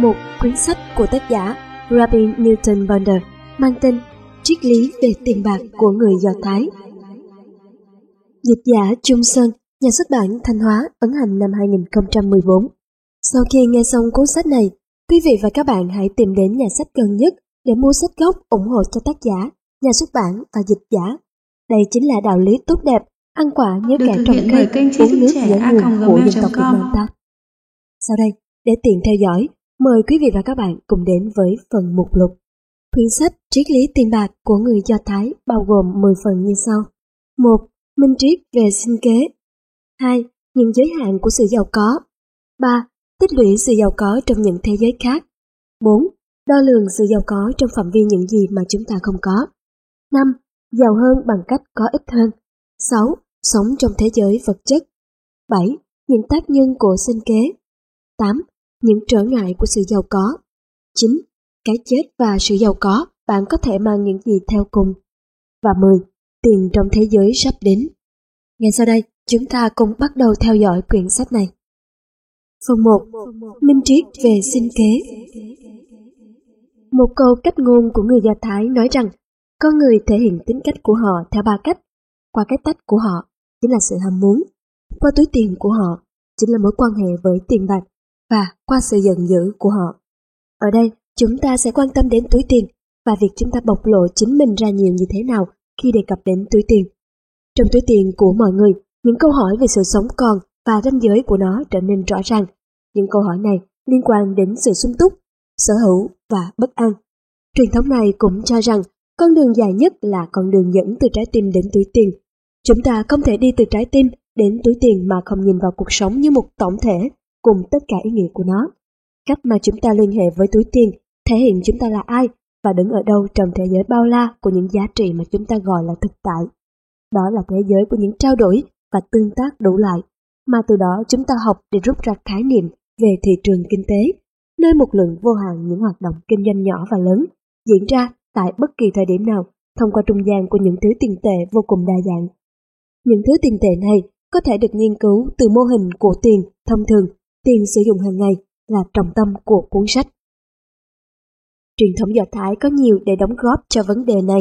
một cuốn sách của tác giả Rabbi Newton Bonder mang tên Triết lý về tiền bạc của người Do Thái. Dịch giả Trung Sơn, nhà xuất bản Thanh Hóa, ấn hành năm 2014. Sau khi nghe xong cuốn sách này, quý vị và các bạn hãy tìm đến nhà sách gần nhất để mua sách gốc ủng hộ cho tác giả, nhà xuất bản và dịch giả. Đây chính là đạo lý tốt đẹp, ăn quả nhớ kẻ trồng cây, uống nước nhớ nguồn của dân tộc Việt Nam ta. Sau đây, để tiện theo dõi, mời quý vị và các bạn cùng đến với phần mục lục. Quyển sách Triết lý tiền bạc của người Do Thái bao gồm 10 phần như sau. 1. Minh triết về sinh kế. 2. Những giới hạn của sự giàu có. 3. Tích lũy sự giàu có trong những thế giới khác. 4. Đo lường sự giàu có trong phạm vi những gì mà chúng ta không có. 5. Giàu hơn bằng cách có ít hơn. 6. Sống trong thế giới vật chất. 7. Những tác nhân của sinh kế. 8. Những trở ngại của sự giàu có. 9. Cái chết và sự giàu có, bạn có thể mang những gì theo cùng. Và 10. Tiền trong thế giới sắp đến. Ngay sau đây, chúng ta cùng bắt đầu theo dõi quyển sách này. Phần 1. Minh triết về sinh kế. Một câu cách ngôn của người Do Thái nói rằng con người thể hiện tính cách của họ theo 3 cách. Qua cái tách của họ chính là sự ham muốn, qua túi tiền của họ chính là mối quan hệ với tiền bạc, và qua sự giận dữ của họ. Ở đây, chúng ta sẽ quan tâm đến túi tiền và việc chúng ta bộc lộ chính mình ra nhiều như thế nào khi đề cập đến túi tiền. Trong túi tiền của mọi người, những câu hỏi về sự sống còn và ranh giới của nó trở nên rõ ràng. Những câu hỏi này liên quan đến sự sung túc, sở hữu và bất an. Truyền thống này cũng cho rằng con đường dài nhất là con đường dẫn từ trái tim đến túi tiền. Chúng ta không thể đi từ trái tim đến túi tiền mà không nhìn vào cuộc sống như một tổng thể cùng tất cả ý nghĩa của nó. Cách mà chúng ta liên hệ với túi tiền thể hiện chúng ta là ai và đứng ở đâu trong thế giới bao la của những giá trị mà chúng ta gọi là thực tại. Đó là thế giới của những trao đổi và tương tác đủ loại, mà từ đó chúng ta học để rút ra khái niệm về thị trường kinh tế, nơi một lượng vô hạn những hoạt động kinh doanh nhỏ và lớn diễn ra tại bất kỳ thời điểm nào thông qua trung gian của những thứ tiền tệ vô cùng đa dạng. Những thứ tiền tệ này có thể được nghiên cứu từ mô hình của tiền thông thường, tiền sử dụng hàng ngày là trọng tâm của cuốn sách. Truyền thống Do Thái có nhiều để đóng góp cho vấn đề này.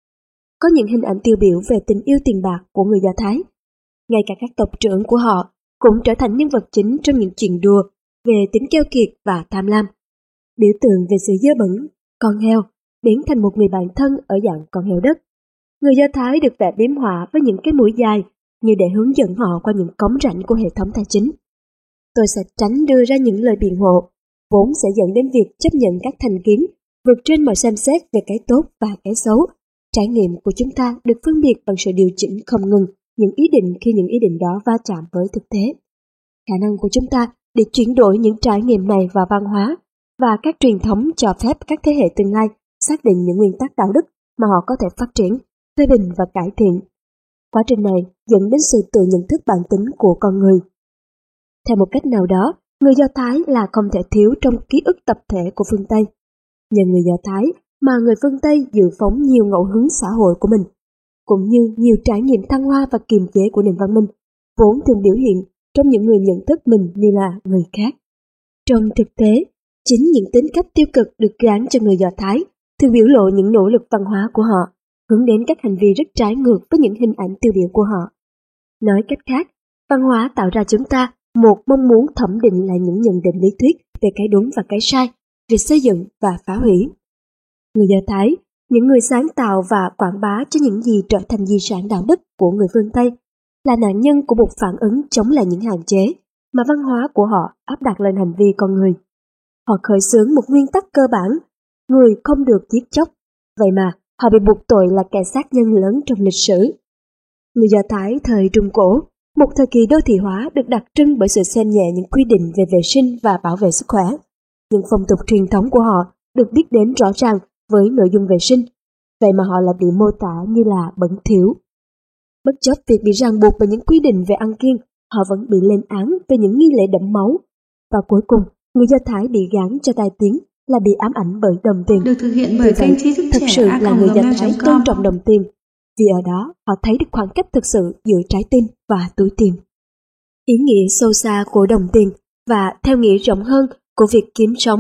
Có những hình ảnh tiêu biểu về tình yêu tiền bạc của người Do Thái. Ngay cả các tộc trưởng của họ cũng trở thành nhân vật chính trong những chuyện đùa về tính keo kiệt và tham lam. Biểu tượng về sự dơ bẩn, con heo biến thành một người bạn thân ở dạng con heo đất. Người Do Thái được vẽ biếm họa với những cái mũi dài như để hướng dẫn họ qua những cống rãnh của hệ thống tài chính. Tôi sẽ tránh đưa ra những lời biện hộ, vốn sẽ dẫn đến việc chấp nhận các thành kiến vượt trên mọi xem xét về cái tốt và cái xấu. Trải nghiệm của chúng ta được phân biệt bằng sự điều chỉnh không ngừng những ý định khi những ý định đó va chạm với thực tế. Khả năng của chúng ta để chuyển đổi những trải nghiệm này vào văn hóa và các truyền thống cho phép các thế hệ tương lai xác định những nguyên tắc đạo đức mà họ có thể phát triển, phê bình và cải thiện. Quá trình này dẫn đến sự tự nhận thức bản tính của con người. Theo một cách nào đó, người Do Thái là không thể thiếu trong ký ức tập thể của phương Tây. Nhờ người Do Thái mà người phương Tây dự phóng nhiều ngẫu hứng xã hội của mình, cũng như nhiều trải nghiệm thăng hoa và kiềm chế của nền văn minh, vốn thường biểu hiện trong những người nhận thức mình như là người khác. Trong thực tế, chính những tính cách tiêu cực được gán cho người Do Thái thường biểu lộ những nỗ lực văn hóa của họ, hướng đến các hành vi rất trái ngược với những hình ảnh tiêu biểu của họ. Nói cách khác, văn hóa tạo ra chúng ta một mong muốn thẩm định lại những nhận định lý thuyết về cái đúng và cái sai, việc xây dựng và phá hủy. Người Do Thái, những người sáng tạo và quảng bá cho những gì trở thành di sản đạo đức của người phương Tây, là nạn nhân của một phản ứng chống lại những hạn chế mà văn hóa của họ áp đặt lên hành vi con người. Họ khởi xướng một nguyên tắc cơ bản, người không được giết chóc, vậy mà họ bị buộc tội là kẻ sát nhân lớn trong lịch sử. Người Do Thái thời Trung Cổ, một thời kỳ đô thị hóa được đặc trưng bởi sự xem nhẹ những quy định về vệ sinh và bảo vệ sức khỏe. Những phong tục truyền thống của họ được biết đến rõ ràng với nội dung vệ sinh, vậy mà họ lại bị mô tả như là bẩn thỉu. Bất chấp việc bị ràng buộc bởi những quy định về ăn kiêng, họ vẫn bị lên án về những nghi lễ đẫm máu. Và cuối cùng, người Do Thái bị gán cho tai tiếng là bị ám ảnh bởi đồng tiền. Được thực hiện bởi kênh trí thức thật trẻ sự là người Do Thái com. tôn trọng đồng tiền, vì ở đó họ thấy được khoảng cách thực sự giữa trái tim và túi tiền. Ý nghĩa sâu xa của đồng tiền và theo nghĩa rộng hơn của việc kiếm sống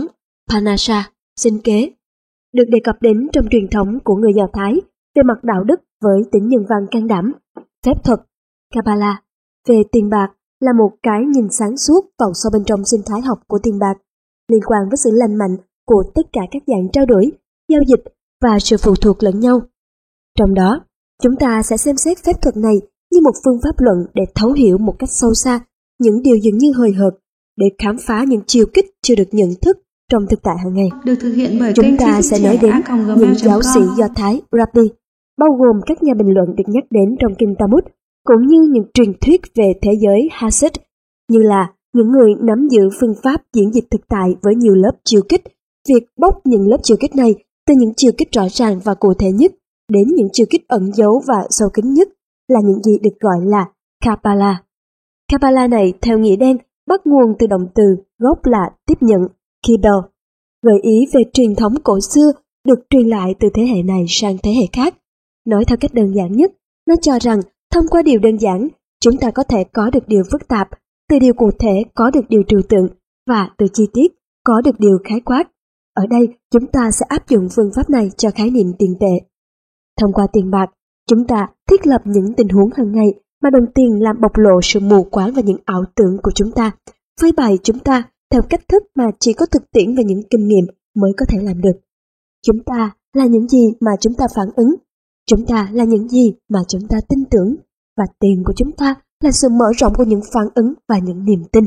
Panasha, sinh kế, được đề cập đến trong truyền thống của người Do Thái về mặt đạo đức với tính nhân văn can đảm. Phép thuật, Kabbalah, về tiền bạc là một cái nhìn sáng suốt vào sâu bên trong sinh thái học của tiền bạc, liên quan với sự lành mạnh của tất cả các dạng trao đổi, giao dịch và sự phụ thuộc lẫn nhau. Trong đó, chúng ta sẽ xem xét phép thuật này như một phương pháp luận để thấu hiểu một cách sâu xa những điều dường như hời hợt, để khám phá những chiều kích chưa được nhận thức trong thực tại hàng ngày. Được thực hiện bởi chúng ta sẽ nói đến những giáo sĩ Do Thái Rabbi, bao gồm các nhà bình luận được nhắc đến trong kinh Talmud, cũng như những truyền thuyết về thế giới Hasid, như là những người nắm giữ phương pháp diễn dịch thực tại với nhiều lớp chiều kích, việc bóc những lớp chiều kích này từ những chiều kích rõ ràng và cụ thể nhất đến những chiều kích ẩn giấu và sâu kín nhất là những gì được gọi là Kabbalah. Kabbalah này theo nghĩa đen bắt nguồn từ động từ gốc là tiếp nhận, Kibbel, gợi ý về truyền thống cổ xưa được truyền lại từ thế hệ này sang thế hệ khác. Nói theo cách đơn giản nhất, nó cho rằng thông qua điều đơn giản, chúng ta có thể có được điều phức tạp, từ điều cụ thể có được điều trừu tượng, và từ chi tiết có được điều khái quát. Ở đây, chúng ta sẽ áp dụng phương pháp này cho khái niệm tiền tệ. Thông qua tiền bạc, chúng ta thiết lập những tình huống hàng ngày mà đồng tiền làm bộc lộ sự mù quáng và những ảo tưởng của chúng ta, phơi bày chúng ta theo cách thức mà chỉ có thực tiễn và những kinh nghiệm mới có thể làm được. Chúng ta là những gì mà chúng ta phản ứng, chúng ta là những gì mà chúng ta tin tưởng, và tiền của chúng ta là sự mở rộng của những phản ứng và những niềm tin.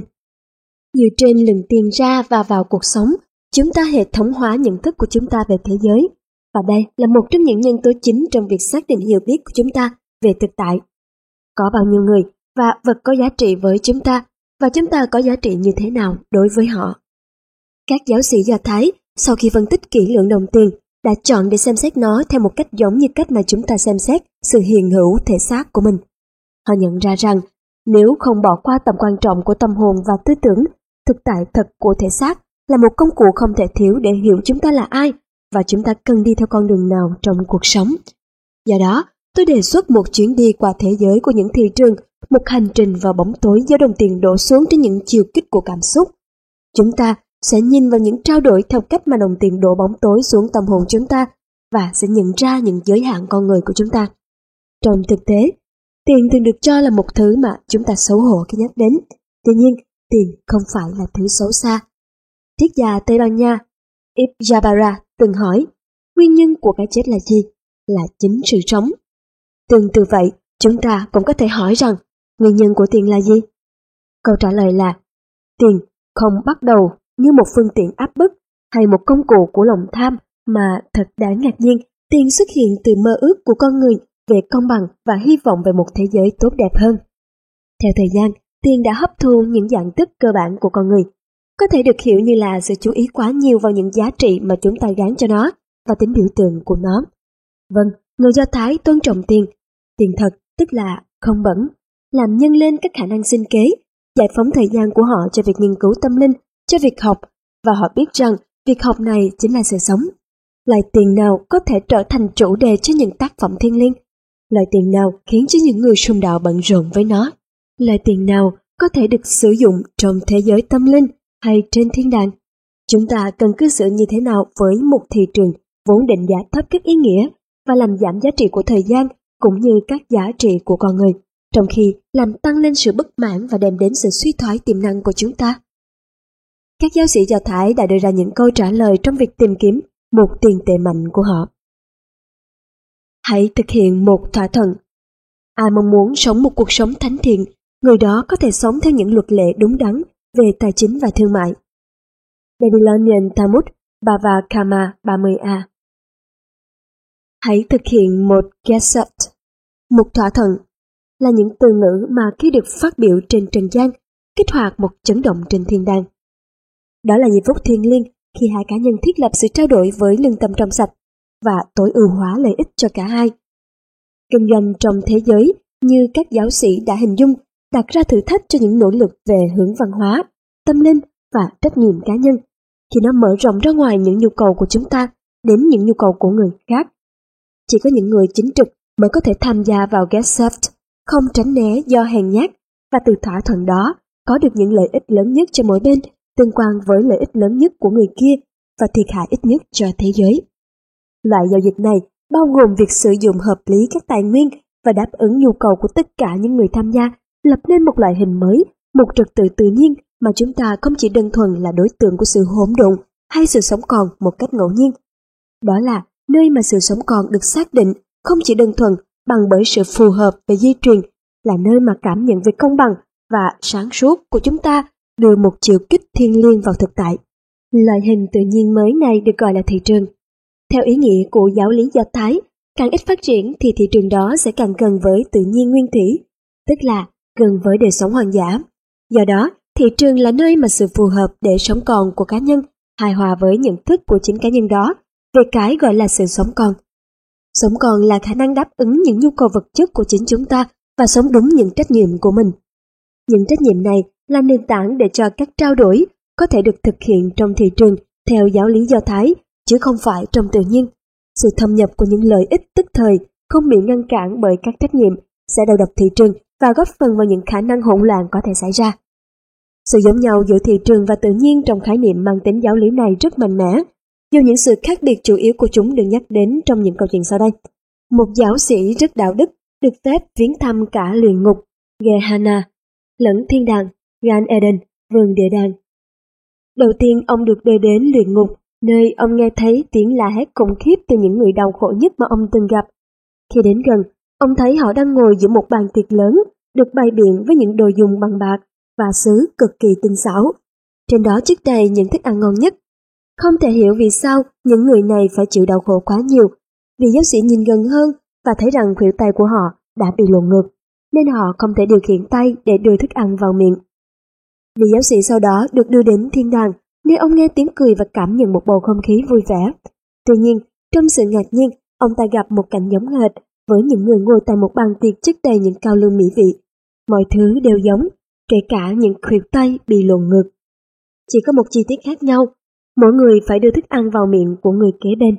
Dựa trên lượng tiền ra và vào cuộc sống, chúng ta hệ thống hóa nhận thức của chúng ta về thế giới, và đây là một trong những nhân tố chính trong việc xác định hiểu biết của chúng ta về thực tại. Có bao nhiêu người và vật có giá trị với chúng ta, và chúng ta có giá trị như thế nào đối với họ. Các giáo sĩ Do Thái, sau khi phân tích kỹ lưỡng đồng tiền, đã chọn để xem xét nó theo một cách giống như cách mà chúng ta xem xét sự hiện hữu thể xác của mình. Họ nhận ra rằng, nếu không bỏ qua tầm quan trọng của tâm hồn và tư tưởng, thực tại thật của thể xác là một công cụ không thể thiếu để hiểu chúng ta là ai và chúng ta cần đi theo con đường nào trong cuộc sống. Do đó, tôi đề xuất một chuyến đi qua thế giới của những thị trường, một hành trình vào bóng tối do đồng tiền đổ xuống trên những chiều kích của cảm xúc. Chúng ta sẽ nhìn vào những trao đổi theo cách mà đồng tiền đổ bóng tối xuống tâm hồn chúng ta và sẽ nhận ra những giới hạn con người của chúng ta. Trong thực tế, tiền thường được cho là một thứ mà chúng ta xấu hổ khi nhắc đến. Tuy nhiên, tiền không phải là thứ xấu xa. Triết gia Tây Ban Nha Ibn Jabara từng hỏi, nguyên nhân của cái chết là gì? Là chính sự sống. Tương tự vậy, chúng ta cũng có thể hỏi rằng, nguyên nhân của tiền là gì? Câu trả lời là, tiền không bắt đầu như một phương tiện áp bức hay một công cụ của lòng tham, mà thật đáng ngạc nhiên, tiền xuất hiện từ mơ ước của con người về công bằng và hy vọng về một thế giới tốt đẹp hơn. Theo thời gian, tiền đã hấp thu những dạng tức cơ bản của con người, có thể được hiểu như là sự chú ý quá nhiều vào những giá trị mà chúng ta gán cho nó và tính biểu tượng của nó. Vâng, người Do Thái tôn trọng tiền. Tiền thật tức là không bẩn, làm nhân lên các khả năng sinh kế, giải phóng thời gian của họ cho việc nghiên cứu tâm linh, cho việc học, và họ biết rằng việc học này chính là sự sống. Loại tiền nào có thể trở thành chủ đề cho những tác phẩm thiêng liêng? Loại tiền nào khiến cho những người sùng đạo bận rộn với nó? Loại tiền nào có thể được sử dụng trong thế giới tâm linh hay trên thiên đàng? Chúng ta cần cư xử như thế nào với một thị trường vốn định giá thấp các ý nghĩa và làm giảm giá trị của thời gian cũng như các giá trị của con người, trong khi làm tăng lên sự bất mãn và đem đến sự suy thoái tiềm năng của chúng ta? Các giáo sĩ Do Thái đã đưa ra những câu trả lời trong việc tìm kiếm một tiền tệ mạnh của họ. Hãy thực hiện một thỏa thuận. Ai mong muốn sống một cuộc sống thánh thiện, người đó có thể sống theo những luật lệ đúng đắn về tài chính và thương mại. Babylonian Talmud, Bava Kama 30a. Hãy thực hiện một gesed, một thỏa thuận, là những từ ngữ mà khi được phát biểu trên trần gian, kích hoạt một chấn động trên thiên đàng. Đó là giây phút thiêng liêng khi hai cá nhân thiết lập sự trao đổi với lương tâm trong sạch và tối ưu hóa lợi ích cho cả hai. Kinh doanh trong thế giới, như các giáo sĩ đã hình dung, đặt ra thử thách cho những nỗ lực về hướng văn hóa, tâm linh và trách nhiệm cá nhân, khi nó mở rộng ra ngoài những nhu cầu của chúng ta đến những nhu cầu của người khác. Chỉ có những người chính trực mới có thể tham gia vào gesed, không tránh né do hèn nhát, và từ thỏa thuận đó có được những lợi ích lớn nhất cho mỗi bên, tương quan với lợi ích lớn nhất của người kia, và thiệt hại ít nhất cho thế giới. Loại giao dịch này bao gồm việc sử dụng hợp lý các tài nguyên và đáp ứng nhu cầu của tất cả những người tham gia, lập nên một loại hình mới, một trật tự tự nhiên mà chúng ta không chỉ đơn thuần là đối tượng của sự hỗn độn hay sự sống còn một cách ngẫu nhiên. Đó là nơi mà sự sống còn được xác định không chỉ đơn thuần bằng bởi sự phù hợp về di truyền, là nơi mà cảm nhận về công bằng và sáng suốt của chúng ta đưa một chiều kích thiêng liêng vào thực tại. Loại hình tự nhiên mới này được gọi là thị trường. Theo ý nghĩa của giáo lý Do Thái, càng ít phát triển thì thị trường đó sẽ càng gần với tự nhiên nguyên thủy, tức là gần với đời sống hoang dã. Do đó, thị trường là nơi mà sự phù hợp để sống còn của cá nhân hài hòa với nhận thức của chính cá nhân đó về cái gọi là sự sống còn. Sống còn là khả năng đáp ứng những nhu cầu vật chất của chính chúng ta và sống đúng những trách nhiệm của mình. Những trách nhiệm này là nền tảng để cho các trao đổi có thể được thực hiện trong thị trường theo giáo lý Do Thái, chứ không phải trong tự nhiên. Sự thâm nhập của những lợi ích tức thời không bị ngăn cản bởi các trách nhiệm sẽ đầu độc thị trường và góp phần vào những khả năng hỗn loạn có thể xảy ra. Sự giống nhau giữa thị trường và tự nhiên trong khái niệm mang tính giáo lý này rất mạnh mẽ, dù những sự khác biệt chủ yếu của chúng được nhắc đến trong những câu chuyện sau đây. Một giáo sĩ rất đạo đức được phép viếng thăm cả luyện ngục Gehenna lẫn thiên đàng Gan Eden, vườn địa đàng. Đầu tiên ông được đưa đến luyện ngục, nơi ông nghe thấy tiếng la hét khủng khiếp từ những người đau khổ nhất mà ông từng gặp. Khi đến gần, ông thấy họ đang ngồi giữa một bàn tiệc lớn, được bày biện với những đồ dùng bằng bạc và sứ cực kỳ tinh xảo. Trên đó chất đầy những thức ăn ngon nhất. Không thể hiểu vì sao những người này phải chịu đau khổ quá nhiều, vì giáo sĩ nhìn gần hơn và thấy rằng khuỷu tay của họ đã bị lộn ngược, nên họ không thể điều khiển tay để đưa thức ăn vào miệng. Vị giáo sĩ sau đó được đưa đến thiên đàng, nơi ông nghe tiếng cười và cảm nhận một bầu không khí vui vẻ. Tuy nhiên, trong sự ngạc nhiên, ông ta gặp một cảnh giống hệt với những người ngồi tại một bàn tiệc chất đầy những cao lương mỹ vị. Mọi thứ đều giống, kể cả những khuỷu tay bị lộn ngược. Chỉ có một chi tiết khác nhau, mỗi người phải đưa thức ăn vào miệng của người kế bên.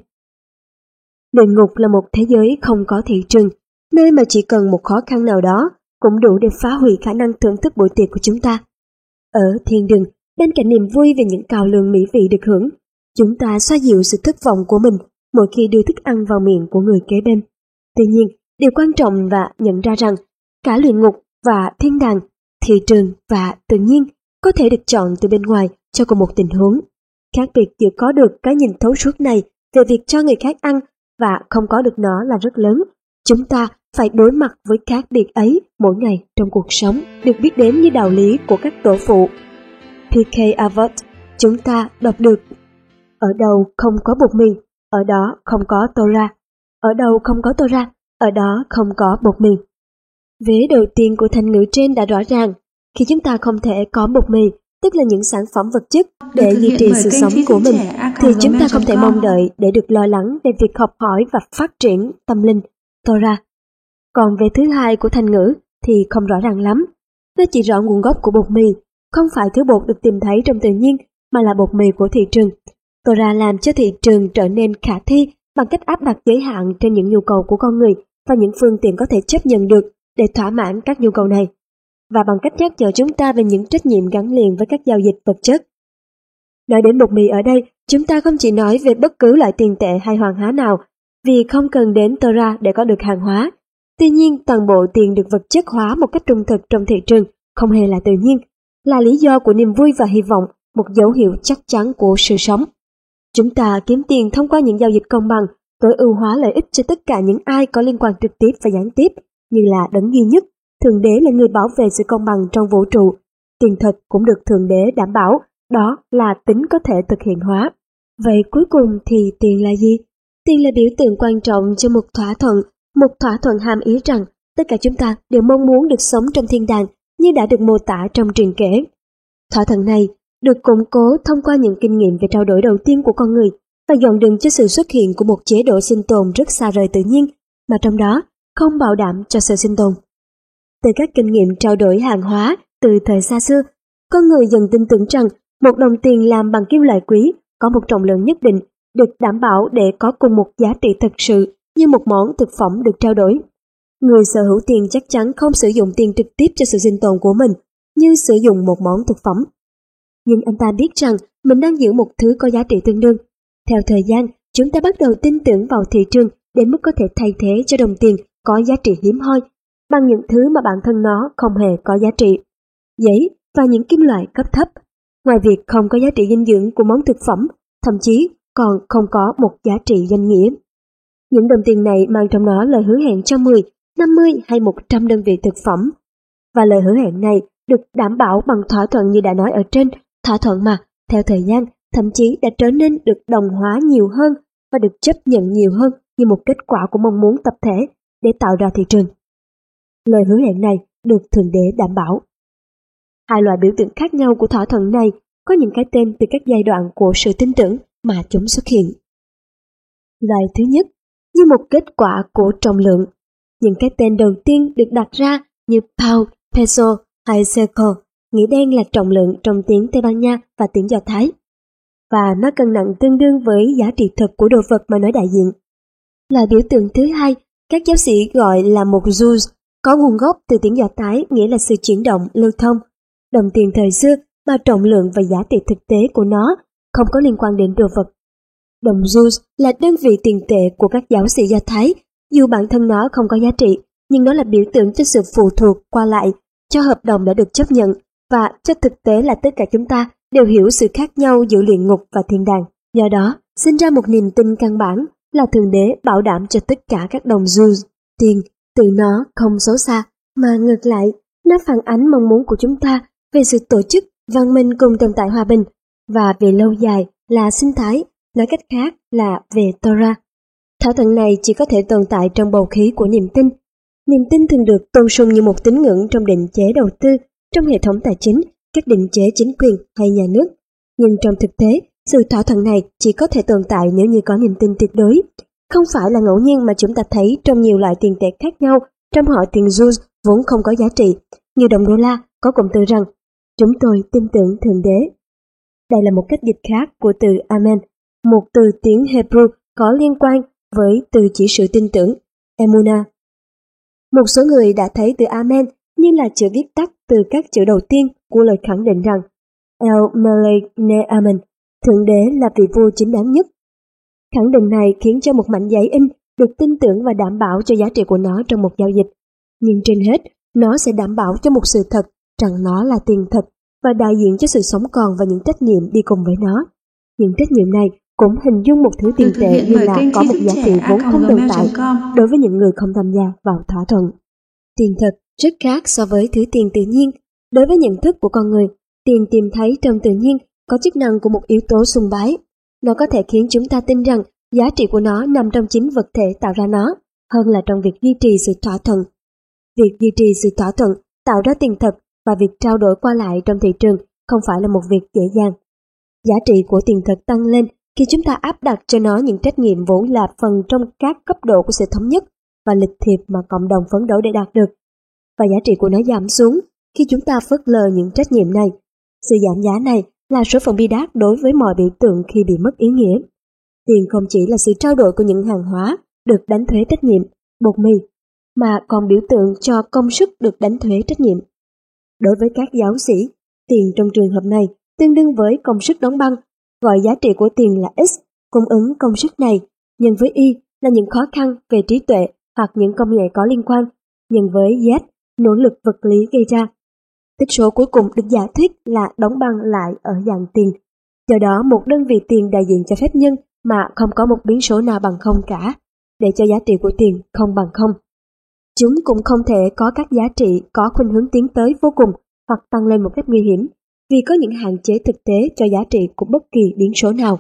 Luyện ngục là một thế giới không có thị trường, nơi mà chỉ cần một khó khăn nào đó cũng đủ để phá hủy khả năng thưởng thức buổi tiệc của chúng ta. Ở thiên đường, bên cạnh niềm vui về những cào lương mỹ vị được hưởng, chúng ta xoa dịu sự thất vọng của mình mỗi khi đưa thức ăn vào miệng của người kế bên. Tuy nhiên, điều quan trọng là nhận ra rằng cả luyện ngục và thiên đàng, thị trường và tự nhiên có thể được chọn từ bên ngoài cho cùng một tình huống. Khác biệt giữa có được cái nhìn thấu suốt này về việc cho người khác ăn và không có được nó là rất lớn. Chúng ta phải đối mặt với khác biệt ấy mỗi ngày trong cuộc sống, được biết đến như đạo lý của các tổ phụ. P.K. Avot, chúng ta đọc được: ở đâu không có bột mì, ở đó không có Torah. Ở đâu không có Torah, ở đó không có bột mì. Vế đầu tiên của thành ngữ trên đã rõ ràng. Khi chúng ta không thể có bột mì, tức là những sản phẩm vật chất để duy trì sự sống của mình, thì chúng ta không thể mong đợi để được lo lắng về việc học hỏi và phát triển tâm linh, Torah. Còn về thứ hai của thành ngữ thì không rõ ràng lắm. Nó chỉ rõ nguồn gốc của bột mì, không phải thứ bột được tìm thấy trong tự nhiên, mà là bột mì của thị trường. Torah làm cho thị trường trở nên khả thi bằng cách áp đặt giới hạn trên những nhu cầu của con người và những phương tiện có thể chấp nhận được để thỏa mãn các nhu cầu này, và bằng cách nhắc nhở chúng ta về những trách nhiệm gắn liền với các giao dịch vật chất. Nói đến bột mì ở đây, chúng ta không chỉ nói về bất cứ loại tiền tệ hay hoàng hóa nào, vì không cần đến Torah để có được hàng hóa. Tuy nhiên, toàn bộ tiền được vật chất hóa một cách trung thực trong thị trường không hề là tự nhiên, là lý do của niềm vui và hy vọng, một dấu hiệu chắc chắn của sự sống. Chúng ta kiếm tiền thông qua những giao dịch công bằng, tối ưu hóa lợi ích cho tất cả những ai có liên quan trực tiếp và gián tiếp, như là đấng duy nhất. Thượng Đế là người bảo vệ sự công bằng trong vũ trụ. Tiền thật cũng được Thượng Đế đảm bảo, đó là tính có thể thực hiện hóa. Vậy cuối cùng thì tiền là gì? Tiền là biểu tượng quan trọng cho một thỏa thuận hàm ý rằng tất cả chúng ta đều mong muốn được sống trong thiên đàng như đã được mô tả trong truyền kể. Thỏa thuận này được củng cố thông qua những kinh nghiệm về trao đổi đầu tiên của con người và dọn đường cho sự xuất hiện của một chế độ sinh tồn rất xa rời tự nhiên, mà trong đó không bảo đảm cho sự sinh tồn. Từ các kinh nghiệm trao đổi hàng hóa từ thời xa xưa, con người dần tin tưởng rằng một đồng tiền làm bằng kim loại quý có một trọng lượng nhất định được đảm bảo để có cùng một giá trị thực sự như một món thực phẩm được trao đổi. Người sở hữu tiền chắc chắn không sử dụng tiền trực tiếp cho sự sinh tồn của mình như sử dụng một món thực phẩm. Nhưng anh ta biết rằng mình đang giữ một thứ có giá trị tương đương. Theo thời gian, chúng ta bắt đầu tin tưởng vào thị trường đến mức có thể thay thế cho đồng tiền có giá trị hiếm hoi bằng những thứ mà bản thân nó không hề có giá trị. Giấy và những kim loại cấp thấp. Ngoài việc không có giá trị dinh dưỡng của món thực phẩm, thậm chí còn không có một giá trị danh nghĩa. Những đồng tiền này mang trong nó lời hứa hẹn cho 10, 50 hay 100 đơn vị thực phẩm. Và lời hứa hẹn này được đảm bảo bằng thỏa thuận như đã nói ở trên, thỏa thuận mà, theo thời gian, thậm chí đã trở nên được đồng hóa nhiều hơn và được chấp nhận nhiều hơn như một kết quả của mong muốn tập thể để tạo ra thị trường. Lời hứa hẹn này được Thượng Đế đảm bảo. Hai loại biểu tượng khác nhau của thỏa thuận này có những cái tên từ các giai đoạn của sự tin tưởng mà chúng xuất hiện. Loại thứ nhất, như một kết quả của trọng lượng. Những cái tên đầu tiên được đặt ra như pound, peso hay shekel, nghĩa đen là trọng lượng trong tiếng Tây Ban Nha và tiếng Do Thái. Và nó cân nặng tương đương với giá trị thực của đồ vật mà nó đại diện. Loại biểu tượng thứ hai, các giáo sĩ gọi là một joule, có nguồn gốc từ tiếng Do Thái, nghĩa là sự chuyển động, lưu thông. Đồng tiền thời xưa mà trọng lượng và giá trị thực tế của nó không có liên quan đến đồ vật. Đồng joule là đơn vị tiền tệ của các giáo sĩ Do Thái, dù bản thân nó không có giá trị, nhưng nó là biểu tượng cho sự phụ thuộc qua lại, cho hợp đồng đã được chấp nhận, và cho thực tế là tất cả chúng ta đều hiểu sự khác nhau giữa luyện ngục và thiên đàng. Do đó, sinh ra một niềm tin căn bản là Thượng Đế bảo đảm cho tất cả các đồng joule, tiền, từ nó không xấu xa, mà ngược lại, nó phản ánh mong muốn của chúng ta về sự tổ chức, văn minh cùng tồn tại hòa bình, và về lâu dài là sinh thái, nói cách khác là về Torah. Thỏa thuận này chỉ có thể tồn tại trong bầu khí của niềm tin. Niềm tin thường được tôn sùng như một tín ngưỡng trong định chế đầu tư, trong hệ thống tài chính, các định chế chính quyền hay nhà nước. Nhưng trong thực tế, sự thỏa thuận này chỉ có thể tồn tại nếu như có niềm tin tuyệt đối. Không phải là ngẫu nhiên mà chúng ta thấy trong nhiều loại tiền tệ khác nhau, trong họ tiền joule vốn không có giá trị, như đồng đô la có cụm từ rằng chúng tôi tin tưởng Thượng Đế. Đây là một cách dịch khác của từ Amen, một từ tiếng Hebrew có liên quan với từ chỉ sự tin tưởng, Emunah. Một số người đã thấy từ Amen như là chữ viết tắt từ các chữ đầu tiên của lời khẳng định rằng El Melech Ne Amen, Thượng Đế là vị vua chính đáng nhất. Khẳng định này khiến cho một mảnh giấy in được tin tưởng và đảm bảo cho giá trị của nó trong một giao dịch. Nhưng trên hết, nó sẽ đảm bảo cho một sự thật rằng nó là tiền thật và đại diện cho sự sống còn và những trách nhiệm đi cùng với nó. Những trách nhiệm này cũng hình dung một thứ tiền tệ như là có một giá trị vốn không tồn tại đối với những người không tham gia vào thỏa thuận. Tiền thật rất khác so với thứ tiền tự nhiên. Đối với nhận thức của con người, tiền tìm thấy trong tự nhiên có chức năng của một yếu tố sùng bái. Nó có thể khiến chúng ta tin rằng giá trị của nó nằm trong chính vật thể tạo ra nó, hơn là trong việc duy trì sự thỏa thuận. Việc duy trì sự thỏa thuận tạo ra tiền thật và việc trao đổi qua lại trong thị trường không phải là một việc dễ dàng. Giá trị của tiền thật tăng lên khi chúng ta áp đặt cho nó những trách nhiệm vốn là phần trong các cấp độ của sự thống nhất và lịch thiệp mà cộng đồng phấn đấu để đạt được. Và giá trị của nó giảm xuống khi chúng ta phớt lờ những trách nhiệm này. Sự giảm giá này là số phận bi đát đối với mọi biểu tượng khi bị mất ý nghĩa. Tiền không chỉ là sự trao đổi của những hàng hóa được đánh thuế trách nhiệm, bột mì, mà còn biểu tượng cho công sức được đánh thuế trách nhiệm. Đối với các giáo sĩ, tiền trong trường hợp này tương đương với công sức đóng băng, gọi giá trị của tiền là X, cung ứng công sức này, nhân với Y là những khó khăn về trí tuệ hoặc những công nghệ có liên quan, nhân với Z, nỗ lực vật lý gây ra. Tích số cuối cùng được giả thuyết là đóng băng lại ở dạng tiền. Do đó, một đơn vị tiền đại diện cho phép nhân mà không có một biến số nào bằng không cả, để cho giá trị của tiền không bằng không. Chúng cũng không thể có các giá trị có khuynh hướng tiến tới vô cùng hoặc tăng lên một cách nguy hiểm, vì có những hạn chế thực tế cho giá trị của bất kỳ biến số nào.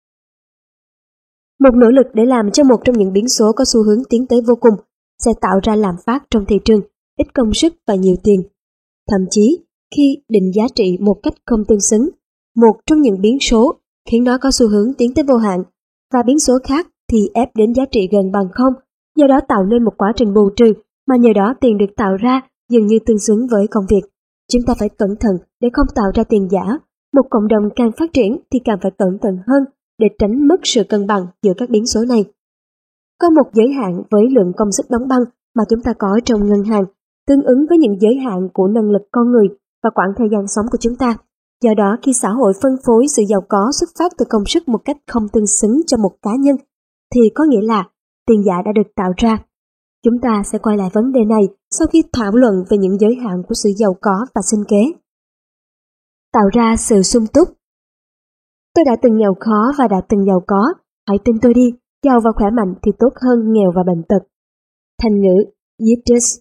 Một nỗ lực để làm cho một trong những biến số có xu hướng tiến tới vô cùng sẽ tạo ra lạm phát trong thị trường, ít công sức và nhiều tiền. Thậm chí, khi định giá trị một cách không tương xứng, một trong những biến số khiến nó có xu hướng tiến tới vô hạn, và biến số khác thì ép đến giá trị gần bằng không, do đó tạo nên một quá trình bù trừ mà nhờ đó tiền được tạo ra dường như tương xứng với công việc. Chúng ta phải cẩn thận để không tạo ra tiền giả. Một cộng đồng càng phát triển thì càng phải cẩn thận hơn để tránh mất sự cân bằng giữa các biến số này. Có một giới hạn với lượng công sức đóng băng mà chúng ta có trong ngân hàng, tương ứng với những giới hạn của năng lực con người và quãng thời gian sống của chúng ta. Do đó khi xã hội phân phối sự giàu có xuất phát từ công sức một cách không tương xứng cho một cá nhân, thì có nghĩa là tiền giả đã được tạo ra. Chúng ta sẽ quay lại vấn đề này sau khi thảo luận về những giới hạn của sự giàu có và sinh kế. Tạo ra sự sung túc. Tôi đã từng nghèo khó và đã từng giàu có. Hãy tin tôi đi, giàu và khỏe mạnh thì tốt hơn nghèo và bệnh tật. Thành ngữ Yiddish.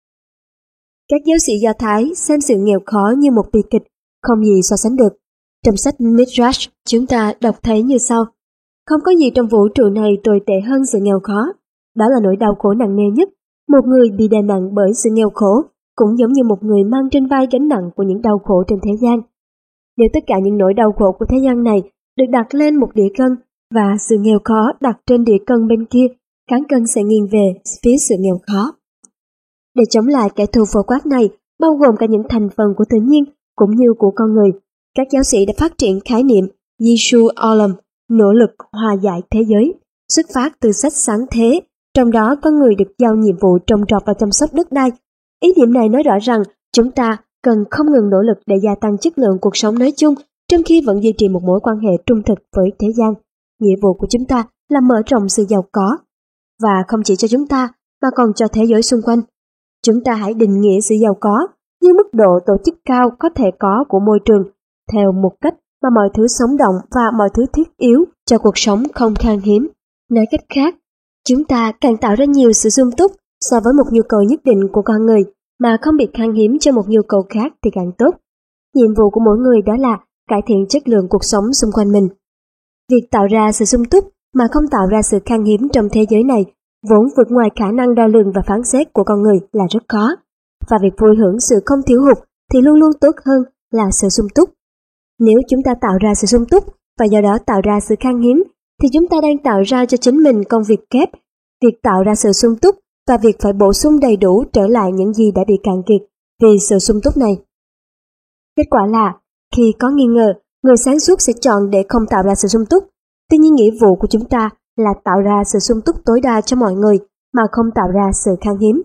Các giáo sĩ Do Thái xem sự nghèo khó như một bi kịch, không gì so sánh được. Trong sách Midrash, chúng ta đọc thấy như sau. Không có gì trong vũ trụ này tồi tệ hơn sự nghèo khó. Đó là nỗi đau khổ nặng nề nhất. Một người bị đè nặng bởi sự nghèo khổ cũng giống như một người mang trên vai gánh nặng của những đau khổ trên thế gian. Nếu tất cả những nỗi đau khổ của thế gian này được đặt lên một đĩa cân và sự nghèo khó đặt trên đĩa cân bên kia, cán cân sẽ nghiêng về phía sự nghèo khó. Để chống lại kẻ thù phổ quát này, bao gồm cả những thành phần của tự nhiên cũng như của con người, các giáo sĩ đã phát triển khái niệm Yishu Olam, nỗ lực hòa giải thế giới, xuất phát từ sách Sáng Thế, trong đó con người được giao nhiệm vụ trồng trọt và chăm sóc đất đai. Ý niệm này nói rõ rằng chúng ta cần không ngừng nỗ lực để gia tăng chất lượng cuộc sống nói chung, trong khi vẫn duy trì một mối quan hệ trung thực với thế gian. Nghĩa vụ của chúng ta là mở rộng sự giàu có, và không chỉ cho chúng ta mà còn cho thế giới xung quanh. Chúng ta hãy định nghĩa sự giàu có như mức độ tổ chức cao có thể có của môi trường, theo một cách mà mọi thứ sống động và mọi thứ thiết yếu cho cuộc sống không khan hiếm. Nói cách khác, chúng ta càng tạo ra nhiều sự sung túc so với một nhu cầu nhất định của con người mà không bị khan hiếm cho một nhu cầu khác thì càng tốt. Nhiệm vụ của mỗi người đó là cải thiện chất lượng cuộc sống xung quanh mình. Việc tạo ra sự sung túc mà không tạo ra sự khan hiếm trong thế giới này vốn vượt ngoài khả năng đo lường và phán xét của con người là rất khó. Và việc vui hưởng sự không thiếu hụt thì luôn luôn tốt hơn là sự sung túc. Nếu chúng ta tạo ra sự sung túc và do đó tạo ra sự khan hiếm, thì chúng ta đang tạo ra cho chính mình công việc kép. Việc tạo ra sự sung túc và việc phải bổ sung đầy đủ trở lại những gì đã bị cạn kiệt vì sự sung túc này. Kết quả là, khi có nghi ngờ, người sáng suốt sẽ chọn để không tạo ra sự sung túc. Tuy nhiên nghĩa vụ của chúng ta là tạo ra sự sung túc tối đa cho mọi người mà không tạo ra sự khan hiếm.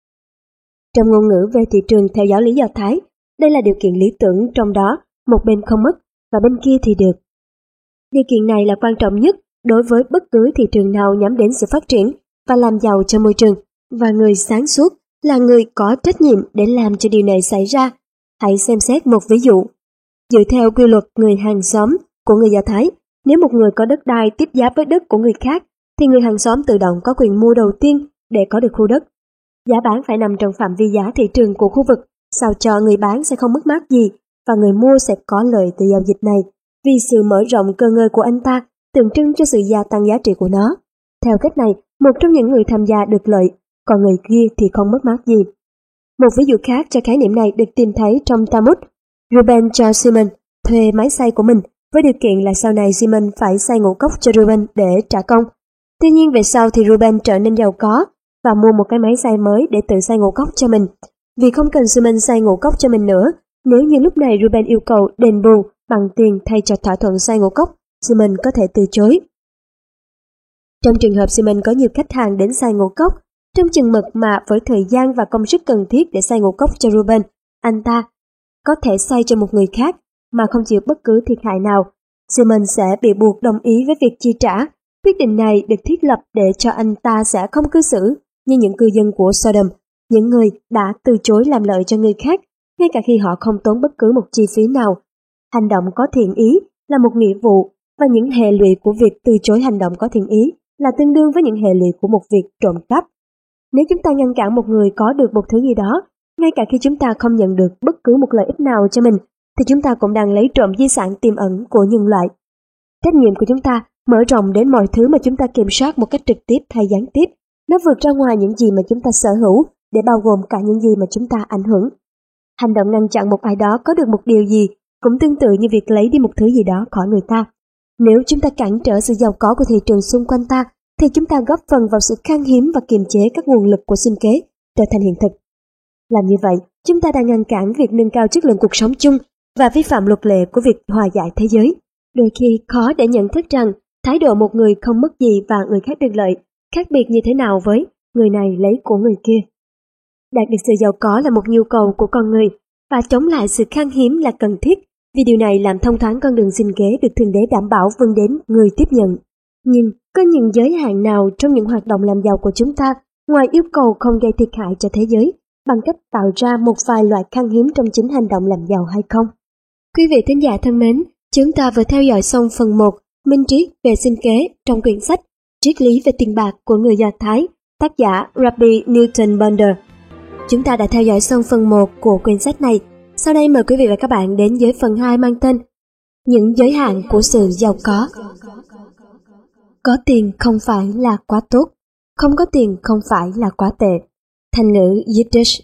Trong ngôn ngữ về thị trường theo giáo lý Do Thái, đây là điều kiện lý tưởng, trong đó một bên không mất và bên kia thì được. Điều kiện này là quan trọng nhất đối với bất cứ thị trường nào nhắm đến sự phát triển và làm giàu cho môi trường, và người sáng suốt là người có trách nhiệm để làm cho điều này xảy ra. Hãy xem xét một ví dụ. Dựa theo quy luật người hàng xóm của người Do Thái, nếu một người có đất đai tiếp giáp với đất của người khác, thì người hàng xóm tự động có quyền mua đầu tiên để có được khu đất. Giá bán phải nằm trong phạm vi giá thị trường của khu vực, sao cho người bán sẽ không mất mát gì và người mua sẽ có lợi từ giao dịch này, vì sự mở rộng cơ ngơi của anh ta tượng trưng cho sự gia tăng giá trị của nó. Theo cách này, một trong những người tham gia được lợi, còn người kia thì không mất mát gì. Một ví dụ khác cho khái niệm này được tìm thấy trong Talmud. Reuben cho Simon thuê máy xay của mình, với điều kiện là sau này Simon phải xay ngũ cốc cho Reuben để trả công. Tuy nhiên về sau thì Reuben trở nên giàu có và mua một cái máy xay mới để tự xay ngũ cốc cho mình. Vì không cần Simon xay ngũ cốc cho mình nữa, nếu như lúc này Reuben yêu cầu đền bù bằng tiền thay cho thỏa thuận xay ngũ cốc, Simon có thể từ chối. Trong trường hợp Simon có nhiều khách hàng đến xay ngũ cốc, trong chừng mực mà với thời gian và công sức cần thiết để xay ngũ cốc cho Reuben, anh ta có thể xay cho một người khác mà không chịu bất cứ thiệt hại nào, Simon sẽ bị buộc đồng ý với việc chi trả. Quyết định này được thiết lập để cho anh ta sẽ không cư xử như những cư dân của Sodom, những người đã từ chối làm lợi cho người khác, ngay cả khi họ không tốn bất cứ một chi phí nào. Hành động có thiện ý là một nghĩa vụ, và những hệ lụy của việc từ chối hành động có thiện ý là tương đương với những hệ lụy của một việc trộm cắp. Nếu chúng ta ngăn cản một người có được một thứ gì đó, ngay cả khi chúng ta không nhận được bất cứ một lợi ích nào cho mình, thì chúng ta cũng đang lấy trộm di sản tiềm ẩn của nhân loại. Trách nhiệm của chúng ta mở rộng đến mọi thứ mà chúng ta kiểm soát một cách trực tiếp hay gián tiếp. Nó vượt ra ngoài những gì mà chúng ta sở hữu, để bao gồm cả những gì mà chúng ta ảnh hưởng. Hành động ngăn chặn một ai đó có được một điều gì cũng tương tự như việc lấy đi một thứ gì đó khỏi người ta. Nếu chúng ta cản trở sự giàu có của thị trường xung quanh ta, thì chúng ta góp phần vào sự khan hiếm và kiềm chế các nguồn lực của sinh kế trở thành hiện thực. Làm như vậy, chúng ta đang ngăn cản việc nâng cao chất lượng cuộc sống chung và vi phạm luật lệ của việc hòa giải thế giới. Đôi khi khó để nhận thức rằng thái độ một người không mất gì và người khác được lợi khác biệt như thế nào với người này lấy của người kia. Đạt được sự giàu có là một nhu cầu của con người, và chống lại sự khan hiếm là cần thiết, vì điều này làm thông thoáng con đường sinh kế được Thượng Đế đảm bảo vươn đến người tiếp nhận. Nhưng có những giới hạn nào trong những hoạt động làm giàu của chúng ta ngoài yêu cầu không gây thiệt hại cho thế giới bằng cách tạo ra một vài loại khan hiếm trong chính hành động làm giàu hay không? Quý vị thính giả thân mến, chúng ta vừa theo dõi xong phần 1 minh triết về sinh kế trong quyển sách Triết lý về tiền bạc của người Do Thái, tác giả Rabbi Newton Bonder. Chúng ta đã theo dõi xong phần 1 của quyển sách này. Sau đây mời quý vị và các bạn đến với phần 2 mang tên Những giới hạn của sự giàu có. Có tiền không phải là quá tốt, không có tiền không phải là quá tệ. Thành ngữ Yiddish.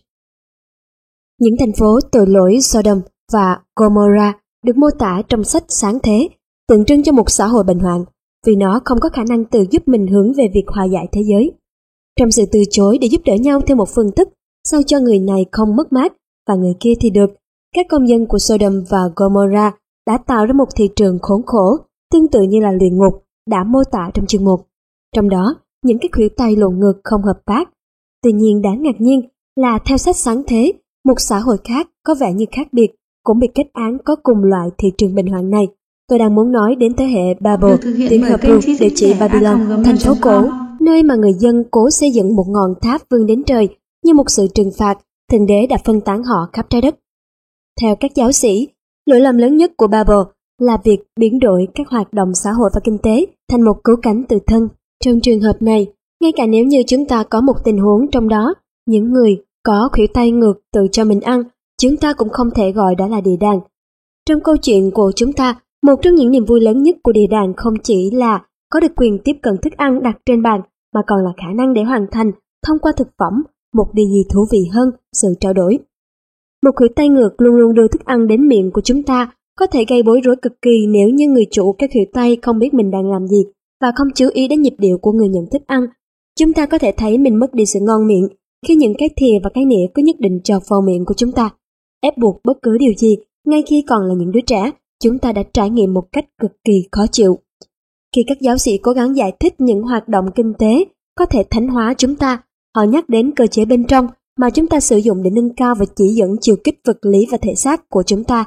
Những thành phố tội lỗi Sodom và Gomorrah được mô tả trong sách Sáng Thế, tượng trưng cho một xã hội bệnh hoạn, vì nó không có khả năng tự giúp mình hướng về việc hòa giải thế giới. Trong sự từ chối để giúp đỡ nhau theo một phương thức, sao cho người này không mất mát và người kia thì được, các công dân của Sodom và Gomorrah đã tạo ra một thị trường khốn khổ, tương tự như là luyện ngục đã mô tả trong chương 1. Trong đó, những cái khuỷu tay lộn ngược không hợp tác. Tuy nhiên đáng ngạc nhiên là theo sách Sáng Thế, một xã hội khác có vẻ như khác biệt cũng bị kết án có cùng loại thị trường bệnh hoạn này. Tôi đang muốn nói đến thế hệ Babel, tiếng Hebrew để chỉ Babylon, thành phố cổ, nơi mà người dân cố xây dựng một ngọn tháp vươn đến trời. Như một sự trừng phạt, Thượng Đế đã phân tán họ khắp trái đất. Theo các giáo sĩ, lỗi lầm lớn nhất của Babel là việc biến đổi các hoạt động xã hội và kinh tế thành một cứu cánh tự thân. Trong trường hợp này, ngay cả nếu như chúng ta có một tình huống trong đó, những người có khuỷu tay ngược tự cho mình ăn, chúng ta cũng không thể gọi đó là địa đàng. Trong câu chuyện của chúng ta, một trong những niềm vui lớn nhất của địa đàng không chỉ là có được quyền tiếp cận thức ăn đặt trên bàn, mà còn là khả năng để hoàn thành, thông qua thực phẩm, một điều gì thú vị hơn, sự trao đổi. Một khuỷu tay ngược luôn luôn đưa thức ăn đến miệng của chúng ta có thể gây bối rối cực kỳ nếu như người chủ các khuỷu tay không biết mình đang làm gì và không chú ý đến nhịp điệu của người nhận thức ăn. Chúng ta có thể thấy mình mất đi sự ngon miệng khi những cái thìa và cái nĩa cứ nhất định chọc vào miệng của chúng ta, ép buộc bất cứ điều gì. Ngay khi còn là những đứa trẻ, chúng ta đã trải nghiệm một cách cực kỳ khó chịu. Khi các giáo sĩ cố gắng giải thích những hoạt động kinh tế có thể thánh hóa chúng ta, họ nhắc đến cơ chế bên trong mà chúng ta sử dụng để nâng cao và chỉ dẫn chiều kích vật lý và thể xác của chúng ta.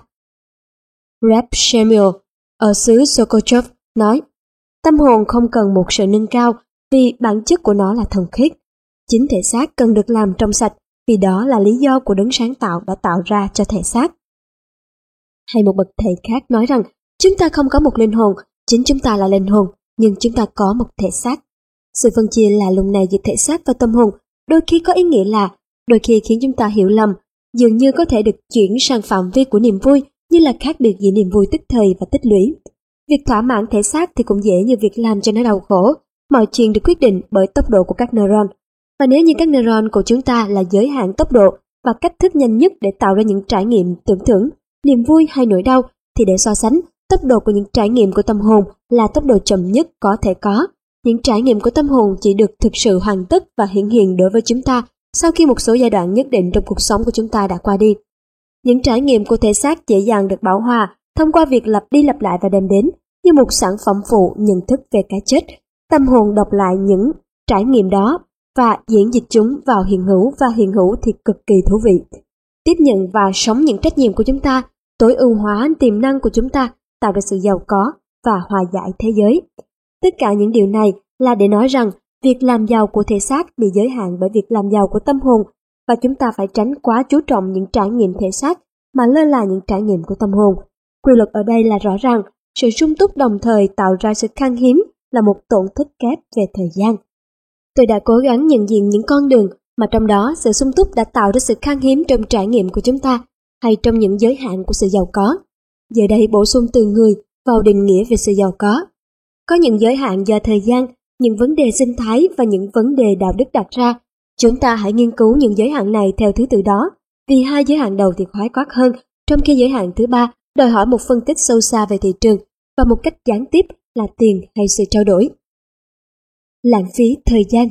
Reb Shemuel ở xứ Sokochov nói, tâm hồn không cần một sự nâng cao vì bản chất của nó là thuần khiết. Chính thể xác cần được làm trong sạch vì đó là lý do của đấng sáng tạo đã tạo ra cho thể xác. Hay một bậc thầy khác nói rằng, chúng ta không có một linh hồn, chính chúng ta là linh hồn, nhưng chúng ta có một thể xác. Sự phân chia lạ lùng này giữa thể xác và tâm hồn đôi khi có ý nghĩa là, đôi khi khiến chúng ta hiểu lầm, dường như có thể được chuyển sang phạm vi của niềm vui, như là khác biệt giữa niềm vui tức thời và tích lũy. Việc thỏa mãn thể xác thì cũng dễ như việc làm cho nó đau khổ. Mọi chuyện được quyết định bởi tốc độ của các neuron. Và nếu như các neuron của chúng ta là giới hạn tốc độ và cách thức nhanh nhất để tạo ra những trải nghiệm tưởng thưởng, niềm vui hay nỗi đau, thì để so sánh, tốc độ của những trải nghiệm của tâm hồn là tốc độ chậm nhất có thể có. Những trải nghiệm của tâm hồn chỉ được thực sự hoàn tất và hiển hiện đối với chúng ta sau khi một số giai đoạn nhất định trong cuộc sống của chúng ta đã qua đi. Những trải nghiệm của thể xác dễ dàng được bảo hòa thông qua việc lặp đi lặp lại và đem đến như một sản phẩm phụ nhận thức về cái chết. Tâm hồn đọc lại những trải nghiệm đó và diễn dịch chúng vào hiện hữu, và hiện hữu thì cực kỳ thú vị. Tiếp nhận và sống những trách nhiệm của chúng ta, tối ưu hóa tiềm năng của chúng ta, tạo ra sự giàu có và hòa giải thế giới. Tất cả những điều này là để nói rằng việc làm giàu của thể xác bị giới hạn bởi việc làm giàu của tâm hồn, và chúng ta phải tránh quá chú trọng những trải nghiệm thể xác mà lơ là những trải nghiệm của tâm hồn. Quy luật ở đây là rõ ràng, sự sung túc đồng thời tạo ra sự khan hiếm là một tổn thất kép về thời gian. Tôi đã cố gắng nhận diện những con đường mà trong đó sự sung túc đã tạo ra sự khan hiếm trong trải nghiệm của chúng ta, hay trong những giới hạn của sự giàu có. Giờ đây bổ sung từ người vào định nghĩa về sự giàu có. Có những giới hạn do thời gian, những vấn đề sinh thái và những vấn đề đạo đức đặt ra. Chúng ta hãy nghiên cứu những giới hạn này theo thứ tự đó, vì hai giới hạn đầu thì khái quát hơn, trong khi giới hạn thứ ba đòi hỏi một phân tích sâu xa về thị trường và một cách gián tiếp là tiền hay sự trao đổi. Lãng phí thời gian.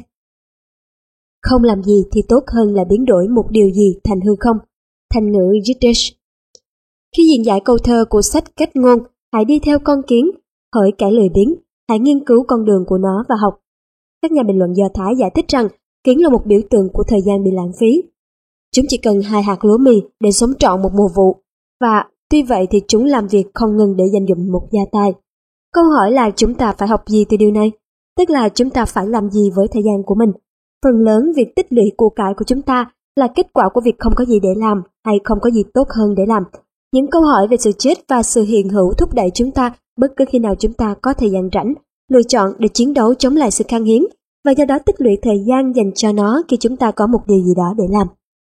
Không làm gì thì tốt hơn là biến đổi một điều gì thành hư không. Thành ngữ Yiddish. Khi diễn giải câu thơ của sách Kết ngôn, hãy đi theo con kiến, hỡi kẻ lười biếng, hãy nghiên cứu con đường của nó và học. Các nhà bình luận Do Thái giải thích rằng kiến là một biểu tượng của thời gian bị lãng phí. Chúng chỉ cần 2 hạt lúa mì để sống trọn một mùa vụ, và tuy vậy thì chúng làm việc không ngừng để dành dụm một gia tài. Câu hỏi là chúng ta phải học gì từ điều này? Tức là chúng ta phải làm gì với thời gian của mình? Phần lớn việc tích lũy của cải của chúng ta là kết quả của việc không có gì để làm hay không có gì tốt hơn để làm. Những câu hỏi về sự chết và sự hiện hữu thúc đẩy chúng ta bất cứ khi nào chúng ta có thời gian rảnh, lựa chọn để chiến đấu chống lại sự khan hiếm và do đó tích lũy thời gian dành cho nó khi chúng ta có một điều gì đó để làm.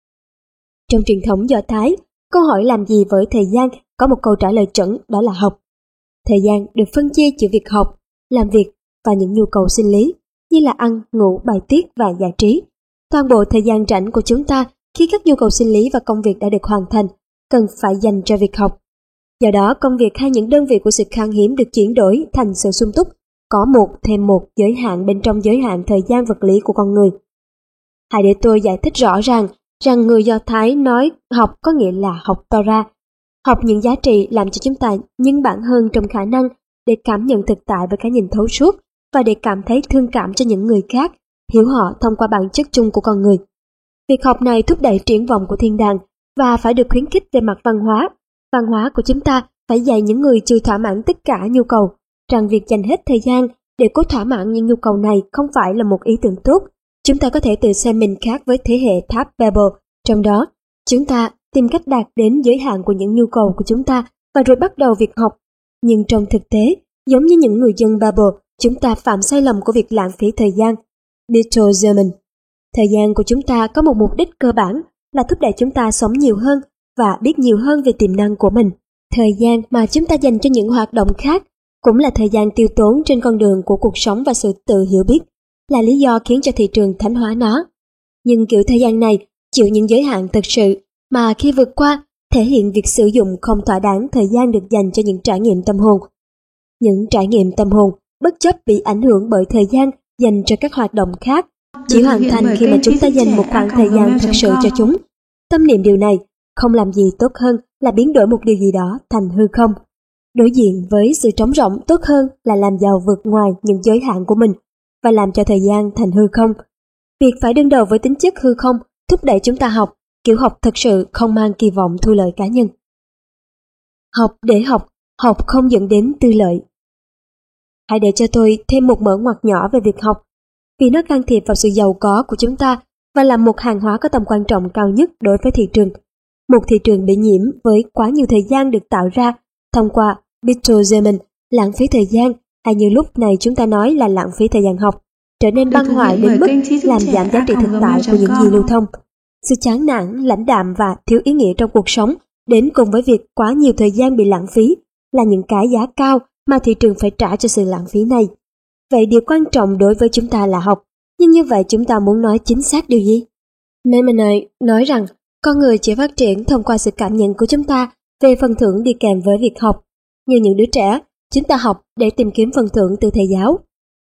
Trong truyền thống Do Thái, câu hỏi làm gì với thời gian có một câu trả lời chuẩn, đó là học. Thời gian được phân chia giữa việc học, làm việc và những nhu cầu sinh lý như là ăn, ngủ, bài tiết và giải trí. Toàn bộ thời gian rảnh của chúng ta khi các nhu cầu sinh lý và công việc đã được hoàn thành cần phải dành cho việc học. Do đó, công việc hay những đơn vị của sự khan hiếm được chuyển đổi thành sự sung túc, có một thêm một giới hạn bên trong giới hạn thời gian vật lý của con người. Hãy để tôi giải thích rõ ràng rằng người Do Thái nói học có nghĩa là học Torah, học những giá trị làm cho chúng ta nhân bản hơn trong khả năng để cảm nhận thực tại với cái nhìn thấu suốt và để cảm thấy thương cảm cho những người khác, hiểu họ thông qua bản chất chung của con người. Việc học này thúc đẩy triển vọng của thiên đàng và phải được khuyến khích về mặt văn hóa. Văn hóa của chúng ta phải dạy những người chưa thỏa mãn tất cả nhu cầu rằng việc dành hết thời gian để cố thỏa mãn những nhu cầu này không phải là một ý tưởng tốt. Chúng ta có thể tự xem mình khác với thế hệ tháp Babel, trong đó chúng ta tìm cách đạt đến giới hạn của những nhu cầu của chúng ta và rồi bắt đầu việc học. Nhưng trong thực tế, giống như những người dân Babel, chúng ta phạm sai lầm của việc lãng phí thời gian. Beetle German. Thời gian của chúng ta có một mục đích cơ bản là thúc đẩy chúng ta sống nhiều hơn và biết nhiều hơn về tiềm năng của mình. Thời gian mà chúng ta dành cho những hoạt động khác cũng là thời gian tiêu tốn trên con đường của cuộc sống và sự tự hiểu biết, là lý do khiến cho thị trường thánh hóa nó. Nhưng kiểu thời gian này chịu những giới hạn thực sự mà khi vượt qua thể hiện việc sử dụng không thỏa đáng thời gian được dành cho những trải nghiệm tâm hồn. Những trải nghiệm tâm hồn bất chấp bị ảnh hưởng bởi thời gian dành cho các hoạt động khác, chỉ hoàn thành khi mà chúng ta dành một khoảng thời gian thật sự cho chúng. Tâm niệm điều này không làm gì tốt hơn là biến đổi một điều gì đó thành hư không. Đối diện với sự trống rỗng tốt hơn là làm giàu vượt ngoài những giới hạn của mình và làm cho thời gian thành hư không. Việc phải đương đầu với tính chất hư không thúc đẩy chúng ta học, kiểu học thật sự không mang kỳ vọng thu lợi cá nhân. Học để học, học không dẫn đến tư lợi. Hãy để cho tôi thêm một mở ngoặt nhỏ về việc học, vì nó can thiệp vào sự giàu có của chúng ta và là một hàng hóa có tầm quan trọng cao nhất đối với thị trường. Một thị trường bị nhiễm với quá nhiều thời gian được tạo ra thông qua Beetle German, lãng phí thời gian, hay như lúc này chúng ta nói là lãng phí thời gian học, trở nên băng hoại đến mức làm giảm giá trị thực tại của những gì lưu thông. Sự chán nản, lãnh đạm và thiếu ý nghĩa trong cuộc sống đến cùng với việc quá nhiều thời gian bị lãng phí là những cái giá cao mà thị trường phải trả cho sự lãng phí này. Vậy điều quan trọng đối với chúng ta là học, nhưng như vậy chúng ta muốn nói chính xác điều gì? Maimonides nói rằng con người chỉ phát triển thông qua sự cảm nhận của chúng ta về phần thưởng đi kèm với việc học. Như những đứa trẻ, chúng ta học để tìm kiếm phần thưởng từ thầy giáo.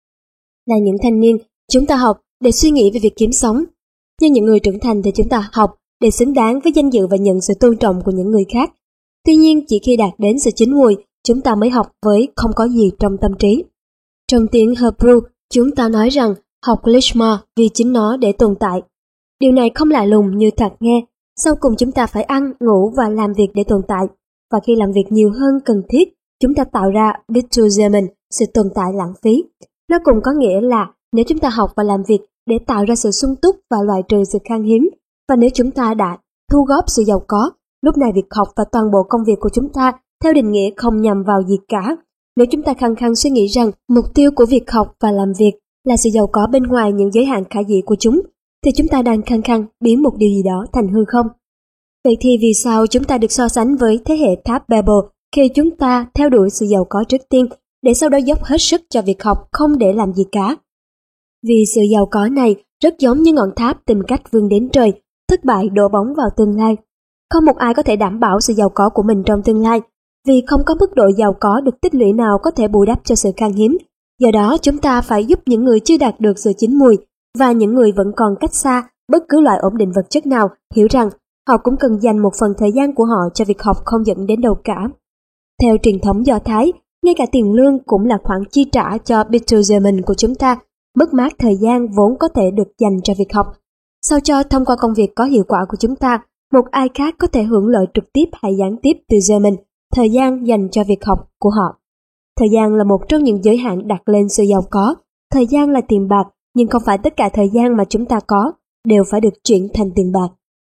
Là những thanh niên, chúng ta học để suy nghĩ về việc kiếm sống. Như những người trưởng thành thì chúng ta học để xứng đáng với danh dự và nhận sự tôn trọng của những người khác. Tuy nhiên, chỉ khi đạt đến sự chín mùi, chúng ta mới học với không có gì trong tâm trí. Trong tiếng Hebrew, chúng ta nói rằng học lishma vì chính nó để tồn tại. Điều này không lạ lùng như thoạt nghe. Sau cùng chúng ta phải ăn, ngủ và làm việc để tồn tại. Và khi làm việc nhiều hơn cần thiết, chúng ta tạo ra Beetle German, sự tồn tại lãng phí. Nó cũng có nghĩa là nếu chúng ta học và làm việc để tạo ra sự sung túc và loại trừ sự khan hiếm, và nếu chúng ta đã thu góp sự giàu có, lúc này việc học và toàn bộ công việc của chúng ta theo định nghĩa không nhằm vào gì cả. Nếu chúng ta khăng khăng suy nghĩ rằng mục tiêu của việc học và làm việc là sự giàu có bên ngoài những giới hạn khả dĩ của chúng, thì chúng ta đang khăng khăng biến một điều gì đó thành hư không. Vậy thì vì sao chúng ta được so sánh với thế hệ tháp Babel khi chúng ta theo đuổi sự giàu có trước tiên, để sau đó dốc hết sức cho việc học không để làm gì cả? Vì sự giàu có này rất giống như ngọn tháp tìm cách vươn đến trời, thất bại đổ bóng vào tương lai. Không một ai có thể đảm bảo sự giàu có của mình trong tương lai, vì không có mức độ giàu có được tích lũy nào có thể bù đắp cho sự khan hiếm. Do đó chúng ta phải giúp những người chưa đạt được sự chín mùi và những người vẫn còn cách xa bất cứ loại ổn định vật chất nào hiểu rằng họ cũng cần dành một phần thời gian của họ cho việc học không dẫn đến đâu cả. Theo truyền thống Do Thái, ngay cả tiền lương cũng là khoản chi trả cho Beetle German của chúng ta, mất mát thời gian vốn có thể được dành cho việc học. Sao cho thông qua công việc có hiệu quả của chúng ta, một ai khác có thể hưởng lợi trực tiếp hay gián tiếp từ giờ mình, thời gian dành cho việc học của họ. Thời gian là một trong những giới hạn đặt lên sự giàu có. Thời gian là tiền bạc, nhưng không phải tất cả thời gian mà chúng ta có đều phải được chuyển thành tiền bạc.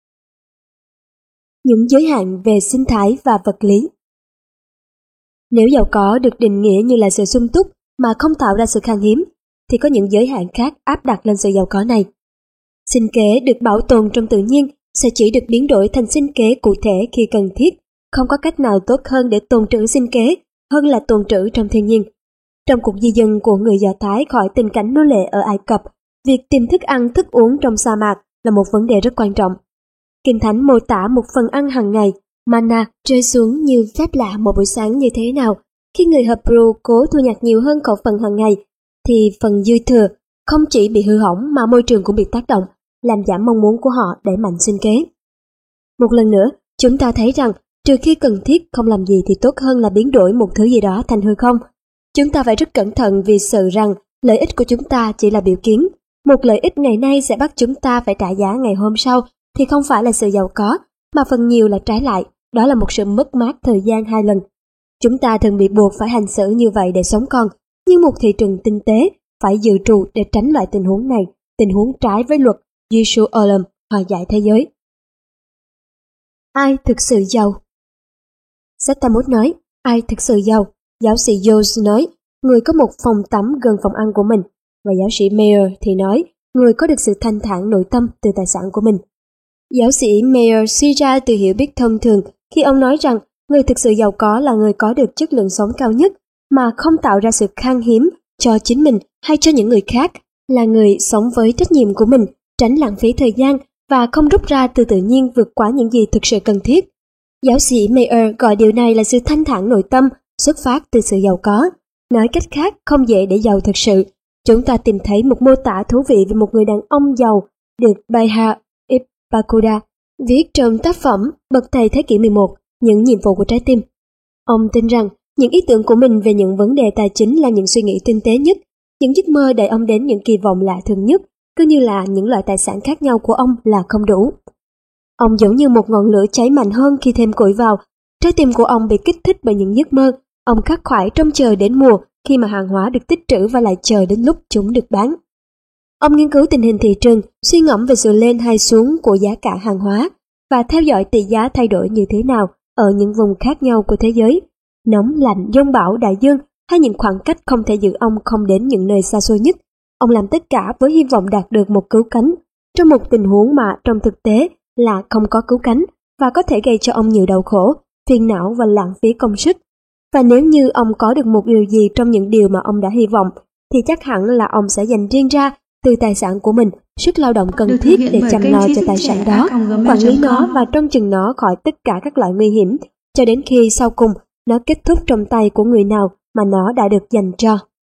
Những giới hạn về sinh thái và vật lý. Nếu giàu có được định nghĩa như là sự sung túc mà không tạo ra sự khan hiếm, thì có những giới hạn khác áp đặt lên sự giàu có này. Sinh kế được bảo tồn trong tự nhiên sẽ chỉ được biến đổi thành sinh kế cụ thể khi cần thiết. Không có cách nào tốt hơn để tồn trữ sinh kế hơn là tồn trữ trong thiên nhiên. Trong cuộc di dân của người Do Thái khỏi tình cảnh nô lệ ở Ai Cập, việc tìm thức ăn thức uống trong sa mạc là một vấn đề rất quan trọng. Kinh Thánh mô tả một phần ăn hàng ngày, manna rơi xuống như phép lạ một buổi sáng như thế nào. Khi người Hebrew cố thu nhặt nhiều hơn khẩu phần hàng ngày, thì phần dư thừa không chỉ bị hư hỏng mà môi trường cũng bị tác động, làm giảm mong muốn của họ đẩy mạnh sinh kế. Một lần nữa, chúng ta thấy rằng trừ khi cần thiết không làm gì thì tốt hơn là biến đổi một thứ gì đó thành hư không. Chúng ta phải rất cẩn thận vì sợ rằng lợi ích của chúng ta chỉ là biểu kiến. Một lợi ích ngày nay sẽ bắt chúng ta phải trả giá ngày hôm sau thì không phải là sự giàu có, mà phần nhiều là trái lại, đó là một sự mất mát thời gian 2 lần. Chúng ta thường bị buộc phải hành xử như vậy để sống còn, nhưng một thị trường tinh tế phải dự trù để tránh loại tình huống này, tình huống trái với luật Yeshua Olam, hòa giải thế giới. Ai thực sự giàu? Sách Talmud nói, ai thực sự giàu? Giáo sĩ Jones nói, người có một phòng tắm gần phòng ăn của mình, và giáo sĩ Mayer thì nói, người có được sự thanh thản nội tâm từ tài sản của mình. Giáo sĩ Mayer suy ra từ hiểu biết thông thường khi ông nói rằng người thực sự giàu có là người có được chất lượng sống cao nhất mà không tạo ra sự khan hiếm cho chính mình hay cho những người khác, là người sống với trách nhiệm của mình, tránh lãng phí thời gian và không rút ra từ tự nhiên vượt quá những gì thực sự cần thiết. Giáo sĩ Mayer gọi điều này là sự thanh thản nội tâm xuất phát từ sự giàu có. Nói cách khác, không dễ để giàu thực sự. Chúng ta tìm thấy một mô tả thú vị về một người đàn ông giàu được Bayha Ibn Bakuda viết trong tác phẩm Bậc thầy thế kỷ 11, những nhiệm vụ của trái tim. Ông tin rằng những ý tưởng của mình về những vấn đề tài chính là những suy nghĩ tinh tế nhất, những giấc mơ đẩy ông đến những kỳ vọng lạ thường nhất, cứ như là những loại tài sản khác nhau của ông là không đủ. Ông giống như một ngọn lửa cháy mạnh hơn khi thêm củi vào. Trái tim của ông bị kích thích bởi những giấc mơ. Ông khắc khoải trông chờ đến mùa khi mà hàng hóa được tích trữ và lại chờ đến lúc chúng được bán. Ông nghiên cứu tình hình thị trường, suy ngẫm về sự lên hay xuống của giá cả hàng hóa và theo dõi tỷ giá thay đổi như thế nào ở những vùng khác nhau của thế giới, nóng lạnh, giông bão, đại dương hay những khoảng cách không thể giữ ông không đến những nơi xa xôi nhất. Ông làm tất cả với hy vọng đạt được một cứu cánh trong một tình huống mà trong thực tế là không có cứu cánh và có thể gây cho ông nhiều đau khổ, phiền não và lãng phí công sức. Và nếu như ông có được một điều gì trong những điều mà ông đã hy vọng, thì chắc hẳn là ông sẽ dành riêng ra từ tài sản của mình sức lao động cần thiết để chăm lo cho tài sản đó, quản lý nó và trông chừng nó khỏi tất cả các loại nguy hiểm, cho đến khi sau cùng nó kết thúc trong tay của người nào mà nó đã được dành cho.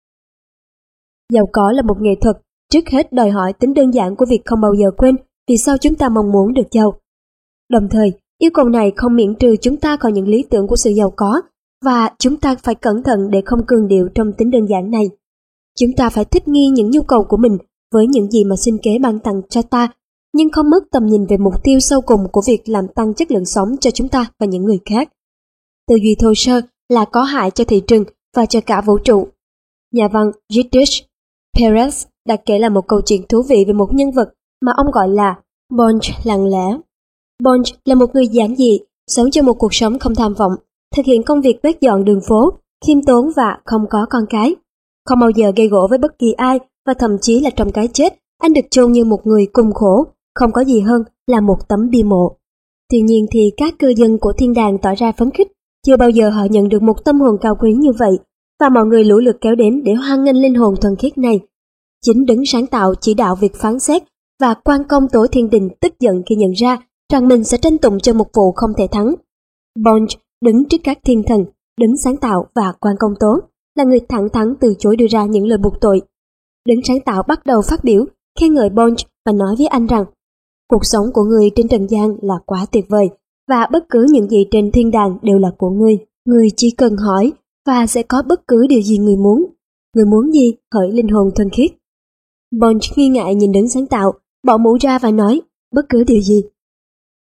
Giàu có là một nghệ thuật, trước hết đòi hỏi tính đơn giản của việc không bao giờ quên vì sao chúng ta mong muốn được giàu. Đồng thời, yêu cầu này không miễn trừ chúng ta còn những lý tưởng của sự giàu có, và chúng ta phải cẩn thận để không cường điệu trong tính đơn giản này. Chúng ta phải thích nghi những nhu cầu của mình với những gì mà sinh kế ban tặng cho ta, nhưng không mất tầm nhìn về mục tiêu sâu cùng của việc làm tăng chất lượng sống cho chúng ta và những người khác. Tư duy thô sơ là có hại cho thị trường và cho cả vũ trụ. Nhà văn Yiddish Peretz đã kể lại một câu chuyện thú vị về một nhân vật mà ông gọi là Bonch lặng lẽ. Bonch là một người giản dị, sống cho một cuộc sống không tham vọng, thực hiện công việc quét dọn đường phố, khiêm tốn và không có con cái. Không bao giờ gây gổ với bất kỳ ai và thậm chí là trong cái chết, anh được chôn như một người cùng khổ, không có gì hơn là một tấm bia mộ. Tuy nhiên thì các cư dân của thiên đàng tỏ ra phấn khích, chưa bao giờ họ nhận được một tâm hồn cao quý như vậy, và mọi người lũ lượt kéo đến để hoan nghênh linh hồn thuần khiết này. Chính đấng sáng tạo chỉ đạo việc phán xét và quan công tố thiên đình tức giận khi nhận ra rằng mình sẽ tranh tụng cho một vụ không thể thắng. Bonch đứng trước các thiên thần, đấng sáng tạo và quan công tố, là người thẳng thắn từ chối đưa ra những lời buộc tội. Đấng sáng tạo bắt đầu phát biểu, khen ngợi Bonch và nói với anh rằng cuộc sống của người trên trần gian là quá tuyệt vời và bất cứ những gì trên thiên đàng đều là của ngươi. Ngươi chỉ cần hỏi và sẽ có bất cứ điều gì ngươi muốn. Ngươi muốn gì? Hỡi linh hồn thuần khiết. Bonch nghi ngại nhìn đấng sáng tạo, bỏ mũ ra và nói bất cứ điều gì.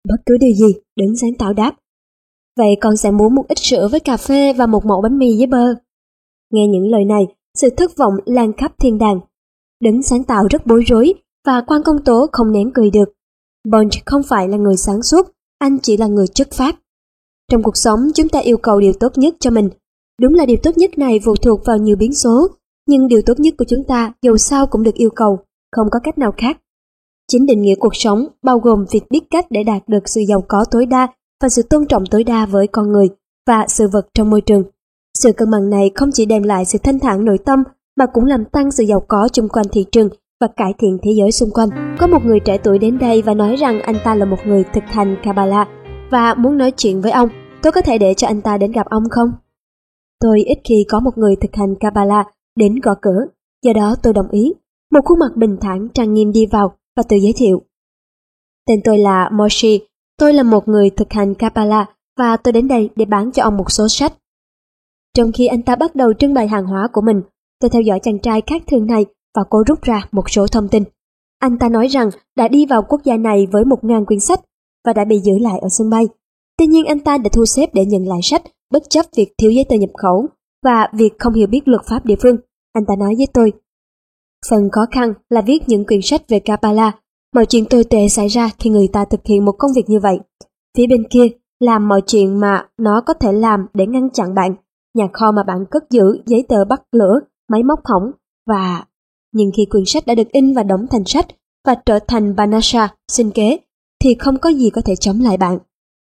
Bất cứ điều gì, đấng sáng tạo đáp. Vậy con sẽ muốn một ít sữa với cà phê và một mẩu bánh mì với bơ. Nghe những lời này, sự thất vọng lan khắp thiên đàng. Đấng sáng tạo rất bối rối và quan công tố không nén cười được. Bunch không phải là người sáng suốt, anh chỉ là người chất phác. Trong cuộc sống chúng ta yêu cầu điều tốt nhất cho mình. Đúng là điều tốt nhất này phụ thuộc vào nhiều biến số, nhưng điều tốt nhất của chúng ta dầu sao cũng được yêu cầu, không có cách nào khác. Chính định nghĩa cuộc sống bao gồm việc biết cách để đạt được sự giàu có tối đa và sự tôn trọng tối đa với con người và sự vật trong môi trường. Sự cân bằng này không chỉ đem lại sự thanh thản nội tâm mà cũng làm tăng sự giàu có chung quanh thị trường và cải thiện thế giới xung quanh. Có một người trẻ tuổi đến đây và nói rằng anh ta là một người thực hành Kabbalah và muốn nói chuyện với ông. Tôi có thể để cho anh ta đến gặp ông không? Tôi ít khi có một người thực hành Kabbalah đến gõ cửa, do đó tôi đồng ý. Một khuôn mặt bình thản trang nghiêm đi vào và tự giới thiệu. Tên tôi là Moshe, tôi là một người thực hành Kabbalah và tôi đến đây để bán cho ông một số sách. Trong khi anh ta bắt đầu trưng bày hàng hóa của mình, tôi theo dõi chàng trai khác thường này và cố rút ra một số thông tin. Anh ta nói rằng đã đi vào quốc gia này với 1.000 quyển sách và đã bị giữ lại ở sân bay. Tuy nhiên anh ta đã thu xếp để nhận lại sách bất chấp việc thiếu giấy tờ nhập khẩu và việc không hiểu biết luật pháp địa phương. Anh ta nói với tôi, phần khó khăn là viết những quyển sách về Kabbalah. Mọi chuyện tồi tệ xảy ra khi người ta thực hiện một công việc như vậy. Phía bên kia làm mọi chuyện mà nó có thể làm để ngăn chặn bạn. Nhà kho mà bạn cất giữ, giấy tờ bắt lửa, máy móc hỏng và... Nhưng khi quyển sách đã được in và đóng thành sách và trở thành Banasha, sinh kế, thì không có gì có thể chống lại bạn.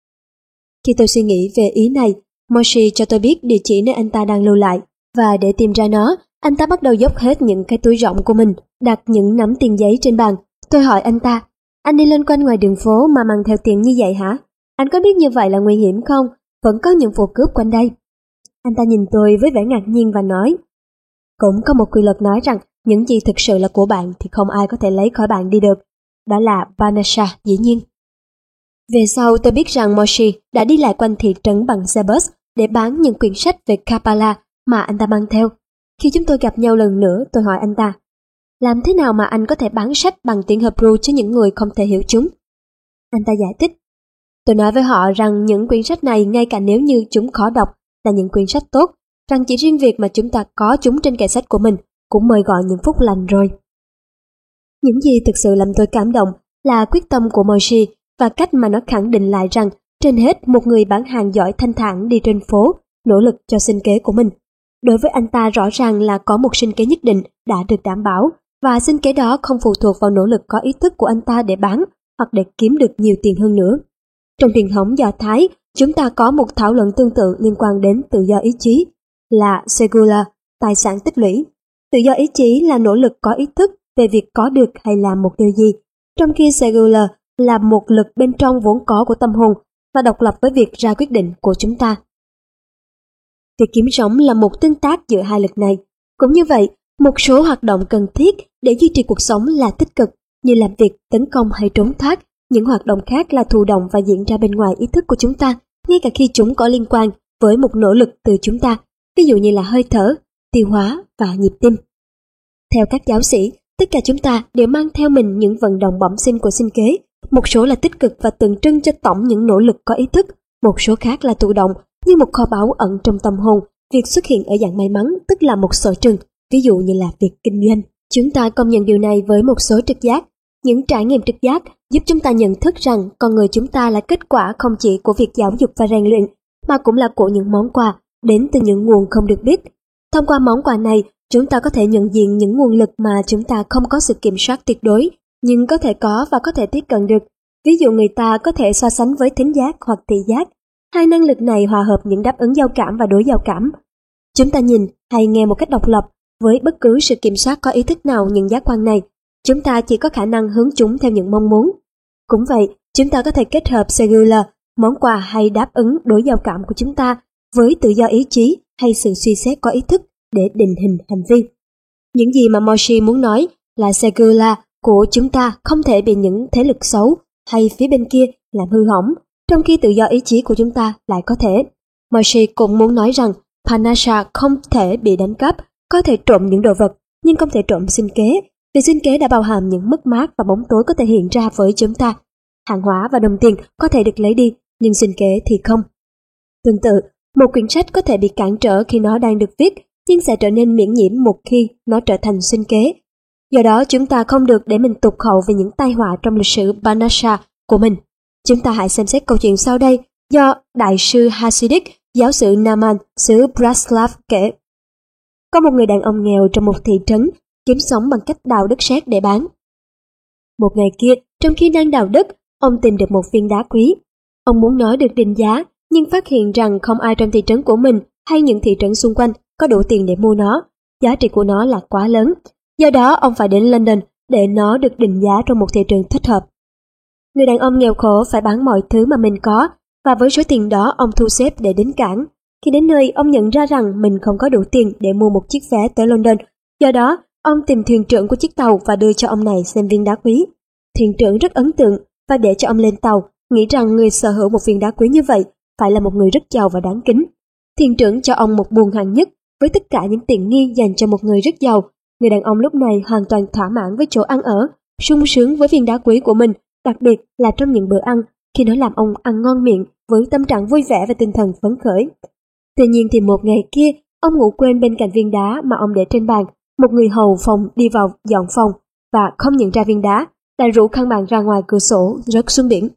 Khi tôi suy nghĩ về ý này, Moshe cho tôi biết địa chỉ nơi anh ta đang lưu lại, và để tìm ra nó, anh ta bắt đầu dốc hết những cái túi rỗng của mình, đặt những nắm tiền giấy trên bàn. Tôi hỏi anh ta, anh đi lên quanh ngoài đường phố mà mang theo tiền như vậy hả? Anh có biết như vậy là nguy hiểm không? Vẫn có những vụ cướp quanh đây. Anh ta nhìn tôi với vẻ ngạc nhiên và nói, cũng có một quy luật nói rằng những gì thực sự là của bạn thì không ai có thể lấy khỏi bạn đi được. Đó là Banasha, dĩ nhiên. Về sau tôi biết rằng Moshe đã đi lại quanh thị trấn bằng xe bus để bán những quyển sách về Kabbalah mà anh ta mang theo. Khi chúng tôi gặp nhau lần nữa, tôi hỏi anh ta, làm thế nào mà anh có thể bán sách bằng tiếng Hebrew cho những người không thể hiểu chúng? Anh ta giải thích, tôi nói với họ rằng những quyển sách này ngay cả nếu như chúng khó đọc là những quyển sách tốt, rằng chỉ riêng việc mà chúng ta có chúng trên kệ sách của mình cũng mời gọi những phúc lành rồi. Những gì thực sự làm tôi cảm động là quyết tâm của Moshe và cách mà nó khẳng định lại rằng trên hết một người bán hàng giỏi thanh thản đi trên phố, nỗ lực cho sinh kế của mình. Đối với anh ta rõ ràng là có một sinh kế nhất định đã được đảm bảo và sinh kế đó không phụ thuộc vào nỗ lực có ý thức của anh ta để bán hoặc để kiếm được nhiều tiền hơn nữa. Trong truyền thống Do Thái, chúng ta có một thảo luận tương tự liên quan đến tự do ý chí là Segula, tài sản tích lũy. Tự do ý chí là nỗ lực có ý thức về việc có được hay làm một điều gì, trong khi Segula là một lực bên trong vốn có của tâm hồn và độc lập với việc ra quyết định của chúng ta. Việc kiếm sống là một tương tác giữa hai lực này. Cũng như vậy, một số hoạt động cần thiết để duy trì cuộc sống là tích cực, như làm việc, tấn công hay trốn thoát. Những hoạt động khác là thụ động và diễn ra bên ngoài ý thức của chúng ta, ngay cả khi chúng có liên quan với một nỗ lực từ chúng ta, ví dụ như là hơi thở, tiêu hóa và nhịp tim. Theo các giáo sĩ, tất cả chúng ta đều mang theo mình những vận động bẩm sinh của sinh kế. Một số là tích cực và tượng trưng cho tổng những nỗ lực có ý thức, một số khác là thụ động, như một kho báu ẩn trong tâm hồn, việc xuất hiện ở dạng may mắn, tức là một sở trường, ví dụ như là việc kinh doanh. Chúng ta công nhận điều này với một số trực giác. Những trải nghiệm trực giác giúp chúng ta nhận thức rằng con người chúng ta là kết quả không chỉ của việc giáo dục và rèn luyện, mà cũng là của những món quà đến từ những nguồn không được biết. Thông qua món quà này, chúng ta có thể nhận diện những nguồn lực mà chúng ta không có sự kiểm soát tuyệt đối, nhưng có thể có và có thể tiếp cận được. Ví dụ người ta có thể so sánh với thính giác hoặc thị giác. Hai năng lực này hòa hợp những đáp ứng giao cảm và đối giao cảm. Chúng ta nhìn hay nghe một cách độc lập, với bất cứ sự kiểm soát có ý thức nào những giác quan này. Chúng ta chỉ có khả năng hướng chúng theo những mong muốn. Cũng vậy, chúng ta có thể kết hợp Segula, món quà hay đáp ứng đối giao cảm của chúng ta, với tự do ý chí hay sự suy xét có ý thức để định hình hành vi. Những gì mà Moshe muốn nói là Segula của chúng ta không thể bị những thế lực xấu hay phía bên kia làm hư hỏng, trong khi tự do ý chí của chúng ta lại có thể. Moshe cũng muốn nói rằng Panasha không thể bị đánh cắp, có thể trộm những đồ vật, nhưng không thể trộm sinh kế, vì sinh kế đã bao hàm những mất mát và bóng tối có thể hiện ra với chúng ta. hàng hóa và đồng tiền có thể được lấy đi, nhưng sinh kế thì không. Tương tự, một quyển sách có thể bị cản trở khi nó đang được viết, nhưng sẽ trở nên miễn nhiễm một khi nó trở thành sinh kế. Do đó chúng ta không được để mình tụt hậu về những tai họa trong lịch sử Banasa của mình. Chúng ta hãy xem xét câu chuyện sau đây do đại sư Hasidic, giáo sư Naaman xứ Braslav kể. Có một người đàn ông nghèo trong một thị trấn kiếm sống bằng cách đào đất sét để bán. Một ngày kia, trong khi đang đào đất, ông tìm được một viên đá quý. Ông muốn nó được định giá, nhưng phát hiện rằng không ai trong thị trấn của mình hay những thị trấn xung quanh có đủ tiền để mua nó. Giá trị của nó là quá lớn. Do đó, ông phải đến London để nó được định giá trong một thị trường thích hợp. Người đàn ông nghèo khổ phải bán mọi thứ mà mình có, và với số tiền đó ông thu xếp để đến cảng. Khi đến nơi, ông nhận ra rằng mình không có đủ tiền để mua một chiếc vé tới London. Do đó, ông tìm thuyền trưởng của chiếc tàu và đưa cho ông này xem viên đá quý. Thuyền trưởng rất ấn tượng và để cho ông lên tàu, nghĩ rằng người sở hữu một viên đá quý như vậy phải là một người rất giàu và đáng kính. Thuyền trưởng cho ông một buồng hạng nhất với tất cả những tiện nghi dành cho một người rất giàu. Người đàn ông lúc này hoàn toàn thỏa mãn với chỗ ăn ở, sung sướng với viên đá quý của mình, đặc biệt là trong những bữa ăn, khi nó làm ông ăn ngon miệng với tâm trạng vui vẻ và tinh thần phấn khởi. Tuy nhiên thì một ngày kia, ông ngủ quên bên cạnh viên đá mà ông để trên bàn. Một người hầu phòng đi vào dọn phòng và không nhận ra viên đá, lại rủ khăn bàn ra ngoài cửa sổ rớt xuống biển.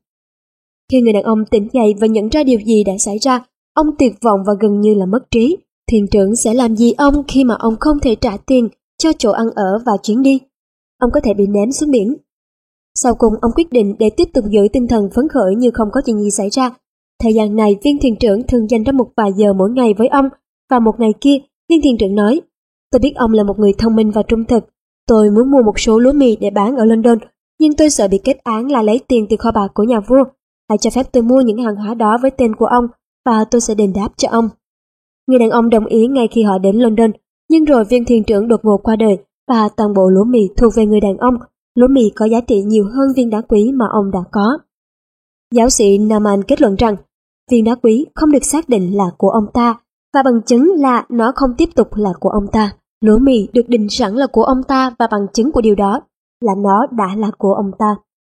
Khi người đàn ông tỉnh dậy và nhận ra điều gì đã xảy ra, ông tuyệt vọng và gần như là mất trí. Thuyền trưởng sẽ làm gì ông khi mà ông không thể trả tiền cho chỗ ăn ở và chuyến đi? Ông có thể bị ném xuống biển. Sau cùng ông quyết định để tiếp tục giữ tinh thần phấn khởi như không có chuyện gì xảy ra. Thời gian này viên thuyền trưởng thường dành ra một vài giờ mỗi ngày với ông, và một ngày kia viên thuyền trưởng nói: "Tôi biết ông là một người thông minh và trung thực. Tôi muốn mua một số lúa mì để bán ở London, nhưng tôi sợ bị kết án là lấy tiền từ kho bạc của nhà vua. Hãy cho phép tôi mua những hàng hóa đó với tên của ông và tôi sẽ đền đáp cho ông." Người đàn ông đồng ý ngay khi họ đến London, nhưng rồi viên thuyền trưởng đột ngột qua đời và toàn bộ lúa mì thuộc về người đàn ông. Lúa mì có giá trị nhiều hơn viên đá quý mà ông đã có. Giáo sĩ Naaman kết luận rằng viên đá quý không được xác định là của ông ta, và bằng chứng là nó không tiếp tục là của ông ta. Lúa mì được định sẵn là của ông ta, và bằng chứng của điều đó là nó đã là của ông ta.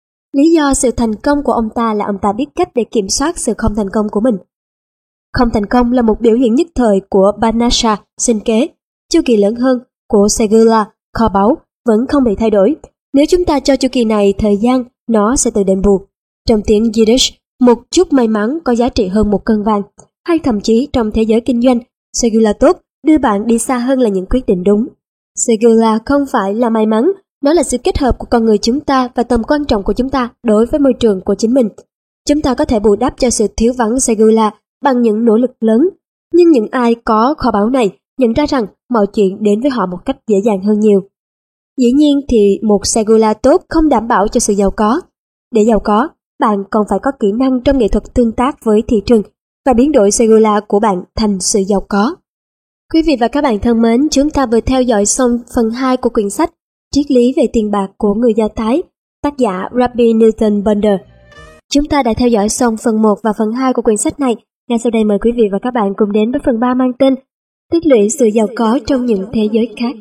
Lý do sự thành công của ông ta là ông ta biết cách để kiểm soát sự không thành công của mình. Không thành công là một biểu hiện nhất thời của Banasa, sinh kế. Chu kỳ lớn hơn của Segula, kho báu, vẫn không bị thay đổi. Nếu chúng ta cho chu kỳ này thời gian, nó sẽ tự đền bù. Trong tiếng Yiddish, một chút may mắn có giá trị hơn một cân vàng. Hay thậm chí trong thế giới kinh doanh, Segula tốt đưa bạn đi xa hơn là những quyết định đúng. Segula không phải là may mắn, nó là sự kết hợp của con người chúng ta và tầm quan trọng của chúng ta đối với môi trường của chính mình. Chúng ta có thể bù đắp cho sự thiếu vắng Segula bằng những nỗ lực lớn, nhưng những ai có kho báu này nhận ra rằng mọi chuyện đến với họ một cách dễ dàng hơn nhiều. Dĩ nhiên thì một Segula tốt không đảm bảo cho sự giàu có. Để giàu có, bạn còn phải có kỹ năng trong nghệ thuật tương tác với thị trường và biến đổi Segula của bạn thành sự giàu có. Quý vị và các bạn thân mến, chúng ta vừa theo dõi xong phần 2 của quyển sách Triết lý về tiền bạc của người Do Thái, tác giả Rabbi Newton Bonder. Chúng ta đã theo dõi xong phần 1 và phần 2 của quyển sách này. Ngay sau đây mời quý vị và các bạn cùng đến với phần 3 mang tên Tích lũy sự giàu có trong những thế giới khác.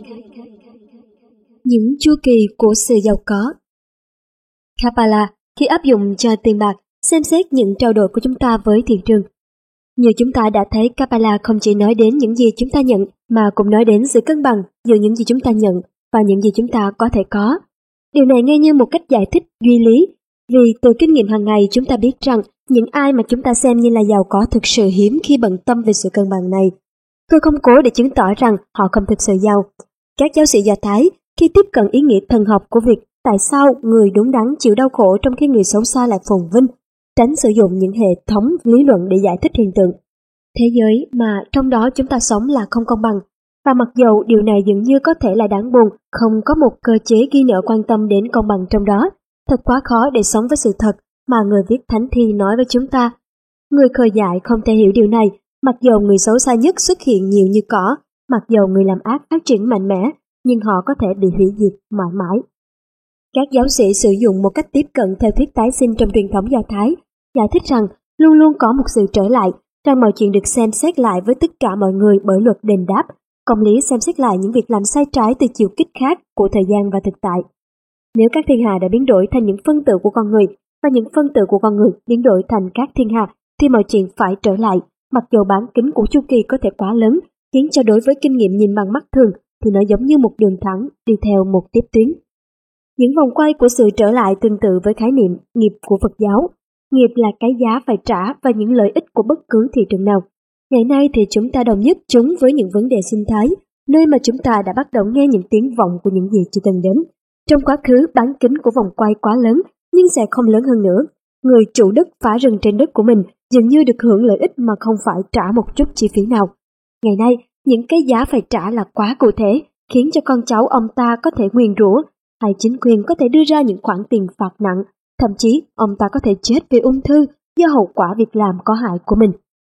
Những chu kỳ của sự giàu có. Kabbalah khi áp dụng cho tiền bạc, xem xét những trao đổi của chúng ta với thị trường. Như chúng ta đã thấy, Kabbalah không chỉ nói đến những gì chúng ta nhận, mà cũng nói đến sự cân bằng giữa những gì chúng ta nhận và những gì chúng ta có thể có. Điều này nghe như một cách giải thích duy lý, vì từ kinh nghiệm hàng ngày chúng ta biết rằng những ai mà chúng ta xem như là giàu có thực sự hiếm khi bận tâm về sự cân bằng này. Tôi không cố để chứng tỏ rằng họ không thực sự giàu. Các giáo sĩ Do Thái khi tiếp cận ý nghĩa thần học của việc tại sao người đúng đắn chịu đau khổ trong khi người xấu xa lại phồn vinh, tránh sử dụng những hệ thống lý luận để giải thích hiện tượng. Thế giới mà trong đó chúng ta sống là không công bằng, và mặc dầu điều này dường như có thể là đáng buồn, không có một cơ chế ghi nợ quan tâm đến công bằng trong đó. Thật quá khó để sống với sự thật mà người viết thánh thi nói với chúng ta. Người khờ dại không thể hiểu điều này, mặc dầu người xấu xa nhất xuất hiện nhiều như cỏ, mặc dầu người làm ác phát triển mạnh mẽ, nhưng họ có thể bị hủy diệt mãi mãi. Các giáo sĩ sử dụng một cách tiếp cận theo thuyết tái sinh trong truyền thống Do Thái, giải thích rằng luôn luôn có một sự trở lại, rằng mọi chuyện được xem xét lại với tất cả mọi người bởi luật đền đáp, công lý xem xét lại những việc làm sai trái từ chiều kích khác của thời gian và thực tại. Nếu các thiên hà đã biến đổi thành những phân tử của con người, và những phân tử của con người biến đổi thành các thiên hà, thì mọi chuyện phải trở lại. Mặc dù bán kính của chu kỳ có thể quá lớn, khiến cho đối với kinh nghiệm nhìn bằng mắt thường thì nó giống như một đường thẳng đi theo một tiếp tuyến. Những vòng quay của sự trở lại tương tự với khái niệm nghiệp của Phật giáo. Nghiệp là cái giá phải trả và những lợi ích của bất cứ thị trường nào. Ngày nay thì chúng ta đồng nhất chúng với những vấn đề sinh thái, nơi mà chúng ta đã bắt đầu nghe những tiếng vọng của những gì chưa từng đến. Trong quá khứ, bán kính của vòng quay quá lớn, nhưng sẽ không lớn hơn nữa. Người chủ đất phá rừng trên đất của mình dường như được hưởng lợi ích mà không phải trả một chút chi phí nào. Ngày nay, những cái giá phải trả là quá cụ thể, khiến cho con cháu ông ta có thể nguyền rủa, hay chính quyền có thể đưa ra những khoản tiền phạt nặng, thậm chí ông ta có thể chết vì ung thư do hậu quả việc làm có hại của mình.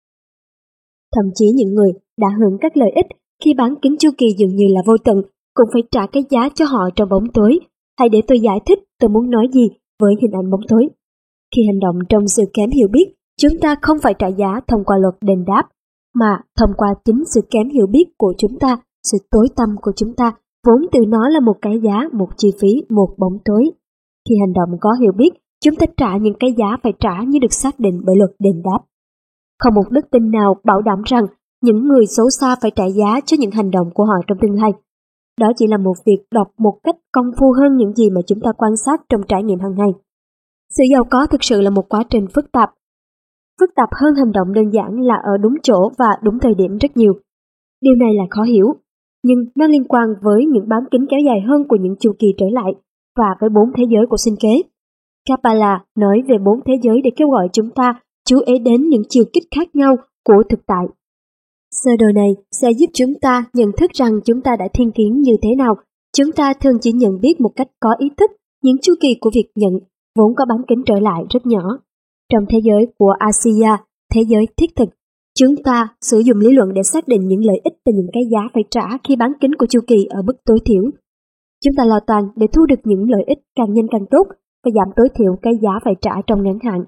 Thậm chí những người đã hưởng các lợi ích khi bán kính chu kỳ dường như là vô tận cũng phải trả cái giá cho họ trong bóng tối. Hãy để tôi giải thích tôi muốn nói gì với hình ảnh bóng tối. Khi hành động trong sự kém hiểu biết, chúng ta không phải trả giá thông qua luật đền đáp, mà thông qua chính sự kém hiểu biết của chúng ta, sự tối tăm của chúng ta, vốn từ nó là một cái giá, một chi phí, một bóng tối. Khi hành động có hiểu biết, chúng ta trả những cái giá phải trả như được xác định bởi luật đền đáp. Không một đức tin nào bảo đảm rằng những người xấu xa phải trả giá cho những hành động của họ trong tương lai. Đó chỉ là một việc đọc một cách công phu hơn những gì mà chúng ta quan sát trong trải nghiệm hàng ngày. Sự giàu có thực sự là một quá trình phức tạp. Phức tạp hơn hành động đơn giản là ở đúng chỗ và đúng thời điểm rất nhiều. Điều này là khó hiểu, nhưng nó liên quan với những bán kính kéo dài hơn của những chu kỳ trở lại và với 4 thế giới của sinh kế. Kabbalah nói về 4 thế giới để kêu gọi chúng ta chú ý đến những chiều kích khác nhau của thực tại. Sơ đồ này sẽ giúp chúng ta nhận thức rằng chúng ta đã thiên kiến như thế nào. Chúng ta thường chỉ nhận biết một cách có ý thức những chu kỳ của việc nhận, vốn có bán kính trở lại rất nhỏ. Trong thế giới của Asiya, thế giới thiết thực, chúng ta sử dụng lý luận để xác định những lợi ích và những cái giá phải trả khi bán kính của chu kỳ ở mức tối thiểu. Chúng ta lo toan để thu được những lợi ích càng nhanh càng tốt và giảm tối thiểu cái giá phải trả trong ngắn hạn.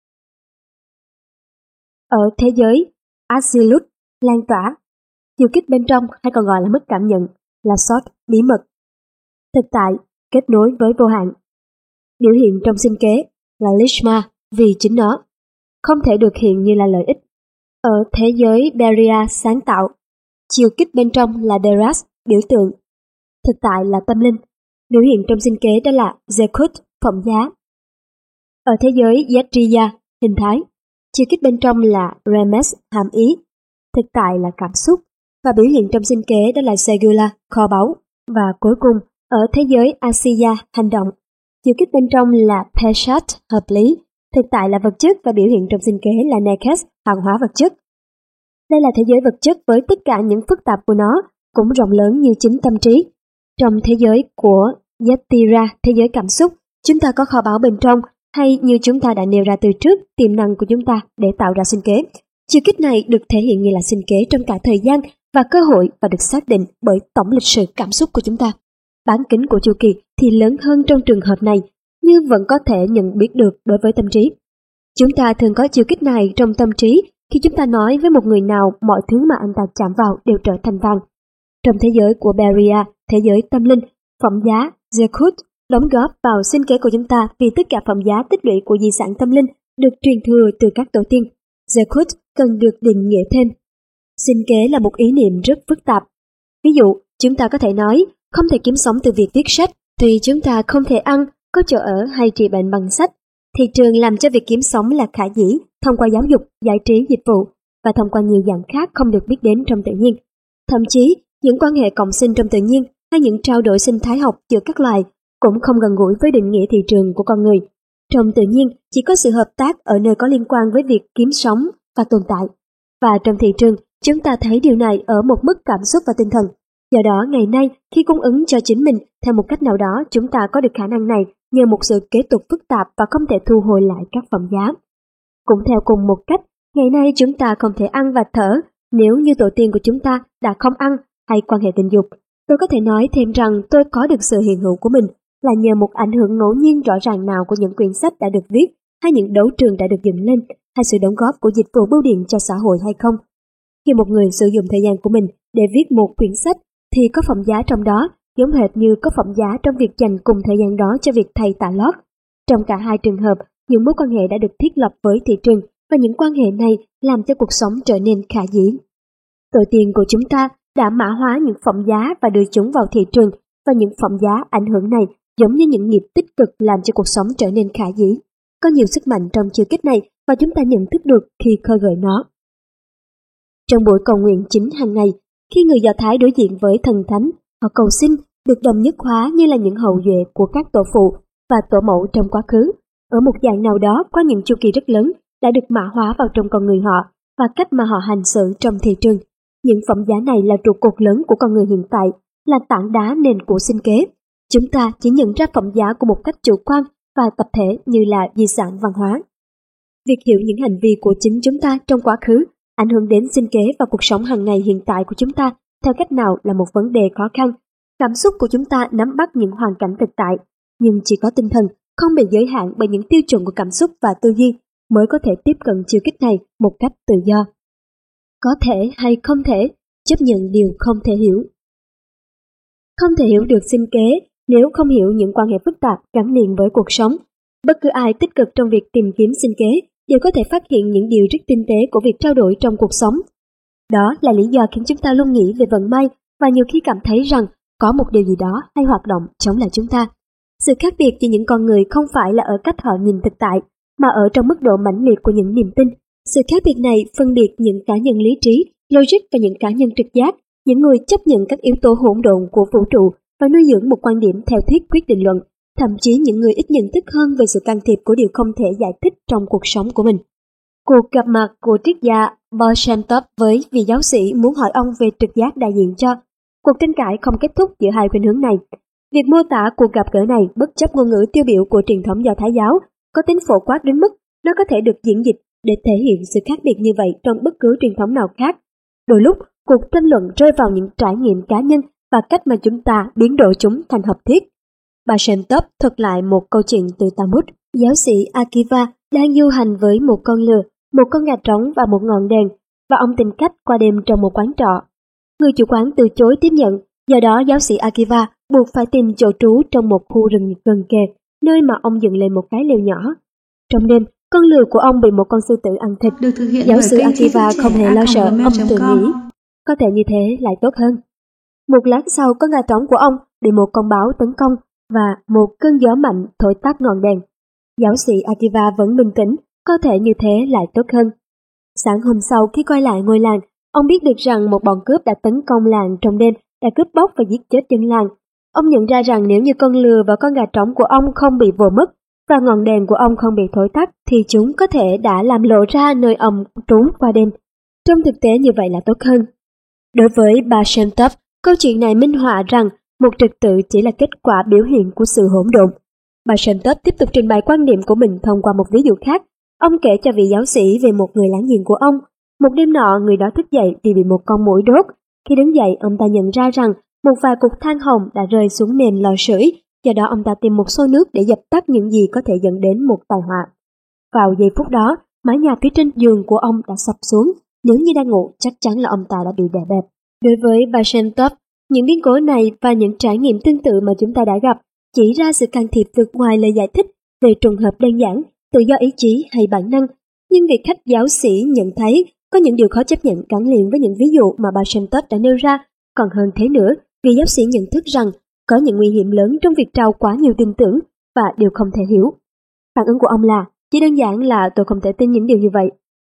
Ở thế giới Absolute, lan tỏa, chiều kích bên trong hay còn gọi là mức cảm nhận là source, bí mật. Thực tại, kết nối với vô hạn. Biểu hiện trong sinh kế là Lishma vì chính nó, không thể được hiện như là lợi ích. Ở thế giới Beria, sáng tạo, chiều kích bên trong là Deras, biểu tượng. Thực tại là tâm linh, biểu hiện trong sinh kế đó là Zekut, phẩm giá. Ở thế giới Yatriya, hình thái, chiều kích bên trong là Remes, hàm ý. Thực tại là cảm xúc, và biểu hiện trong sinh kế đó là Segula, kho báu. Và cuối cùng, ở thế giới Asiya, hành động, chiều kích bên trong là Peshat, hợp lý. Thực tại là vật chất và biểu hiện trong sinh kế là Nekes, hàng hóa vật chất. Đây là thế giới vật chất với tất cả những phức tạp của nó, cũng rộng lớn như chính tâm trí. Trong thế giới của Yatira, thế giới cảm xúc, chúng ta có kho báu bên trong, hay như chúng ta đã nêu ra từ trước, tiềm năng của chúng ta để tạo ra sinh kế. Chiều kích này được thể hiện như là sinh kế trong cả thời gian và cơ hội và được xác định bởi tổng lịch sử cảm xúc của chúng ta. Bán kính của chu kỳ thì lớn hơn trong trường hợp này, nhưng vẫn có thể nhận biết được đối với tâm trí. Chúng ta thường có chiều kích này trong tâm trí khi chúng ta nói với một người nào mọi thứ mà anh ta chạm vào đều trở thành vàng. Trong thế giới của Beria, thế giới tâm linh, phẩm giá, Zekut đóng góp vào sinh kế của chúng ta vì tất cả phẩm giá tích lũy của di sản tâm linh được truyền thừa từ các tổ tiên. Zekut cần được định nghĩa thêm. Sinh kế là một ý niệm rất phức tạp. Ví dụ, chúng ta có thể nói không thể kiếm sống từ việc viết sách, tuy chúng ta không thể ăn, có chỗ ở hay trị bệnh bằng sách. Thị trường làm cho việc kiếm sống là khả dĩ thông qua giáo dục, giải trí, dịch vụ và thông qua nhiều dạng khác không được biết đến trong tự nhiên. Thậm chí, những quan hệ cộng sinh trong tự nhiên hay những trao đổi sinh thái học giữa các loài cũng không gần gũi với định nghĩa thị trường của con người. Trong tự nhiên, chỉ có sự hợp tác ở nơi có liên quan với việc kiếm sống và tồn tại. Và trong thị trường, chúng ta thấy điều này ở một mức cảm xúc và tinh thần. Do đó, ngày nay, khi cung ứng cho chính mình theo một cách nào đó, chúng ta có được khả năng này nhờ một sự kế tục phức tạp và không thể thu hồi lại các phẩm giá. Cũng theo cùng một cách, ngày nay chúng ta không thể ăn và thở nếu như tổ tiên của chúng ta đã không ăn hay quan hệ tình dục. Tôi có thể nói thêm rằng tôi có được sự hiện hữu của mình là nhờ một ảnh hưởng ngẫu nhiên rõ ràng nào của những quyển sách đã được viết, hay những đấu trường đã được dựng lên, hay sự đóng góp của dịch vụ bưu điện cho xã hội hay không. Khi một người sử dụng thời gian của mình để viết một quyển sách thì có phẩm giá trong đó, giống hệt như có phẩm giá trong việc dành cùng thời gian đó cho việc thay tả lót. Trong cả hai trường hợp, những mối quan hệ đã được thiết lập với thị trường và những quan hệ này làm cho cuộc sống trở nên khả dĩ. Tổ tiên của chúng ta đã mã hóa những phẩm giá và đưa chúng vào thị trường, và những phẩm giá ảnh hưởng này giống như những nghiệp tích cực làm cho cuộc sống trở nên khả dĩ. Có nhiều sức mạnh trong chiêu kích này và chúng ta nhận thức được khi khơi gợi nó. Trong buổi cầu nguyện chính hàng ngày, khi người Do Thái đối diện với thần thánh, họ cầu xin được đồng nhất hóa như là những hậu duệ của các tổ phụ và tổ mẫu trong quá khứ, ở một dạng nào đó qua những chu kỳ rất lớn đã được mã hóa vào trong con người họ và cách mà họ hành xử trong thị trường. Những phẩm giá này là trụ cột lớn của con người hiện tại, là tảng đá nền của sinh kế. Chúng ta chỉ nhận ra phẩm giá của một cách chủ quan và tập thể như là di sản văn hóa. Việc hiểu những hành vi của chính chúng ta trong quá khứ ảnh hưởng đến sinh kế và cuộc sống hàng ngày hiện tại của chúng ta theo cách nào là một vấn đề khó khăn. Cảm xúc của chúng ta nắm bắt những hoàn cảnh thực tại, nhưng chỉ có tinh thần không bị giới hạn bởi những tiêu chuẩn của cảm xúc và tư duy mới có thể tiếp cận chiêu kích này một cách tự do. Có thể hay không thể, chấp nhận điều không thể hiểu. Không thể hiểu được sinh kế nếu không hiểu những quan hệ phức tạp gắn liền với cuộc sống. Bất cứ ai tích cực trong việc tìm kiếm sinh kế đều có thể phát hiện những điều rất tinh tế của việc trao đổi trong cuộc sống. Đó là lý do khiến chúng ta luôn nghĩ về vận may và nhiều khi cảm thấy rằng có một điều gì đó hay hoạt động chống lại chúng ta. Sự khác biệt giữa những con người không phải là ở cách họ nhìn thực tại, mà ở trong mức độ mãnh liệt của những niềm tin. Sự khác biệt này phân biệt những cá nhân lý trí, logic và những cá nhân trực giác, những người chấp nhận các yếu tố hỗn độn của vũ trụ và nuôi dưỡng một quan điểm theo thuyết quyết định luận, thậm chí những người ít nhận thức hơn về sự can thiệp của điều không thể giải thích trong cuộc sống của mình. Cuộc gặp mặt của triết gia Baal Shem Tov với vị giáo sĩ muốn hỏi ông về trực giác đại diện cho. Cuộc tranh cãi không kết thúc giữa hai khuynh hướng này. Việc mô tả cuộc gặp gỡ này bất chấp ngôn ngữ tiêu biểu của truyền thống Do Thái giáo, có tính phổ quát đến mức nó có thể được diễn dịch để thể hiện sự khác biệt như vậy trong bất cứ truyền thống nào khác. Đôi lúc, cuộc tranh luận rơi vào những trải nghiệm cá nhân và cách mà chúng ta biến đổi chúng thành học thuyết. Bà Shem Tov thuật lại một câu chuyện từ Talmud. Giáo sĩ Akiva đang du hành với một con lừa, một con gà trống và một ngọn đèn, và ông tìm cách qua đêm trong một quán trọ. Người chủ quán từ chối tiếp nhận, do đó giáo sĩ Akiva buộc phải tìm chỗ trú trong một khu rừng gần kề, nơi mà ông dựng lên một cái lều nhỏ. Trong đêm, con lừa của ông bị một con sư tử ăn thịt. Giáo sư Akiva không hề lo sợ, ông tự nghĩ có thể như thế lại tốt hơn. Một lát sau, con gà trống của ông bị một con báo tấn công và một cơn gió mạnh thổi tắt ngọn đèn. Giáo sĩ Akiva vẫn bình tĩnh, có thể như thế lại tốt hơn. Sáng hôm sau khi quay lại ngôi làng, ông biết được rằng một bọn cướp đã tấn công làng trong đêm, đã cướp bóc và giết chết dân làng. Ông nhận ra rằng nếu như con lừa và con gà trống của ông không bị vồ mất và ngọn đèn của ông không bị thổi tắt thì chúng có thể đã làm lộ ra nơi ông trú qua đêm. Trong thực tế như vậy là tốt hơn. Đối với bà Shem Tov, câu chuyện này minh họa rằng một trật tự chỉ là kết quả biểu hiện của sự hỗn độn. Bà Shem Tov tiếp tục trình bày quan điểm của mình thông qua một ví dụ khác. Ông kể cho vị giáo sĩ về một người láng giềng của ông. Một đêm nọ, người đó thức dậy vì bị một con muỗi đốt. Khi đứng dậy, ông ta nhận ra rằng một vài cục than hồng đã rơi xuống nền lò sưởi, do đó ông ta tìm một xô nước để dập tắt những gì có thể dẫn đến một tai họa. Vào giây phút đó, mái nhà phía trên giường của ông đã sập xuống. Nếu như đang ngủ, chắc chắn là ông ta đã bị đè bẹp. Đối với bà Shem Tov, những biến cố này và những trải nghiệm tương tự mà chúng ta đã gặp chỉ ra sự can thiệp vượt ngoài lời giải thích về trùng hợp đơn giản, tự do ý chí hay bản năng. Nhưng việc khách giáo sĩ nhận thấy có những điều khó chấp nhận gắn liền với những ví dụ mà bà Shem Tov đã nêu ra. Còn hơn thế nữa, vị giáo sĩ nhận thức rằng có những nguy hiểm lớn trong việc trao quá nhiều tin tưởng và điều không thể hiểu. Phản ứng của ông là, chỉ đơn giản là tôi không thể tin những điều như vậy.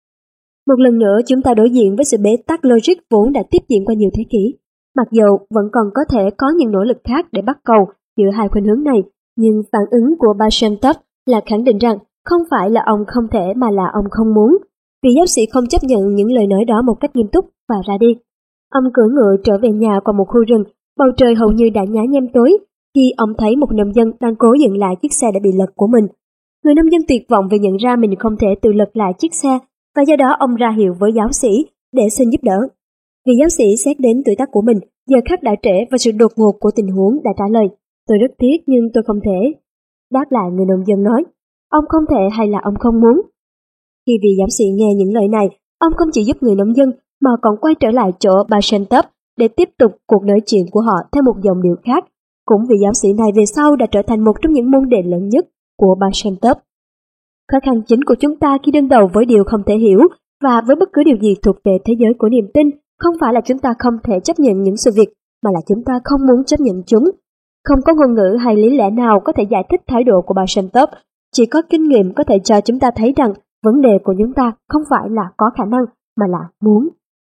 Một lần nữa chúng ta đối diện với sự bế tắc logic vốn đã tiếp diễn qua nhiều thế kỷ. Mặc dù vẫn còn có thể có những nỗ lực khác để bắt cầu giữa hai khuynh hướng này, nhưng phản ứng của bà Shem Tov là khẳng định rằng không phải là ông không thể mà là ông không muốn. Vị giáo sĩ không chấp nhận những lời nói đó một cách nghiêm túc và ra đi. Ông cưỡi ngựa trở về nhà qua một khu rừng, bầu trời hầu như đã nhá nhem tối khi ông thấy một nông dân đang cố dừng lại chiếc xe đã bị lật của mình. Người nông dân tuyệt vọng vì nhận ra mình không thể tự lật lại chiếc xe, và do đó ông ra hiệu với giáo sĩ để xin giúp đỡ. Vị giáo sĩ xét đến tuổi tác của mình, giờ khắc đã trễ và sự đột ngột của tình huống đã trả lời, tôi rất tiếc nhưng tôi không thể. Đáp lại người nông dân nói, ông không thể hay là ông không muốn? Khi vị giáo sĩ nghe những lời này, ông không chỉ giúp người nông dân mà còn quay trở lại chỗ bà Shem Tov để tiếp tục cuộc nói chuyện của họ theo một dòng điệu khác. Cũng vị giáo sĩ này về sau đã trở thành một trong những môn đệ lớn nhất của bà Shem Tov. Khó khăn chính của chúng ta khi đương đầu với điều không thể hiểu và với bất cứ điều gì thuộc về thế giới của niềm tin không phải là chúng ta không thể chấp nhận những sự việc, mà là chúng ta không muốn chấp nhận chúng. Không có ngôn ngữ hay lý lẽ nào có thể giải thích thái độ của Bà Shem Tov. Chỉ có kinh nghiệm có thể cho chúng ta thấy rằng vấn đề của chúng ta không phải là có khả năng, mà là muốn.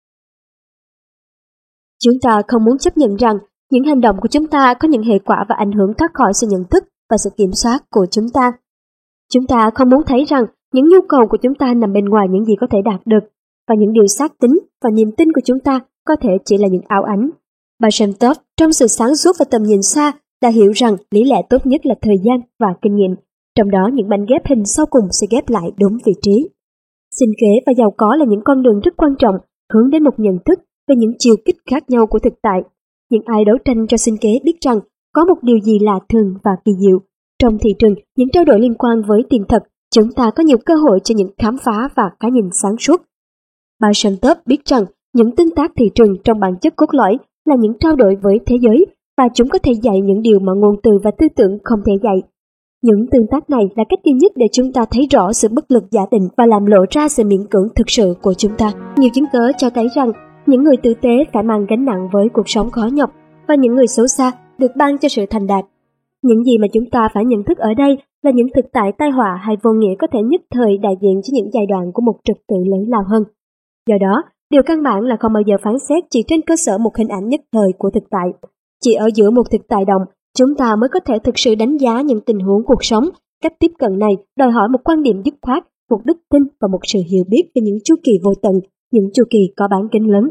Chúng ta không muốn chấp nhận rằng những hành động của chúng ta có những hệ quả và ảnh hưởng thoát khỏi sự nhận thức và sự kiểm soát của chúng ta. Chúng ta không muốn thấy rằng những nhu cầu của chúng ta nằm bên ngoài những gì có thể đạt được, và những điều xác tín và niềm tin của chúng ta có thể chỉ là những ảo ảnh. Bà Shem Tov trong sự sáng suốt và tầm nhìn xa đã hiểu rằng lý lẽ tốt nhất là thời gian và kinh nghiệm, trong đó những mảnh ghép hình sau cùng sẽ ghép lại đúng vị trí. Sinh kế và giàu có là những con đường rất quan trọng hướng đến một nhận thức về những chiều kích khác nhau của thực tại. Những ai đấu tranh cho sinh kế biết rằng có một điều gì lạ thường và kỳ diệu. Trong thị trường, những trao đổi liên quan với tiền thật, chúng ta có nhiều cơ hội cho những khám phá và cái nhìn sáng suốt. Bà Shem Tov biết rằng những tương tác thị trường trong bản chất cốt lõi là những trao đổi với thế giới, và chúng có thể dạy những điều mà ngôn từ và tư tưởng không thể dạy. Những tương tác này là cách duy nhất để chúng ta thấy rõ sự bất lực giả định và làm lộ ra sự miễn cưỡng thực sự của chúng ta. Nhiều chứng cớ cho thấy rằng những người tử tế phải mang gánh nặng với cuộc sống khó nhọc, và những người xấu xa được ban cho sự thành đạt. Những gì mà chúng ta phải nhận thức ở đây là những thực tại tai họa hay vô nghĩa có thể nhất thời đại diện cho những giai đoạn của một trật tự lớn lao hơn. Do đó, điều căn bản là không bao giờ phán xét chỉ trên cơ sở một hình ảnh nhất thời của thực tại. Chỉ ở giữa một thực tại động, chúng ta mới có thể thực sự đánh giá những tình huống cuộc sống. Cách tiếp cận này đòi hỏi một quan điểm dứt khoát, một đức tin và một sự hiểu biết về những chu kỳ vô tận, những chu kỳ có bán kính lớn.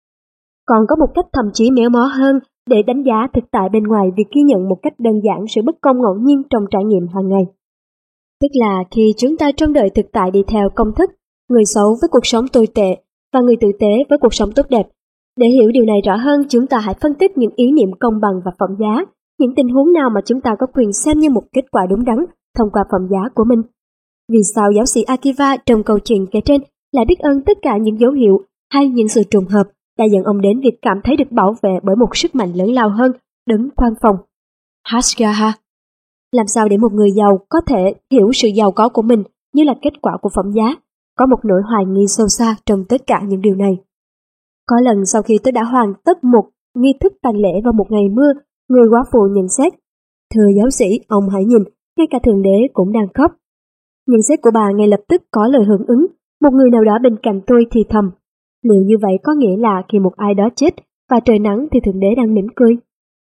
Còn có một cách thậm chí méo mó hơn để đánh giá thực tại bên ngoài việc ghi nhận một cách đơn giản sự bất công ngẫu nhiên trong trải nghiệm hàng ngày. Tức là khi chúng ta trông đợi thực tại đi theo công thức, người xấu với cuộc sống tồi tệ và người tử tế với cuộc sống tốt đẹp. Để hiểu điều này rõ hơn, chúng ta hãy phân tích những ý niệm công bằng và phẩm giá, những tình huống nào mà chúng ta có quyền xem như một kết quả đúng đắn thông qua phẩm giá của mình. Vì sao giáo sĩ Akiva trong câu chuyện kể trên lại biết ơn tất cả những dấu hiệu hay những sự trùng hợp đã dẫn ông đến việc cảm thấy được bảo vệ bởi một sức mạnh lớn lao hơn, đấng quan phòng, Hashgaha. Làm sao để một người giàu có thể hiểu sự giàu có của mình như là kết quả của phẩm giá? Có một nỗi hoài nghi sâu xa trong tất cả những điều này. Có lần sau khi tôi đã hoàn tất một nghi thức tang lễ vào một ngày mưa, người góa phụ nhận xét: "Thưa giáo sĩ, ông hãy nhìn, ngay cả Thượng Đế cũng đang khóc." Nhận xét của bà ngay lập tức có lời hưởng ứng. Một người nào đó bên cạnh tôi thì thầm: "Liệu như vậy có nghĩa là khi một ai đó chết và trời nắng thì Thượng Đế đang mỉm cười?"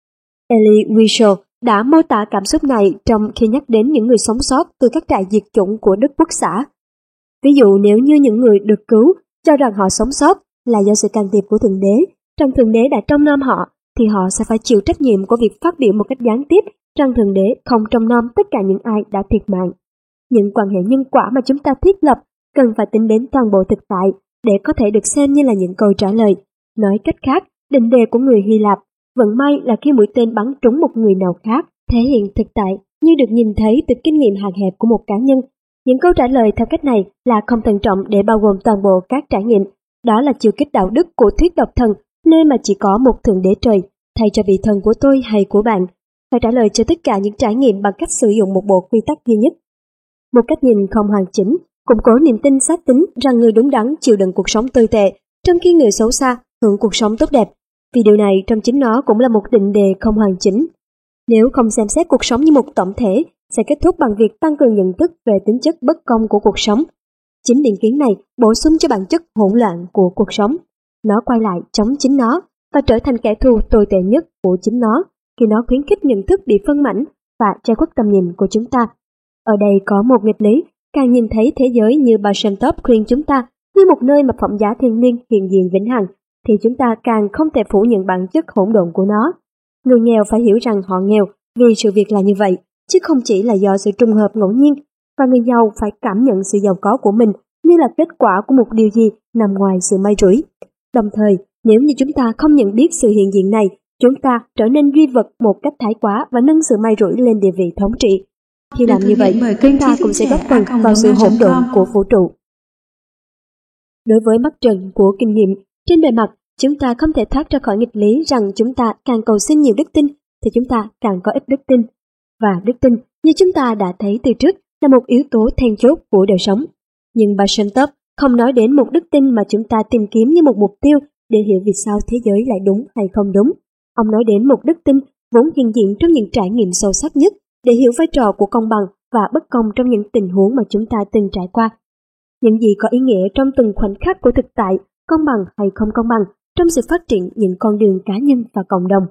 Elie Wiesel đã mô tả cảm xúc này trong khi nhắc đến những người sống sót từ các trại diệt chủng của Đức Quốc xã. Ví dụ nếu như những người được cứu cho rằng họ sống sót là do sự can thiệp của Thượng Đế, rằng Thượng Đế đã trông nom họ, thì họ sẽ phải chịu trách nhiệm của việc phát biểu một cách gián tiếp rằng Thượng Đế không trông nom tất cả những ai đã thiệt mạng. Những quan hệ nhân quả mà chúng ta thiết lập cần phải tính đến toàn bộ thực tại để có thể được xem như là những câu trả lời. Nói cách khác, định đề của người Hy Lạp, vận may là khi mũi tên bắn trúng một người nào khác, thể hiện thực tại như được nhìn thấy từ kinh nghiệm hạn hẹp của một cá nhân. Những câu trả lời theo cách này là không thận trọng để bao gồm toàn bộ các trải nghiệm. Đó là chiều kích đạo đức của thuyết độc thần, nơi mà chỉ có một Thượng Đế trời, thay cho vị thần của tôi hay của bạn, phải trả lời cho tất cả những trải nghiệm bằng cách sử dụng một bộ quy tắc duy nhất. Một cách nhìn không hoàn chỉnh, củng cố niềm tin xác tín rằng người đúng đắn chịu đựng cuộc sống tồi tệ, trong khi người xấu xa hưởng cuộc sống tốt đẹp, vì điều này trong chính nó cũng là một định đề không hoàn chỉnh. Nếu không xem xét cuộc sống như một tổng thể, sẽ kết thúc bằng việc tăng cường nhận thức về tính chất bất công của cuộc sống. Chính định kiến này bổ sung cho bản chất hỗn loạn của cuộc sống. Nó quay lại chống chính nó và trở thành kẻ thù tồi tệ nhất của chính nó khi nó khuyến khích nhận thức bị phân mảnh và che khuất tầm nhìn của chúng ta. Ở đây có một nghịch lý, càng nhìn thấy thế giới như bà Shem Tov khuyên chúng ta như một nơi mà phẩm giá thiêng liêng hiện diện vĩnh hằng, thì chúng ta càng không thể phủ nhận bản chất hỗn độn của nó. Người nghèo phải hiểu rằng họ nghèo vì sự việc là như vậy, chứ không chỉ là do sự trùng hợp ngẫu nhiên, và người giàu phải cảm nhận sự giàu có của mình như là kết quả của một điều gì nằm ngoài sự may rủi. Đồng thời, nếu như chúng ta không nhận biết sự hiện diện này, chúng ta trở nên duy vật một cách thái quá và nâng sự may rủi lên địa vị thống trị. Khi làm như vậy, chúng ta cũng sẽ góp phần vào sự hỗn độn của vũ trụ. Đối với mắt trần của kinh nghiệm, trên bề mặt, chúng ta không thể thoát ra khỏi nghịch lý rằng chúng ta càng cầu xin nhiều đức tin thì chúng ta càng có ít đức tin. Và đức tin, như chúng ta đã thấy từ trước, là một yếu tố then chốt của đời sống. Nhưng Bashentov không nói đến một đức tin mà chúng ta tìm kiếm như một mục tiêu để hiểu vì sao thế giới lại đúng hay không đúng. Ông nói đến một đức tin vốn hiện diện trong những trải nghiệm sâu sắc nhất để hiểu vai trò của công bằng và bất công trong những tình huống mà chúng ta từng trải qua. Những gì có ý nghĩa trong từng khoảnh khắc của thực tại, công bằng hay không công bằng, trong sự phát triển những con đường cá nhân và cộng đồng.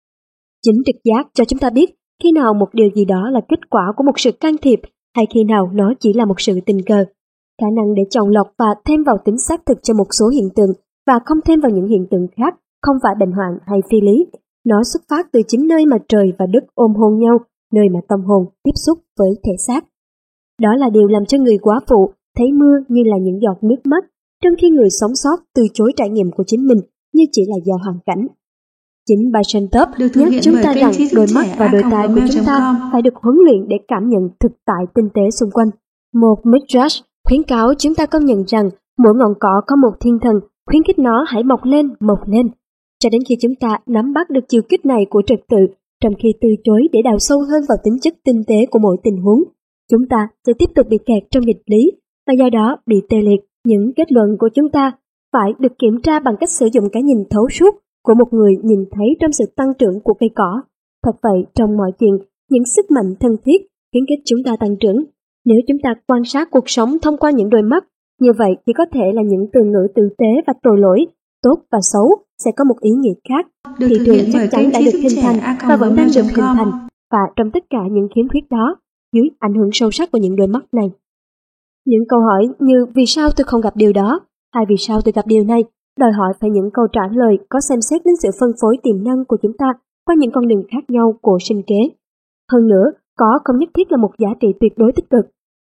Chính trực giác cho chúng ta biết khi nào một điều gì đó là kết quả của một sự can thiệp hay khi nào nó chỉ là một sự tình cờ. Khả năng để chọn lọc và thêm vào tính xác thực cho một số hiện tượng và không thêm vào những hiện tượng khác không phải bệnh hoạn hay phi lý. Nó xuất phát từ chính nơi mà trời và đất ôm hôn nhau, nơi mà tâm hồn tiếp xúc với thể xác. Đó là điều làm cho người góa phụ thấy mưa như là những giọt nước mắt, trong khi người sống sót từ chối trải nghiệm của chính mình như chỉ là do hoàn cảnh. Chính Bashentov nhắc chúng ta rằng đôi mắt và đôi tai của chúng ta phải được huấn luyện để cảm nhận thực tại tinh tế xung quanh. Một Midrash khuyến cáo chúng ta công nhận rằng mỗi ngọn cỏ có một thiên thần khuyến khích nó hãy mọc lên, cho đến khi chúng ta nắm bắt được chiều kích này của trật tự, trong khi từ chối để đào sâu hơn vào tính chất tinh tế của mỗi tình huống, chúng ta sẽ tiếp tục bị kẹt trong nghịch lý và do đó bị tê liệt. Những kết luận của chúng ta phải được kiểm tra bằng cách sử dụng cái nhìn thấu suốt của một người nhìn thấy trong sự tăng trưởng của cây cỏ. Thật vậy, trong mọi chuyện, những sức mạnh thân thiết khuyến khích chúng ta tăng trưởng. Nếu chúng ta quan sát cuộc sống thông qua những đôi mắt, như vậy thì có thể là những từ ngữ tử tế và tội lỗi, tốt và xấu sẽ có một ý nghĩa khác. Thị trường chắc chắn đã được hình thành và vẫn đang được hình thành, và trong tất cả những khiếm khuyết đó, dưới ảnh hưởng sâu sắc của những đôi mắt này. Những câu hỏi như vì sao tôi không gặp điều đó, hay vì sao tôi gặp điều này, đòi hỏi phải những câu trả lời có xem xét đến sự phân phối tiềm năng của chúng ta qua những con đường khác nhau của sinh kế. Hơn nữa, có không nhất thiết là một giá trị tuyệt đối tích cực.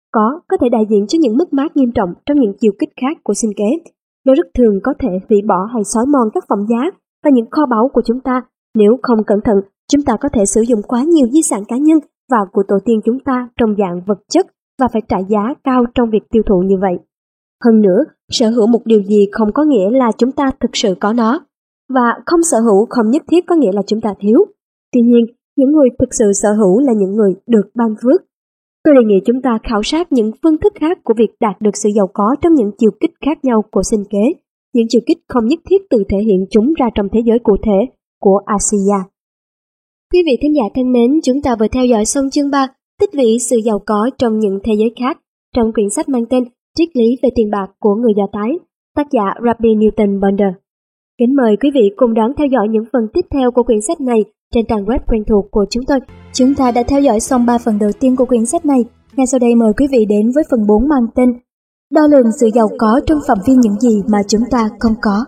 Có thể đại diện cho những mất mát nghiêm trọng trong những chiều kích khác của sinh kế. Nó rất thường có thể hủy bỏ hay xói mòn các phẩm giá và những kho báu của chúng ta. Nếu không cẩn thận, chúng ta có thể sử dụng quá nhiều di sản cá nhân và của tổ tiên chúng ta trong dạng vật chất và phải trả giá cao trong việc tiêu thụ như vậy. Hơn nữa, sở hữu một điều gì không có nghĩa là chúng ta thực sự có nó, và không sở hữu không nhất thiết có nghĩa là chúng ta thiếu. Tuy nhiên, những người thực sự sở hữu là những người được ban phước. Tôi đề nghị chúng ta khảo sát những phương thức khác của việc đạt được sự giàu có trong những chiều kích khác nhau của sinh kế. Những chiều kích không nhất thiết tự thể hiện chúng ra trong thế giới cụ thể của Asia. Quý vị thính giả thân mến, chúng ta vừa theo dõi xong chương 3, tích lũy sự giàu có trong những thế giới khác, trong quyển sách mang tên Triết lý về tiền bạc của người Do Thái, tác giả Rabbi Newton Bonder. Kính mời quý vị cùng đón theo dõi những phần tiếp theo của quyển sách này trên trang web quen thuộc của chúng tôi. Chúng ta đã theo dõi xong 3 phần đầu tiên của quyển sách này. Ngay sau đây mời quý vị đến với phần 4 mang tên Đo lường sự giàu có trong phạm vi những gì mà chúng ta không có.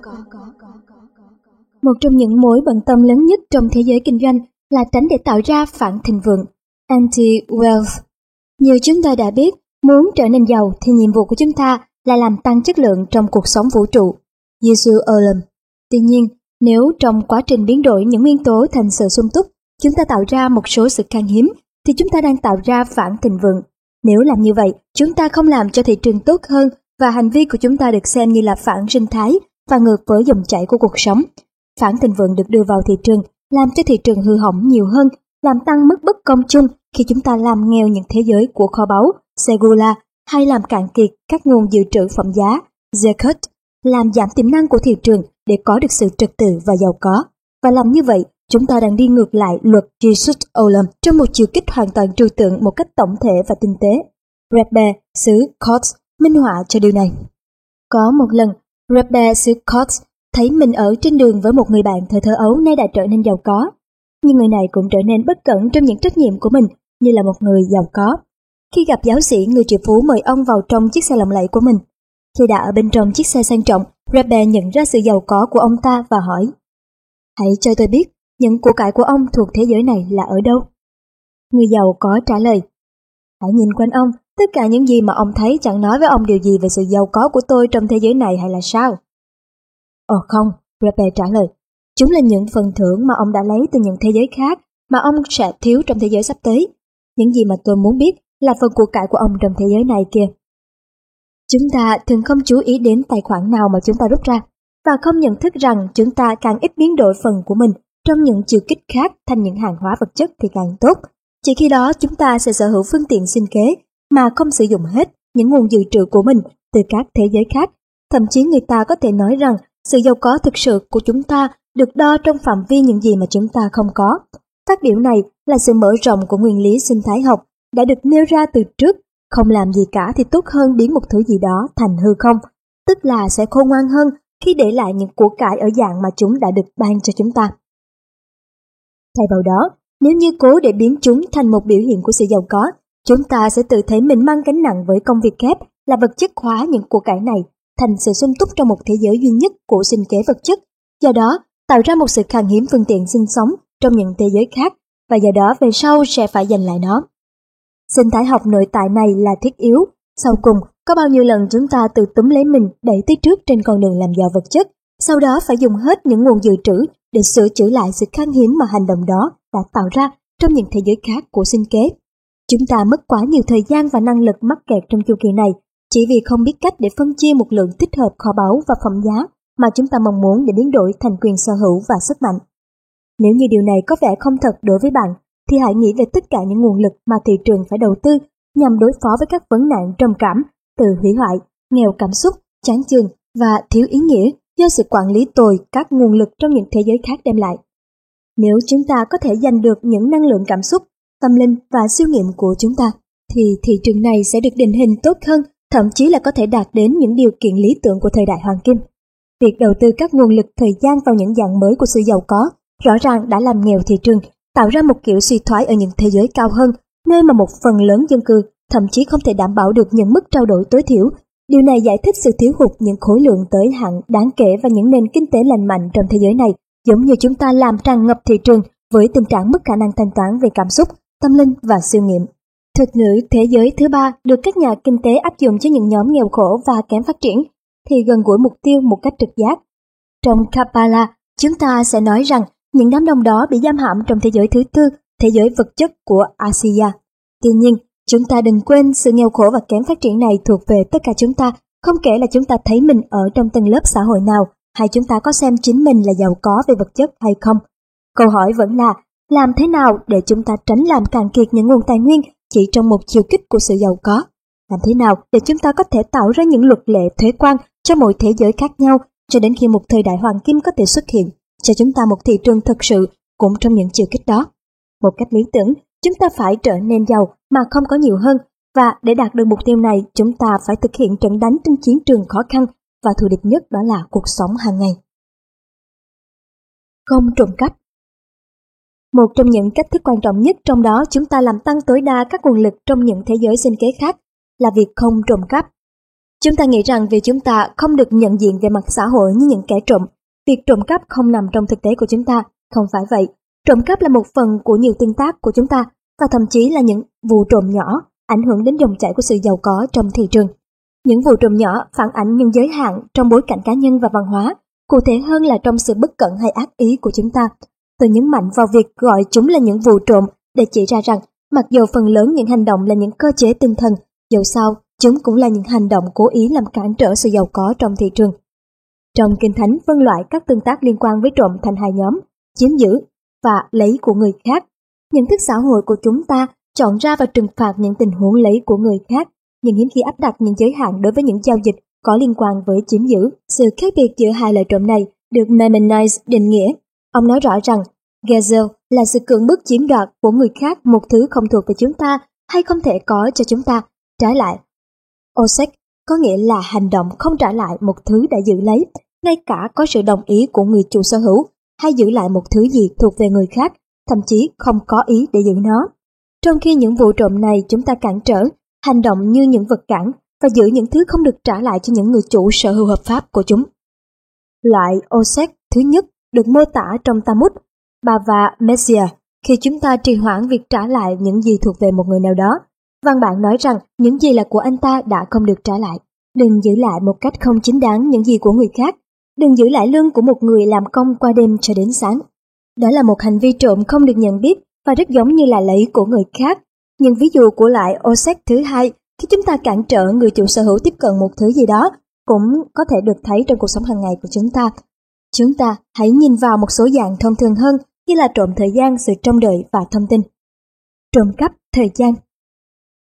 Một trong những mối bận tâm lớn nhất trong thế giới kinh doanh là tránh để tạo ra phản thịnh vượng, anti-wealth. Như chúng ta đã biết, muốn trở nên giàu thì nhiệm vụ của chúng ta là làm tăng chất lượng trong cuộc sống vũ trụ. Giêsu Olam. Tuy nhiên, nếu trong quá trình biến đổi những nguyên tố thành sự sung túc, chúng ta tạo ra một số sự khan hiếm, thì chúng ta đang tạo ra phản thịnh vượng. Nếu làm như vậy, chúng ta không làm cho thị trường tốt hơn và hành vi của chúng ta được xem như là phản sinh thái và ngược với dòng chảy của cuộc sống. Phản thịnh vượng được đưa vào thị trường, làm cho thị trường hư hỏng nhiều hơn, làm tăng mức bất công chung khi chúng ta làm nghèo những thế giới của kho báu, Segula, hay làm cạn kiệt các nguồn dự trữ phẩm giá, Zekut, làm giảm tiềm năng của thị trường để có được sự trật tự và giàu có. Và làm như vậy, chúng ta đang đi ngược lại luật Jesus Olam trong một chiều kích hoàn toàn trừu tượng một cách tổng thể và tinh tế. Rebbe xứ Kotz minh họa cho điều này. Có một lần, Rebbe xứ Kotz thấy mình ở trên đường với một người bạn thời thơ ấu nay đã trở nên giàu có. Nhưng người này cũng trở nên bất cẩn trong những trách nhiệm của mình như là một người giàu có. Khi gặp giáo sĩ, người triệu phú mời ông vào trong chiếc xe lộng lẫy của mình. Khi đã ở bên trong chiếc xe sang trọng, Rebbe nhận ra sự giàu có của ông ta và hỏi: "Hãy cho tôi biết, những của cải của ông thuộc thế giới này là ở đâu?" Người giàu có trả lời: "Hãy nhìn quanh ông, tất cả những gì mà ông thấy chẳng nói với ông điều gì về sự giàu có của tôi trong thế giới này hay là sao?" "Ồ không," Rebbe trả lời, "chúng là những phần thưởng mà ông đã lấy từ những thế giới khác mà ông sẽ thiếu trong thế giới sắp tới. Những gì mà tôi muốn biết là phần của cải của ông trong thế giới này kia." Chúng ta thường không chú ý đến tài khoản nào mà chúng ta rút ra, và không nhận thức rằng chúng ta càng ít biến đổi phần của mình trong những chiều kích khác thành những hàng hóa vật chất thì càng tốt. Chỉ khi đó chúng ta sẽ sở hữu phương tiện sinh kế mà không sử dụng hết những nguồn dự trữ của mình từ các thế giới khác. Thậm chí người ta có thể nói rằng sự giàu có thực sự của chúng ta được đo trong phạm vi những gì mà chúng ta không có. Phát biểu này là sự mở rộng của nguyên lý sinh thái học đã được nêu ra từ trước. Không làm gì cả thì tốt hơn biến một thứ gì đó thành hư không, tức là sẽ khôn ngoan hơn khi để lại những của cải ở dạng mà chúng đã được ban cho chúng ta. Thay vào đó, nếu như cố để biến chúng thành một biểu hiện của sự giàu có, chúng ta sẽ tự thấy mình mang gánh nặng với công việc kép là vật chất hóa những của cải này thành sự sung túc trong một thế giới duy nhất của sinh kế vật chất, do đó tạo ra một sự khan hiếm phương tiện sinh sống trong những thế giới khác, và do đó về sau sẽ phải giành lại nó. Sinh thái học nội tại này là thiết yếu. Sau cùng, có bao nhiêu lần chúng ta tự túm lấy mình đẩy tới trước trên con đường làm giàu vật chất, sau đó phải dùng hết những nguồn dự trữ để sửa chữa lại sự khan hiếm mà hành động đó đã tạo ra trong những thế giới khác của sinh kế. Chúng ta mất quá nhiều thời gian và năng lực mắc kẹt trong chu kỳ này chỉ vì không biết cách để phân chia một lượng thích hợp kho báu và phẩm giá mà chúng ta mong muốn để biến đổi thành quyền sở hữu và sức mạnh. Nếu như điều này có vẻ không thật đối với bạn, thì hãy nghĩ về tất cả những nguồn lực mà thị trường phải đầu tư nhằm đối phó với các vấn nạn trầm cảm, từ hủy hoại, nghèo cảm xúc, chán chường và thiếu ý nghĩa do sự quản lý tồi các nguồn lực trong những thế giới khác đem lại. Nếu chúng ta có thể giành được những năng lượng cảm xúc, tâm linh và siêu nghiệm của chúng ta, thì thị trường này sẽ được định hình tốt hơn, thậm chí là có thể đạt đến những điều kiện lý tưởng của thời đại hoàng kim. Việc đầu tư các nguồn lực thời gian vào những dạng mới của sự giàu có rõ ràng đã làm nghèo thị trường, tạo ra một kiểu suy thoái ở những thế giới cao hơn, nơi mà một phần lớn dân cư thậm chí không thể đảm bảo được những mức trao đổi tối thiểu. Điều này giải thích sự thiếu hụt những khối lượng tới hạn đáng kể và những nền kinh tế lành mạnh trong thế giới này, giống như chúng ta làm tràn ngập thị trường với tình trạng mất khả năng thanh toán về cảm xúc, tâm linh và siêu nghiệm. Thuật ngữ thế giới thứ ba được các nhà kinh tế áp dụng cho những nhóm nghèo khổ và kém phát triển thì gần gũi mục tiêu một cách trực giác. Trong Kabbalah, chúng ta sẽ nói rằng những đám đông đó bị giam hãm trong thế giới thứ tư, thế giới vật chất của Asiya. Tuy nhiên, chúng ta đừng quên sự nghèo khổ và kém phát triển này thuộc về tất cả chúng ta, không kể là chúng ta thấy mình ở trong tầng lớp xã hội nào, hay chúng ta có xem chính mình là giàu có về vật chất hay không. Câu hỏi vẫn là, làm thế nào để chúng ta tránh làm cạn kiệt những nguồn tài nguyên chỉ trong một chiều kích của sự giàu có? Làm thế nào để chúng ta có thể tạo ra những luật lệ thuế quan cho mỗi thế giới khác nhau cho đến khi một thời đại hoàng kim có thể xuất hiện, cho chúng ta một thị trường thực sự cũng trong những chiều kích đó. Một cách lý tưởng, chúng ta phải trở nên giàu mà không có nhiều hơn, và để đạt được mục tiêu này, chúng ta phải thực hiện trận đánh trên chiến trường khó khăn và thù địch nhất, đó là cuộc sống hàng ngày. Không trộm cắp. Một trong những cách thức quan trọng nhất trong đó chúng ta làm tăng tối đa các nguồn lực trong những thế giới sinh kế khác là việc không trộm cắp. Chúng ta nghĩ rằng vì chúng ta không được nhận diện về mặt xã hội như những kẻ trộm, việc trộm cắp không nằm trong thực tế của chúng ta. Không phải vậy, trộm cắp là một phần của nhiều tương tác của chúng ta, và thậm chí là những vụ trộm nhỏ ảnh hưởng đến dòng chảy của sự giàu có trong thị trường. Những vụ trộm nhỏ phản ánh những giới hạn trong bối cảnh cá nhân và văn hóa, cụ thể hơn là trong sự bất cẩn hay ác ý của chúng ta. Tôi nhấn mạnh vào việc gọi chúng là những vụ trộm để chỉ ra rằng mặc dù phần lớn những hành động là những cơ chế tinh thần, dẫu sao chúng cũng là những hành động cố ý làm cản trở sự giàu có trong thị trường. Trong Kinh Thánh phân loại các tương tác liên quan với trộm thành hai nhóm: chiếm giữ và lấy của người khác. Nhận thức xã hội của chúng ta chọn ra và trừng phạt những tình huống lấy của người khác, nhưng hiếm khi áp đặt những giới hạn đối với những giao dịch có liên quan với chiếm giữ. Sự khác biệt giữa hai loại trộm này được Maimonides định nghĩa. Ông nói rõ rằng Gezel là sự cưỡng bức chiếm đoạt của người khác một thứ không thuộc về chúng ta hay không thể có cho chúng ta. Trái lại, Osek có nghĩa là hành động không trả lại một thứ đã giữ lấy, ngay cả có sự đồng ý của người chủ sở hữu, hay giữ lại một thứ gì thuộc về người khác, thậm chí không có ý để giữ nó. Trong khi những vụ trộm này chúng ta cản trở, hành động như những vật cản và giữ những thứ không được trả lại cho những người chủ sở hữu hợp pháp của chúng. Loại Osek thứ nhất được mô tả trong Talmud Bava Metzia khi chúng ta trì hoãn việc trả lại những gì thuộc về một người nào đó. Văn bản nói rằng những gì là của anh ta đã không được trả lại. Đừng giữ lại một cách không chính đáng những gì của người khác. Đừng giữ lại lương của một người làm công qua đêm cho đến sáng. Đó là một hành vi trộm không được nhận biết và rất giống như là lấy của người khác. Nhưng ví dụ của loại Osek thứ hai, khi chúng ta cản trở người chủ sở hữu tiếp cận một thứ gì đó, cũng có thể được thấy trong cuộc sống hàng ngày của chúng ta. Chúng ta hãy nhìn vào một số dạng thông thường hơn như là trộm thời gian, sự trông đợi và thông tin. Trộm cắp thời gian.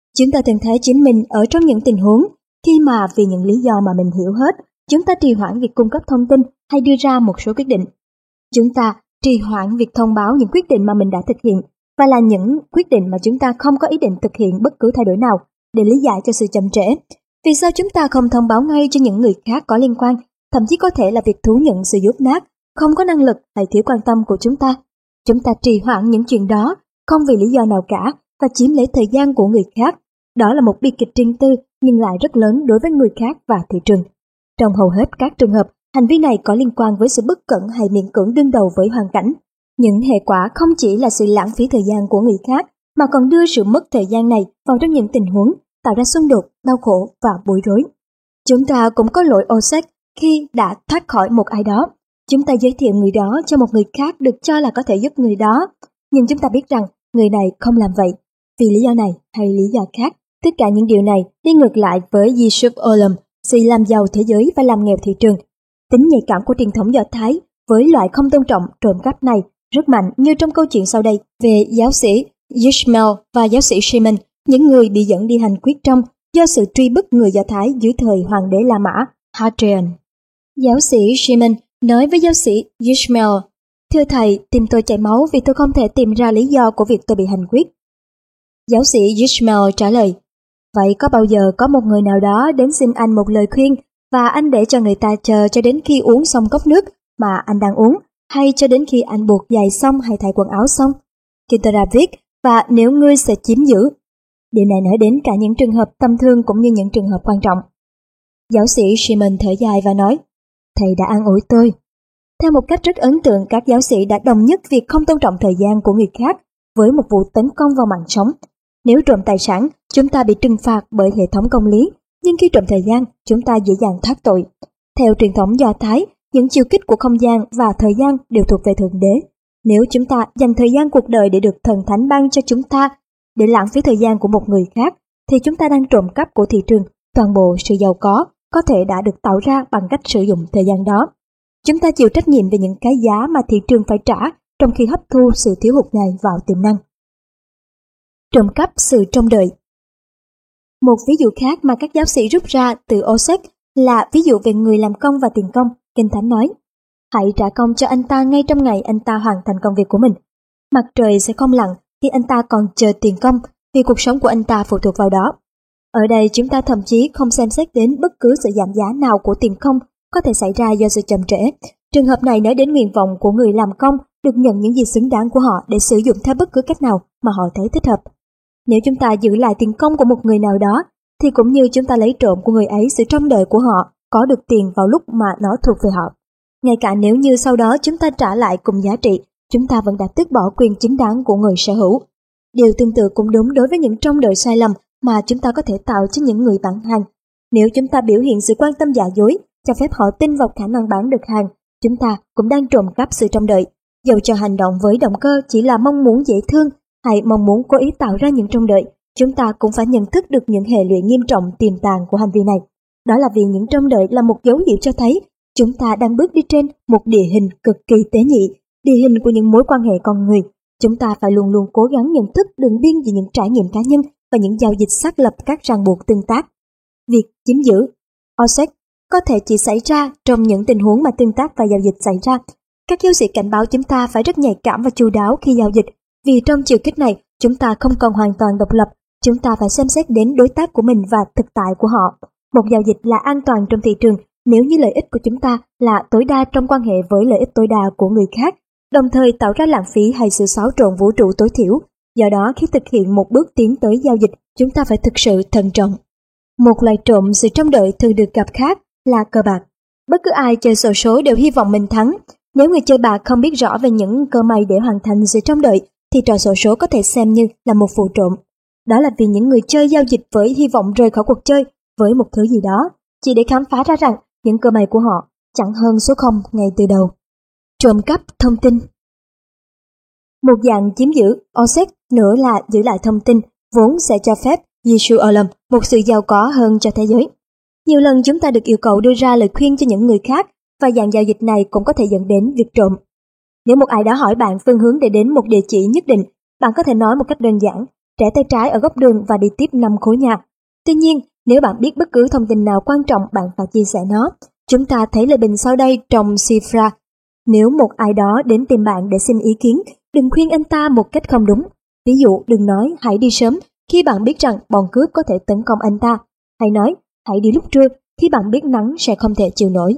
Chúng ta thường thấy chính mình ở trong những tình huống khi mà vì những lý do mà mình hiểu hết, chúng ta trì hoãn việc cung cấp thông tin hay đưa ra một số quyết định. Chúng ta trì hoãn việc thông báo những quyết định mà mình đã thực hiện và là những quyết định mà chúng ta không có ý định thực hiện bất cứ thay đổi nào để lý giải cho sự chậm trễ. Vì sao chúng ta không thông báo ngay cho những người khác có liên quan, thậm chí có thể là việc thú nhận sự dốt nát, không có năng lực hay thiếu quan tâm của chúng ta. Chúng ta trì hoãn những chuyện đó không vì lý do nào cả và chiếm lấy thời gian của người khác. Đó là một bi kịch riêng tư nhưng lại rất lớn đối với người khác và thị trường. Trong hầu hết các trường hợp, hành vi này có liên quan với sự bất cẩn hay miễn cưỡng đương đầu với hoàn cảnh. Những hệ quả không chỉ là sự lãng phí thời gian của người khác mà còn đưa sự mất thời gian này vào trong những tình huống tạo ra xung đột, đau khổ và bối rối. Chúng ta cũng có lỗi ô xếch khi đã thoát khỏi một ai đó. Chúng ta giới thiệu người đó cho một người khác được cho là có thể giúp người đó, nhưng chúng ta biết rằng người này không làm vậy vì lý do này hay lý do khác. Tất cả những điều này đi ngược lại với Yishuv Olam, sự làm giàu thế giới và làm nghèo thị trường. Tính nhạy cảm của truyền thống Do Thái với loại không tôn trọng trộm cắp này rất mạnh, như trong câu chuyện sau đây về giáo sĩ Ishmael và giáo sĩ Shimon, những người bị dẫn đi hành quyết trong do sự truy bức người Do Thái dưới thời hoàng đế La Mã Hadrian. Giáo sĩ Shimon nói với giáo sĩ Ishmael: "Thưa thầy, tim tôi chảy máu vì tôi không thể tìm ra lý do của việc tôi bị hành quyết." Giáo sĩ Ishmael trả lời: "Vậy có bao giờ có một người nào đó đến xin anh một lời khuyên và anh để cho người ta chờ cho đến khi uống xong cốc nước mà anh đang uống, hay cho đến khi anh buộc giày xong hay thay quần áo xong? Kitara viết, và nếu ngươi sẽ chiếm giữ." Điều này nói đến cả những trường hợp tầm thường cũng như những trường hợp quan trọng. Giáo sĩ Shimon thở dài và nói: "Thầy đã an ủi tôi." Theo một cách rất ấn tượng, các giáo sĩ đã đồng nhất việc không tôn trọng thời gian của người khác với một vụ tấn công vào mạng sống. Nếu trộm tài sản, chúng ta bị trừng phạt bởi hệ thống công lý, nhưng khi trộm thời gian, chúng ta dễ dàng thoát tội. Theo truyền thống Do Thái, những chiêu kích của không gian và thời gian đều thuộc về Thượng Đế. Nếu chúng ta dành thời gian cuộc đời để được thần thánh ban cho chúng ta, để lãng phí thời gian của một người khác, thì chúng ta đang trộm cắp của thị trường toàn bộ sự giàu có thể đã được tạo ra bằng cách sử dụng thời gian đó. Chúng ta chịu trách nhiệm về những cái giá mà thị trường phải trả trong khi hấp thu sự thiếu hụt này vào tiềm năng. Trộm cắp sự trông đợi. Một ví dụ khác mà các giáo sĩ rút ra từ Osek là ví dụ về người làm công và tiền công. Kinh Thánh nói: "Hãy trả công cho anh ta ngay trong ngày anh ta hoàn thành công việc của mình. Mặt trời sẽ không lặn khi anh ta còn chờ tiền công, vì cuộc sống của anh ta phụ thuộc vào đó." Ở đây chúng ta thậm chí không xem xét đến bất cứ sự giảm giá nào của tiền công có thể xảy ra do sự chậm trễ. Trường hợp này nói đến nguyện vọng của người làm công được nhận những gì xứng đáng của họ để sử dụng theo bất cứ cách nào mà họ thấy thích hợp. Nếu chúng ta giữ lại tiền công của một người nào đó, thì cũng như chúng ta lấy trộm của người ấy sự trông đợi của họ có được tiền vào lúc mà nó thuộc về họ. Ngay cả nếu như sau đó chúng ta trả lại cùng giá trị, chúng ta vẫn đã tước bỏ quyền chính đáng của người sở hữu. Điều tương tự cũng đúng đối với những trông đợi sai lầm mà chúng ta có thể tạo cho những người bán hàng. Nếu chúng ta biểu hiện sự quan tâm giả dối, cho phép họ tin vào khả năng bán được hàng, chúng ta cũng đang trộm cắp sự trông đợi. Dầu cho hành động với động cơ chỉ là mong muốn dễ thương hay mong muốn cố ý tạo ra những trông đợi, chúng ta cũng phải nhận thức được những hệ lụy nghiêm trọng tiềm tàng của hành vi này. Đó là vì những trông đợi là một dấu hiệu cho thấy chúng ta đang bước đi trên một địa hình cực kỳ tế nhị, địa hình của những mối quan hệ con người. Chúng ta phải luôn luôn cố gắng nhận thức đường biên về những trải nghiệm cá nhân và những giao dịch xác lập các ràng buộc tương tác. Việc chiếm giữ OSEC có thể chỉ xảy ra trong những tình huống mà tương tác và giao dịch xảy ra. Các giáo sĩ cảnh báo chúng ta phải rất nhạy cảm và chu đáo khi giao dịch, vì trong chiều kích này chúng ta không còn hoàn toàn độc lập, chúng ta phải xem xét đến đối tác của mình và thực tại của họ. Một giao dịch là an toàn trong thị trường nếu như lợi ích của chúng ta là tối đa trong quan hệ với lợi ích tối đa của người khác, đồng thời tạo ra lãng phí hay sự xáo trộn vũ trụ tối thiểu. Do đó, khi thực hiện một bước tiến tới giao dịch, chúng ta phải thực sự thận trọng. Một loại trộm sự trông đợi thường được gặp khác là cờ bạc. Bất cứ ai chơi xổ số đều hy vọng mình thắng. Nếu người chơi bạc không biết rõ về những cơ may để hoàn thành sự trông đợi, thì trò xổ số có thể xem như là một vụ trộm. Đó là vì những người chơi giao dịch với hy vọng rời khỏi cuộc chơi với một thứ gì đó, chỉ để khám phá ra rằng những cơ may của họ chẳng hơn số 0 ngay từ đầu. Trộm cắp thông tin. Một dạng chiếm giữ OSEC nữa là giữ lại thông tin, vốn sẽ cho phép Yishuv Olam một sự giàu có hơn cho thế giới. Nhiều lần chúng ta được yêu cầu đưa ra lời khuyên cho những người khác, và dạng giao dịch này cũng có thể dẫn đến việc trộm. Nếu một ai đó hỏi bạn phương hướng để đến một địa chỉ nhất định, bạn có thể nói một cách đơn giản: rẽ tay trái ở góc đường và đi tiếp 5 khối nhà. Tuy nhiên, nếu bạn biết bất cứ thông tin nào quan trọng, bạn phải chia sẻ nó. Chúng ta thấy lời bình sau đây trong Shifra. Nếu một ai đó đến tìm bạn để xin ý kiến, đừng khuyên anh ta một cách không đúng. Ví dụ, đừng nói hãy đi sớm khi bạn biết rằng bọn cướp có thể tấn công anh ta. Hãy nói hãy đi lúc trưa khi bạn biết nắng sẽ không thể chịu nổi.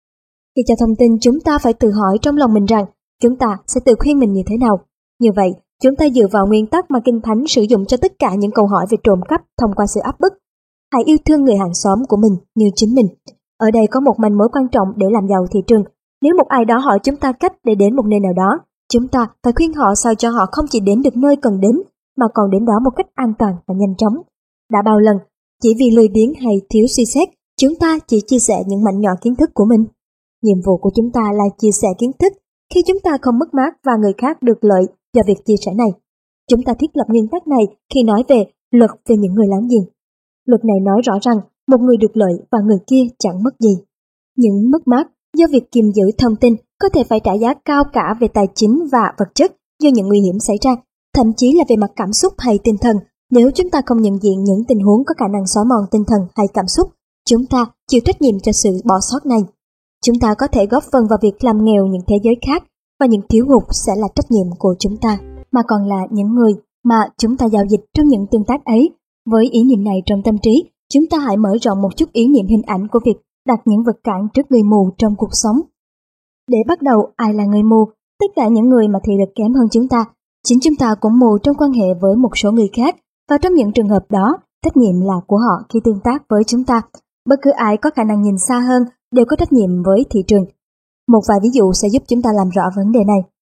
Khi cho thông tin, chúng ta phải tự hỏi trong lòng mình rằng chúng ta sẽ tự khuyên mình như thế nào. Như vậy, chúng ta dựa vào nguyên tắc mà Kinh Thánh sử dụng cho tất cả những câu hỏi về trộm cắp thông qua sự áp bức. Hãy yêu thương người hàng xóm của mình như chính mình. Ở đây có một manh mối quan trọng để làm giàu thị trường. Nếu một ai đó hỏi chúng ta cách để đến một nơi nào đó, chúng ta phải khuyên họ sao cho họ không chỉ đến được nơi cần đến, mà còn đến đó một cách an toàn và nhanh chóng. Đã bao lần, chỉ vì lười biếng hay thiếu suy xét, chúng ta chỉ chia sẻ những mảnh nhỏ kiến thức của mình. Nhiệm vụ của chúng ta là chia sẻ kiến thức khi chúng ta không mất mát và người khác được lợi do việc chia sẻ này. Chúng ta thiết lập nguyên tắc này khi nói về luật về những người láng giềng. Luật này nói rõ rằng một người được lợi và người kia chẳng mất gì. Những mất mát do việc kiềm giữ thông tin có thể phải trả giá cao cả về tài chính và vật chất do những nguy hiểm xảy ra, thậm chí là về mặt cảm xúc hay tinh thần. Nếu chúng ta không nhận diện những tình huống có khả năng xóa mòn tinh thần hay cảm xúc, chúng ta chịu trách nhiệm cho sự bỏ sót này. Chúng ta có thể góp phần vào việc làm nghèo những thế giới khác, và những thiếu hụt sẽ là trách nhiệm của chúng ta, mà còn là những người mà chúng ta giao dịch trong những tương tác ấy. Với ý niệm này trong tâm trí, chúng ta hãy mở rộng một chút ý niệm hình ảnh của việc đặt những vật cản trước người mù trong cuộc sống. Để bắt đầu, ai là người mù? Tất cả những người mà thị lực kém hơn chúng ta. Chính chúng ta cũng mù trong quan hệ với một số người khác, và trong những trường hợp đó, trách nhiệm là của họ khi tương tác với chúng ta. Bất cứ ai có khả năng nhìn xa hơn đều có trách nhiệm với thị trường. Một vài ví dụ sẽ giúp chúng ta làm rõ vấn đề này.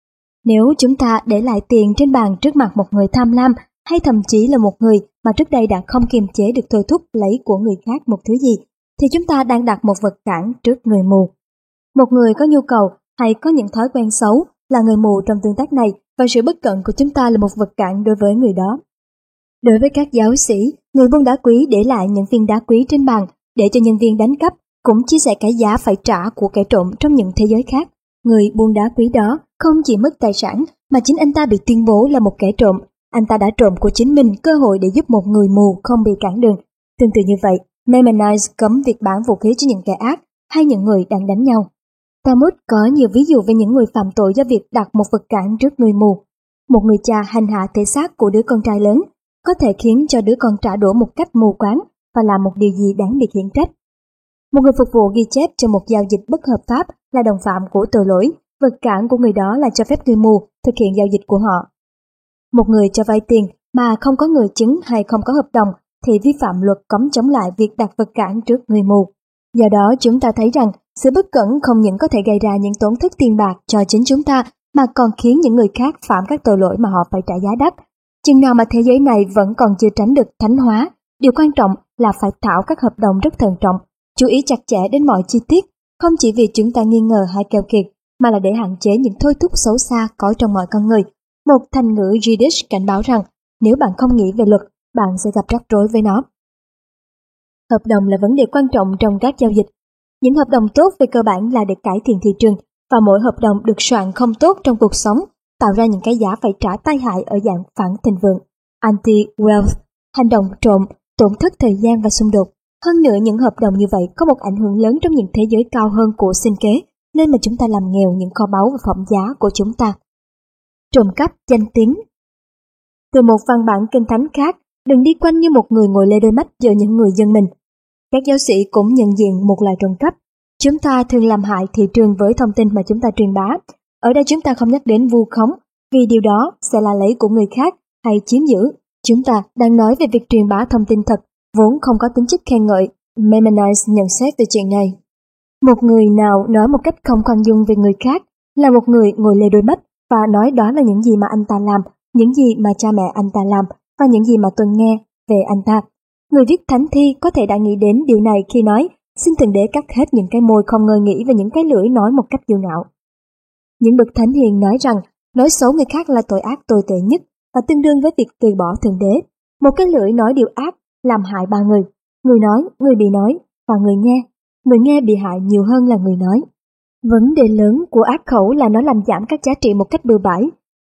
Nếu chúng ta để lại tiền trên bàn trước mặt một người tham lam, hay thậm chí là một người mà trước đây đã không kiềm chế được thôi thúc lấy của người khác một thứ gì, thì chúng ta đang đặt một vật cản trước người mù. Một người có nhu cầu hay có những thói quen xấu là người mù trong tương tác này, và sự bất cẩn của chúng ta là một vật cản đối với người đó. Đối với các giáo sĩ, người buôn đá quý để lại những viên đá quý trên bàn để cho nhân viên đánh cắp cũng chia sẻ cái giá phải trả của kẻ trộm trong những thế giới khác. Người buôn đá quý đó không chỉ mất tài sản, mà chính anh ta bị tuyên bố là một kẻ trộm. Anh ta đã trộm của chính mình cơ hội để giúp một người mù không bị cản đường. Tương tự như vậy, Maimonides cấm việc bán vũ khí cho những kẻ ác hay những người đang đánh nhau. Talmud có nhiều ví dụ về những người phạm tội do việc đặt một vật cản trước người mù. Một người cha hành hạ thể xác của đứa con trai lớn có thể khiến cho đứa con trả đũa một cách mù quáng và làm một điều gì đáng bị khiển trách. Một người phục vụ ghi chép cho một giao dịch bất hợp pháp là đồng phạm của tội lỗi, vật cản của người đó là cho phép người mù thực hiện giao dịch của họ. Một người cho vay tiền mà không có người chứng hay không có hợp đồng thì vi phạm luật cấm chống lại việc đặt vật cản trước người mù. Do đó chúng ta thấy rằng sự bất cẩn không những có thể gây ra những tổn thất tiền bạc cho chính chúng ta, mà còn khiến những người khác phạm các tội lỗi mà họ phải trả giá đắt. Chừng nào mà thế giới này vẫn còn chưa tránh được thánh hóa, điều quan trọng là phải thảo các hợp đồng rất thận trọng, chú ý chặt chẽ đến mọi chi tiết, không chỉ vì chúng ta nghi ngờ hay keo kiệt, mà là để hạn chế những thôi thúc xấu xa có trong mọi con người. Một thành ngữ Yiddish cảnh báo rằng nếu bạn không nghĩ về luật, bạn sẽ gặp rắc rối với nó. Hợp đồng là vấn đề quan trọng trong các giao dịch. Những hợp đồng tốt về cơ bản là để cải thiện thị trường, và mỗi hợp đồng được soạn không tốt trong cuộc sống tạo ra những cái giá phải trả tai hại ở dạng phản thịnh vượng, anti-wealth, hành động trộm, tổn thất thời gian và xung đột. Hơn nữa, những hợp đồng như vậy có một ảnh hưởng lớn trong những thế giới cao hơn của sinh kế, nên mà chúng ta làm nghèo những kho báu và phẩm giá của chúng ta. Trộm cắp danh tiếng. Từ một văn bản kinh thánh khác, đừng đi quanh như một người ngồi lê đôi mắt giữa những người dân mình. Các giáo sĩ cũng nhận diện một loài trộm cắp. Chúng ta thường làm hại thị trường với thông tin mà chúng ta truyền bá. Ở đây chúng ta không nhắc đến vu khống, vì điều đó sẽ là lấy của người khác hay chiếm giữ. Chúng ta đang nói về việc truyền bá thông tin thật, vốn không có tính chất khen ngợi. Maimonides nhận xét về chuyện này. Một người nào nói một cách không khoan dung về người khác là một người ngồi lê đôi mắt và nói đó là những gì mà anh ta làm, những gì mà cha mẹ anh ta làm và những gì mà tôi nghe về anh ta. Người viết thánh thi có thể đã nghĩ đến điều này khi nói xin Thượng Đế cắt hết những cái môi không ngơi nghĩ và những cái lưỡi nói một cách kiêu ngạo. Những bậc thánh hiền nói rằng nói xấu người khác là tội ác tồi tệ nhất và tương đương với việc từ bỏ Thượng Đế. Một cái lưỡi nói điều ác làm hại ba người: người nói, người bị nói và người nghe. Người nghe bị hại nhiều hơn là người nói. Vấn đề lớn của ác khẩu là nó làm giảm các giá trị một cách bừa bãi.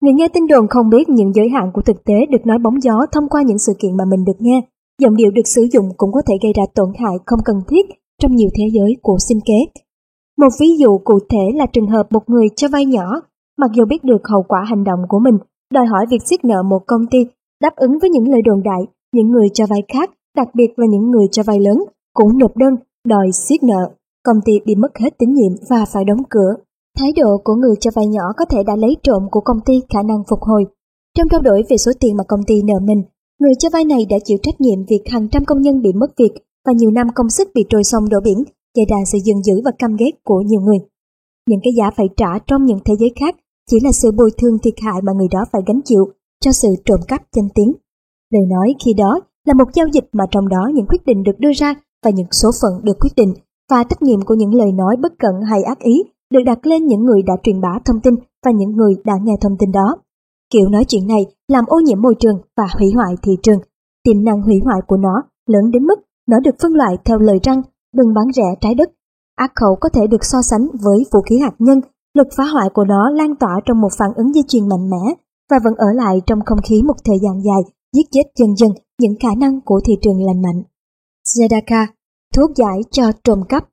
Người nghe tin đồn không biết những giới hạn của thực tế được nói bóng gió thông qua những sự kiện mà mình được nghe. Giọng điệu được sử dụng cũng có thể gây ra tổn hại không cần thiết trong nhiều thế giới của sinh kế. Một ví dụ cụ thể là trường hợp một người cho vay nhỏ, mặc dù biết được hậu quả hành động của mình, đòi hỏi việc siết nợ một công ty, đáp ứng với những lời đồn đại, những người cho vay khác, đặc biệt là những người cho vay lớn, cũng nộp đơn đòi siết nợ. Công ty bị mất hết tín nhiệm và phải đóng cửa. Thái độ của người cho vay nhỏ có thể đã lấy trộm của công ty khả năng phục hồi. Trong trao đổi về số tiền mà công ty nợ mình, người cho vay này đã chịu trách nhiệm việc hàng trăm công nhân bị mất việc và nhiều năm công sức bị trôi sông đổ biển, gây ra sự giận dữ và căm ghét của nhiều người. Những cái giá phải trả trong những thế giới khác chỉ là sự bồi thường thiệt hại mà người đó phải gánh chịu cho sự trộm cắp danh tiếng. Lời nói khi đó là một giao dịch mà trong đó những quyết định được đưa ra và những số phận được quyết định, và trách nhiệm của những lời nói bất cẩn hay ác ý được đặt lên những người đã truyền bá thông tin và những người đã nghe thông tin đó. Kiểu nói chuyện này làm ô nhiễm môi trường và hủy hoại thị trường. Tiềm năng hủy hoại của nó lớn đến mức nó được phân loại theo lời răng đừng bán rẻ trái đất. Ác khẩu có thể được so sánh với vũ khí hạt nhân, lực phá hoại của nó lan tỏa trong một phản ứng dây chuyền mạnh mẽ và vẫn ở lại trong không khí một thời gian dài, giết chết dần dần những khả năng của thị trường lành mạnh. Tzedakah, thuốc giải cho trộm cắp.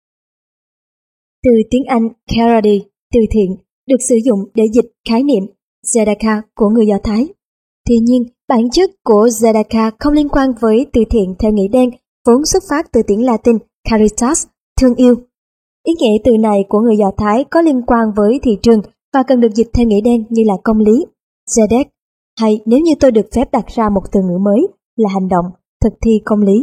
Từ tiếng Anh charity, từ thiện, được sử dụng để dịch khái niệm Tzedakah của người Do Thái. Tuy nhiên, bản chất của Tzedakah không liên quan với từ thiện theo nghĩa đen, vốn xuất phát từ tiếng Latin caritas, thương yêu. Ý nghĩa từ này của người Do Thái có liên quan với thị trường và cần được dịch theo nghĩa đen như là công lý, tzedek, hay nếu như tôi được phép đặt ra một từ ngữ mới là hành động, thực thi công lý.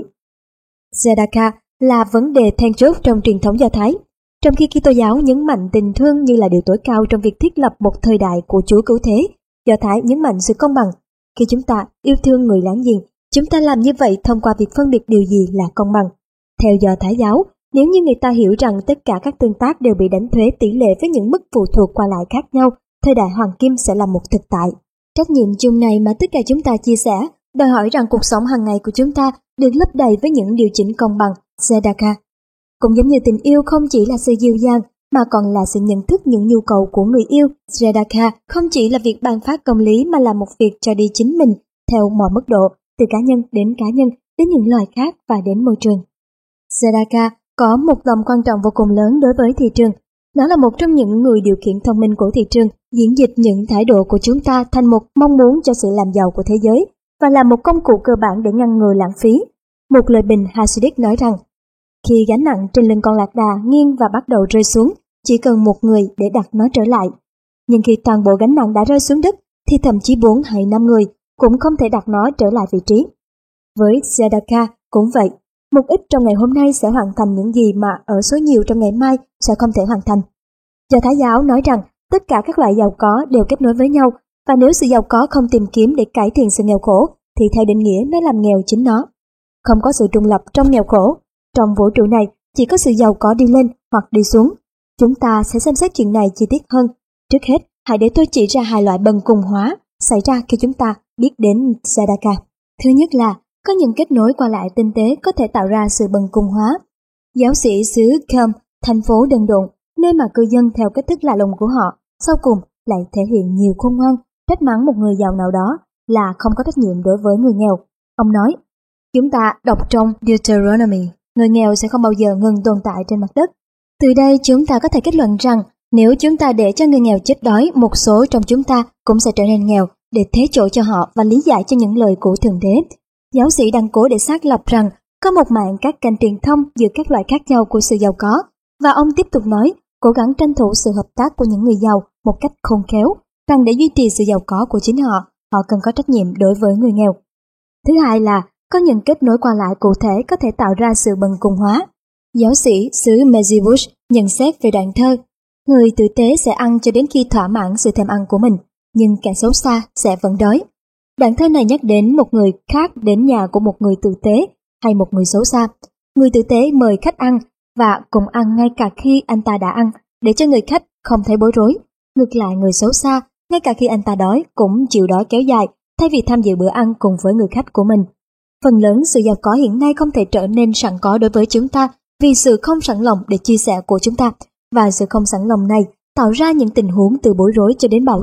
Tzedakah là vấn đề then chốt trong truyền thống Do Thái. Trong khi Kitô giáo nhấn mạnh tình thương như là điều tối cao trong việc thiết lập một thời đại của Chúa cứu thế, Do Thái nhấn mạnh sự công bằng. Khi chúng ta yêu thương người láng giềng, chúng ta làm như vậy thông qua việc phân biệt điều gì là công bằng. Theo Do Thái giáo, nếu như người ta hiểu rằng tất cả các tương tác đều bị đánh thuế tỷ lệ với những mức phụ thuộc qua lại khác nhau, thời đại hoàng kim sẽ là một thực tại. Trách nhiệm chung này mà tất cả chúng ta chia sẻ đòi hỏi rằng cuộc sống hàng ngày của chúng ta được lấp đầy với những điều chỉnh công bằng, tzedakah. Cũng giống như tình yêu không chỉ là sự dịu dàng mà còn là sự nhận thức những nhu cầu của người yêu, tzedakah không chỉ là việc ban phát công lý mà là một việc cho đi chính mình theo mọi mức độ, từ cá nhân, đến những loài khác và đến môi trường. Tzedakah có một tầm quan trọng vô cùng lớn đối với thị trường. Nó là một trong những người điều khiển thông minh của thị trường, diễn dịch những thái độ của chúng ta thành một mong muốn cho sự làm giàu của thế giới và là một công cụ cơ bản để ngăn ngừa lãng phí. Một lời bình Hasidic nói rằng, khi gánh nặng trên lưng con lạc đà nghiêng và bắt đầu rơi xuống, chỉ cần một người để đặt nó trở lại. Nhưng khi toàn bộ gánh nặng đã rơi xuống đất, thì thậm chí 4 hay 5 người cũng không thể đặt nó trở lại vị trí. Với tzedakah cũng vậy, một ít trong ngày hôm nay sẽ hoàn thành những gì mà ở số nhiều trong ngày mai sẽ không thể hoàn thành. Do Thái giáo nói rằng tất cả các loại giàu có đều kết nối với nhau, và nếu sự giàu có không tìm kiếm để cải thiện sự nghèo khổ, thì theo định nghĩa nó làm nghèo chính nó. Không có sự trung lập trong nghèo khổ. Trong vũ trụ này chỉ có sự giàu có đi lên hoặc đi xuống. Chúng ta sẽ xem xét chuyện này chi tiết hơn. Trước hết, hãy để tôi chỉ ra 2 loại bần cùng hóa xảy ra khi chúng ta biết đến tzedakah. Thứ nhất là có những kết nối qua lại tinh tế có thể tạo ra sự bần cùng hóa. Giáo sĩ xứ Qom, thành phố đần độn, nơi mà cư dân theo cách thức lạ lùng của họ, sau cùng lại thể hiện nhiều khôn ngoan, trách mắng một người giàu nào đó là không có trách nhiệm đối với người nghèo. Ông nói, chúng ta đọc trong Deuteronomy, người nghèo sẽ không bao giờ ngừng tồn tại trên mặt đất. Từ đây chúng ta có thể kết luận rằng nếu chúng ta để cho người nghèo chết đói, một số trong chúng ta cũng sẽ trở nên nghèo để thế chỗ cho họ và lý giải cho những lời của Thượng Đế. Giáo sĩ đang cố để xác lập rằng có một mạng các kênh truyền thông giữa các loại khác nhau của sự giàu có, và ông tiếp tục nói, cố gắng tranh thủ sự hợp tác của những người giàu một cách khôn khéo, rằng để duy trì sự giàu có của chính họ, họ cần có trách nhiệm đối với người nghèo. Thứ hai là có những kết nối qua lại cụ thể có thể tạo ra sự bần cùng hóa. Giáo sĩ xứ Mezhibush nhận xét về đoạn thơ, người tử tế sẽ ăn cho đến khi thỏa mãn sự thèm ăn của mình, nhưng kẻ xấu xa sẽ vẫn đói. Đoạn thơ này nhắc đến một người khác đến nhà của một người tử tế hay một người xấu xa. Người tử tế mời khách ăn và cùng ăn ngay cả khi anh ta đã ăn, để cho người khách không thấy bối rối. Ngược lại, người xấu xa, ngay cả khi anh ta đói cũng chịu đói kéo dài, thay vì tham dự bữa ăn cùng với người khách của mình. Phần lớn sự giàu có hiện nay không thể trở nên sẵn có đối với chúng ta vì sự không sẵn lòng để chia sẻ của chúng ta, và sự không sẵn lòng này tạo ra những tình huống từ bối rối cho đến bạo lực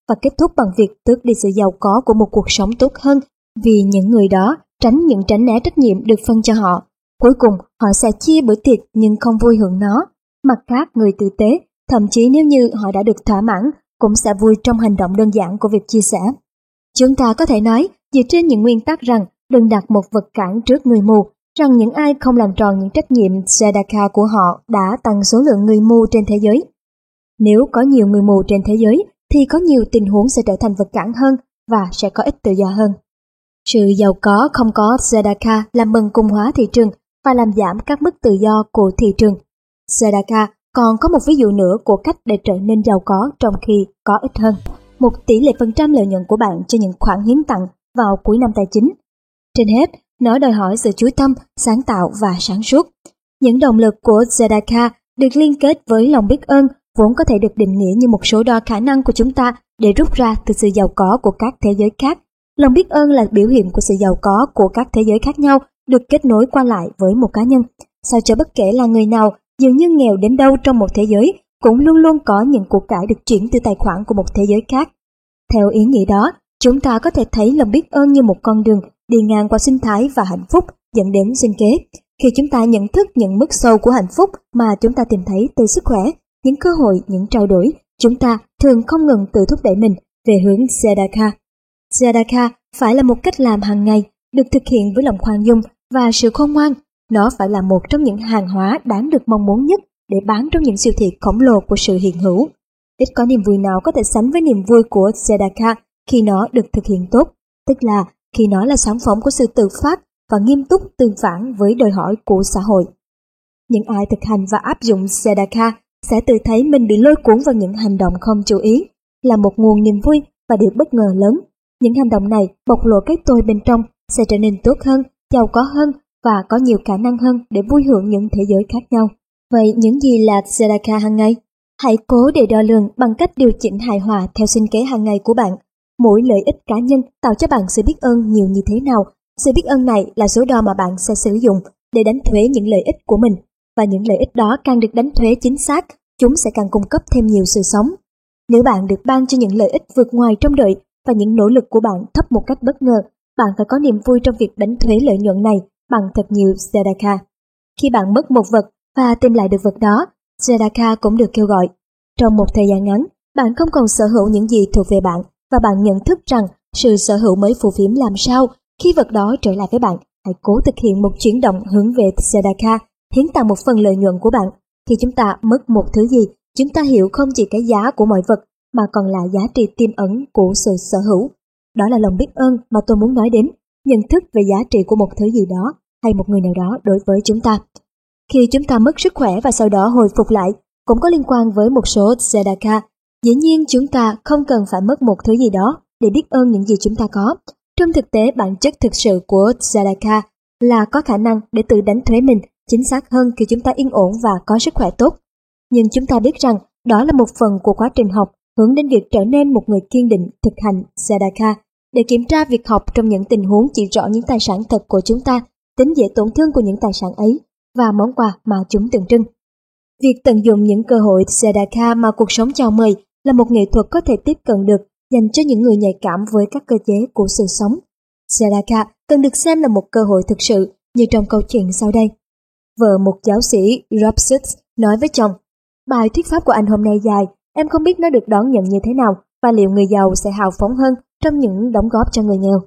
và kết thúc bằng việc tước đi sự giàu có của một cuộc sống tốt hơn, vì những người đó tránh né trách nhiệm được phân cho họ. Cuối cùng, họ sẽ chia bữa tiệc nhưng không vui hưởng nó. Mặt khác, người tử tế, thậm chí nếu như họ đã được thỏa mãn, cũng sẽ vui trong hành động đơn giản của việc chia sẻ. Chúng ta có thể nói, dựa trên những nguyên tắc rằng đừng đặt một vật cản trước người mù, rằng những ai không làm tròn những trách nhiệm tzedakah của họ đã tăng số lượng người mù trên thế giới. Nếu có nhiều người mù trên thế giới, thì có nhiều tình huống sẽ trở thành vật cản hơn và sẽ có ít tự do hơn. Sự giàu có không có tzedakah làm bần cùng hóa thị trường và làm giảm các mức tự do của thị trường. Tzedakah còn có một ví dụ nữa của cách để trở nên giàu có trong khi có ít hơn. Một tỷ lệ phần trăm lợi nhuận của bạn cho những khoản hiến tặng vào cuối năm tài chính. Trên hết, nó đòi hỏi sự chú tâm, sáng tạo và sáng suốt. Những động lực của tzedakah được liên kết với lòng biết ơn, vốn có thể được định nghĩa như một số đo khả năng của chúng ta để rút ra từ sự giàu có của các thế giới khác. Lòng biết ơn là biểu hiện của sự giàu có của các thế giới khác nhau được kết nối qua lại với một cá nhân. Sao cho bất kể là người nào, dường như nghèo đến đâu trong một thế giới, cũng luôn luôn có những của cải được chuyển từ tài khoản của một thế giới khác. Theo ý nghĩa đó, chúng ta có thể thấy lòng biết ơn như một con đường đi ngang qua sinh thái và hạnh phúc dẫn đến sinh kế. Khi chúng ta nhận thức những mức sâu của hạnh phúc mà chúng ta tìm thấy từ sức khỏe, những cơ hội, những trao đổi, chúng ta thường không ngừng tự thúc đẩy mình về hướng tzedakah. Tzedakah phải là một cách làm hàng ngày, được thực hiện với lòng khoan dung và sự khôn ngoan. Nó phải là một trong những hàng hóa đáng được mong muốn nhất để bán trong những siêu thị khổng lồ của sự hiện hữu. Ít có niềm vui nào có thể sánh với niềm vui của tzedakah khi nó được thực hiện tốt, tức là khi nó là sản phẩm của sự tự phát và nghiêm túc tương phản với đòi hỏi của xã hội. Những ai thực hành và áp dụng tzedakah sẽ tự thấy mình bị lôi cuốn vào những hành động không chú ý, là một nguồn niềm vui và điều bất ngờ lớn. Những hành động này bộc lộ cái tôi bên trong sẽ trở nên tốt hơn, giàu có hơn và có nhiều khả năng hơn để vui hưởng những thế giới khác nhau. Vậy những gì là tzedakah hàng ngày? Hãy cố để đo lường bằng cách điều chỉnh hài hòa theo sinh kế hàng ngày của bạn. Mỗi lợi ích cá nhân tạo cho bạn sự biết ơn nhiều như thế nào. Sự biết ơn này là số đo mà bạn sẽ sử dụng để đánh thuế những lợi ích của mình. Và những lợi ích đó càng được đánh thuế chính xác, chúng sẽ càng cung cấp thêm nhiều sự sống. Nếu bạn được ban cho những lợi ích vượt ngoài trông đợi và những nỗ lực của bạn thấp một cách bất ngờ, bạn phải có niềm vui trong việc đánh thuế lợi nhuận này bằng thật nhiều tzedakah. Khi bạn mất một vật và tìm lại được vật đó, tzedakah cũng được kêu gọi. Trong một thời gian ngắn, bạn không còn sở hữu những gì thuộc về bạn và bạn nhận thức rằng sự sở hữu mới phù phiếm làm sao. Khi vật đó trở lại với bạn, hãy cố thực hiện một chuyển động hướng về tzedakah, hiến tặng một phần lợi nhuận của bạn. Khi chúng ta mất một thứ gì, chúng ta hiểu không chỉ cái giá của mọi vật mà còn là giá trị tiềm ẩn của sự sở hữu. Đó là lòng biết ơn mà tôi muốn nói đến, nhận thức về giá trị của một thứ gì đó hay một người nào đó đối với chúng ta. Khi chúng ta mất sức khỏe và sau đó hồi phục lại, cũng có liên quan với một số tzedakah. Dĩ nhiên chúng ta không cần phải mất một thứ gì đó để biết ơn những gì chúng ta có. Trong thực tế, bản chất thực sự của tzedakah là có khả năng để tự đánh thuế mình chính xác hơn khi chúng ta yên ổn và có sức khỏe tốt. Nhưng chúng ta biết rằng đó là một phần của quá trình học hướng đến việc trở nên một người kiên định thực hành tzedakah. Để kiểm tra việc học trong những tình huống chỉ rõ những tài sản thật của chúng ta, tính dễ tổn thương của những tài sản ấy và món quà mà chúng tượng trưng. Việc tận dụng những cơ hội tzedakah mà cuộc sống chào mời là một nghệ thuật có thể tiếp cận được dành cho những người nhạy cảm với các cơ chế của sự sống. Tzedakah cần được xem là một cơ hội thực sự như trong câu chuyện sau đây. Vợ một giáo sĩ Robert nói với chồng, bài thuyết pháp của anh hôm nay dài, em không biết nó được đón nhận như thế nào và liệu người giàu sẽ hào phóng hơn trong những đóng góp cho người nghèo.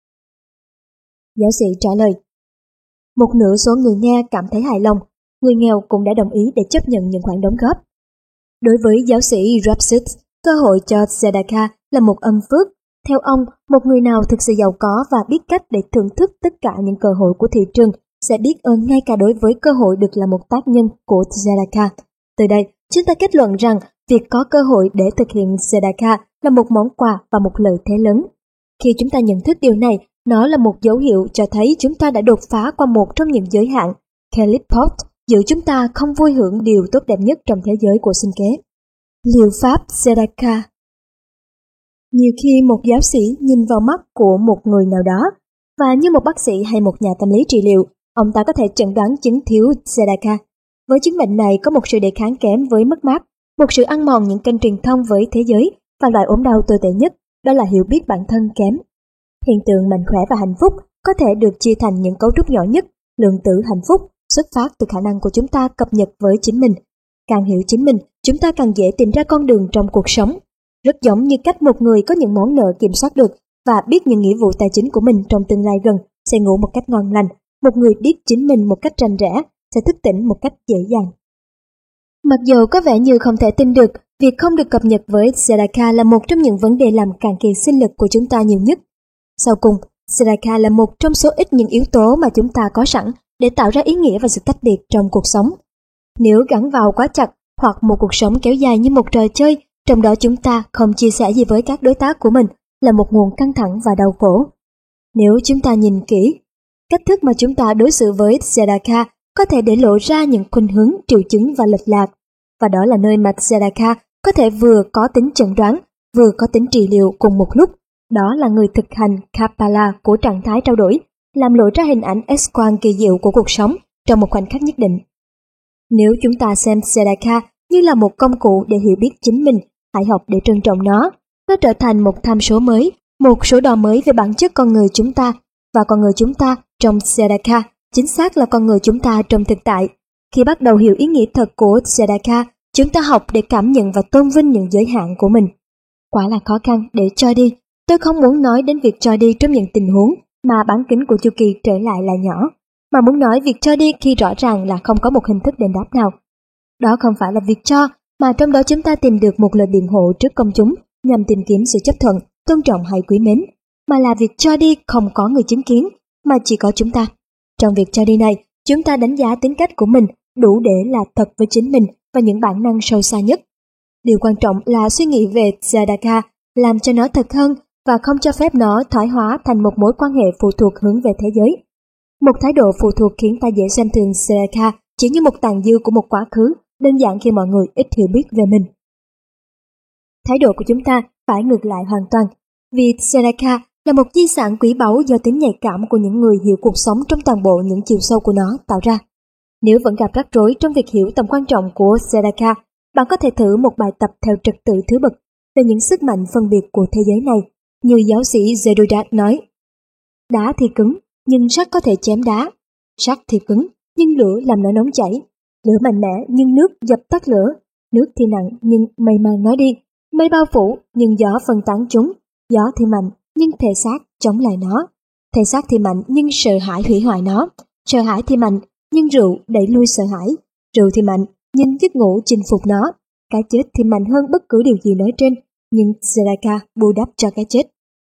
Giáo sĩ trả lời, một nửa số người nghe cảm thấy hài lòng, người nghèo cũng đã đồng ý để chấp nhận những khoản đóng góp. Đối với giáo sĩ Robert, cơ hội cho tzedakah là một ân phước. Theo ông, một người nào thực sự giàu có và biết cách để thưởng thức tất cả những cơ hội của thị trường sẽ biết ơn ngay cả đối với cơ hội được là một tác nhân của tzedakah. Từ đây, chúng ta kết luận rằng việc có cơ hội để thực hiện tzedakah là một món quà và một lợi thế lớn. Khi chúng ta nhận thức điều này, nó là một dấu hiệu cho thấy chúng ta đã đột phá qua một trong những giới hạn. Caleb Post giữ chúng ta không vui hưởng điều tốt đẹp nhất trong thế giới của sinh kế. Liệu pháp tzedakah. Nhiều khi một giáo sĩ nhìn vào mắt của một người nào đó, và như một bác sĩ hay một nhà tâm lý trị liệu, ông ta có thể chẩn đoán chứng thiếu tzedakah. Với chứng bệnh này có một sự đề kháng kém với mất mát, một sự ăn mòn những kênh truyền thông với thế giới và loại ốm đau tồi tệ nhất, đó là hiểu biết bản thân kém. Hiện tượng mạnh khỏe và hạnh phúc có thể được chia thành những cấu trúc nhỏ nhất. Lượng tử hạnh phúc xuất phát từ khả năng của chúng ta cập nhật với chính mình. Càng hiểu chính mình, chúng ta càng dễ tìm ra con đường trong cuộc sống. Rất giống như cách một người có những món nợ kiểm soát được và biết những nghĩa vụ tài chính của mình trong tương lai gần sẽ ngủ một cách ngon lành. Một người biết chính mình một cách rành rẽ sẽ thức tỉnh một cách dễ dàng. Mặc dù có vẻ như không thể tin được, việc không được cập nhật với Tzedakah là một trong những vấn đề làm cạn kiệt sinh lực của chúng ta nhiều nhất. Sau cùng, Tzedakah là một trong số ít những yếu tố mà chúng ta có sẵn để tạo ra ý nghĩa và sự tách biệt trong cuộc sống. Nếu gắn vào quá chặt hoặc một cuộc sống kéo dài như một trò chơi, trong đó chúng ta không chia sẻ gì với các đối tác của mình, là một nguồn căng thẳng và đau khổ. Nếu chúng ta nhìn kỹ, cách thức mà chúng ta đối xử với Tzedakah có thể để lộ ra những khuynh hướng, triệu chứng và lệch lạc, và đó là nơi mà Tzedakah có thể vừa có tính chẩn đoán, vừa có tính trị liệu cùng một lúc. Đó là người thực hành Kabbalah của trạng thái trao đổi, làm lộ ra hình ảnh X-quang kỳ diệu của cuộc sống trong một khoảnh khắc nhất định. Nếu chúng ta xem Tzedakah như là một công cụ để hiểu biết chính mình, hãy học để trân trọng nó. Nó trở thành một tham số mới, một số đo mới về bản chất con người chúng ta, và con người chúng ta trong Tzedakah chính xác là con người chúng ta trong thực tại. Khi bắt đầu hiểu ý nghĩa thật của Tzedakah, chúng ta học để cảm nhận và tôn vinh những giới hạn của mình. Quả là khó khăn để cho đi. Tôi không muốn nói đến việc cho đi trong những tình huống mà bán kính của chu kỳ trở lại là nhỏ, mà muốn nói việc cho đi khi rõ ràng là không có một hình thức đền đáp nào. Đó không phải là việc cho, mà trong đó chúng ta tìm được một lời biện hộ trước công chúng nhằm tìm kiếm sự chấp thuận, tôn trọng hay quý mến, mà là việc cho đi không có người chứng kiến, mà chỉ có chúng ta. Trong việc cho đi này, chúng ta đánh giá tính cách của mình đủ để là thật với chính mình và những bản năng sâu xa nhất. Điều quan trọng là suy nghĩ về Tzedakah, làm cho nó thật hơn và không cho phép nó thoái hóa thành một mối quan hệ phụ thuộc hướng về thế giới. Một thái độ phụ thuộc khiến ta dễ xem thường Tzedakah chỉ như một tàn dư của một quá khứ, đơn giản khi mọi người ít hiểu biết về mình. Thái độ của chúng ta phải ngược lại hoàn toàn, vì Tzedakah là một di sản quý báu do tính nhạy cảm của những người hiểu cuộc sống trong toàn bộ những chiều sâu của nó tạo ra. Nếu vẫn gặp rắc rối trong việc hiểu tầm quan trọng của Tzedakah, bạn có thể thử một bài tập theo trật tự thứ bậc về những sức mạnh phân biệt của thế giới này, như giáo sĩ Zerudat nói: đá thì cứng, nhưng sắt có thể chém đá; sắt thì cứng, nhưng lửa làm nó nóng chảy; lửa mạnh mẽ nhưng nước dập tắt lửa; nước thì nặng nhưng mây mang nó đi; mây bao phủ nhưng gió phân tán chúng; gió thì mạnh nhưng thể xác chống lại nó; thể xác thì mạnh nhưng sợ hãi hủy hoại nó; sợ hãi thì mạnh nhưng rượu đẩy lui sợ hãi; rượu thì mạnh nhưng giấc ngủ chinh phục nó; cái chết thì mạnh hơn bất cứ điều gì nói trên, nhưng Tzedakah bù đắp cho cái chết.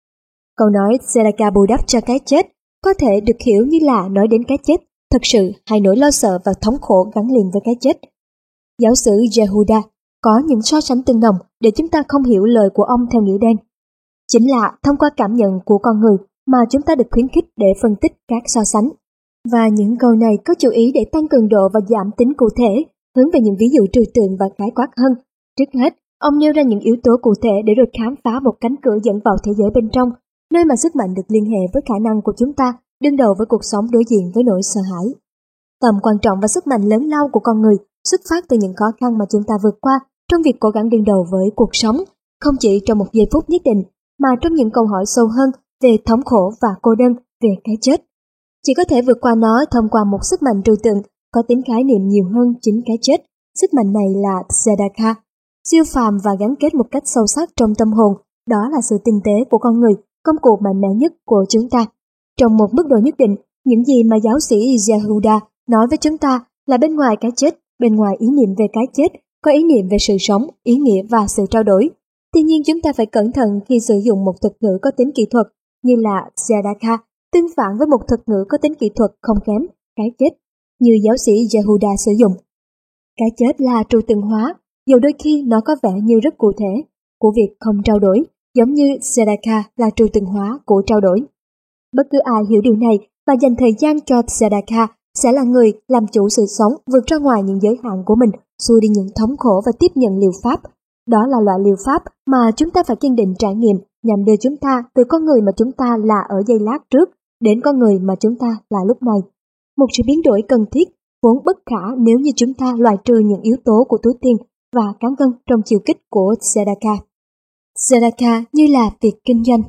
Câu nói Tzedakah bù đắp cho cái chết có thể được hiểu như là nói đến cái chết thật sự hay nỗi lo sợ và thống khổ gắn liền với cái chết. Giáo sư Yehuda có những so sánh tương đồng để chúng ta không hiểu lời của ông theo nghĩa đen. Chính là thông qua cảm nhận của con người mà chúng ta được khuyến khích để phân tích các so sánh. Và những câu này có chú ý để tăng cường độ và giảm tính cụ thể, hướng về những ví dụ trừu tượng và khái quát hơn. Trước hết, ông nêu ra những yếu tố cụ thể để rồi khám phá một cánh cửa dẫn vào thế giới bên trong, nơi mà sức mạnh được liên hệ với khả năng của chúng ta đương đầu với cuộc sống đối diện với nỗi sợ hãi. Tầm quan trọng và sức mạnh lớn lao của con người xuất phát từ những khó khăn mà chúng ta vượt qua trong việc cố gắng đương đầu với cuộc sống, không chỉ trong một giây phút nhất định, mà trong những câu hỏi sâu hơn về thống khổ và cô đơn, về cái chết. Chỉ có thể vượt qua nó thông qua một sức mạnh trừu tượng có tính khái niệm nhiều hơn chính cái chết. Sức mạnh này là Tzedakah, siêu phàm và gắn kết một cách sâu sắc trong tâm hồn. Đó là sự tinh tế của con người, công cụ mạnh mẽ nhất của chúng ta. Trong một mức độ nhất định, những gì mà giáo sĩ Yehuda nói với chúng ta là bên ngoài cái chết, bên ngoài ý niệm về cái chết, có ý niệm về sự sống, ý nghĩa và sự trao đổi. Tuy nhiên chúng ta phải cẩn thận khi sử dụng một thuật ngữ có tính kỹ thuật như là Tzedakah, tương phản với một thuật ngữ có tính kỹ thuật không kém, cái chết, như giáo sĩ Yehuda sử dụng. Cái chết là trừu tượng hóa, dù đôi khi nó có vẻ như rất cụ thể, của việc không trao đổi, giống như Tzedakah là trừu tượng hóa của trao đổi. Bất cứ ai hiểu điều này và dành thời gian cho Tzedakah sẽ là người làm chủ sự sống, vượt ra ngoài những giới hạn của mình, xua đi những thống khổ và tiếp nhận liệu pháp. Đó là loại liệu pháp mà chúng ta phải kiên định trải nghiệm nhằm đưa chúng ta từ con người mà chúng ta là ở giây lát trước đến con người mà chúng ta là lúc này. Một sự biến đổi cần thiết, vốn bất khả nếu như chúng ta loại trừ những yếu tố của túi tiền và cán cân trong chiều kích của Tzedakah. tzedakah như là việc kinh doanh.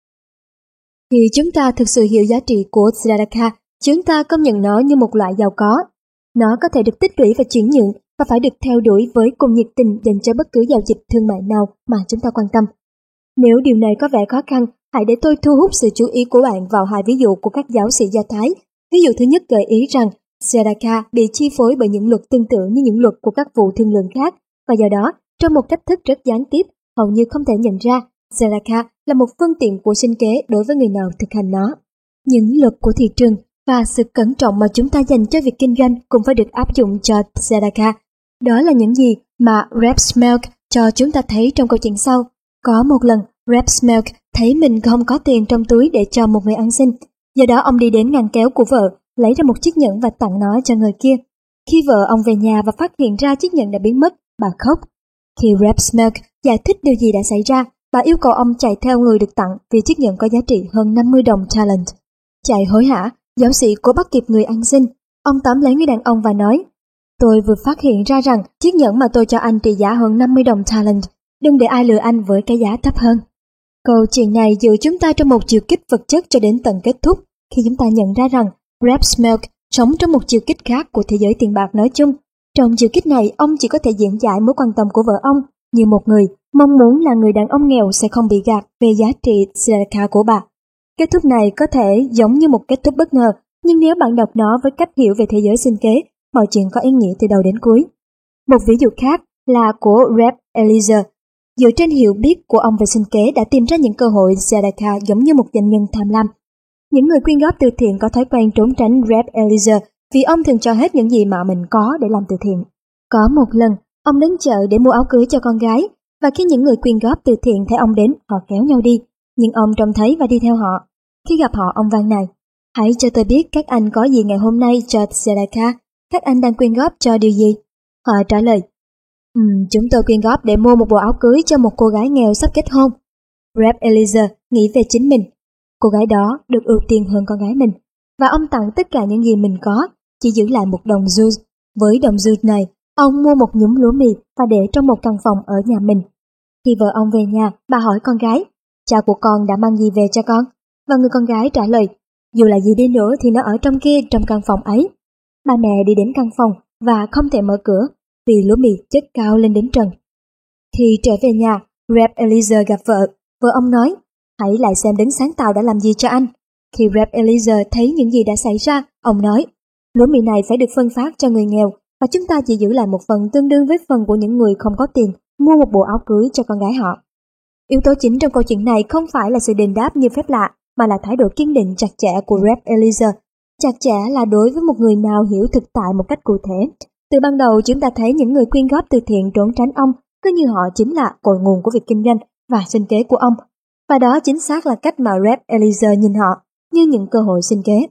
Khi chúng ta thực sự hiểu giá trị của tzedakah, chúng ta công nhận nó như một loại giàu có. Nó có thể được tích lũy và chuyển nhượng và phải được theo đuổi với cùng nhiệt tình dành cho bất cứ giao dịch thương mại nào mà chúng ta quan tâm. Nếu điều này có vẻ khó khăn, hãy để tôi thu hút sự chú ý của bạn vào hai ví dụ của các giáo sĩ Do Thái. Ví dụ thứ nhất gợi ý rằng tzedakah bị chi phối bởi những luật tương tự như những luật của các vụ thương lượng khác, và do đó, trong một cách thức rất gián tiếp, hầu như không thể nhận ra, tzedakah là một phương tiện của sinh kế đối với người nào thực hành nó. Những luật của thị trường và sự cẩn trọng mà chúng ta dành cho việc kinh doanh cũng phải được áp dụng cho tzedakah. Đó là những gì mà Reb Smelk cho chúng ta thấy trong câu chuyện sau. Có một lần, Reb Smelk thấy mình không có tiền trong túi để cho một người ăn xin. Do đó ông đi đến ngăn kéo của vợ, lấy ra một chiếc nhẫn và tặng nó cho người kia. Khi vợ ông về nhà và phát hiện ra chiếc nhẫn đã biến mất, bà khóc. Khi Reb Smelk giải thích điều gì đã xảy ra, bà yêu cầu ông chạy theo người được tặng vì chiếc nhẫn có giá trị hơn 50 đồng talent. Chạy hối hả, giáo sĩ cố bắt kịp người ăn xin. Ông tóm lấy người đàn ông và nói, tôi vừa phát hiện ra rằng chiếc nhẫn mà tôi cho anh trị giá hơn 50 đồng talent. Đừng để ai lừa anh với cái giá thấp hơn. Câu chuyện này giữ chúng ta trong một chiều kích vật chất cho đến tận kết thúc, khi chúng ta nhận ra rằng Reb Smelk sống trong một chiều kích khác của thế giới tiền bạc nói chung. Trong chiều kích này, ông chỉ có thể diễn giải mối quan tâm của vợ ông như một người mong muốn là người đàn ông nghèo sẽ không bị gạt về giá trị tzedakah của bà. Kết thúc này có thể giống như một kết thúc bất ngờ, nhưng nếu bạn đọc nó với cách hiểu về thế giới sinh kế, mọi chuyện có ý nghĩa từ đầu đến cuối. Một ví dụ khác là của Reb Eliezer. Dựa trên hiểu biết của ông về sinh kế đã tìm ra những cơ hội tzedakah giống như một doanh nhân tham lam. Những người quyên góp từ thiện có thói quen trốn tránh Reb Eliezer vì ông thường cho hết những gì mà mình có để làm từ thiện. Có một lần, ông đến chợ để mua áo cưới cho con gái, và khi những người quyên góp từ thiện thấy ông đến, họ kéo nhau đi, nhưng ông trông thấy và đi theo họ. Khi gặp họ, ông van nài, hãy cho tôi biết các anh có gì ngày hôm nay cho tzedakah, các anh đang quyên góp cho điều gì? Họ trả lời, chúng tôi quyên góp để mua một bộ áo cưới cho một cô gái nghèo sắp kết hôn. Reb Eliezer nghĩ về chính mình. Cô gái đó được ưu tiên hơn con gái mình, và ông tặng tất cả những gì mình có, chỉ giữ lại một đồng jus. Với đồng jus này, ông mua một nhúm lúa mì và để trong một căn phòng ở nhà mình. Khi vợ ông về nhà, bà hỏi con gái, cha của con đã mang gì về cho con? Và người con gái trả lời, dù là gì đi nữa thì nó ở trong kia, trong căn phòng ấy. Bà mẹ đi đến căn phòng và không thể mở cửa vì lúa mì chất cao lên đến trần. Khi trở về nhà, Reb Eliezer gặp vợ ông nói, hãy lại xem đấng sáng tạo đã làm gì cho anh. Khi Reb Eliezer thấy những gì đã xảy ra, ông nói, lúa mì này phải được phân phát cho người nghèo, và chúng ta chỉ giữ lại một phần tương đương với phần của những người không có tiền mua một bộ áo cưới cho con gái họ. Yếu tố chính trong câu chuyện này không phải là sự đền đáp như phép lạ, mà là thái độ kiên định chặt chẽ của Reb Eliezer. Chặt chẽ là đối với một người nào hiểu thực tại một cách cụ thể. Từ ban đầu chúng ta thấy những người quyên góp từ thiện trốn tránh ông, cứ như họ chính là cội nguồn của việc kinh doanh và sinh kế của ông. Và đó chính xác là cách mà Reb Eliezer nhìn họ, như những cơ hội sinh kế.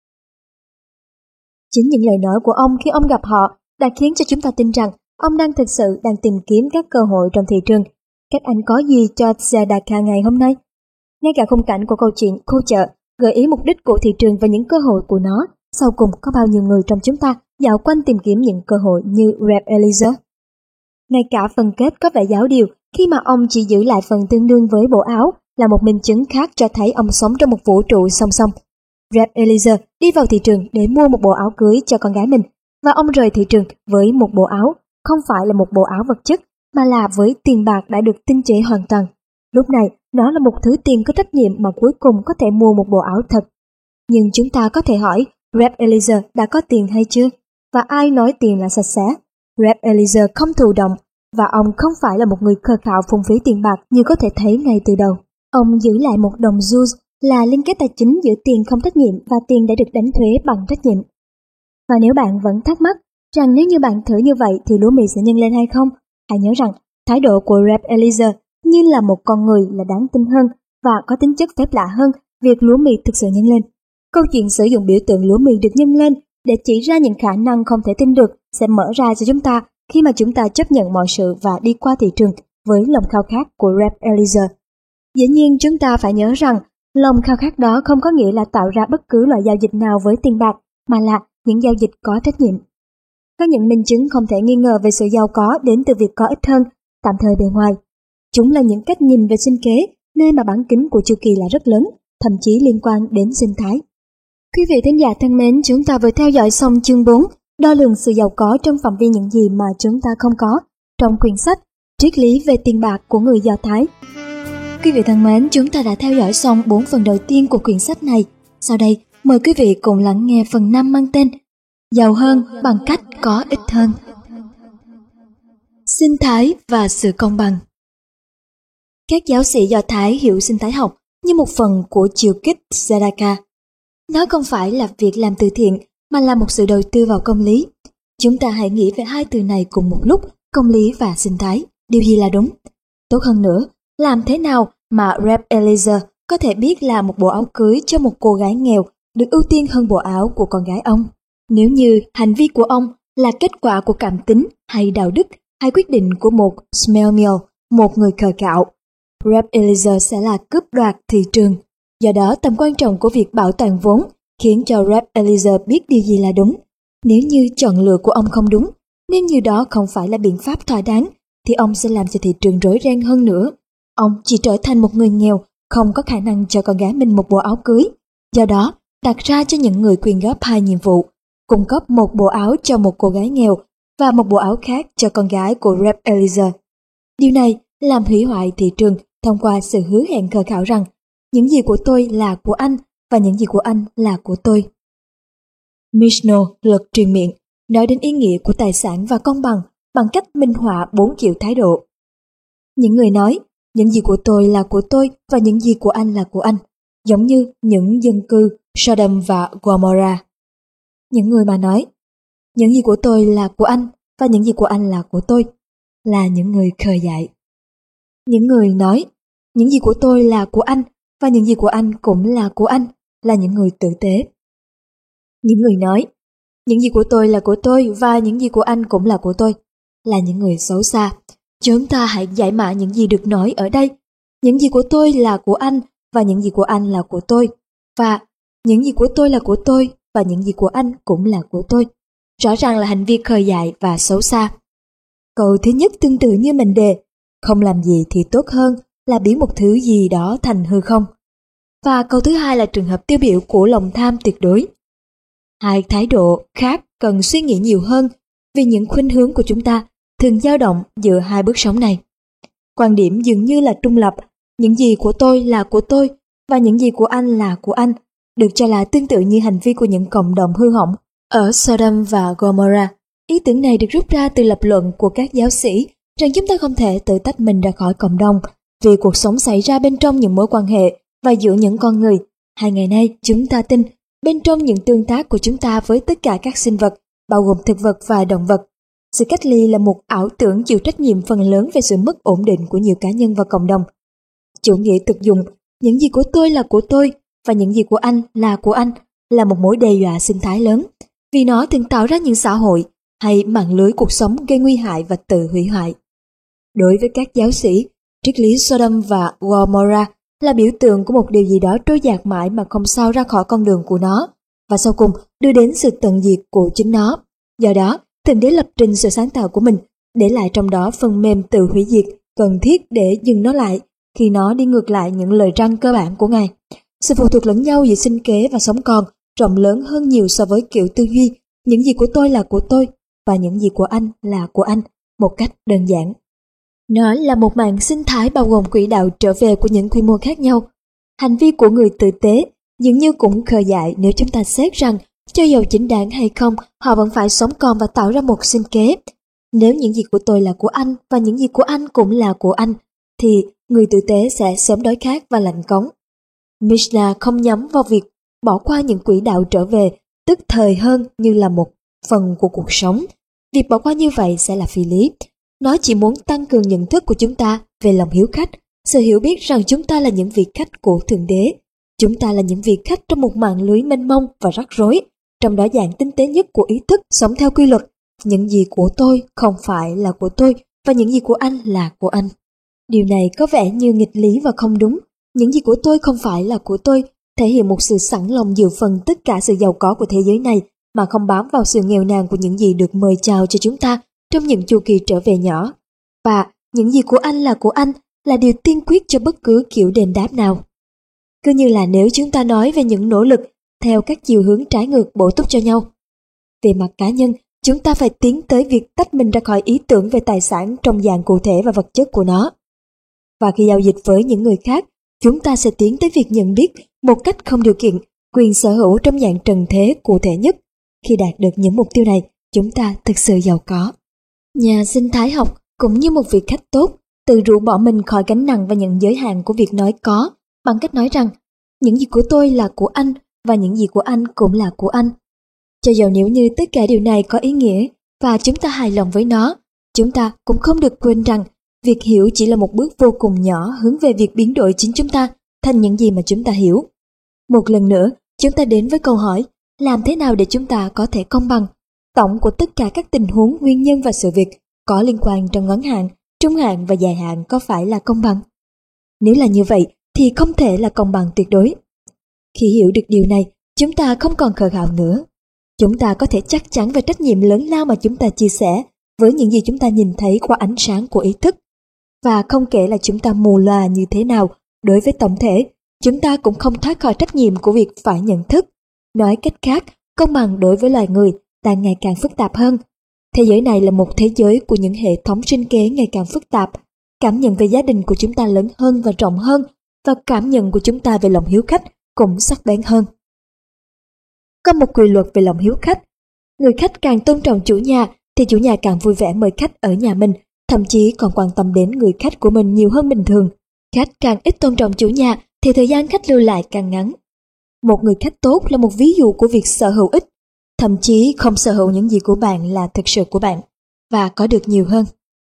Chính những lời nói của ông khi ông gặp họ đã khiến cho chúng ta tin rằng ông đang thực sự đang tìm kiếm các cơ hội trong thị trường. Các anh có gì cho tzedakah ngày hôm nay? Ngay cả khung cảnh của câu chuyện khu chợ gợi ý mục đích của thị trường và những cơ hội của nó. Sau cùng có bao nhiêu người trong chúng ta dạo quanh tìm kiếm những cơ hội như Reb Eliezer? Ngay cả phần kết có vẻ giáo điều khi mà ông chỉ giữ lại phần tương đương với bộ áo là một minh chứng khác cho thấy ông sống trong một vũ trụ song song. Reb Eliezer đi vào thị trường để mua một bộ áo cưới cho con gái mình, và ông rời thị trường với một bộ áo, không phải là một bộ áo vật chất, mà là với tiền bạc đã được tinh chế hoàn toàn. Lúc này, nó là một thứ tiền có trách nhiệm mà cuối cùng có thể mua một bộ áo thật. Nhưng chúng ta có thể hỏi, Reb Eliezer đã có tiền hay chưa? Và ai nói tiền là sạch sẽ? Reb Eliezer không thụ động, và ông không phải là một người khờ khạo phung phí tiền bạc như có thể thấy ngay từ đầu. Ông giữ lại một đồng jus là liên kết tài chính giữa tiền không trách nhiệm và tiền đã được đánh thuế bằng trách nhiệm. Và nếu bạn vẫn thắc mắc rằng nếu như bạn thử như vậy thì lúa mì sẽ nhân lên hay không, hãy nhớ rằng thái độ của Reb Eliezer như là một con người là đáng tin hơn và có tính chất phép lạ hơn việc lúa mì thực sự nhân lên. Câu chuyện sử dụng biểu tượng lúa mì được nhân lên để chỉ ra những khả năng không thể tin được sẽ mở ra cho chúng ta khi mà chúng ta chấp nhận mọi sự và đi qua thị trường với lòng khao khát của Reb Eliezer. Dĩ nhiên chúng ta phải nhớ rằng lòng khao khát đó không có nghĩa là tạo ra bất cứ loại giao dịch nào với tiền bạc, mà là những giao dịch có trách nhiệm. Có những minh chứng không thể nghi ngờ về sự giàu có đến từ việc có ít hơn, tạm thời bề ngoài. Chúng là những cách nhìn về sinh kế, nơi mà bán kính của chu kỳ là rất lớn, thậm chí liên quan đến sinh thái. Quý vị thính giả thân mến, chúng ta vừa theo dõi xong chương 4, đo lường sự giàu có trong phạm vi những gì mà chúng ta không có, trong quyển sách Triết lý về tiền bạc của người Do Thái. Quý vị thân mến, chúng ta đã theo dõi xong 4 phần đầu tiên của quyển sách này. Sau đây, mời quý vị cùng lắng nghe phần 5 mang tên Giàu hơn bằng cách có ít hơn. Sinh thái và sự công bằng. Các giáo sĩ Do Thái hiểu sinh thái học như một phần của chiều kích Tzedakah. Nó không phải là việc làm từ thiện, mà là một sự đầu tư vào công lý. Chúng ta hãy nghĩ về hai từ này cùng một lúc, công lý và sinh thái. Điều gì là đúng? Tốt hơn nữa, làm thế nào mà Reb Eliezer có thể biết là một bộ áo cưới cho một cô gái nghèo được ưu tiên hơn bộ áo của con gái ông? Nếu như hành vi của ông là kết quả của cảm tính hay đạo đức hay quyết định của một Shmuel, một người cờ cạo, Reb Eliezer sẽ là cướp đoạt thị trường. Do đó, tầm quan trọng của việc bảo toàn vốn khiến cho Reb Eliezer biết điều gì là đúng. Nếu như chọn lựa của ông không đúng, nếu như đó không phải là biện pháp thỏa đáng, thì ông sẽ làm cho thị trường rối ren hơn nữa. Ông chỉ trở thành một người nghèo, không có khả năng cho con gái mình một bộ áo cưới. Do đó, đặt ra cho những người quyên góp hai nhiệm vụ, cung cấp một bộ áo cho một cô gái nghèo và một bộ áo khác cho con gái của Reb Eliezer. Điều này làm hủy hoại thị trường thông qua sự hứa hẹn khờ khạo rằng những gì của tôi là của anh và những gì của anh là của tôi. Mishno, luật truyền miệng, nói đến ý nghĩa của tài sản và công bằng bằng cách minh họa 4 kiểu thái độ. Những người nói, những gì của tôi là của tôi và những gì của anh là của anh, giống như những dân cư Sodom và Gomorrah. Những người mà nói, những gì của tôi là của anh và những gì của anh là của tôi, là những người khờ dại. Những người nói, những gì của tôi là của anh và những gì của anh cũng là của anh, là những người tử tế. Những người nói, những gì của tôi là của tôi và những gì của anh cũng là của tôi, là những người xấu xa. Chúng ta hãy giải mã những gì được nói ở đây. Những gì của tôi là của anh và những gì của anh là của tôi, và những gì của tôi là của tôi và những gì của anh cũng là của tôi. Rõ ràng là hành vi khờ dại và xấu xa. Câu thứ nhất tương tự như mệnh đề, không làm gì thì tốt hơn là biến một thứ gì đó thành hư không. Và câu thứ hai là trường hợp tiêu biểu của lòng tham tuyệt đối. Hai thái độ khác cần suy nghĩ nhiều hơn vì những khuynh hướng của chúng ta thường dao động giữa hai bước sống này. Quan điểm dường như là trung lập, những gì của tôi là của tôi và những gì của anh là của anh, được cho là tương tự như hành vi của những cộng đồng hư hỏng ở Sodom và Gomorrah. Ý tưởng này được rút ra từ lập luận của các giáo sĩ rằng chúng ta không thể tự tách mình ra khỏi cộng đồng vì cuộc sống xảy ra bên trong những mối quan hệ và giữa những con người. Hai ngày nay chúng ta tin bên trong những tương tác của chúng ta với tất cả các sinh vật, bao gồm thực vật và động vật. Sự cách ly là một ảo tưởng chịu trách nhiệm phần lớn về sự mất ổn định của nhiều cá nhân và cộng đồng. Chủ nghĩa thực dụng, những gì của tôi là của tôi và những gì của anh là một mối đe dọa sinh thái lớn, vì nó thường tạo ra những xã hội hay mạng lưới cuộc sống gây nguy hại và tự hủy hoại. Đối với các giáo sĩ, triết lý Sodom và Gomorrah là biểu tượng của một điều gì đó trôi dạt mãi mà không sao ra khỏi con đường của nó, và sau cùng đưa đến sự tận diệt của chính nó. Do đó, Thượng Đế lập trình sự sáng tạo của mình, để lại trong đó phần mềm tự hủy diệt cần thiết để dừng nó lại khi nó đi ngược lại những lời răn cơ bản của Ngài. Sự phụ thuộc lẫn nhau giữa sinh kế và sống còn rộng lớn hơn nhiều so với kiểu tư duy những gì của tôi là của tôi và những gì của anh là của anh, một cách đơn giản. Nó là một mạng sinh thái bao gồm quỹ đạo trở về của những quy mô khác nhau. Hành vi của người tử tế dường như cũng khờ dại nếu chúng ta xét rằng cho dầu chính đáng hay không, họ vẫn phải sống còn và tạo ra một sinh kế. Nếu những gì của tôi là của anh và những gì của anh cũng là của anh, thì người tử tế sẽ sớm đói khát và lạnh cống. Mishnah không nhắm vào việc bỏ qua những quỹ đạo trở về, tức thời hơn như là một phần của cuộc sống. Việc bỏ qua như vậy sẽ là phi lý. Nó chỉ muốn tăng cường nhận thức của chúng ta về lòng hiếu khách, sự hiểu biết rằng chúng ta là những vị khách của Thượng Đế. Chúng ta là những vị khách trong một mạng lưới mênh mông và rắc rối, trong đó dạng tinh tế nhất của ý thức sống theo quy luật. Những gì của tôi không phải là của tôi và những gì của anh là của anh. Điều này có vẻ như nghịch lý và không đúng. Những gì của tôi không phải là của tôi thể hiện một sự sẵn lòng dự phần tất cả sự giàu có của thế giới này mà không bám vào sự nghèo nàn của những gì được mời chào cho chúng ta trong những chu kỳ trở về nhỏ. Và những gì của anh là điều tiên quyết cho bất cứ kiểu đền đáp nào. Cứ như là nếu chúng ta nói về những nỗ lực theo các chiều hướng trái ngược bổ túc cho nhau. Về mặt cá nhân, chúng ta phải tiến tới việc tách mình ra khỏi ý tưởng về tài sản trong dạng cụ thể và vật chất của nó. Và khi giao dịch với những người khác, chúng ta sẽ tiến tới việc nhận biết một cách không điều kiện quyền sở hữu trong dạng trần thế cụ thể nhất. Khi đạt được những mục tiêu này, chúng ta thực sự giàu có. Nhà sinh thái học cũng như một vị khách tốt, tự rũ bỏ mình khỏi gánh nặng và những giới hạn của việc nói có, bằng cách nói rằng những gì của tôi là của anh và những gì của anh cũng là của anh. Cho dầu nếu như tất cả điều này có ý nghĩa và chúng ta hài lòng với nó, chúng ta cũng không được quên rằng việc hiểu chỉ là một bước vô cùng nhỏ hướng về việc biến đổi chính chúng ta thành những gì mà chúng ta hiểu. Một lần nữa, chúng ta đến với câu hỏi, làm thế nào để chúng ta có thể công bằng? Tổng của tất cả các tình huống, nguyên nhân và sự việc có liên quan trong ngắn hạn, trung hạn và dài hạn có phải là công bằng? Nếu là như vậy, thì không thể là công bằng tuyệt đối. Khi hiểu được điều này, chúng ta không còn khờ khạo nữa. Chúng ta có thể chắc chắn về trách nhiệm lớn lao mà chúng ta chia sẻ với những gì chúng ta nhìn thấy qua ánh sáng của ý thức. Và không kể là chúng ta mù lòa như thế nào đối với tổng thể, chúng ta cũng không thoát khỏi trách nhiệm của việc phải nhận thức. Nói cách khác, công bằng đối với loài người đang ngày càng phức tạp hơn. Thế giới này là một thế giới của những hệ thống sinh kế ngày càng phức tạp. Cảm nhận về gia đình của chúng ta lớn hơn và rộng hơn, và cảm nhận của chúng ta về lòng hiếu khách cũng sắc bén hơn. Có một quy luật về lòng hiếu khách. Người khách càng tôn trọng chủ nhà thì chủ nhà càng vui vẻ mời khách ở nhà mình, thậm chí còn quan tâm đến người khách của mình nhiều hơn bình thường. Khách càng ít tôn trọng chủ nhà thì thời gian khách lưu lại càng ngắn. Một người khách tốt là một ví dụ của việc sở hữu ít, thậm chí không sở hữu những gì của bạn là thực sự của bạn, và có được nhiều hơn.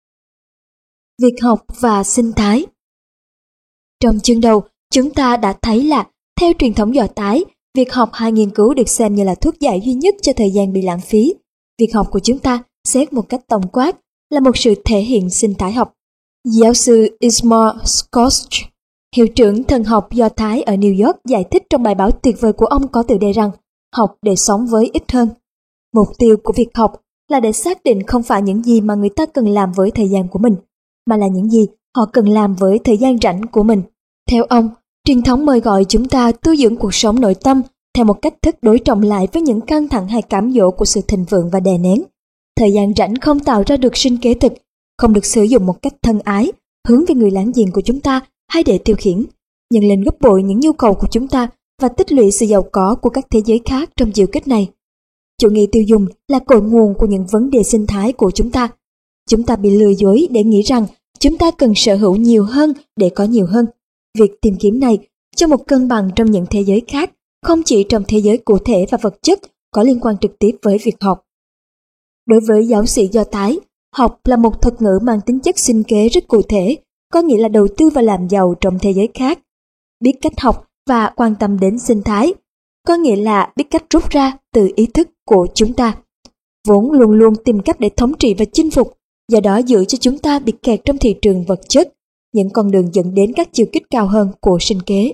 Việc học và sinh thái. Trong chương đầu, chúng ta đã thấy là theo truyền thống Do Thái, việc học hay nghiên cứu được xem như là thuốc giải duy nhất cho thời gian bị lãng phí. Việc học của chúng ta, xét một cách tổng quát, là một sự thể hiện sinh thái học. Giáo sư Ismail Scotch, hiệu trưởng thần học Do Thái ở New York, giải thích trong bài báo tuyệt vời của ông có tựa đề rằng học để sống với ít hơn. Mục tiêu của việc học là để xác định không phải những gì mà người ta cần làm với thời gian của mình, mà là những gì họ cần làm với thời gian rảnh của mình. Theo ông, truyền thống mời gọi chúng ta tu dưỡng cuộc sống nội tâm theo một cách thức đối trọng lại với những căng thẳng hay cám dỗ của sự thịnh vượng và đè nén. Thời gian rảnh không tạo ra được sinh kế thực, không được sử dụng một cách thân ái, hướng về người láng giềng của chúng ta hay để tiêu khiển, nhân lên gấp bội những nhu cầu của chúng ta và tích lũy sự giàu có của các thế giới khác trong chiều kích này. Chủ nghĩa tiêu dùng là cội nguồn của những vấn đề sinh thái của chúng ta. Chúng ta bị lừa dối để nghĩ rằng chúng ta cần sở hữu nhiều hơn để có nhiều hơn. Việc tìm kiếm này cho một cân bằng trong những thế giới khác, không chỉ trong thế giới cụ thể và vật chất, có liên quan trực tiếp với việc học. Đối với giáo sĩ Do Thái, học là một thuật ngữ mang tính chất sinh kế rất cụ thể, có nghĩa là đầu tư và làm giàu trong thế giới khác. Biết cách học và quan tâm đến sinh thái, có nghĩa là biết cách rút ra từ ý thức của chúng ta, vốn luôn luôn tìm cách để thống trị và chinh phục, do đó giữ cho chúng ta bị kẹt trong thị trường vật chất, những con đường dẫn đến các chiều kích cao hơn của sinh kế.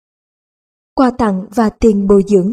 Quà tặng và tiền bồi dưỡng.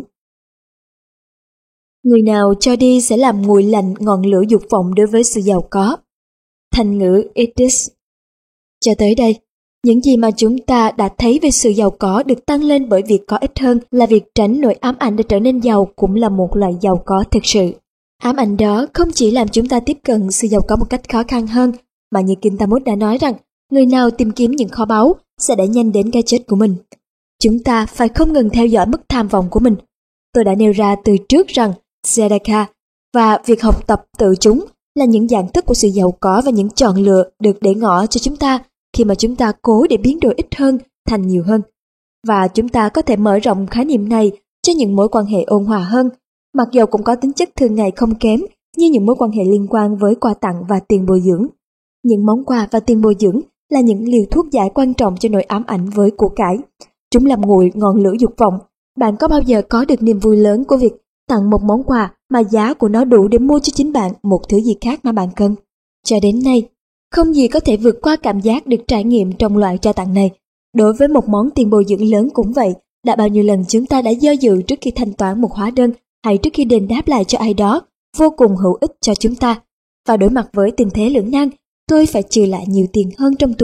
Người nào cho đi sẽ làm nguội lạnh ngọn lửa dục vọng đối với sự giàu có. Thành ngữ Yiddish. Cho tới đây, những gì mà chúng ta đã thấy về sự giàu có được tăng lên bởi việc có ít hơn là việc tránh nỗi ám ảnh để trở nên giàu cũng là một loại giàu có thực sự. Ám ảnh đó không chỉ làm chúng ta tiếp cận sự giàu có một cách khó khăn hơn, mà như Kinh Talmud đã nói rằng, người nào tìm kiếm những kho báu sẽ đẩy nhanh đến cái chết của mình. Chúng ta phải không ngừng theo dõi mức tham vọng của mình. Tôi đã nêu ra từ trước rằng Tzedakah và việc học tập tự chúng là những dạng thức của sự giàu có và những chọn lựa được để ngỏ cho chúng ta khi mà chúng ta cố để biến đổi ít hơn thành nhiều hơn. Và chúng ta có thể mở rộng khái niệm này cho những mối quan hệ ôn hòa hơn, mặc dầu cũng có tính chất thường ngày không kém như những mối quan hệ liên quan với quà tặng và tiền bồi dưỡng. Những món quà và tiền bồi dưỡng là những liều thuốc giải quan trọng cho nỗi ám ảnh với của cải. Chúng làm nguội ngọn lửa dục vọng. Bạn có bao giờ có được niềm vui lớn của việc tặng một món quà mà giá của nó đủ để mua cho chính bạn một thứ gì khác mà bạn cần? Cho đến nay, không gì có thể vượt qua cảm giác được trải nghiệm trong loại trao tặng này. Đối với một món tiền bồi dưỡng lớn cũng vậy, đã bao nhiêu lần chúng ta đã do dự trước khi thanh toán một hóa đơn hay trước khi đền đáp lại cho ai đó, vô cùng hữu ích cho chúng ta. Và đối mặt với tình thế lưỡng nan, tôi phải trừ lại nhiều tiền hơn trong túi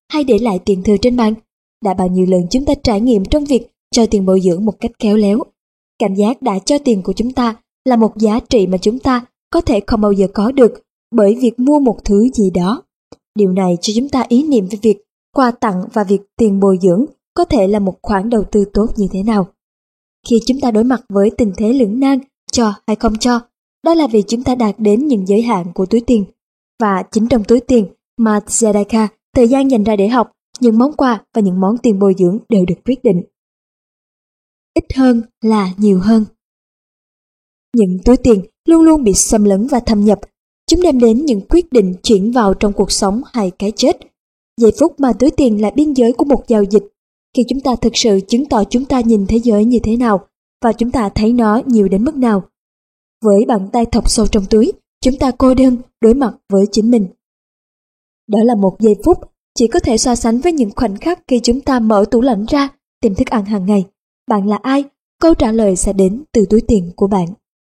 hay để lại tiền thừa trên bàn? Đã bao nhiêu lần chúng ta trải nghiệm trong việc cho tiền bồi dưỡng một cách khéo léo. Cảm giác đã cho tiền của chúng ta là một giá trị mà chúng ta có thể không bao giờ có được bởi việc mua một thứ gì đó. Điều này cho chúng ta ý niệm về việc quà tặng và việc tiền bồi dưỡng có thể là một khoản đầu tư tốt như thế nào. Khi chúng ta đối mặt với tình thế lưỡng nan, cho hay không cho, đó là vì chúng ta đạt đến những giới hạn của túi tiền. Và chính trong túi tiền mà Tzedakah, thời gian dành ra để học, những món quà và những món tiền bồi dưỡng đều được quyết định. Ít hơn là nhiều hơn. Những túi tiền luôn luôn bị xâm lấn và thâm nhập. Chúng đem đến những quyết định chuyển vào trong cuộc sống hay cái chết. Giây phút mà túi tiền là biên giới của một giao dịch, khi chúng ta thực sự chứng tỏ chúng ta nhìn thế giới như thế nào và chúng ta thấy nó nhiều đến mức nào. Với bàn tay thọc sâu trong túi, chúng ta cô đơn đối mặt với chính mình. Đó là một giây phút chỉ có thể so sánh với những khoảnh khắc khi chúng ta mở tủ lạnh ra tìm thức ăn hàng ngày. Bạn là ai? Câu trả lời sẽ đến từ túi tiền của bạn.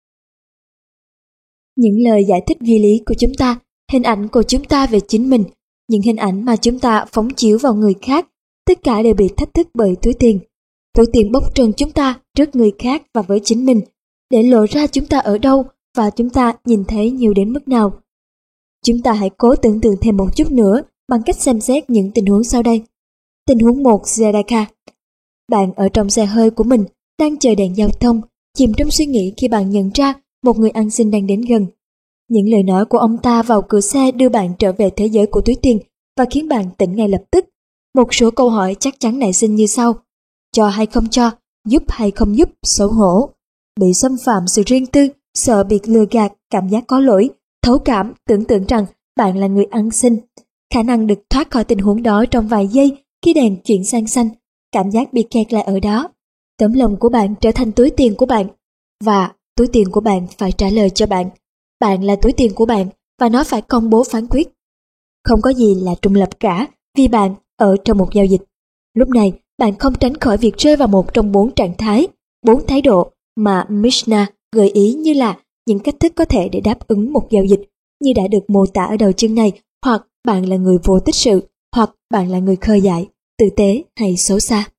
Những lời giải thích duy lý của chúng ta, hình ảnh của chúng ta về chính mình, những hình ảnh mà chúng ta phóng chiếu vào người khác, tất cả đều bị thách thức bởi túi tiền. Túi tiền bóc trần chúng ta trước người khác và với chính mình, để lộ ra chúng ta ở đâu và chúng ta nhìn thấy nhiều đến mức nào. Chúng ta hãy cố tưởng tượng thêm một chút nữa bằng cách xem xét những tình huống sau đây. Tình huống 1, Tzedakah. Bạn ở trong xe hơi của mình, đang chờ đèn giao thông, chìm trong suy nghĩ khi bạn nhận ra một người ăn xin đang đến gần. Những lời nói của ông ta vào cửa xe đưa bạn trở về thế giới của túi tiền và khiến bạn tỉnh ngay lập tức. Một số câu hỏi chắc chắn nảy sinh như sau: cho hay không cho, giúp hay không giúp, xấu hổ, bị xâm phạm sự riêng tư, sợ bị lừa gạt, cảm giác có lỗi, thấu cảm, tưởng tượng rằng bạn là người ăn xin, khả năng được thoát khỏi tình huống đó trong vài giây khi đèn chuyển sang xanh, cảm giác bị kẹt lại ở đó. Tấm lòng của bạn trở thành túi tiền của bạn và túi tiền của bạn phải trả lời cho bạn. Bạn là túi tiền của bạn và nó phải công bố phán quyết. Không có gì là trùng lập cả vì bạn ở trong một giao dịch. Lúc này bạn không tránh khỏi việc rơi vào một trong 4 trạng thái, 4 thái độ mà Mishnah gợi ý như là những cách thức có thể để đáp ứng một giao dịch như đã được mô tả ở đầu chương này, hoặc bạn là người vô tích sự, hoặc bạn là người khơi dại, tử tế hay xấu xa.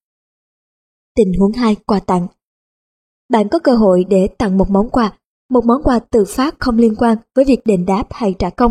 Tình huống 2, quà tặng. Bạn có cơ hội để tặng một món quà tự phát không liên quan với việc đền đáp hay trả công.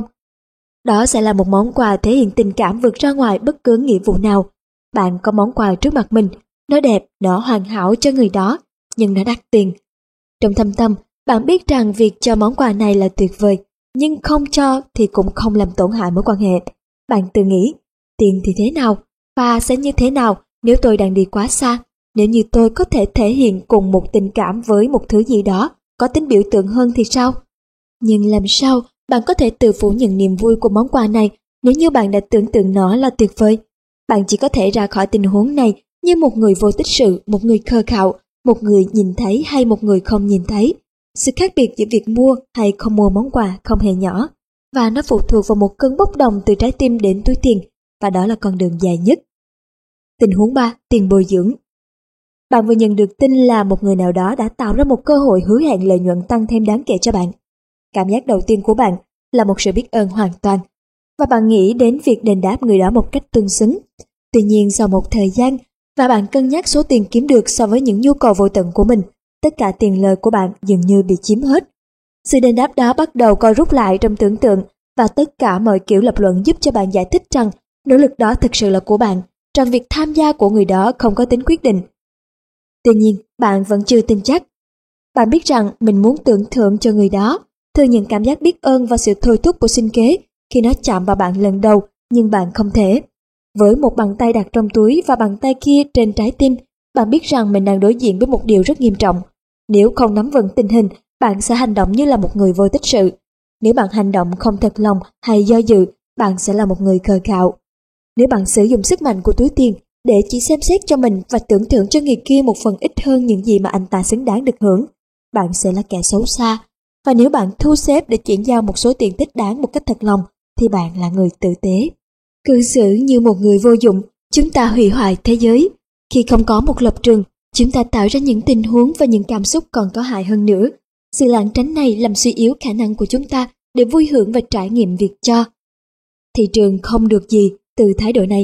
Đó sẽ là một món quà thể hiện tình cảm vượt ra ngoài bất cứ nghĩa vụ nào. Bạn có món quà trước mặt mình, nó đẹp, nó hoàn hảo cho người đó, nhưng nó đắt tiền. Trong thâm tâm, bạn biết rằng việc cho món quà này là tuyệt vời, nhưng không cho thì cũng không làm tổn hại mối quan hệ. Bạn tự nghĩ, tiền thì thế nào, và sẽ như thế nào nếu tôi đang đi quá xa, nếu như tôi có thể thể hiện cùng một tình cảm với một thứ gì đó có tính biểu tượng hơn thì sao? Nhưng làm sao bạn có thể tự phủ nhận niềm vui của món quà này nếu như bạn đã tưởng tượng nó là tuyệt vời? Bạn chỉ có thể ra khỏi tình huống này như một người vô tích sự, một người khờ khạo, một người nhìn thấy hay một người không nhìn thấy. Sự khác biệt giữa việc mua hay không mua món quà không hề nhỏ, và nó phụ thuộc vào một cơn bốc đồng từ trái tim đến túi tiền, và đó là con đường dài nhất. Tình huống 3, tiền bồi dưỡng. Bạn vừa nhận được tin là một người nào đó đã tạo ra một cơ hội hứa hẹn lợi nhuận tăng thêm đáng kể cho bạn. Cảm giác đầu tiên của bạn là một sự biết ơn hoàn toàn, và bạn nghĩ đến việc đền đáp người đó một cách tương xứng. Tuy nhiên sau một thời gian, và bạn cân nhắc số tiền kiếm được so với những nhu cầu vô tận của mình, tất cả tiền lời của bạn dường như bị chiếm hết. Sự đền đáp đó bắt đầu co rút lại trong tưởng tượng, và tất cả mọi kiểu lập luận giúp cho bạn giải thích rằng nỗ lực đó thực sự là của bạn, rằng việc tham gia của người đó không có tính quyết định. Tuy nhiên, bạn vẫn chưa tin chắc. Bạn biết rằng mình muốn tưởng thưởng cho người đó, thừa nhận cảm giác biết ơn và sự thôi thúc của sinh kế khi nó chạm vào bạn lần đầu, nhưng bạn không thể. Với một bàn tay đặt trong túi và bàn tay kia trên trái tim, bạn biết rằng mình đang đối diện với một điều rất nghiêm trọng. Nếu không nắm vững tình hình, bạn sẽ hành động như là một người vô tích sự. Nếu bạn hành động không thật lòng hay do dự, bạn sẽ là một người khờ khạo. Nếu bạn sử dụng sức mạnh của túi tiền để chỉ xem xét cho mình và tưởng thưởng cho người kia một phần ít hơn những gì mà anh ta xứng đáng được hưởng, bạn sẽ là kẻ xấu xa. Và nếu bạn thu xếp để chuyển giao một số tiền thích đáng một cách thật lòng, thì bạn là người tử tế. Cư xử như một người vô dụng, chúng ta hủy hoại thế giới. Khi không có một lập trường, chúng ta tạo ra những tình huống và những cảm xúc còn có hại hơn nữa. Sự lảng tránh này làm suy yếu khả năng của chúng ta để vui hưởng và trải nghiệm việc cho. Thị trường không được gì từ thái độ này,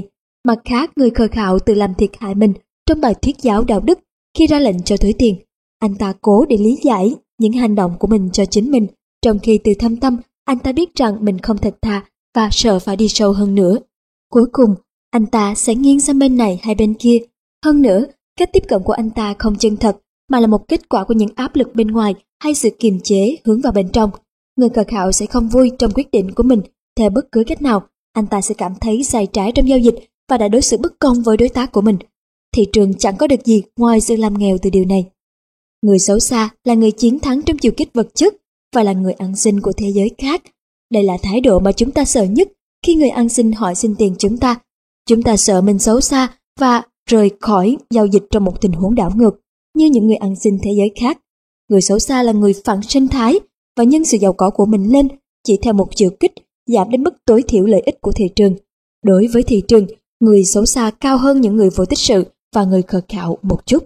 Mặt khác, người khờ khạo tự làm thiệt hại mình trong bài thuyết giáo đạo đức khi ra lệnh cho túi tiền. Anh ta cố để lý giải những hành động của mình cho chính mình, trong khi từ thâm tâm anh ta biết rằng mình không thật thà và sợ phải đi sâu hơn nữa. Cuối cùng, anh ta sẽ nghiêng sang bên này hay bên kia. Hơn nữa, cách tiếp cận của anh ta không chân thật, mà là một kết quả của những áp lực bên ngoài hay sự kiềm chế hướng vào bên trong. Người khờ khạo sẽ không vui trong quyết định của mình theo bất cứ cách nào. Anh ta sẽ cảm thấy sai trái trong giao dịch và đã đối xử bất công với đối tác của mình. Thị trường chẳng có được gì ngoài sự làm nghèo từ điều này. Người xấu xa là người chiến thắng trong chiều kích vật chất và là người ăn xin của thế giới khác. Đây là thái độ mà chúng ta sợ nhất khi người ăn xin hỏi xin tiền chúng ta. Chúng ta sợ mình xấu xa và rời khỏi giao dịch trong một tình huống đảo ngược như những người ăn xin thế giới khác. Người xấu xa là người phản sinh thái và nhân sự giàu có của mình lên chỉ theo một chiều kích, giảm đến mức tối thiểu lợi ích của thị trường. Đối với thị trường, người xấu xa cao hơn những người vô tích sự và người khờ khạo một chút.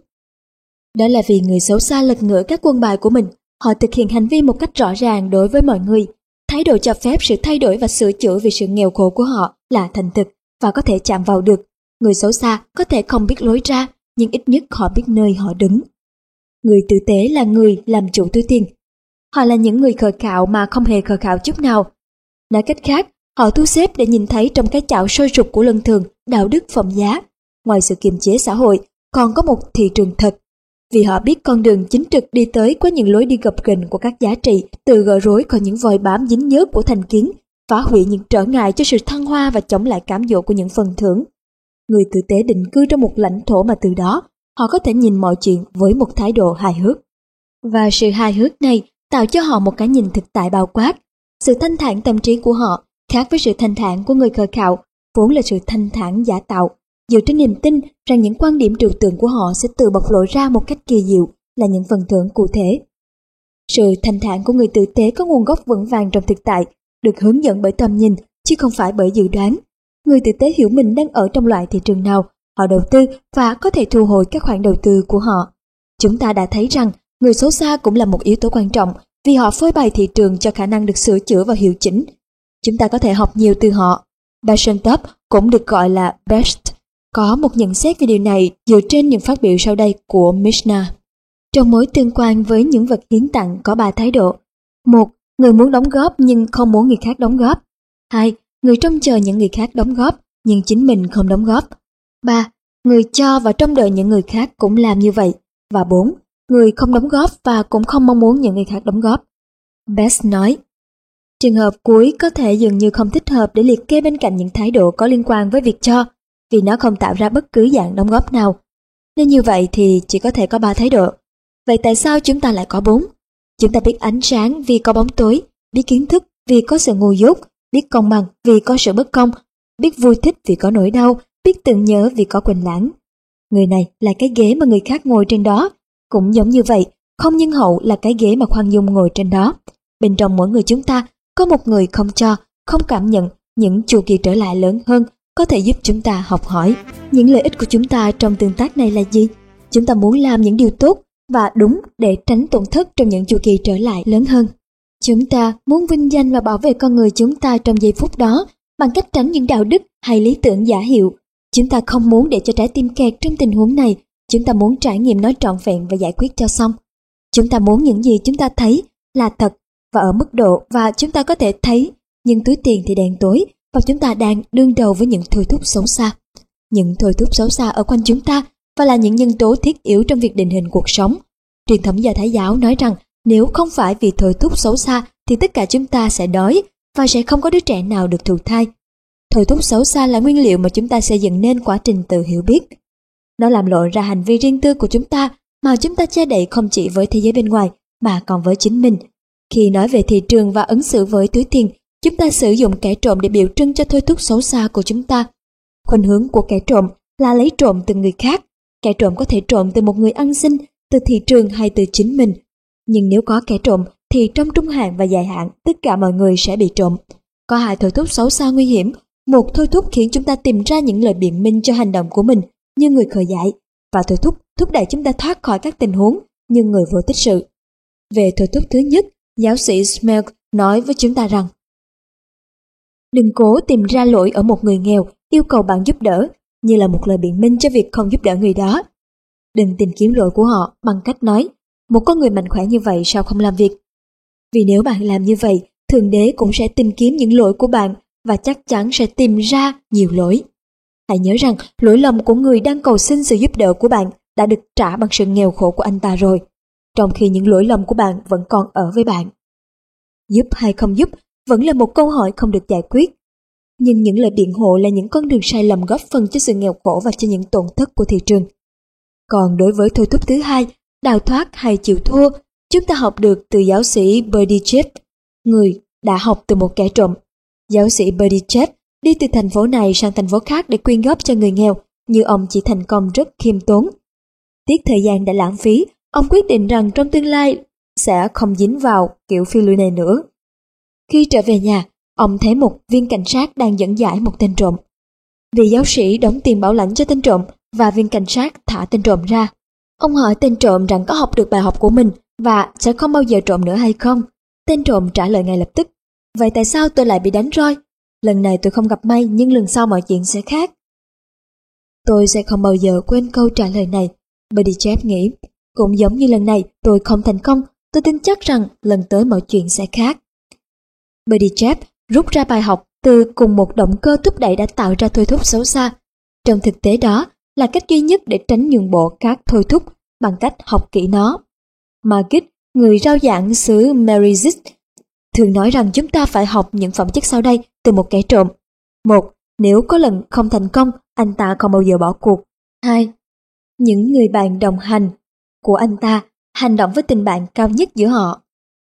Đó là vì người xấu xa lật ngửa các quân bài của mình. Họ thực hiện hành vi một cách rõ ràng đối với mọi người. Thái độ cho phép sự thay đổi và sửa chữa vì sự nghèo khổ của họ là thành thực và có thể chạm vào được. Người xấu xa có thể không biết lối ra, nhưng ít nhất họ biết nơi họ đứng. Người tử tế là người làm chủ túi tiền. Họ là những người khờ khạo mà không hề khờ khạo chút nào. Nói cách khác, họ thu xếp để nhìn thấy trong cái chảo sôi sục của lân thường, đạo đức phẩm giá. Ngoài sự kiềm chế xã hội, còn có một thị trường thật. Vì họ biết con đường chính trực đi tới qua những lối đi gập ghềnh của các giá trị, tự gỡ rối khỏi những vòi bám dính nhớt của thành kiến, phá hủy những trở ngại cho sự thăng hoa và chống lại cám dỗ của những phần thưởng. Người tử tế định cư trong một lãnh thổ mà từ đó, họ có thể nhìn mọi chuyện với một thái độ hài hước. Và sự hài hước này tạo cho họ một cái nhìn thực tại bao quát. Sự thanh thản tâm trí của họ khác với sự thanh thản của người khờ khạo, vốn là sự thanh thản giả tạo, dựa trên niềm tin rằng những quan điểm trừu tượng của họ sẽ tự bộc lộ ra một cách kỳ diệu là những phần thưởng cụ thể. Sự thanh thản của người tử tế có nguồn gốc vững vàng trong thực tại, được hướng dẫn bởi tầm nhìn chứ không phải bởi dự đoán. Người tử tế hiểu mình đang ở trong loại thị trường nào, họ đầu tư và có thể thu hồi các khoản đầu tư của họ. Chúng ta đã thấy rằng người xấu xa cũng là một yếu tố quan trọng vì họ phơi bày thị trường cho khả năng được sửa chữa và hiệu chỉnh. Chúng ta có thể học nhiều từ họ. Bashentop cũng được gọi là Best có một nhận xét về điều này dựa trên những phát biểu sau đây của Mishna. Trong mối tương quan với những vật hiến tặng có 3 thái độ. 1. Người muốn đóng góp nhưng không muốn người khác đóng góp. 2. Người trông chờ những người khác đóng góp nhưng chính mình không đóng góp. 3. Người cho và trông đợi những người khác cũng làm như vậy. Và 4. Người không đóng góp và cũng không mong muốn những người khác đóng góp. Best nói, trường hợp cuối có thể dường như không thích hợp để liệt kê bên cạnh những thái độ có liên quan với việc cho, vì nó không tạo ra bất cứ dạng đóng góp nào. Nên như vậy thì chỉ có thể có 3 thái độ. Vậy tại sao chúng ta lại có 4? Chúng ta biết ánh sáng vì có bóng tối, biết kiến thức vì có sự ngu dốt, biết công bằng vì có sự bất công, biết vui thích vì có nỗi đau, biết tưởng nhớ vì có quên lãng. Người này là cái ghế mà người khác ngồi trên đó. Cũng giống như vậy, không nhân hậu là cái ghế mà khoan dung ngồi trên đó. Bên trong mỗi người chúng ta có một người không cho, không cảm nhận những chu kỳ trở lại lớn hơn có thể giúp chúng ta học hỏi. Những lợi ích của chúng ta trong tương tác này là gì? Chúng ta muốn làm những điều tốt và đúng để tránh tổn thất trong những chu kỳ trở lại lớn hơn. Chúng ta muốn vinh danh và bảo vệ con người chúng ta trong giây phút đó bằng cách tránh những đạo đức hay lý tưởng giả hiệu. Chúng ta không muốn để cho trái tim kẹt trong tình huống này. Chúng ta muốn trải nghiệm nó trọn vẹn và giải quyết cho xong. Chúng ta muốn những gì chúng ta thấy là thật và ở mức độ và chúng ta có thể thấy, nhưng túi tiền thì đen tối và chúng ta đang đương đầu với những thôi thúc xấu xa. Những thôi thúc xấu xa ở quanh chúng ta và là những nhân tố thiết yếu trong việc định hình cuộc sống. Truyền thống Do Thái giáo nói rằng nếu không phải vì thôi thúc xấu xa thì tất cả chúng ta sẽ đói và sẽ không có đứa trẻ nào được thụ thai. Thôi thúc xấu xa là nguyên liệu mà chúng ta xây dựng nên quá trình tự hiểu biết. Nó làm lộ ra hành vi riêng tư của chúng ta mà chúng ta che đậy không chỉ với thế giới bên ngoài mà còn với chính mình. Khi nói về thị trường và ứng xử với túi tiền, chúng ta sử dụng kẻ trộm để biểu trưng cho thôi thúc xấu xa của chúng ta. Khuynh hướng của kẻ trộm là lấy trộm từ người khác. Kẻ trộm có thể trộm từ một người ăn xin, từ thị trường hay từ chính mình. Nhưng nếu có kẻ trộm thì trong trung hạn và dài hạn tất cả mọi người sẽ bị trộm. Có 2 thôi thúc xấu xa nguy hiểm. Một thôi thúc khiến chúng ta tìm ra những lời biện minh cho hành động của mình như người khờ dại, và thôi thúc đẩy chúng ta thoát khỏi các tình huống như người vô tích sự. Về thôi thúc thứ nhất, giáo sĩ Smell nói với chúng ta rằng: đừng cố tìm ra lỗi ở một người nghèo, yêu cầu bạn giúp đỡ. như là một lời biện minh cho việc không giúp đỡ người đó. Đừng tìm kiếm lỗi của họ bằng cách nói, một con người mạnh khỏe như vậy sao không làm việc? Vì nếu bạn làm như vậy, Thượng Đế cũng sẽ tìm kiếm những lỗi của bạn và chắc chắn sẽ tìm ra nhiều lỗi. Hãy nhớ rằng lỗi lầm của người đang cầu xin sự giúp đỡ của bạn đã được trả bằng sự nghèo khổ của anh ta rồi, trong khi những lỗi lầm của bạn vẫn còn ở với bạn. Giúp hay không giúp vẫn là một câu hỏi không được giải quyết. Nhưng những lời biện hộ là những con đường sai lầm góp phần cho sự nghèo khổ và cho những tổn thất của thị trường. Còn đối với thôi thúc thứ hai, đào thoát hay chịu thua, chúng ta học được từ giáo sĩ Berditchev, người đã học từ một kẻ trộm. Giáo sĩ Berditchev đi từ thành phố này sang thành phố khác để quyên góp cho người nghèo, nhưng ông chỉ thành công rất khiêm tốn. Tiếc thời gian đã lãng phí, ông quyết định rằng trong tương lai sẽ không dính vào kiểu phiêu lưu này nữa. Khi trở về nhà, ông thấy một viên cảnh sát đang dẫn giải một tên trộm. Vị giáo sĩ đóng tiền bảo lãnh cho tên trộm và viên cảnh sát thả tên trộm ra. Ông hỏi tên trộm rằng có học được bài học của mình và sẽ không bao giờ trộm nữa hay không. Tên trộm trả lời ngay lập tức, vậy tại sao tôi lại bị đánh roi? Lần này tôi không gặp may nhưng lần sau mọi chuyện sẽ khác. Tôi sẽ không bao giờ quên câu trả lời này, Berditchev nghĩ. Cũng giống như lần này tôi không thành công, tôi tin chắc rằng lần tới mọi chuyện sẽ khác. Berditchev rút ra bài học từ cùng một động cơ thúc đẩy đã tạo ra thôi thúc xấu xa. Trong thực tế đó là cách duy nhất để tránh nhượng bộ các thôi thúc bằng cách học kỹ nó. Margit, người rao giảng xứ Merizit, thường nói rằng chúng ta phải học những phẩm chất sau đây từ một kẻ trộm. 1. Nếu có lần không thành công, anh ta không bao giờ bỏ cuộc. 2. Những người bạn đồng hành của anh ta hành động với tình bạn cao nhất giữa họ.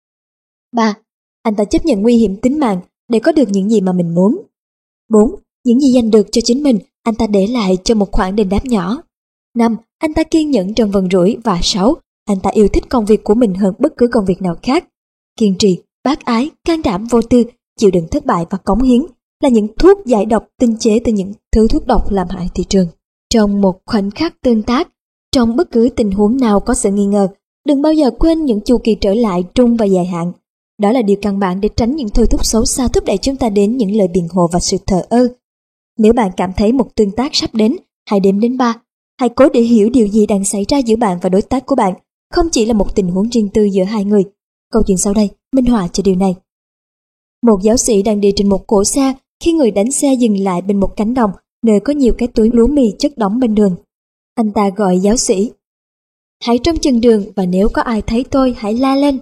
3. Anh ta chấp nhận nguy hiểm tính mạng để có được những gì mà mình muốn. 4. Những gì giành được cho chính mình, anh ta để lại cho một khoản đền đáp nhỏ. 5. Anh ta kiên nhẫn trong vận rủi. Và 6. Anh ta yêu thích công việc của mình hơn bất cứ công việc nào khác. Kiên trì, bác ái, can đảm vô tư, chịu đựng thất bại và cống hiến là những thuốc giải độc tinh chế từ những thứ thuốc độc làm hại thị trường. Trong một khoảnh khắc tương tác, trong bất cứ tình huống nào có sự nghi ngờ, đừng bao giờ quên những chu kỳ trở lại trung và dài hạn. Đó là điều căn bản để tránh những thôi thúc xấu xa thúc đẩy chúng ta đến những lời biện hộ và sự thờ ơ. Nếu bạn cảm thấy một tương tác sắp đến, hãy đếm đến 3. Hãy cố để hiểu điều gì đang xảy ra giữa bạn và đối tác của bạn, không chỉ là một tình huống riêng tư giữa hai người. Câu chuyện sau đây minh họa cho điều này. Một giáo sĩ đang đi trên một cỗ xe khi người đánh xe dừng lại bên một cánh đồng nơi có nhiều cái túi lúa mì chất đóng bên đường. Anh ta gọi giáo sĩ, hãy trông chừng đường và nếu có ai thấy tôi hãy la lên.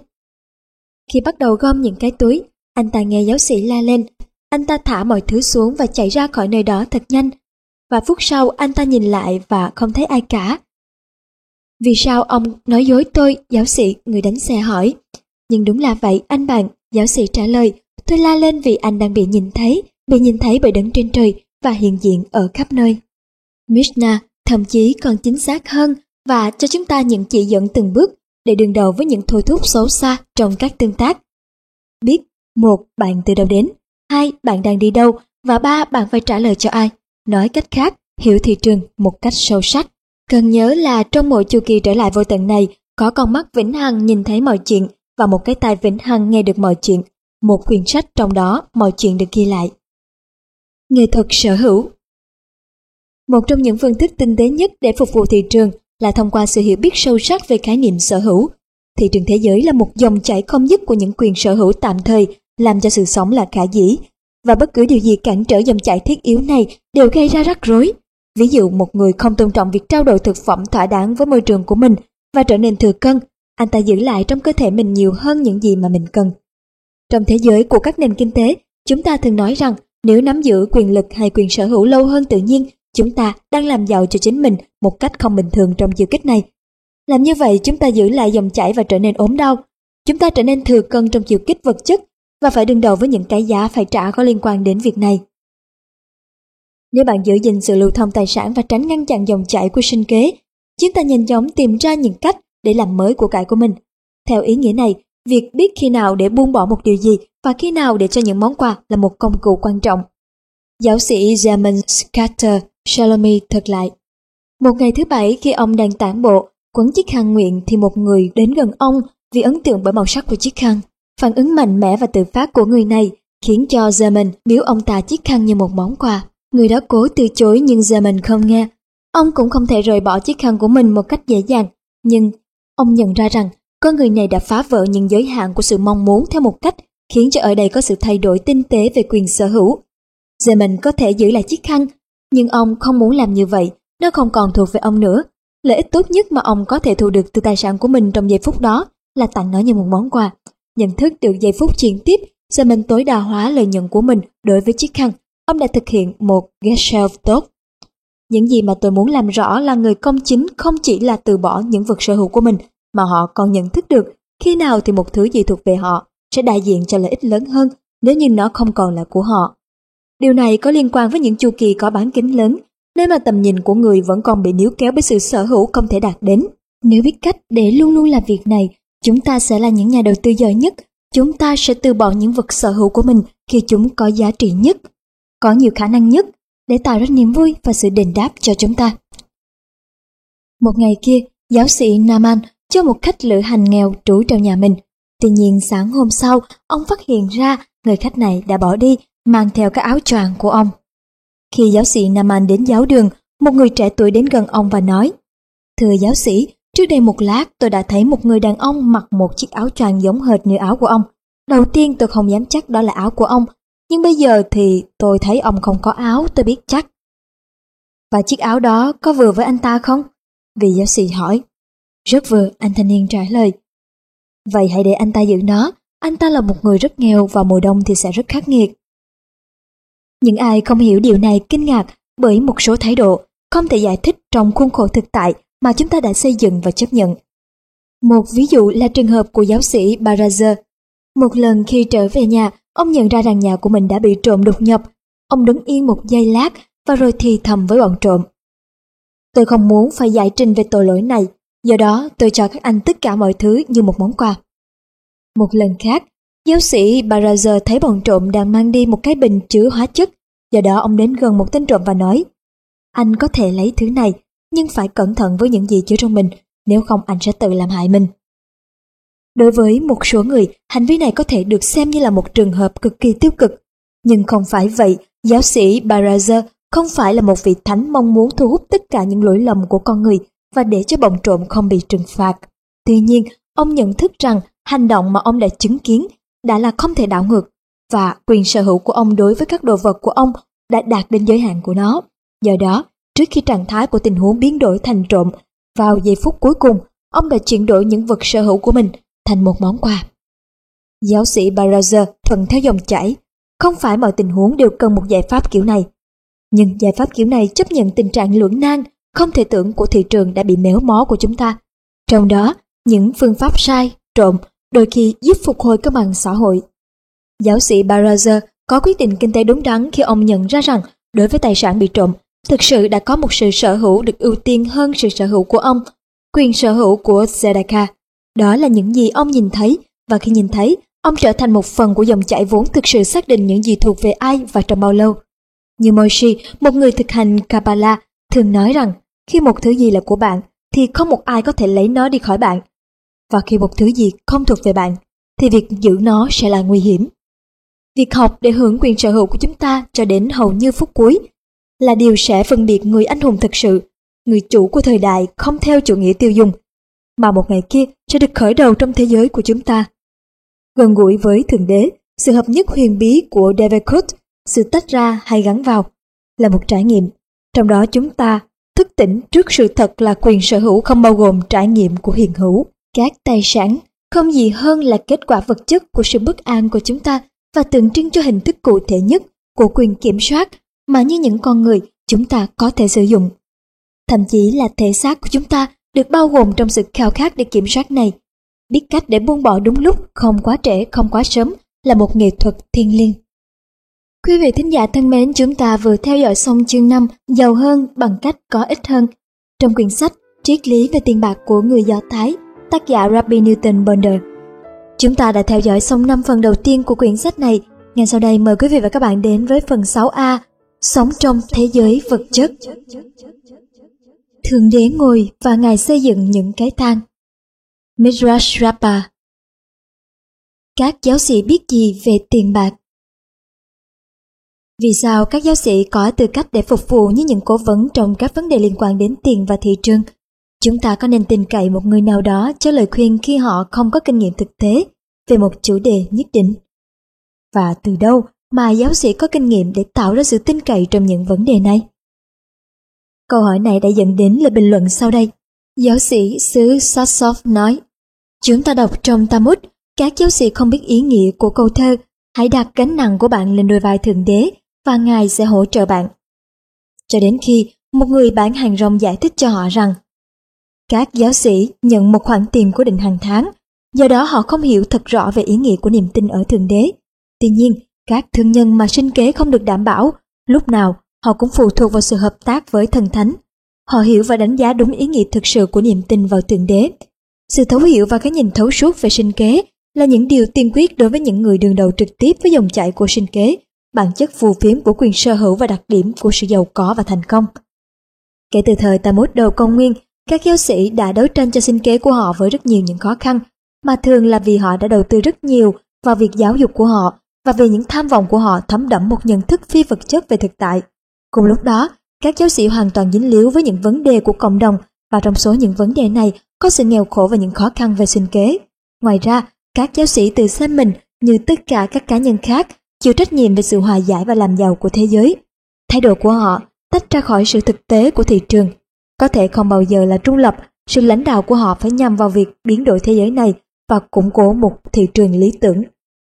Khi bắt đầu gom những cái túi, anh ta nghe giáo sĩ la lên. Anh ta thả mọi thứ xuống và chạy ra khỏi nơi đó thật nhanh. Và phút sau anh ta nhìn lại và không thấy ai cả. Vì sao ông nói dối tôi? Giáo sĩ, người đánh xe hỏi. Nhưng đúng là vậy anh bạn, giáo sĩ trả lời. Tôi la lên vì anh đang bị nhìn thấy bởi đấng trên trời và hiện diện ở khắp nơi. Mishnah thậm chí còn chính xác hơn và cho chúng ta những chỉ dẫn từng bước để đương đầu với những thôi thúc xấu xa trong các tương tác. Biết 1. Bạn từ đâu đến, 2. Bạn đang đi đâu và 3. Bạn phải trả lời cho ai. Nói cách khác, hiểu thị trường một cách sâu sắc. Cần nhớ là trong mỗi chu kỳ trở lại vô tận này có con mắt vĩnh hằng nhìn thấy mọi chuyện và một cái tai vĩnh hằng nghe được mọi chuyện. Một quyển sách trong đó mọi chuyện được ghi lại. Nghệ thuật sở hữu. Một trong những phương thức tinh tế nhất để phục vụ thị trường là thông qua sự hiểu biết sâu sắc về khái niệm sở hữu. Thị trường thế giới là một dòng chảy không dứt của những quyền sở hữu tạm thời làm cho sự sống là khả dĩ, và bất cứ điều gì cản trở dòng chảy thiết yếu này đều gây ra rắc rối. Ví dụ một người không tôn trọng việc trao đổi thực phẩm thỏa đáng với môi trường của mình và trở nên thừa cân, anh ta giữ lại trong cơ thể mình nhiều hơn những gì mà mình cần. Trong thế giới của các nền kinh tế, chúng ta thường nói rằng nếu nắm giữ quyền lực hay quyền sở hữu lâu hơn tự nhiên, chúng ta đang làm giàu cho chính mình một cách không bình thường trong chiều kích này. Làm như vậy chúng ta giữ lại dòng chảy và trở nên ốm đau. Chúng ta trở nên thừa cân trong chiều kích vật chất và phải đương đầu với những cái giá phải trả có liên quan đến việc này. Nếu bạn giữ gìn sự lưu thông tài sản và tránh ngăn chặn dòng chảy của sinh kế, chúng ta nhanh chóng tìm ra những cách để làm mới của cải của mình. Theo ý nghĩa này, việc biết khi nào để buông bỏ một điều gì và khi nào để cho những món quà là một công cụ quan trọng. Giáo sĩ Zaman Scatter Shalomi thuật lại. Một ngày thứ Bảy khi ông đang tản bộ, quấn chiếc khăn nguyện thì một người đến gần ông vì ấn tượng bởi màu sắc của chiếc khăn. Phản ứng mạnh mẽ và tự phát của người này khiến cho Zaman biếu ông ta chiếc khăn như một món quà. Người đó cố từ chối nhưng Zeman không nghe. Ông cũng không thể rời bỏ chiếc khăn của mình một cách dễ dàng, nhưng ông nhận ra rằng con người này đã phá vỡ những giới hạn của sự mong muốn theo một cách khiến cho ở đây có sự thay đổi tinh tế về quyền sở hữu. Zeman có thể giữ lại chiếc khăn, nhưng ông không muốn làm như vậy, nó không còn thuộc về ông nữa. Lợi ích tốt nhất mà ông có thể thu được từ tài sản của mình trong giây phút đó là tặng nó như một món quà. Nhận thức được giây phút chuyển tiếp, Zeman tối đa hóa lợi nhuận của mình đối với chiếc khăn. Ông đã thực hiện một gesture tốt. Những gì mà tôi muốn làm rõ là người công chính không chỉ là từ bỏ những vật sở hữu của mình, mà họ còn nhận thức được khi nào thì một thứ gì thuộc về họ sẽ đại diện cho lợi ích lớn hơn nếu như nó không còn là của họ. Điều này có liên quan với những chu kỳ có bán kính lớn, nơi mà tầm nhìn của người vẫn còn bị níu kéo bởi sự sở hữu không thể đạt đến. Nếu biết cách để luôn luôn làm việc này, chúng ta sẽ là những nhà đầu tư giỏi nhất. Chúng ta sẽ từ bỏ những vật sở hữu của mình khi chúng có giá trị nhất, có nhiều khả năng nhất để tạo ra niềm vui và sự đền đáp cho chúng ta. Một ngày kia, giáo sĩ Naaman cho một khách lữ hành nghèo trú trong nhà mình. Tuy nhiên sáng hôm sau, ông phát hiện ra người khách này đã bỏ đi, mang theo cái áo choàng của ông. Khi giáo sĩ Naaman đến giáo đường, một người trẻ tuổi đến gần ông và nói: "Thưa giáo sĩ, trước đây một lát tôi đã thấy một người đàn ông mặc một chiếc áo choàng giống hệt như áo của ông. Đầu tiên tôi không dám chắc đó là áo của ông, nhưng bây giờ thì tôi thấy ông không có áo, tôi biết chắc." "Và chiếc áo đó có vừa với anh ta không?" vị giáo sĩ hỏi. "Rất vừa," anh thanh niên trả lời. "Vậy hãy để anh ta giữ nó, anh ta là một người rất nghèo, vào mùa đông thì sẽ rất khắc nghiệt." Những ai không hiểu điều này kinh ngạc bởi một số thái độ không thể giải thích trong khuôn khổ thực tại mà chúng ta đã xây dựng và chấp nhận. Một ví dụ là trường hợp của giáo sĩ Barazer. Một lần khi trở về nhà, ông nhận ra rằng nhà của mình đã bị trộm đột nhập. Ông đứng yên một giây lát và rồi thì thầm với bọn trộm: "Tôi không muốn phải giải trình về tội lỗi này, do đó tôi cho các anh tất cả mọi thứ như một món quà." Một lần khác, giáo sĩ Barazer thấy bọn trộm đang mang đi một cái bình chứa hóa chất, do đó ông đến gần một tên trộm và nói: "Anh có thể lấy thứ này, nhưng phải cẩn thận với những gì chứa trong mình, nếu không anh sẽ tự làm hại mình." Đối với một số người, hành vi này có thể được xem như là một trường hợp cực kỳ tiêu cực. Nhưng không phải vậy, giáo sĩ Barazer không phải là một vị thánh mong muốn thu hút tất cả những lỗi lầm của con người và để cho bọn trộm không bị trừng phạt. Tuy nhiên, ông nhận thức rằng hành động mà ông đã chứng kiến đã là không thể đảo ngược, và quyền sở hữu của ông đối với các đồ vật của ông đã đạt đến giới hạn của nó. Do đó, trước khi trạng thái của tình huống biến đổi thành trộm, vào giây phút cuối cùng, ông đã chuyển đổi những vật sở hữu của mình thành một món quà. Giáo sĩ Barazer thuận theo dòng chảy. Không phải mọi tình huống đều cần một giải pháp kiểu này. Nhưng giải pháp kiểu này chấp nhận tình trạng lưỡng nan, không thể tưởng của thị trường đã bị méo mó của chúng ta. Trong đó, những phương pháp sai, trộm, đôi khi giúp phục hồi cân bằng xã hội. Giáo sĩ Barazer có quyết định kinh tế đúng đắn khi ông nhận ra rằng đối với tài sản bị trộm, thực sự đã có một sự sở hữu được ưu tiên hơn sự sở hữu của ông, quyền sở hữu của Tzedakah. Đó là những gì ông nhìn thấy, và khi nhìn thấy, ông trở thành một phần của dòng chảy vốn thực sự xác định những gì thuộc về ai và trong bao lâu. Như Moshe, một người thực hành Kabbalah, thường nói rằng khi một thứ gì là của bạn, thì không một ai có thể lấy nó đi khỏi bạn. Và khi một thứ gì không thuộc về bạn, thì việc giữ nó sẽ là nguy hiểm. Việc học để hưởng quyền sở hữu của chúng ta cho đến hầu như phút cuối là điều sẽ phân biệt người anh hùng thực sự, người chủ của thời đại không theo chủ nghĩa tiêu dùng, mà một ngày kia sẽ được khởi đầu trong thế giới của chúng ta. Gần gũi với Thượng Đế, sự hợp nhất huyền bí của David Coate, sự tách ra hay gắn vào, là một trải nghiệm. Trong đó chúng ta thức tỉnh trước sự thật là quyền sở hữu không bao gồm trải nghiệm của hiện hữu. Các tài sản không gì hơn là kết quả vật chất của sự bất an của chúng ta và tượng trưng cho hình thức cụ thể nhất của quyền kiểm soát mà như những con người chúng ta có thể sử dụng. Thậm chí là thể xác của chúng ta được bao gồm trong sự khao khát để kiểm soát này. Biết cách để buông bỏ đúng lúc, không quá trễ, không quá sớm là một nghệ thuật thiêng liêng. Quý vị thính giả thân mến, chúng ta vừa theo dõi xong chương 5 giàu hơn bằng cách có ít hơn trong quyển sách Triết lý về tiền bạc của người Do Thái, tác giả Rabbi Newton Bonder. Chúng ta đã theo dõi xong 5 phần đầu tiên của quyển sách này. Ngay sau đây mời quý vị và các bạn đến với phần 6A, sống trong thế giới vật chất. Thượng Đế ngồi và Ngài xây dựng những cái thang. Midrash Rabbah. Các giáo sĩ biết gì về tiền bạc? Vì sao các giáo sĩ có tư cách để phục vụ như những cố vấn trong các vấn đề liên quan đến tiền và thị trường? Chúng ta có nên tin cậy một người nào đó cho lời khuyên khi họ không có kinh nghiệm thực tế về một chủ đề nhất định? Và từ đâu mà giáo sĩ có kinh nghiệm để tạo ra sự tin cậy trong những vấn đề này? Câu hỏi này đã dẫn đến lời bình luận sau đây. Giáo sĩ xứ Sassov nói, chúng ta đọc trong Talmud, các giáo sĩ không biết ý nghĩa của câu thơ, hãy đặt gánh nặng của bạn lên đôi vai Thượng Đế và Ngài sẽ hỗ trợ bạn. Cho đến khi một người bán hàng rong giải thích cho họ rằng các giáo sĩ nhận một khoản tiền cố định hàng tháng, do đó họ không hiểu thật rõ về ý nghĩa của niềm tin ở Thượng Đế. Tuy nhiên, các thương nhân mà sinh kế không được đảm bảo, lúc nào họ cũng phụ thuộc vào sự hợp tác với thần thánh. Họ hiểu và đánh giá đúng ý nghĩa thực sự của niềm tin vào Thượng Đế. Sự thấu hiểu và cái nhìn thấu suốt về sinh kế là những điều tiên quyết đối với những người đương đầu trực tiếp với dòng chảy của sinh kế, bản chất phù phiếm của quyền sở hữu và đặc điểm của sự giàu có và thành công. Kể từ thời Talmud đầu công nguyên, các giáo sĩ đã đấu tranh cho sinh kế của họ với rất nhiều những khó khăn, mà thường là vì họ đã đầu tư rất nhiều vào việc giáo dục của họ và vì những tham vọng của họ thấm đẫm một nhận thức phi vật chất về thực tại. Cùng lúc đó, các giáo sĩ hoàn toàn dính líu với những vấn đề của cộng đồng, và trong số những vấn đề này có sự nghèo khổ và những khó khăn về sinh kế. Ngoài ra, các giáo sĩ tự xem mình như tất cả các cá nhân khác, chịu trách nhiệm về sự hòa giải và làm giàu của thế giới. Thái độ của họ tách ra khỏi sự thực tế của thị trường, có thể không bao giờ là trung lập. Sự lãnh đạo của họ phải nhằm vào việc biến đổi thế giới này và củng cố một thị trường lý tưởng.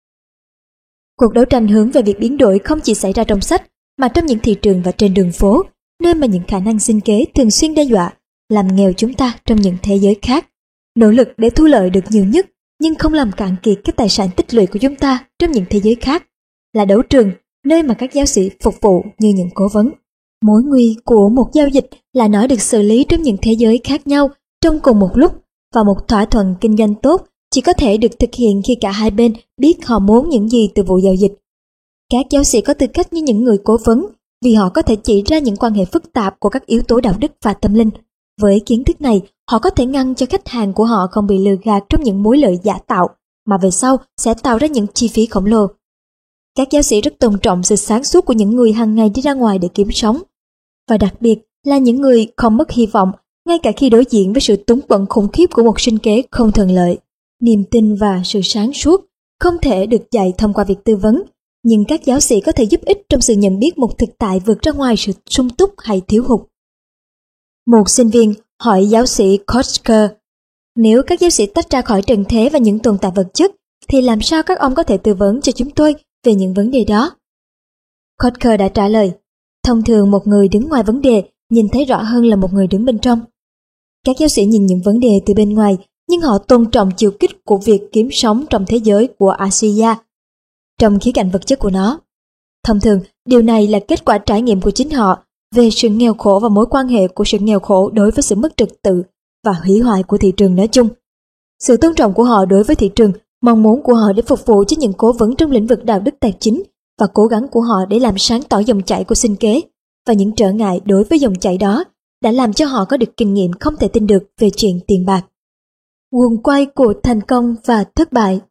Cuộc đấu tranh hướng về việc biến đổi không chỉ xảy ra trong sách, mà trong những thị trường và trên đường phố, nơi mà những khả năng sinh kế thường xuyên đe dọa, làm nghèo chúng ta trong những thế giới khác. Nỗ lực để thu lợi được nhiều nhất, nhưng không làm cạn kiệt các tài sản tích lũy của chúng ta trong những thế giới khác, là đấu trường, nơi mà các giáo sĩ phục vụ như những cố vấn. Mối nguy của một giao dịch là nó được xử lý trong những thế giới khác nhau trong cùng một lúc, và một thỏa thuận kinh doanh tốt chỉ có thể được thực hiện khi cả hai bên biết họ muốn những gì từ vụ giao dịch. Các giáo sĩ có tư cách như những người cố vấn vì họ có thể chỉ ra những quan hệ phức tạp của các yếu tố đạo đức và tâm linh. Với kiến thức này, họ có thể ngăn cho khách hàng của họ không bị lừa gạt trong những mối lợi giả tạo mà về sau sẽ tạo ra những chi phí khổng lồ. Các giáo sĩ rất tôn trọng sự sáng suốt của những người hàng ngày đi ra ngoài để kiếm sống, và đặc biệt là những người không mất hy vọng ngay cả khi đối diện với sự túng quẫn khủng khiếp của một sinh kế không thuận lợi. Niềm tin và sự sáng suốt không thể được dạy thông qua việc tư vấn, nhưng các giáo sĩ có thể giúp ích trong sự nhận biết một thực tại vượt ra ngoài sự sung túc hay thiếu hụt. Một sinh viên hỏi giáo sĩ Kochker, nếu các giáo sĩ tách ra khỏi trần thế và những tồn tại vật chất, thì làm sao các ông có thể tư vấn cho chúng tôi về những vấn đề đó? Kochker đã trả lời, thông thường một người đứng ngoài vấn đề nhìn thấy rõ hơn là một người đứng bên trong. Các giáo sĩ nhìn những vấn đề từ bên ngoài, nhưng họ tôn trọng chiều kích của việc kiếm sống trong thế giới của Asiya, trong khía cạnh vật chất của nó. Thông thường, điều này là kết quả trải nghiệm của chính họ về sự nghèo khổ và mối quan hệ của sự nghèo khổ đối với sự mất trật tự và hủy hoại của thị trường nói chung. Sự tôn trọng của họ đối với thị trường, mong muốn của họ để phục vụ cho những cố vấn trong lĩnh vực đạo đức tài chính và cố gắng của họ để làm sáng tỏ dòng chảy của sinh kế và những trở ngại đối với dòng chảy đó đã làm cho họ có được kinh nghiệm không thể tin được về chuyện tiền bạc. Guồng quay của thành công và thất bại.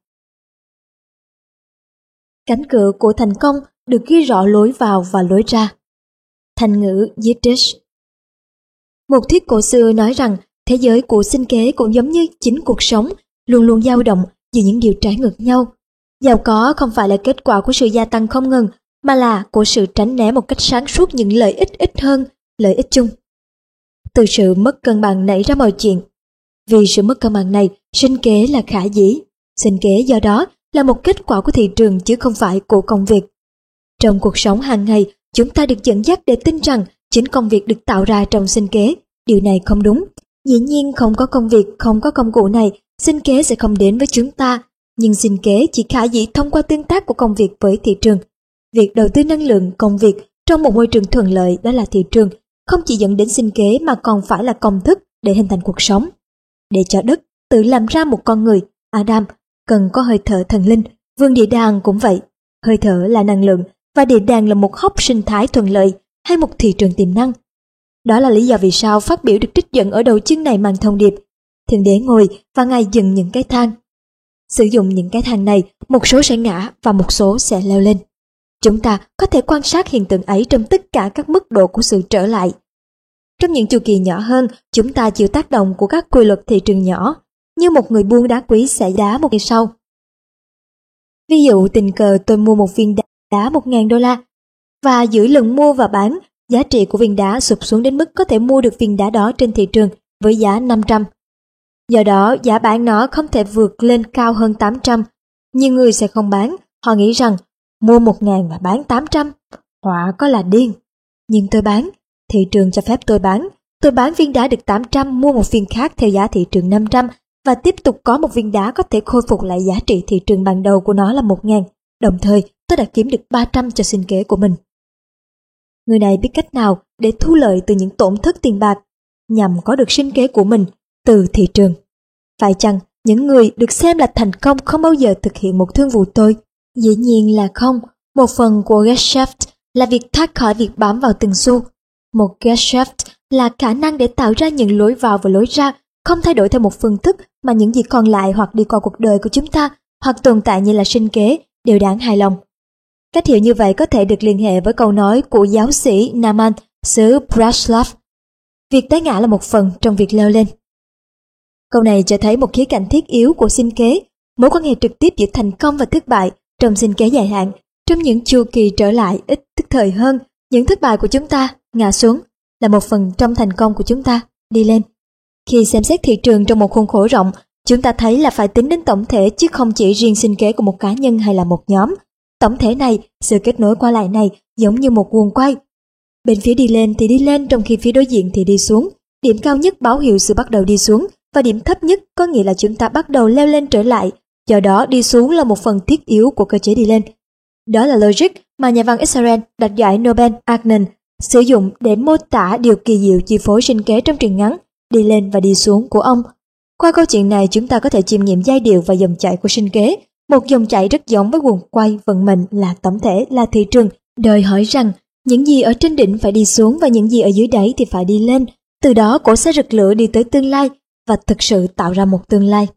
Cánh cửa của thành công được ghi rõ lối vào và lối ra. Thành ngữ Yiddish. Một thuyết cổ xưa nói rằng thế giới của sinh kế cũng giống như chính cuộc sống, luôn luôn dao động giữa những điều trái ngược nhau. Giàu có không phải là kết quả của sự gia tăng không ngừng, mà là của sự tránh né một cách sáng suốt những lợi ích ít hơn lợi ích chung. Từ sự mất cân bằng nảy ra mọi chuyện. Vì sự mất cân bằng này, sinh kế là khả dĩ. Sinh kế do đó là một kết quả của thị trường chứ không phải của công việc. Trong cuộc sống hàng ngày, chúng ta được dẫn dắt để tin rằng chính công việc được tạo ra trong sinh kế. Điều này không đúng. Dĩ nhiên không có công việc, không có công cụ này, sinh kế sẽ không đến với chúng ta. Nhưng sinh kế chỉ khả dĩ thông qua tương tác của công việc với thị trường. Việc đầu tư năng lượng công việc trong một môi trường thuận lợi, đó là thị trường, không chỉ dẫn đến sinh kế mà còn phải là công thức để hình thành cuộc sống. Để cho đất tự làm ra một con người, Adam cần có hơi thở thần linh, vườn địa đàng cũng vậy. Hơi thở là năng lượng và địa đàng là một hốc sinh thái thuận lợi hay một thị trường tiềm năng. Đó là lý do vì sao phát biểu được trích dẫn ở đầu chương này mang thông điệp Thượng Đế ngồi và Ngài dựng những cái thang. Sử dụng những cái thang này, một số sẽ ngã và một số sẽ leo lên. Chúng ta có thể quan sát hiện tượng ấy trong tất cả các mức độ của sự trở lại. Trong những chu kỳ nhỏ hơn, chúng ta chịu tác động của các quy luật thị trường nhỏ, như một người buôn đá quý sẽ đá một ngày sau. Ví dụ tình cờ tôi mua một viên đá $1.000 và giữa lần mua và bán, giá trị của viên đá sụt xuống đến mức có thể mua được viên đá đó trên thị trường với giá 500. Do đó, giá bán nó không thể vượt lên cao hơn 800. Nhiều người sẽ không bán, họ nghĩ rằng mua 1.000 và bán 800, họa có là điên. Nhưng tôi bán, thị trường cho phép tôi bán viên đá được 800, mua một viên khác theo giá thị trường 500 và tiếp tục có một viên đá có thể khôi phục lại giá trị thị trường ban đầu của nó là 1.000. Đồng thời, tôi đã kiếm được 300 cho sinh kế của mình. Người này biết cách nào để thu lợi từ những tổn thất tiền bạc nhằm có được sinh kế của mình từ thị trường. Phải chăng những người được xem là thành công không bao giờ thực hiện một thương vụ tồi? Dĩ nhiên là không. Một phần của Geschäft là việc thoát khỏi việc bám vào từng xu. Một Geschäft là khả năng để tạo ra những lối vào và lối ra, không thay đổi theo một phương thức mà những gì còn lại hoặc đi qua cuộc đời của chúng ta hoặc tồn tại như là sinh kế đều đáng hài lòng. Cách hiểu như vậy có thể được liên hệ với câu nói của giáo sĩ Naaman xứ Breslov: việc té ngã là một phần trong việc leo lên. Câu này cho thấy một khía cạnh thiết yếu của sinh kế, mối quan hệ trực tiếp giữa thành công và thất bại trong sinh kế dài hạn. Trong những chu kỳ trở lại ít tức thời hơn, những thất bại của chúng ta ngã xuống là một phần trong thành công của chúng ta đi lên. Khi xem xét thị trường trong một khuôn khổ rộng, chúng ta thấy là phải tính đến tổng thể chứ không chỉ riêng sinh kế của một cá nhân hay là một nhóm. Tổng thể này, sự kết nối qua lại này giống như một guồng quay. Bên phía đi lên thì đi lên, trong khi phía đối diện thì đi xuống. Điểm cao nhất báo hiệu sự bắt đầu đi xuống, và điểm thấp nhất có nghĩa là chúng ta bắt đầu leo lên trở lại. Do đó đi xuống là một phần thiết yếu của cơ chế đi lên. Đó là logic mà nhà văn Israel đạt giải Nobel Agnon sử dụng để mô tả điều kỳ diệu chi phối sinh kế trong truyện ngắn Đi lên và đi xuống của ông. Qua câu chuyện này chúng ta có thể chiêm nghiệm giai điệu và dòng chảy của sinh kế, một dòng chảy rất giống với guồng quay vận mệnh là tổng thể là thị trường, đòi hỏi rằng những gì ở trên đỉnh phải đi xuống và những gì ở dưới đáy thì phải đi lên. Từ đó cổ sẽ rực lửa đi tới tương lai và thực sự tạo ra một tương lai.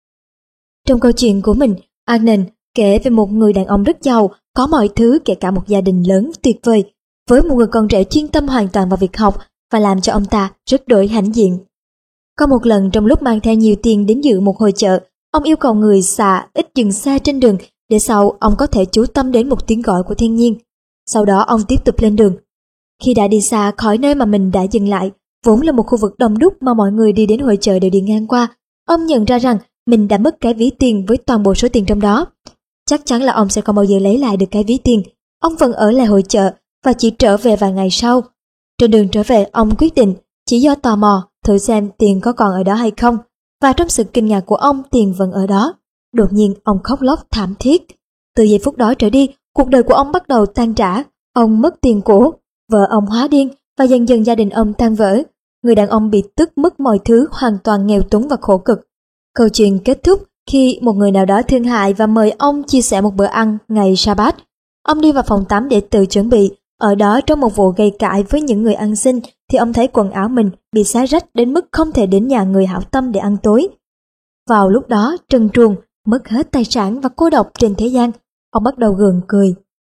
Trong câu chuyện của mình, Agnon kể về một người đàn ông rất giàu, có mọi thứ kể cả một gia đình lớn tuyệt vời, với một người con rể chuyên tâm hoàn toàn vào việc học và làm cho ông ta rất đổi hãnh diện. Có một lần trong lúc mang theo nhiều tiền đến dự một hội chợ, ông yêu cầu người xà ít dừng xe trên đường để sau ông có thể chú tâm đến một tiếng gọi của thiên nhiên. Sau đó ông tiếp tục lên đường. Khi đã đi xa khỏi nơi mà mình đã dừng lại, vốn là một khu vực đông đúc mà mọi người đi đến hội chợ đều đi ngang qua, ông nhận ra rằng mình đã mất cái ví tiền với toàn bộ số tiền trong đó. Chắc chắn là ông sẽ không bao giờ lấy lại được cái ví tiền. Ông vẫn ở lại hội chợ và chỉ trở về vài ngày sau. Trên đường trở về, ông quyết định chỉ do tò mò thử xem tiền có còn ở đó hay không, và trong sự kinh ngạc của ông, tiền vẫn ở đó. Đột nhiên ông khóc lóc thảm thiết. Từ giây phút đó trở đi, cuộc đời của ông bắt đầu tan rã. Ông mất tiền của, vợ ông hóa điên và dần dần gia đình ông tan vỡ. Người đàn ông bị tức mất mọi thứ, hoàn toàn nghèo túng và khổ cực. Câu chuyện kết thúc khi một người nào đó thương hại và mời ông chia sẻ một bữa ăn ngày Sa-bát. Ông đi vào phòng tắm để tự chuẩn bị. Ở đó, trong một vụ gây cãi với những người ăn xin, thì ông thấy quần áo mình bị xé rách đến mức không thể đến nhà người hảo tâm để ăn tối. Vào lúc đó, trần truồng, mất hết tài sản và cô độc trên thế gian, ông bắt đầu gượng cười.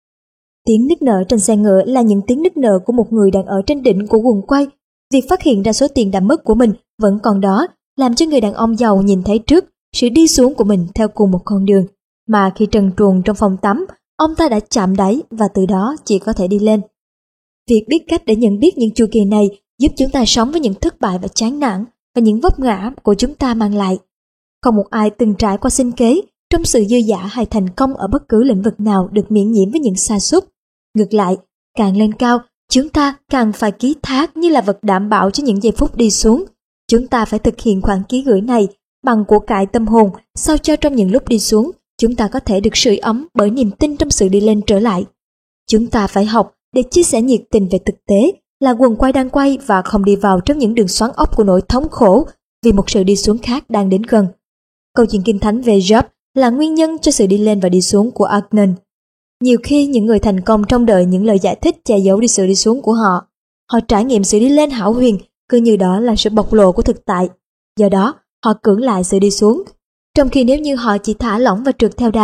Tiếng nức nở trên xe ngựa là những tiếng nức nở của một người đang ở trên đỉnh của guồng quay. Việc phát hiện ra số tiền đã mất của mình vẫn còn đó, làm cho người đàn ông giàu nhìn thấy trước sự đi xuống của mình theo cùng một con đường, mà khi trần truồng trong phòng tắm, ông ta đã chạm đáy và từ đó chỉ có thể đi lên. Việc biết cách để nhận biết những chu kỳ này giúp chúng ta sống với những thất bại và chán nản và những vấp ngã của chúng ta mang lại. Không một ai từng trải qua sinh kế trong sự dư dả hay thành công ở bất cứ lĩnh vực nào được miễn nhiễm với những sa sút. Ngược lại, càng lên cao, chúng ta càng phải ký thác như là vật đảm bảo cho những giây phút đi xuống. Chúng ta phải thực hiện khoản ký gửi này bằng của cải tâm hồn, sao cho trong những lúc đi xuống, chúng ta có thể được sưởi ấm bởi niềm tin trong sự đi lên trở lại. Chúng ta phải học để chia sẻ nhiệt tình về thực tế, là guồng quay đang quay và không đi vào trong những đường xoắn ốc của nỗi thống khổ vì một sự đi xuống khác đang đến gần. Câu chuyện Kinh Thánh về Job là nguyên nhân cho sự đi lên và đi xuống của Agnon. Nhiều khi những người thành công trong đời những lời giải thích che giấu đi sự đi xuống của họ. Họ trải nghiệm sự đi lên hão huyền, cứ như đó là sự bộc lộ của thực tại. Do đó, họ cưỡng lại sự đi xuống. Trong khi nếu như họ chỉ thả lỏng và trượt theo đà,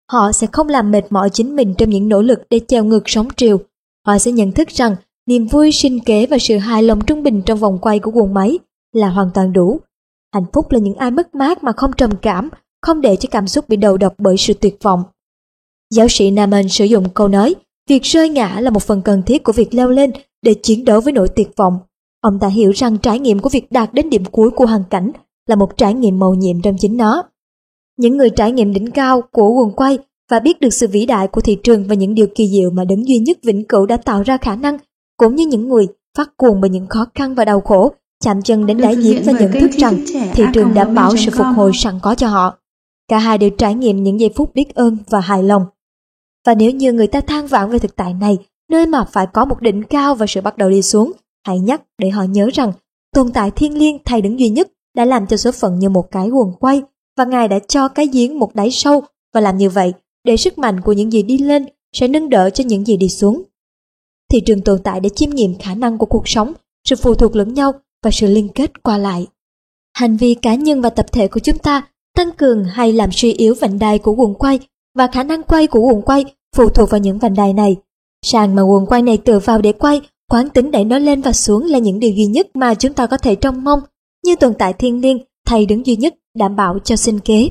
họ sẽ không làm mệt mỏi chính mình trong những nỗ lực để chèo ngược sóng triều. Họ sẽ nhận thức rằng niềm vui, sinh kế và sự hài lòng trung bình trong vòng quay của guồng máy là hoàn toàn đủ. Hạnh phúc là những ai mất mát mà không trầm cảm, không để cho cảm xúc bị đầu độc bởi sự tuyệt vọng. Giáo sĩ Naaman sử dụng câu nói, việc rơi ngã là một phần cần thiết của việc leo lên để chiến đấu với nỗi tuyệt vọng. Ông ta hiểu rằng trải nghiệm của việc đạt đến điểm cuối của hoàn cảnh là một trải nghiệm mầu nhiệm trong chính nó. Những người trải nghiệm đỉnh cao của guồng quay và biết được sự vĩ đại của thị trường và những điều kỳ diệu mà đấng duy nhất vĩnh cửu đã tạo ra khả năng, cũng như những người phát cuồng bởi những khó khăn và đau khổ, chạm chân đến đáy giếng và nhận thức rằng thị trường đảm bảo sự phục hồi sẵn có cho họ. Cả hai đều trải nghiệm những giây phút biết ơn và hài lòng. Và nếu như người ta than vãn về thực tại này, nơi mà phải có một đỉnh cao và sự bắt đầu đi xuống, hãy nhắc để họ nhớ rằng tồn tại thiêng liêng thay đấng duy nhất đã làm cho số phận như một cái guồng quay, và Ngài đã cho cái giếng một đáy sâu, và làm như vậy để sức mạnh của những gì đi lên sẽ nâng đỡ cho những gì đi xuống. Thị trường tồn tại để chiêm nghiệm khả năng của cuộc sống, sự phụ thuộc lẫn nhau và sự liên kết qua lại. Hành vi cá nhân và tập thể của chúng ta tăng cường hay làm suy yếu vành đai của guồng quay, và khả năng quay của guồng quay phụ thuộc vào những vành đai này. Sàn mà guồng quay này tựa vào để quay, quán tính đẩy nó lên và xuống là những điều duy nhất mà chúng ta có thể trông mong, như tồn tại thiêng liêng thay đứng duy nhất đảm bảo cho sinh kế.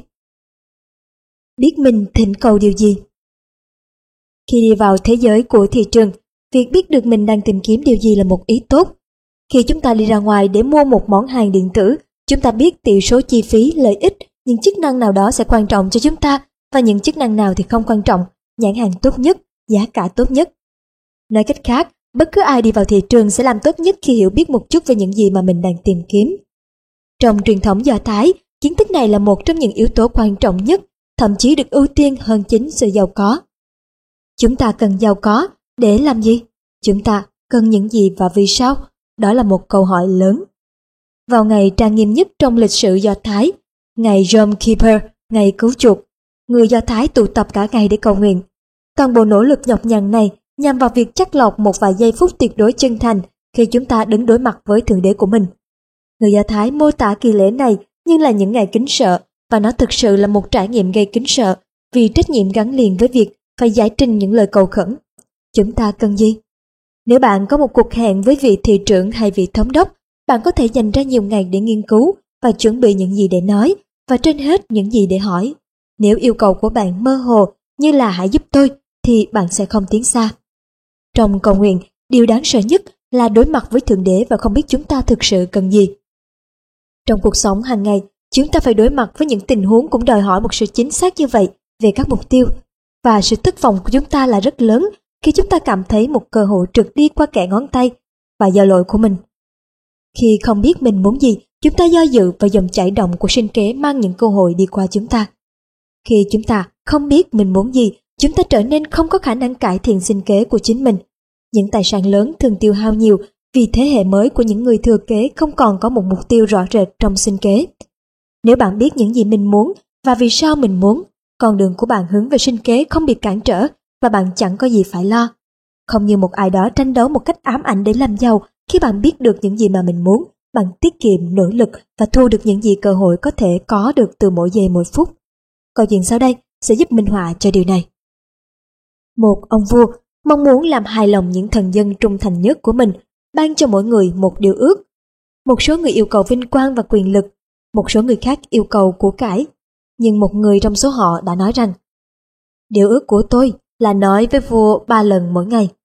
Biết mình thỉnh cầu điều gì? Khi đi vào thế giới của thị trường, việc biết được mình đang tìm kiếm điều gì là một ý tốt. Khi chúng ta đi ra ngoài để mua một món hàng điện tử, chúng ta biết tỷ số chi phí, lợi ích, những chức năng nào đó sẽ quan trọng cho chúng ta và những chức năng nào thì không quan trọng, nhãn hàng tốt nhất, giá cả tốt nhất. Nói cách khác, bất cứ ai đi vào thị trường sẽ làm tốt nhất khi hiểu biết một chút về những gì mà mình đang tìm kiếm. Trong truyền thống Do Thái, kiến thức này là một trong những yếu tố quan trọng nhất, thậm chí được ưu tiên hơn chính sự giàu có. Chúng ta cần giàu có để làm gì? Chúng ta cần những gì và vì sao? Đó là một câu hỏi lớn. Vào ngày trang nghiêm nhất trong lịch sử Do Thái, ngày Yom Kippur, ngày cứu chuộc, người Do Thái tụ tập cả ngày để cầu nguyện. Toàn bộ nỗ lực nhọc nhằn này nhằm vào việc chắt lọc một vài giây phút tuyệt đối chân thành khi chúng ta đứng đối mặt với Thượng Đế của mình. Người Do Thái mô tả kỳ lễ này như là những ngày kính sợ, và nó thực sự là một trải nghiệm gây kính sợ vì trách nhiệm gắn liền với việc phải giải trình những lời cầu khẩn. Chúng ta cần gì? Nếu bạn có một cuộc hẹn với vị thị trưởng hay vị thống đốc, bạn có thể dành ra nhiều ngày để nghiên cứu và chuẩn bị những gì để nói, và trên hết những gì để hỏi. Nếu yêu cầu của bạn mơ hồ như là hãy giúp tôi, thì bạn sẽ không tiến xa. Trong cầu nguyện, điều đáng sợ nhất là đối mặt với Thượng Đế và không biết chúng ta thực sự cần gì. Trong cuộc sống hàng ngày, chúng ta phải đối mặt với những tình huống cũng đòi hỏi một sự chính xác như vậy về các mục tiêu, và sự thất vọng của chúng ta là rất lớn khi chúng ta cảm thấy một cơ hội trượt đi qua kẽ ngón tay và do lỗi của mình. Khi không biết mình muốn gì, chúng ta do dự và dòng chảy động của sinh kế mang những cơ hội đi qua chúng ta. Khi chúng ta không biết mình muốn gì, chúng ta trở nên không có khả năng cải thiện sinh kế của chính mình. Những tài sản lớn thường tiêu hao nhiều vì thế hệ mới của những người thừa kế không còn có một mục tiêu rõ rệt trong sinh kế. Nếu bạn biết những gì mình muốn và vì sao mình muốn, con đường của bạn hướng về sinh kế không bị cản trở và bạn chẳng có gì phải lo. Không như một ai đó tranh đấu một cách ám ảnh để làm giàu. Khi bạn biết được những gì mà mình muốn, bạn tiết kiệm, nỗ lực và thu được những gì cơ hội có thể có được từ mỗi giây mỗi phút. Câu chuyện sau đây sẽ giúp minh họa cho điều này. Một ông vua mong muốn làm hài lòng những thần dân trung thành nhất của mình, ban cho mỗi người một điều ước. Một số người yêu cầu vinh quang và quyền lực, một số người khác yêu cầu của cải. Nhưng một người trong số họ đã nói rằng, điều ước của tôi là nói với vua 3 lần mỗi ngày.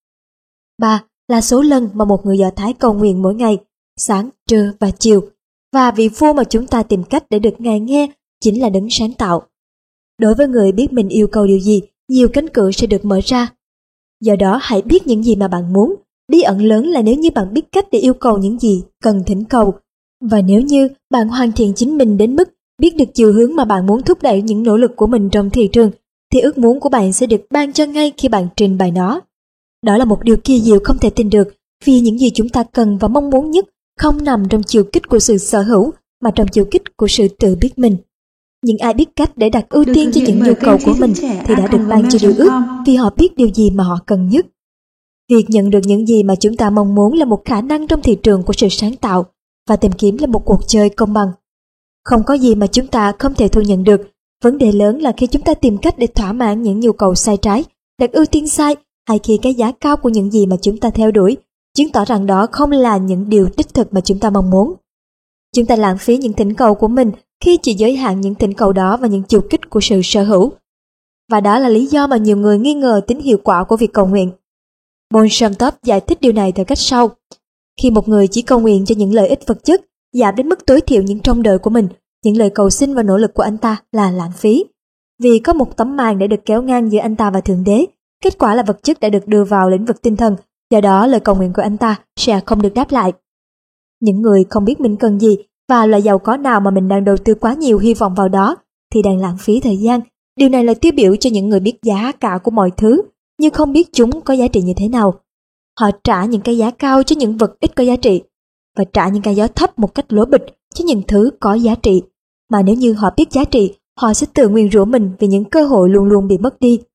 3 là số lần mà một người Do Thái cầu nguyện mỗi ngày, sáng, trưa và chiều. Và vị vua mà chúng ta tìm cách để được Ngài nghe chính là đấng sáng tạo. Đối với người biết mình yêu cầu điều gì, nhiều cánh cửa sẽ được mở ra. Do đó hãy biết những gì mà bạn muốn. Bí ẩn lớn là nếu như bạn biết cách để yêu cầu những gì cần thỉnh cầu. Và nếu như bạn hoàn thiện chính mình đến mức biết được chiều hướng mà bạn muốn thúc đẩy những nỗ lực của mình trong thị trường, thì ước muốn của bạn sẽ được ban cho ngay khi bạn trình bày nó. Đó là một điều kỳ diệu không thể tin được, vì những gì chúng ta cần và mong muốn nhất không nằm trong chiều kích của sự sở hữu, mà trong chiều kích của sự tự biết mình. Những ai biết cách để đặt ưu tiên cho những nhu cầu của mình thì đã được ban cho điều ước, vì họ biết điều gì mà họ cần nhất. Việc nhận được những gì mà chúng ta mong muốn là một khả năng trong thị trường của sự sáng tạo, và tìm kiếm là một cuộc chơi công bằng. Không có gì mà chúng ta không thể thu nhận được, Vấn đề lớn là khi chúng ta tìm cách để thỏa mãn những nhu cầu sai trái, đặt ưu tiên sai, hay khi cái giá cao của những gì mà chúng ta theo đuổi, chứng tỏ rằng đó không là những điều đích thực mà chúng ta mong muốn. Chúng ta lãng phí những thỉnh cầu của mình khi chỉ giới hạn những thỉnh cầu đó vào những chiều kích của sự sở hữu. Và đó là lý do mà nhiều người nghi ngờ tính hiệu quả của việc cầu nguyện. Bon Shem-tov giải thích điều này theo cách sau. Khi một người chỉ cầu nguyện cho những lợi ích vật chất, giảm đến mức tối thiểu những trông đợi của mình, những lời cầu xin và nỗ lực của anh ta là lãng phí. Vì có một tấm màn đã được kéo ngang giữa anh ta và Thượng Đế, kết quả là vật chất đã được đưa vào lĩnh vực tinh thần, do đó lời cầu nguyện của anh ta sẽ không được đáp lại. Những người không biết mình cần gì và loại giàu có nào mà mình đang đầu tư quá nhiều hy vọng vào đó thì đang lãng phí thời gian. Điều này là tiêu biểu cho những người biết giá cả của mọi thứ nhưng không biết chúng có giá trị như thế nào. Họ trả những cái giá cao cho những vật ít có giá trị và trả những cái giá thấp một cách lố bịch cho những thứ có giá trị. Mà nếu như họ biết giá trị, họ sẽ tự nguyền rủa mình vì những cơ hội luôn luôn bị mất đi.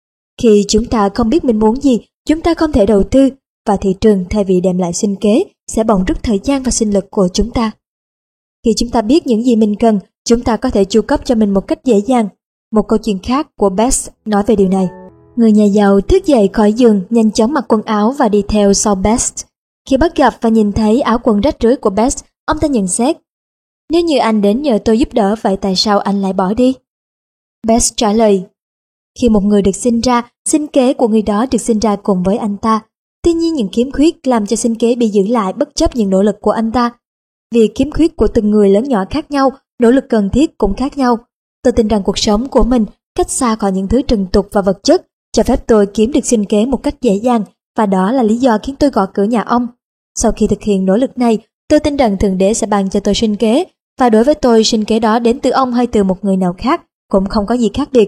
Khi chúng ta không biết mình muốn gì, chúng ta không thể đầu tư và thị trường thay vì đem lại sinh kế sẽ bỏng rút thời gian và sinh lực của chúng ta. Khi chúng ta biết những gì mình cần, chúng ta có thể chu cấp cho mình một cách dễ dàng. Một câu chuyện khác của Best nói về điều này. Người nhà giàu thức dậy khỏi giường, nhanh chóng mặc quần áo và đi theo sau Best. Khi bắt gặp và nhìn thấy áo quần rách rưới của Best, ông ta nhận xét: "Nếu như anh đến nhờ tôi giúp đỡ, vậy tại sao anh lại bỏ đi?" Best trả lời: "Khi một người được sinh ra, sinh kế của người đó được sinh ra cùng với anh ta. Tuy nhiên những khiếm khuyết làm cho sinh kế bị giữ lại bất chấp những nỗ lực của anh ta. Vì khiếm khuyết của từng người lớn nhỏ khác nhau, nỗ lực cần thiết cũng khác nhau. Tôi tin rằng cuộc sống của mình, cách xa khỏi những thứ trần tục và vật chất, cho phép tôi kiếm được sinh kế một cách dễ dàng, và đó là lý do khiến tôi gõ cửa nhà ông. Sau khi thực hiện nỗ lực này, tôi tin rằng Thượng Đế sẽ ban cho tôi sinh kế, và đối với tôi sinh kế đó đến từ ông hay từ một người nào khác cũng không có gì khác biệt."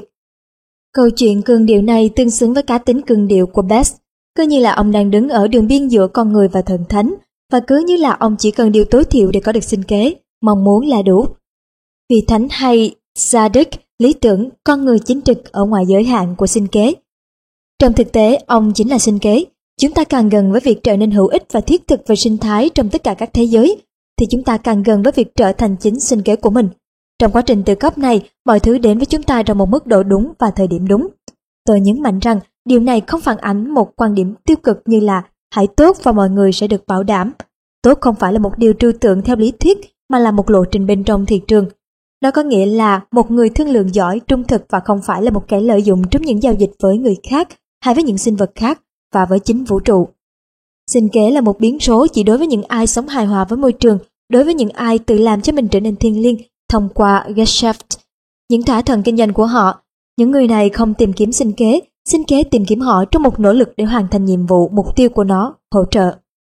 Câu chuyện cường điệu này tương xứng với cá tính cường điệu của Best, cứ như là ông đang đứng ở đường biên giữa con người và thần thánh, và cứ như là ông chỉ cần điều tối thiểu để có được sinh kế, mong muốn là đủ. Vị thánh hay Zadok lý tưởng con người chính trực ở ngoài giới hạn của sinh kế. Trong thực tế, ông chính là sinh kế. Chúng ta càng gần với việc trở nên hữu ích và thiết thực về sinh thái trong tất cả các thế giới, thì chúng ta càng gần với việc trở thành chính sinh kế của mình. Trong quá trình tự cấp này, mọi thứ đến với chúng ta trong một mức độ đúng và thời điểm đúng. Tôi nhấn mạnh rằng điều này không phản ánh một quan điểm tiêu cực như là hãy tốt và mọi người sẽ được bảo đảm. Tốt không phải là một điều trừu tượng theo lý thuyết, mà là một lộ trình bên trong thị trường. Nó có nghĩa là một người thương lượng giỏi, trung thực và không phải là một kẻ lợi dụng trong những giao dịch với người khác hay với những sinh vật khác và với chính vũ trụ. Sinh kế là một biến số chỉ đối với những ai sống hài hòa với môi trường, đối với những ai tự làm cho mình trở nên thiêng liêng thông qua Geschäft, những thỏa thuận kinh doanh của họ. Những người này không tìm kiếm sinh kế tìm kiếm họ trong một nỗ lực để hoàn thành nhiệm vụ, mục tiêu của nó, hỗ trợ.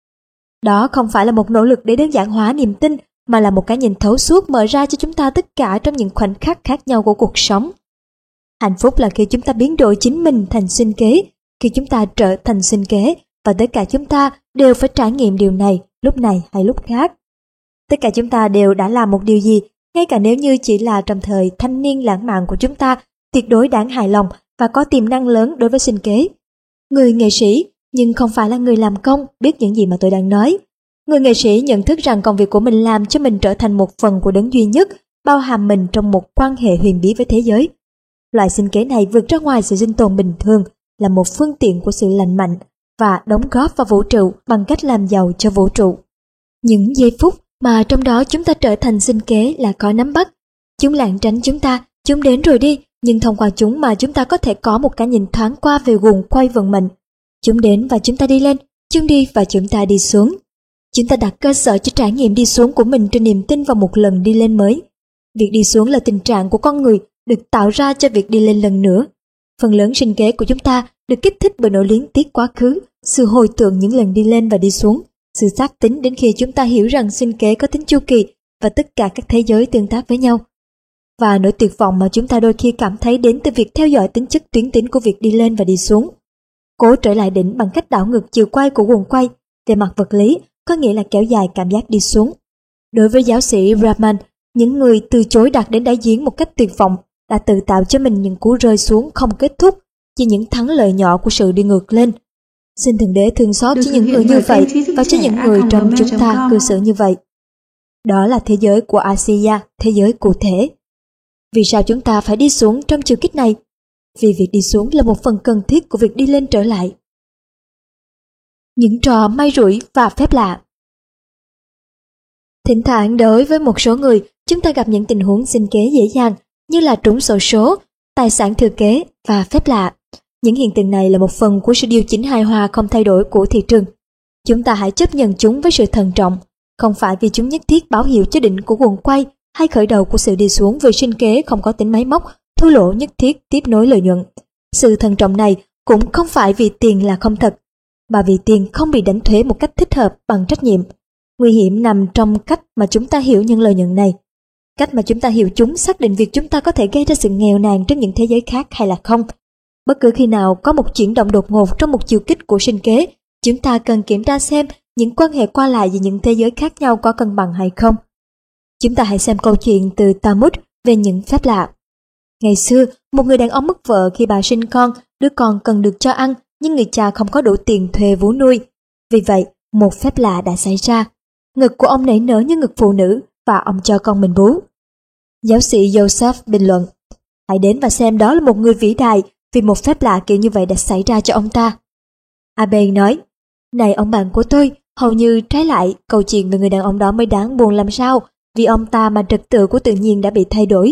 Đó không phải là một nỗ lực để đơn giản hóa niềm tin, mà là một cái nhìn thấu suốt mở ra cho chúng ta tất cả trong những khoảnh khắc khác nhau của cuộc sống. Hạnh phúc là khi chúng ta biến đổi chính mình thành sinh kế, khi chúng ta trở thành sinh kế, và tất cả chúng ta đều phải trải nghiệm điều này lúc này hay lúc khác. Tất cả chúng ta đều đã làm một điều gì, ngay cả nếu như chỉ là trong thời thanh niên lãng mạn của chúng ta, tuyệt đối đáng hài lòng và có tiềm năng lớn đối với sinh kế. Người nghệ sĩ, nhưng không phải là người làm công, biết những gì mà tôi đang nói. Người nghệ sĩ nhận thức rằng công việc của mình làm cho mình trở thành một phần của đấng duy nhất, bao hàm mình trong một quan hệ huyền bí với thế giới. Loại sinh kế này vượt ra ngoài sự sinh tồn bình thường, là một phương tiện của sự lành mạnh và đóng góp vào vũ trụ bằng cách làm giàu cho vũ trụ. Những giây phút mà trong đó chúng ta trở thành sinh kế là có nắm bắt. Chúng lảng tránh chúng ta, chúng đến rồi đi, nhưng thông qua chúng mà chúng ta có thể có một cái nhìn thoáng qua về guồng quay vận mệnh. Chúng đến và chúng ta đi lên, chúng đi và chúng ta đi xuống. Chúng ta đặt cơ sở cho trải nghiệm đi xuống của mình trên niềm tin vào một lần đi lên mới. Việc đi xuống là tình trạng của con người được tạo ra cho việc đi lên lần nữa. Phần lớn sinh kế của chúng ta được kích thích bởi nỗi luyến tiếc quá khứ, sự hồi tưởng những lần đi lên và đi xuống, sự xác tính đến khi chúng ta hiểu rằng sinh kế có tính chu kỳ và tất cả các thế giới tương tác với nhau. Và nỗi tuyệt vọng mà chúng ta đôi khi cảm thấy đến từ việc theo dõi tính chất tuyến tính của việc đi lên và đi xuống. Cố trở lại đỉnh bằng cách đảo ngược chiều quay của guồng quay, về mặt vật lý, có nghĩa là kéo dài cảm giác đi xuống. Đối với giáo sĩ Brahman, những người từ chối đạt đến đáy giếng một cách tuyệt vọng đã tự tạo cho mình những cú rơi xuống không kết thúc, chỉ những thắng lợi nhỏ của sự đi ngược lên. Xin Thượng Đế thương xót cho những người như vậy và cho những người trong chúng ta cư xử như vậy. Đó là thế giới của Asiya, thế giới cụ thể. Vì sao chúng ta phải đi xuống trong chiều kích này? Vì việc đi xuống là một phần cần thiết của việc đi lên trở lại. Những trò may rủi và phép lạ. Thỉnh thoảng đối với một số người, chúng ta gặp những tình huống sinh kế dễ dàng như là trúng xổ số, tài sản thừa kế và phép lạ. Những hiện tượng này là một phần của sự điều chỉnh hài hòa không thay đổi của thị trường. Chúng ta hãy chấp nhận chúng với sự thận trọng, không phải vì chúng nhất thiết báo hiệu cho đỉnh của guồng quay hay khởi đầu của sự đi xuống vì sinh kế không có tính máy móc, thua lỗ nhất thiết tiếp nối lợi nhuận. Sự thận trọng này cũng không phải vì tiền là không thật, mà vì tiền không bị đánh thuế một cách thích hợp bằng trách nhiệm. Nguy hiểm nằm trong cách mà chúng ta hiểu những lợi nhuận này. Cách mà chúng ta hiểu chúng xác định việc chúng ta có thể gây ra sự nghèo nàn trên những thế giới khác hay là không. Bất cứ khi nào có một chuyển động đột ngột trong một chiều kích của sinh kế, chúng ta cần kiểm tra xem những quan hệ qua lại giữa những thế giới khác nhau có cân bằng hay không. Chúng ta hãy xem câu chuyện từ Talmud về những phép lạ. Ngày xưa, một người đàn ông mất vợ khi bà sinh con, đứa con cần được cho ăn, nhưng người cha không có đủ tiền thuê vú nuôi. Vì vậy, một phép lạ đã xảy ra. Ngực của ông nảy nở như ngực phụ nữ và ông cho con mình bú. Giáo sĩ Joseph bình luận, hãy đến và xem đó là một người vĩ đại vì một phép lạ kiểu như vậy đã xảy ra cho ông ta. Abe nói, này ông bạn của tôi, hầu như trái lại, câu chuyện về người đàn ông đó mới đáng buồn làm sao, vì ông ta mà trật tự của tự nhiên đã bị thay đổi.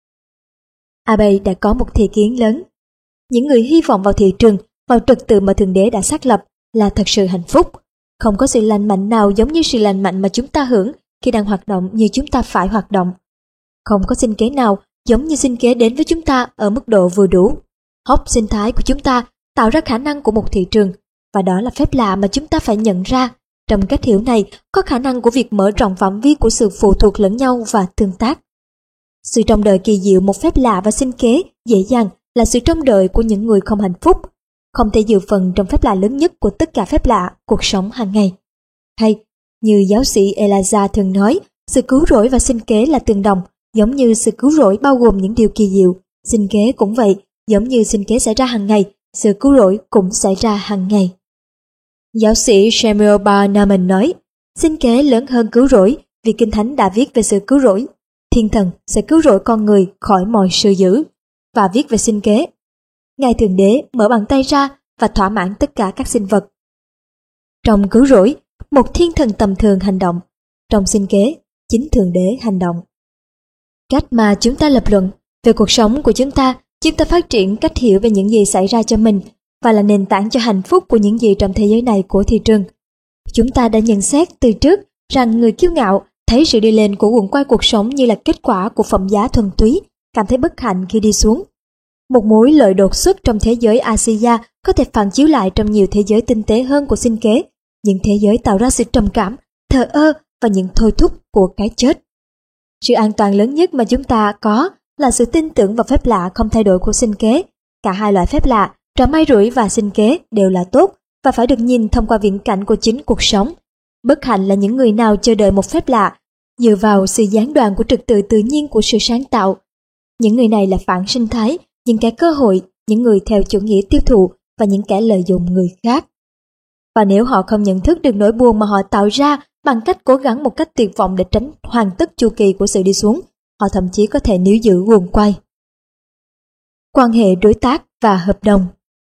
Abe đã có một thị kiến lớn. Những người hy vọng vào thị trường, vào trật tự mà Thượng Đế đã xác lập là thật sự hạnh phúc. Không có sự lành mạnh nào giống như sự lành mạnh mà chúng ta hưởng khi đang hoạt động như chúng ta phải hoạt động. Không có sinh kế nào giống như sinh kế đến với chúng ta ở mức độ vừa đủ. Hốc sinh thái của chúng ta tạo ra khả năng của một thị trường, và đó là phép lạ mà chúng ta phải nhận ra. Trong cách hiểu này có khả năng của việc mở rộng phạm vi của sự phụ thuộc lẫn nhau và tương tác. Sự trông đợi kỳ diệu một phép lạ và sinh kế dễ dàng là sự trông đợi của những người không hạnh phúc, không thể dự phần trong phép lạ lớn nhất của tất cả phép lạ, cuộc sống hàng ngày. Hay, như giáo sĩ Elijah thường nói, sự cứu rỗi và sinh kế là tương đồng, giống như sự cứu rỗi bao gồm những điều kỳ diệu, sinh kế cũng vậy, giống như sinh kế xảy ra hàng ngày, sự cứu rỗi cũng xảy ra hàng ngày. Giáo sĩ Samuel Bar Naaman nói, sinh kế lớn hơn cứu rỗi vì Kinh Thánh đã viết về sự cứu rỗi. Thiên thần sẽ cứu rỗi con người khỏi mọi sự dữ, và viết về sinh kế. Ngài Thượng Đế mở bàn tay ra và thỏa mãn tất cả các sinh vật. Trong cứu rỗi, một thiên thần tầm thường hành động. Trong sinh kế, chính Thượng Đế hành động. Cách mà chúng ta lập luận về cuộc sống của chúng ta phát triển cách hiểu về những gì xảy ra cho mình và là nền tảng cho hạnh phúc của những gì trong thế giới này của thị trường. Chúng ta đã nhận xét từ trước rằng người kiêu ngạo thấy sự đi lên của guồng quay cuộc sống như là kết quả của phẩm giá thuần túy, cảm thấy bất hạnh khi đi xuống. Một mối lợi đột xuất trong thế giới Asia có thể phản chiếu lại trong nhiều thế giới tinh tế hơn của sinh kế, những thế giới tạo ra sự trầm cảm, thờ ơ và những thôi thúc của cái chết. Sự an toàn lớn nhất mà chúng ta có là sự tin tưởng vào phép lạ không thay đổi của sinh kế. Cả hai loại phép lạ, trò may rủi và sinh kế đều là tốt và phải được nhìn thông qua viễn cảnh của chính cuộc sống. Bất hạnh là những người nào chờ đợi một phép lạ dựa vào sự gián đoạn của trật tự tự nhiên của sự sáng tạo. Những người này là phản sinh thái, những kẻ cơ hội, những người theo chủ nghĩa tiêu thụ và những kẻ lợi dụng người khác. Và nếu họ không nhận thức được nỗi buồn mà họ tạo ra bằng cách cố gắng một cách tuyệt vọng để tránh hoàn tất chu kỳ của sự đi xuống, họ thậm chí có thể níu giữ guồng quay. Quan hệ đối tác và hợp đồng.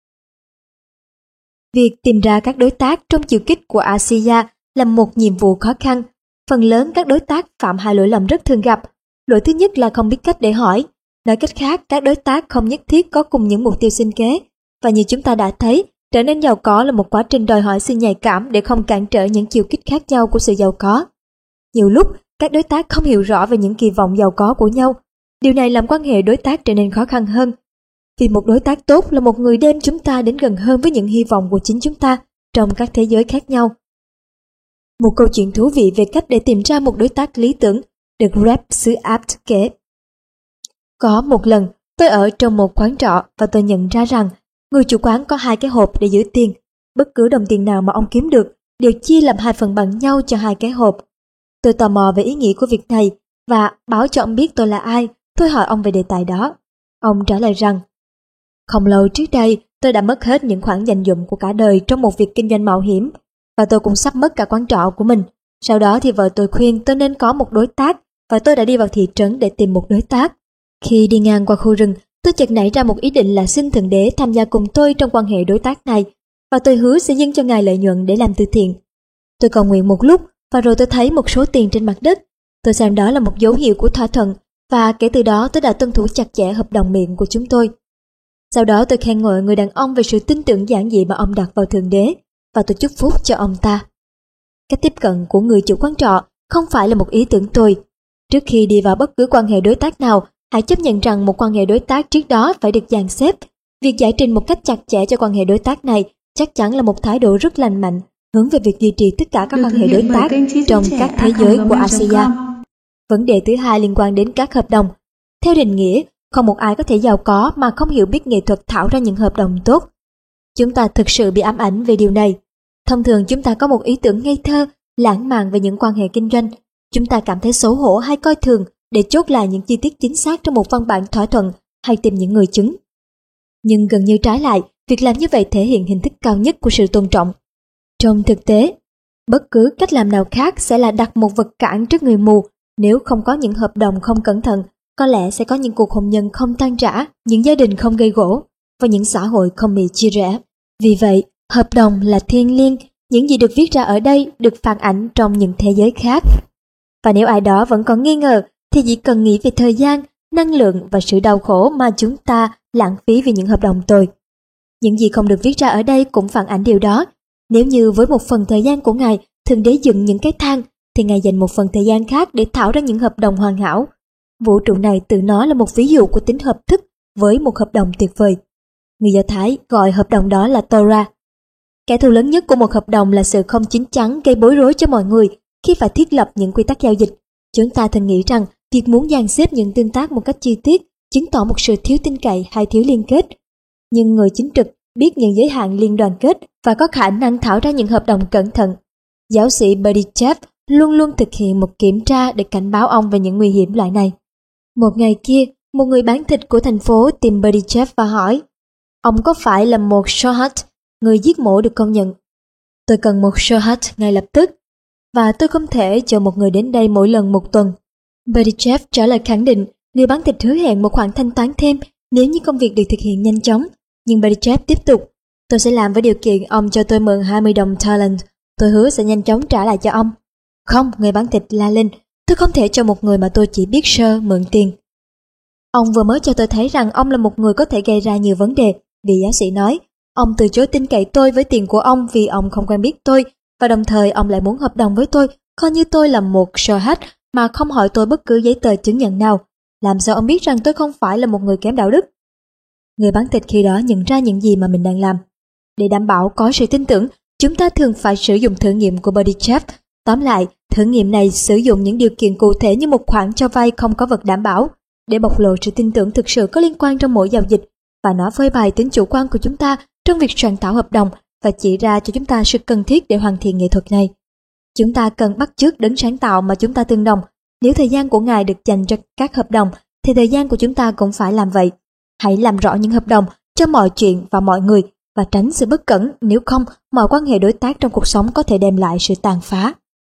Việc tìm ra các đối tác trong chiều kích của Asia là một nhiệm vụ khó khăn. Phần lớn các đối tác phạm hai lỗi lầm rất thường gặp. Lỗi thứ nhất là không biết cách để hỏi. Nói cách khác, các đối tác không nhất thiết có cùng những mục tiêu sinh kế. Và như chúng ta đã thấy, trở nên giàu có là một quá trình đòi hỏi sự nhạy cảm để không cản trở những chiều kích khác nhau của sự giàu có. Nhiều lúc, các đối tác không hiểu rõ về những kỳ vọng giàu có của nhau. Điều này làm quan hệ đối tác trở nên khó khăn hơn. Vì một đối tác tốt là một người đem chúng ta đến gần hơn với những hy vọng của chính chúng ta trong các thế giới khác nhau. Một câu chuyện thú vị về cách để tìm ra một đối tác lý tưởng được Reb xứ Apt kể. Có một lần, tôi ở trong một quán trọ và tôi nhận ra rằng người chủ quán có 2 cái hộp để giữ tiền. Bất cứ đồng tiền nào mà ông kiếm được đều chia làm 2 phần bằng nhau cho 2 cái hộp. Tôi tò mò về ý nghĩa của việc này và báo cho ông biết tôi là ai. Tôi hỏi ông về đề tài đó. Ông trả lời rằng, không lâu trước đây tôi đã mất hết những khoản dành dụm của cả đời trong một việc kinh doanh mạo hiểm và tôi cũng sắp mất cả quán trọ của mình. Sau đó thì vợ tôi khuyên tôi nên có một đối tác và tôi đã đi vào thị trấn để tìm một đối tác. Khi đi ngang qua khu rừng, tôi chợt nảy ra một ý định là xin Thượng Đế tham gia cùng tôi trong quan hệ đối tác này, và tôi hứa sẽ dâng cho Ngài lợi nhuận để làm từ thiện. Tôi cầu nguyện một lúc, và rồi tôi thấy một số tiền trên mặt đất. Tôi xem đó là một dấu hiệu của thỏa thuận, và kể từ đó tôi đã tuân thủ chặt chẽ hợp đồng miệng của chúng tôi. Sau đó tôi khen ngợi người đàn ông về sự tin tưởng giản dị mà ông đặt vào Thượng Đế, và tôi chúc phúc cho ông ta. Cách tiếp cận của người chủ quán trọ không phải là một ý tưởng tồi. Trước khi đi vào bất cứ quan hệ đối tác nào, hãy chấp nhận rằng một quan hệ đối tác trước đó phải được dàn xếp. Việc giải trình một cách chặt chẽ cho quan hệ đối tác này chắc chắn là một thái độ rất lành mạnh hướng về việc duy trì tất cả các quan hệ đối tác trong các thế giới của ASEAN. Vấn đề thứ hai liên quan đến các hợp đồng. Theo định nghĩa, không một ai có thể giàu có mà không hiểu biết nghệ thuật thảo ra những hợp đồng tốt. Chúng ta thực sự bị ám ảnh về điều này. Thông thường chúng ta có một ý tưởng ngây thơ, lãng mạn về những quan hệ kinh doanh. Chúng ta cảm thấy xấu hổ hay coi thường để chốt lại những chi tiết chính xác trong một văn bản thỏa thuận hay tìm những người chứng. Nhưng gần như trái lại, việc làm như vậy thể hiện hình thức cao nhất của sự tôn trọng. Trong thực tế, bất cứ cách làm nào khác sẽ là đặt một vật cản trước người mù. Nếu không có những hợp đồng không cẩn thận, có lẽ sẽ có những cuộc hôn nhân không tan rã, những gia đình không gây gổ, và những xã hội không bị chia rẽ. Vì vậy, hợp đồng là thiêng liêng, những gì được viết ra ở đây được phản ảnh trong những thế giới khác. Và nếu ai đó vẫn còn nghi ngờ, thì chỉ cần nghĩ về thời gian, năng lượng và sự đau khổ mà chúng ta lãng phí vì những hợp đồng tồi. Những gì không được viết ra ở đây cũng phản ảnh điều đó. Nếu như với một phần thời gian của Ngài, Thượng Đế dựng những cái thang, thì Ngài dành một phần thời gian khác để thảo ra những hợp đồng hoàn hảo. Vũ trụ này tự nó là một ví dụ của tính hợp thức với một hợp đồng tuyệt vời. Người Do Thái gọi hợp đồng đó là Torah. Kẻ thù lớn nhất của một hợp đồng là sự không chín chắn, gây bối rối cho mọi người khi phải thiết lập những quy tắc giao dịch. Chúng ta thường nghĩ rằng việc muốn dàn xếp những tương tác một cách chi tiết chứng tỏ một sự thiếu tin cậy hay thiếu liên kết. Nhưng người chính trực biết những giới hạn liên đoàn kết và có khả năng thảo ra những hợp đồng cẩn thận. Giáo sĩ Berditchev luôn luôn thực hiện một kiểm tra để cảnh báo ông về những nguy hiểm loại này. Một ngày kia, một người bán thịt của thành phố tìm Berditchev và hỏi: "Ông có phải là một shohat, người giết mổ được công nhận?" "Tôi cần một shohat ngay lập tức, và tôi không thể cho một người đến đây mỗi lần một tuần." Berditchev trả lời khẳng định. Người bán thịt hứa hẹn một khoản thanh toán thêm nếu như công việc được thực hiện nhanh chóng. Nhưng Berditchev tiếp tục: "Tôi sẽ làm với điều kiện ông cho tôi mượn 20 đồng talent. Tôi hứa sẽ nhanh chóng trả lại cho ông." "Không," người bán thịt la lên, "tôi không thể cho một người mà tôi chỉ biết sơ mượn tiền." "Ông vừa mới cho tôi thấy rằng ông là một người có thể gây ra nhiều vấn đề," vị giáo sĩ nói. "Ông từ chối tin cậy tôi với tiền của ông vì ông không quen biết tôi, và đồng thời ông lại muốn hợp đồng với tôi coi như tôi là một shohat mà không hỏi tôi bất cứ giấy tờ chứng nhận nào. Làm sao ông biết rằng tôi không phải là một người kém đạo đức?" Người bán thịt khi đó nhận ra những gì mà mình đang làm. Để đảm bảo có sự tin tưởng, chúng ta thường phải sử dụng thử nghiệm của Berditchev. Tóm lại, thử nghiệm này sử dụng những điều kiện cụ thể như một khoản cho vay không có vật đảm bảo để bộc lộ sự tin tưởng thực sự có liên quan trong mỗi giao dịch, và nó phơi bày tính chủ quan của chúng ta trong việc soạn thảo hợp đồng và chỉ ra cho chúng ta sự cần thiết để hoàn thiện nghệ thuật này. Chúng ta cần bắt chước đấng sáng tạo mà chúng ta tương đồng. Nếu thời gian của Ngài được dành cho các hợp đồng, thì thời gian của chúng ta cũng phải làm vậy. Hãy làm rõ những hợp đồng cho mọi chuyện và mọi người, và tránh sự bất cẩn, nếu không, mọi quan hệ đối tác trong cuộc sống có thể đem lại sự tàn phá.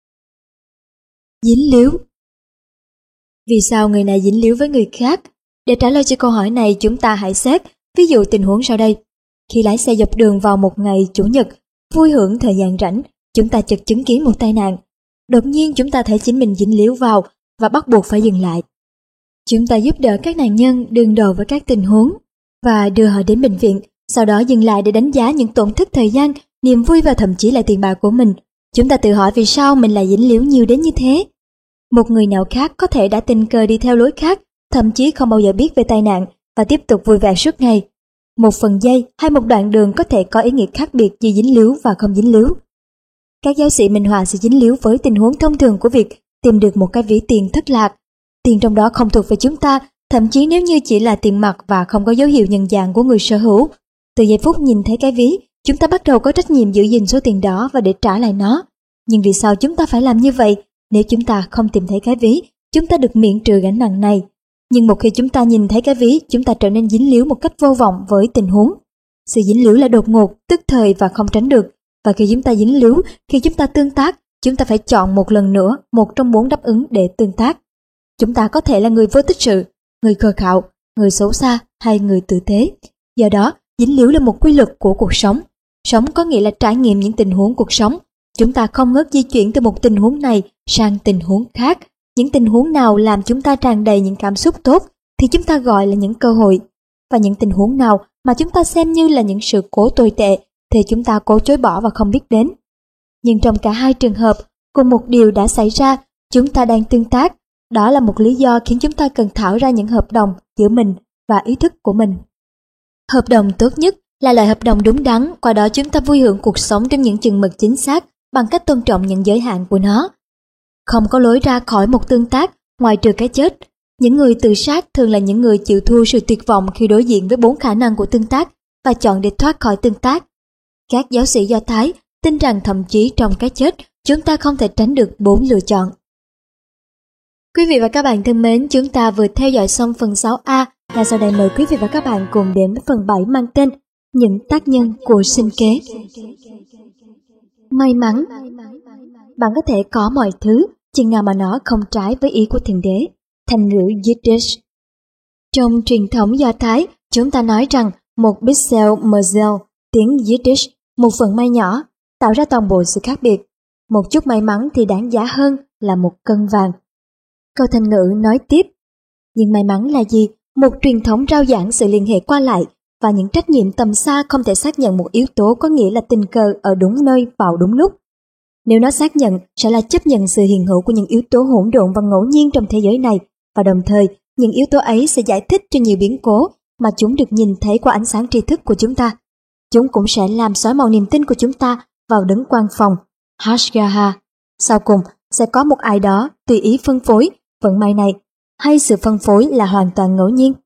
Dính líu. Vì sao người này dính líu với người khác? Để trả lời cho câu hỏi này, chúng ta hãy xét ví dụ tình huống sau đây. Khi lái xe dọc đường vào một ngày Chủ nhật, vui hưởng thời gian rảnh, chúng ta chợt chứng kiến một tai nạn. Đột nhiên chúng ta thấy chính mình dính líu vào và bắt buộc phải dừng lại. Chúng ta giúp đỡ các nạn nhân đương đầu với các tình huống và đưa họ đến bệnh viện, sau đó dừng lại để đánh giá những tổn thất thời gian, niềm vui và thậm chí là tiền bạc của mình. Chúng ta tự hỏi vì sao mình lại dính líu nhiều đến như thế. Một người nào khác có thể đã tình cờ đi theo lối khác, thậm chí không bao giờ biết về tai nạn và tiếp tục vui vẻ suốt ngày. Một phần giây hay một đoạn đường có thể có ý nghĩa khác biệt giữa dính líu và không dính líu. Các giáo sĩ minh họa sự dính líu với tình huống thông thường của việc tìm được một cái ví tiền thất lạc. Tiền trong đó không thuộc về chúng ta, thậm chí nếu như chỉ là tiền mặt và không có dấu hiệu nhận dạng của người sở hữu. Từ giây phút nhìn thấy cái ví, chúng ta bắt đầu có trách nhiệm giữ gìn số tiền đó và để trả lại nó. Nhưng vì sao chúng ta phải làm như vậy? Nếu chúng ta không tìm thấy cái ví, chúng ta được miễn trừ gánh nặng này. Nhưng một khi chúng ta nhìn thấy cái ví, chúng ta trở nên dính líu một cách vô vọng với tình huống. Sự dính líu là đột ngột, tức thời và không tránh được. Và khi chúng ta dính líu, khi chúng ta tương tác, chúng ta phải chọn một lần nữa một trong 4 đáp ứng để tương tác. Chúng ta có thể là người vô tích sự, người khờ khạo, người xấu xa hay người tử tế. Do đó, dính líu là một quy luật của cuộc sống. Sống có nghĩa là trải nghiệm những tình huống cuộc sống. Chúng ta không ngớt di chuyển từ một tình huống này sang tình huống khác. Những tình huống nào làm chúng ta tràn đầy những cảm xúc tốt thì chúng ta gọi là những cơ hội. Và những tình huống nào mà chúng ta xem như là những sự cố tồi tệ thì chúng ta cố chối bỏ và không biết đến. Nhưng trong cả hai trường hợp, cùng một điều đã xảy ra, chúng ta đang tương tác. Đó là một lý do khiến chúng ta cần thảo ra những hợp đồng giữa mình và ý thức của mình. Hợp đồng tốt nhất là loại hợp đồng đúng đắn, qua đó chúng ta vui hưởng cuộc sống trong những chừng mực chính xác bằng cách tôn trọng những giới hạn của nó. Không có lối ra khỏi một tương tác ngoài trừ cái chết. Những người tự sát thường là những người chịu thua sự tuyệt vọng khi đối diện với 4 khả năng của tương tác và chọn để thoát khỏi tương tác. Các giáo sĩ Do Thái tin rằng thậm chí trong cái chết, chúng ta không thể tránh được 4 lựa chọn. Quý vị và các bạn thân mến, chúng ta vừa theo dõi xong phần 6A, và sau đây mời quý vị và các bạn cùng đến với phần 7 mang tên Những tác nhân của sinh kế. May mắn. Bạn có thể có mọi thứ, chừng nào mà nó không trái với ý của Thượng Đế. Thành ngữ Yiddish. Trong truyền thống Do Thái, chúng ta nói rằng một pixel mazel, tiếng Yiddish, một phần may nhỏ, tạo ra toàn bộ sự khác biệt. Một chút may mắn thì đáng giá hơn là một cân vàng. Câu thành ngữ nói tiếp, nhưng may mắn là gì? Một truyền thống rao giảng sự liên hệ qua lại và những trách nhiệm tầm xa không thể xác nhận một yếu tố có nghĩa là tình cờ ở đúng nơi vào đúng lúc. Nếu nó xác nhận sẽ là chấp nhận sự hiện hữu của những yếu tố hỗn độn và ngẫu nhiên trong thế giới này, và đồng thời những yếu tố ấy sẽ giải thích cho nhiều biến cố mà chúng được nhìn thấy qua ánh sáng tri thức của chúng ta. Chúng cũng sẽ làm xóa màu niềm tin của chúng ta vào đấng quan phòng, Hashgaha. Sau cùng sẽ có một ai đó tùy ý phân phối vận may này, hay sự phân phối là hoàn toàn ngẫu nhiên.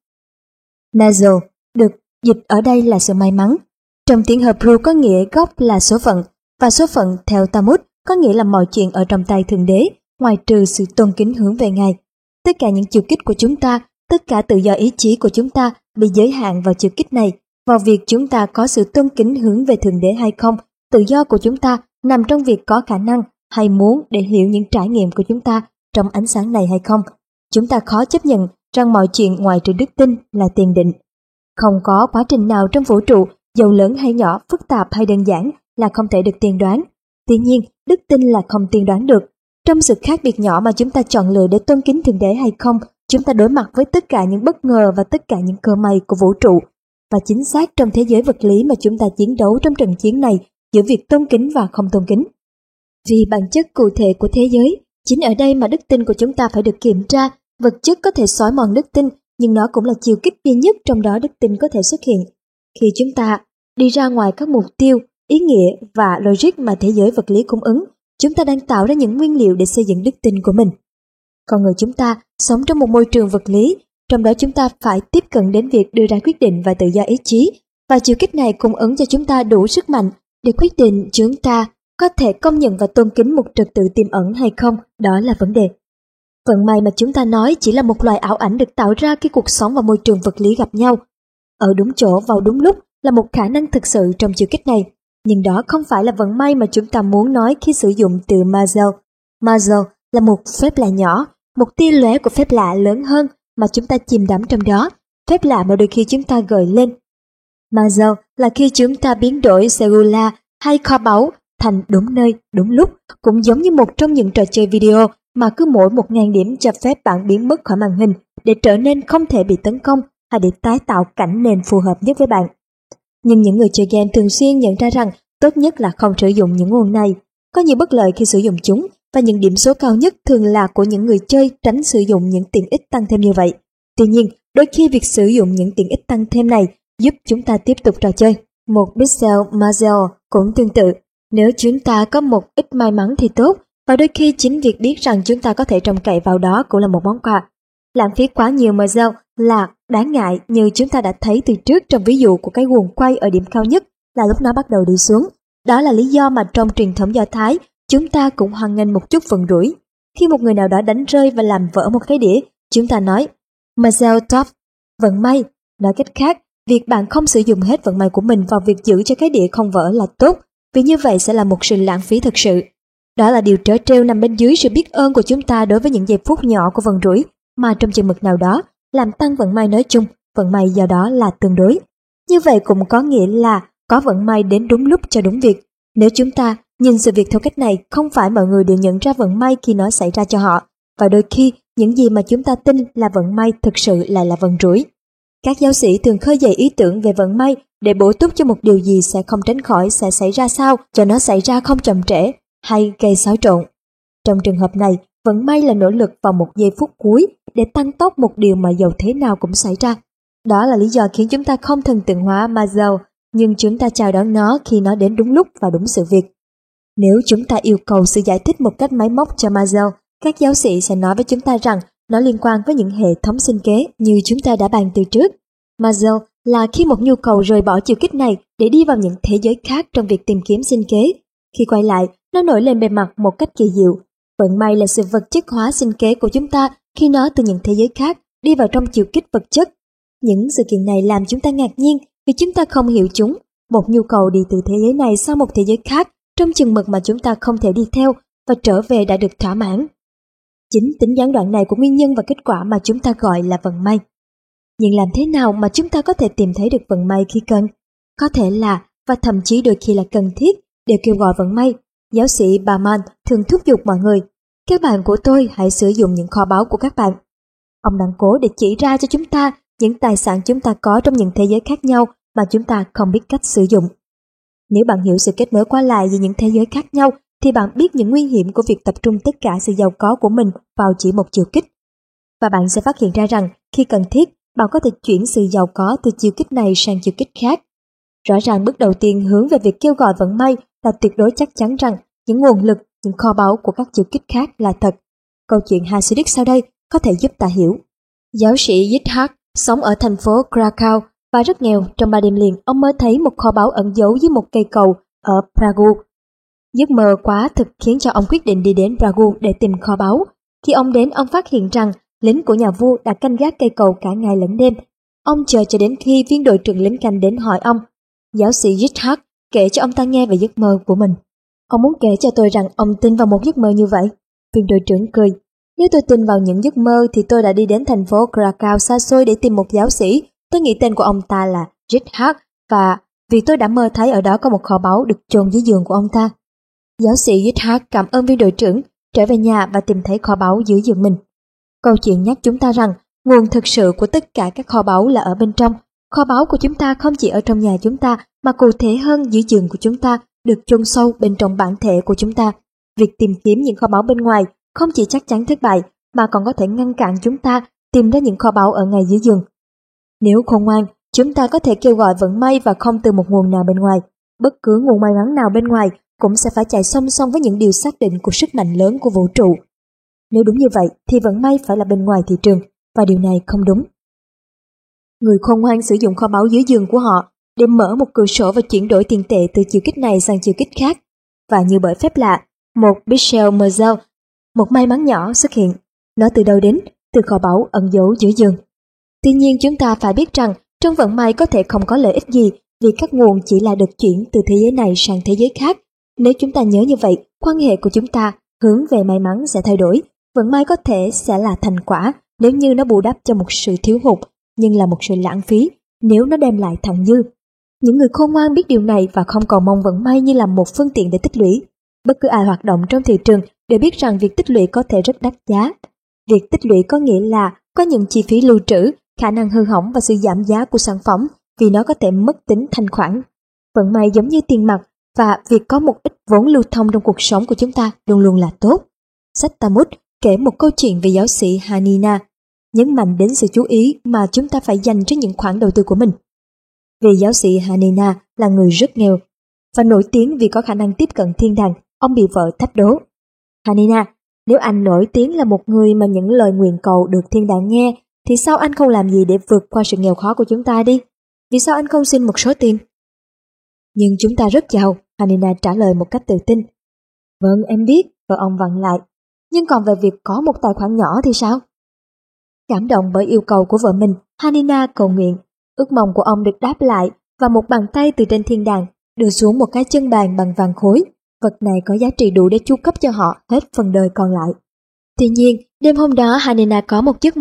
Nazal được dịch ở đây là sự may mắn. Trong tiếng Hebrew có nghĩa gốc là số phận, và số phận theo Talmud có nghĩa là mọi chuyện ở trong tay Thượng Đế, ngoài trừ sự tôn kính hướng về Ngài. Tất cả những chiều kích của chúng ta, tất cả tự do ý chí của chúng ta bị giới hạn vào chiều kích này, vào việc chúng ta có sự tôn kính hướng về Thượng Đế hay không. Tự do của chúng ta nằm trong việc có khả năng hay muốn để hiểu những trải nghiệm của chúng ta trong ánh sáng này hay không. Chúng ta khó chấp nhận rằng mọi chuyện ngoài trừ đức tin là tiền định. Không có quá trình nào trong vũ trụ, dầu lớn hay nhỏ, phức tạp hay đơn giản, là không thể được tiên đoán. Tuy nhiên, đức tin là không tiên đoán được. Trong sự khác biệt nhỏ mà chúng ta chọn lựa để tôn kính Thượng Đế hay không, chúng ta đối mặt với tất cả những bất ngờ và tất cả những cơ may của vũ trụ. Và chính xác trong thế giới vật lý mà chúng ta chiến đấu trong trận chiến này giữa việc tôn kính và không tôn kính. Vì bản chất cụ thể của thế giới, chính ở đây mà đức tin của chúng ta phải được kiểm tra. Vật chất có thể xói mòn đức tin, nhưng nó cũng là chiều kích duy nhất trong đó đức tin có thể xuất hiện. Khi chúng ta đi ra ngoài các mục tiêu, ý nghĩa và logic mà thế giới vật lý cung ứng, chúng ta đang tạo ra những nguyên liệu để xây dựng đức tin của mình. Con người chúng ta sống trong một môi trường vật lý, trong đó chúng ta phải tiếp cận đến việc đưa ra quyết định và tự do ý chí, và chiều kích này cung ứng cho chúng ta đủ sức mạnh để quyết định chúng ta có thể công nhận và tôn kính một trật tự tiềm ẩn hay không. Đó là vấn đề. Vận may mà chúng ta nói chỉ là một loài ảo ảnh được tạo ra khi cuộc sống và môi trường vật lý gặp nhau. Ở đúng chỗ vào đúng lúc là một khả năng thực sự trong chiều kích này, nhưng đó không phải là vận may mà chúng ta muốn nói khi sử dụng từ Mazel. Mazel là một phép lạ nhỏ, một tia lóe của phép lạ lớn hơn mà chúng ta chìm đắm trong đó, phép lạ mà đôi khi chúng ta gợi lên. Mazel là khi chúng ta biến đổi cellula hay kho báu thành đúng nơi, đúng lúc, cũng giống như một trong những trò chơi video mà cứ mỗi 1000 điểm cho phép bạn biến mất khỏi màn hình để trở nên không thể bị tấn công hay để tái tạo cảnh nền phù hợp nhất với bạn. Nhưng những người chơi game thường xuyên nhận ra rằng tốt nhất là không sử dụng những nguồn này. Có nhiều bất lợi khi sử dụng chúng, và những điểm số cao nhất thường là của những người chơi tránh sử dụng những tiện ích tăng thêm như vậy. Tuy nhiên, đôi khi việc sử dụng những tiện ích tăng thêm này giúp chúng ta tiếp tục trò chơi. Một pixel mazel cũng tương tự. Nếu chúng ta có một ít may mắn thì tốt, và đôi khi chính việc biết rằng chúng ta có thể trông cậy vào đó cũng là một món quà. Lãng phí quá nhiều mazel là đáng ngại, như chúng ta đã thấy từ trước trong ví dụ của cái guồng quay ở điểm cao nhất là lúc nó bắt đầu đi xuống. Đó là lý do mà trong truyền thống Do Thái, chúng ta cũng hoan nghênh một chút vận rủi. Khi một người nào đó đánh rơi và làm vỡ một cái đĩa, chúng ta nói mazel top, vận may. Nói cách khác, việc bạn không sử dụng hết vận may của mình vào việc giữ cho cái đĩa không vỡ là tốt, vì như vậy sẽ là một sự lãng phí thực sự. Đó là điều trớ trêu nằm bên dưới sự biết ơn của chúng ta đối với những giây phút nhỏ của vận rủi, mà trong chừng mực nào đó, làm tăng vận may nói chung, vận may do đó là tương đối. Như vậy cũng có nghĩa là có vận may đến đúng lúc cho đúng việc. Nếu chúng ta nhìn sự việc theo cách này, không phải mọi người đều nhận ra vận may khi nó xảy ra cho họ, và đôi khi những gì mà chúng ta tin là vận may thực sự lại là vận rủi. Các giáo sĩ thường khơi dậy ý tưởng về vận may để bổ túc cho một điều gì sẽ không tránh khỏi sẽ xảy ra sao cho nó xảy ra không chậm trễ hay gây xáo trộn. Trong trường hợp này, vận may là nỗ lực vào một giây phút cuối để tăng tốc một điều mà dầu thế nào cũng xảy ra. Đó là lý do khiến chúng ta không thần tượng hóa Mazzel, nhưng chúng ta chào đón nó khi nó đến đúng lúc và đúng sự việc. Nếu chúng ta yêu cầu sự giải thích một cách máy móc cho Mazzel, các giáo sĩ sẽ nói với chúng ta rằng nó liên quan với những hệ thống sinh kế như chúng ta đã bàn từ trước. Mazzel là khi một nhu cầu rời bỏ chiều kích này để đi vào những thế giới khác trong việc tìm kiếm sinh kế. Khi quay lại, nó nổi lên bề mặt một cách kỳ diệu. Vận may là sự vật chất hóa sinh kế của chúng ta khi nó từ những thế giới khác đi vào trong chiều kích vật chất. Những sự kiện này làm chúng ta ngạc nhiên vì chúng ta không hiểu chúng. Một nhu cầu đi từ thế giới này sang một thế giới khác trong chừng mực mà chúng ta không thể đi theo và trở về đã được thỏa mãn. Chính tính gián đoạn này của nguyên nhân và kết quả mà chúng ta gọi là vận may. Nhưng làm thế nào mà chúng ta có thể tìm thấy được vận may khi cần? Có thể là, và thậm chí đôi khi là cần thiết, để kêu gọi vận may. Giáo sĩ Barman thường thúc giục mọi người, các bạn của tôi hãy sử dụng những kho báu của các bạn. Ông đang cố để chỉ ra cho chúng ta những tài sản chúng ta có trong những thế giới khác nhau mà chúng ta không biết cách sử dụng. Nếu bạn hiểu sự kết nối qua lại giữa những thế giới khác nhau, thì bạn biết những nguy hiểm của việc tập trung tất cả sự giàu có của mình vào chỉ một chiều kích. Và bạn sẽ phát hiện ra rằng khi cần thiết, bạn có thể chuyển sự giàu có từ chiều kích này sang chiều kích khác. Rõ ràng bước đầu tiên hướng về việc kêu gọi vận may là tuyệt đối chắc chắn rằng những nguồn lực, những kho báu của các chiều kích khác là thật. Câu chuyện Hasidic sau đây có thể giúp ta hiểu. Giáo sĩ Yitzhak sống ở thành phố Krakow và rất nghèo. Trong 3 đêm liền, ông mới thấy một kho báu ẩn giấu dưới một cây cầu ở Prague. Giấc mơ quá thực khiến cho ông quyết định đi đến Prague để tìm kho báu. Khi ông đến, ông phát hiện rằng lính của nhà vua đã canh gác cây cầu cả ngày lẫn đêm. Ông chờ cho đến khi viên đội trưởng lính canh đến hỏi ông. Giáo sĩ Yitzhak kể cho ông ta nghe về giấc mơ của mình. Ông muốn kể cho tôi rằng ông tin vào một giấc mơ như vậy. Viên đội trưởng cười. Nếu tôi tin vào những giấc mơ thì tôi đã đi đến thành phố Krakow xa xôi để tìm một giáo sĩ. Tôi nghĩ tên của ông ta là Yitzhak, và vì tôi đã mơ thấy ở đó có một kho báu được chôn dưới giường của ông ta. Giáo sĩ Yitzhak cảm ơn viên đội trưởng, trở về nhà và tìm thấy kho báu dưới giường mình. Câu chuyện nhắc chúng ta rằng nguồn thực sự của tất cả các kho báu là ở bên trong. Kho báu của chúng ta không chỉ ở trong nhà chúng ta, mà cụ thể hơn dưới giường của chúng ta, được chôn sâu bên trong bản thể của chúng ta. Việc tìm kiếm những kho báu bên ngoài không chỉ chắc chắn thất bại, mà còn có thể ngăn cản chúng ta tìm ra những kho báu ở ngay dưới giường. Nếu khôn ngoan, chúng ta có thể kêu gọi vận may và không từ một nguồn nào bên ngoài. Bất cứ nguồn may mắn nào bên ngoài cũng sẽ phải chạy song song với những điều xác định của sức mạnh lớn của vũ trụ. Nếu đúng như vậy thì vận may phải là bên ngoài thị trường, và điều này không đúng. Người khôn ngoan sử dụng kho báu dưới giường của họ để mở một cửa sổ và chuyển đổi tiền tệ từ chiều kích này sang chiều kích khác. Và như bởi phép lạ, một Michel Merzel, một may mắn nhỏ xuất hiện. Nó từ đâu đến? Từ kho báu ẩn giấu dưới giường. Tuy nhiên chúng ta phải biết rằng trong vận may có thể không có lợi ích gì, vì các nguồn chỉ là được chuyển từ thế giới này sang thế giới khác. Nếu chúng ta nhớ như vậy, quan hệ của chúng ta hướng về may mắn sẽ thay đổi. Vận may có thể sẽ là thành quả nếu như nó bù đắp cho một sự thiếu hụt, nhưng là một sự lãng phí nếu nó đem lại thặng dư. Những người khôn ngoan biết điều này và không cầu mong vận may như là một phương tiện để tích lũy. Bất cứ ai hoạt động trong thị trường đều biết rằng việc tích lũy có thể rất đắt giá. Việc tích lũy có nghĩa là có những chi phí lưu trữ, khả năng hư hỏng và sự giảm giá của sản phẩm vì nó có thể mất tính thanh khoản. Vận may giống như tiền mặt, và việc có một ít vốn lưu thông trong cuộc sống của chúng ta luôn luôn là tốt. Sách Talmud kể một câu chuyện về giáo sĩ Hanina, nhấn mạnh đến sự chú ý mà chúng ta phải dành cho những khoản đầu tư của mình. Vì giáo sĩ Hanina là người rất nghèo và nổi tiếng vì có khả năng tiếp cận thiên đàng, ông bị vợ thách đố. Hanina, nếu anh nổi tiếng là một người mà những lời nguyện cầu được thiên đàng nghe, thì sao anh không làm gì để vượt qua sự nghèo khó của chúng ta đi? Vì sao anh không xin một số tiền? Nhưng chúng ta rất giàu, Hanina trả lời một cách tự tin. Vâng, em biết, vợ ông vặn lại. Nhưng còn về việc có một tài khoản nhỏ thì sao? Cảm động bởi yêu cầu của vợ mình, Hanina cầu nguyện. Ước mong của ông được đáp lại, và một bàn tay từ trên thiên đàng đưa xuống một cái chân bàn bằng vàng khối. Vật này có giá trị đủ để chu cấp cho họ hết phần đời còn lại. Tuy nhiên, đêm hôm đó Hanina có một giấc mơ.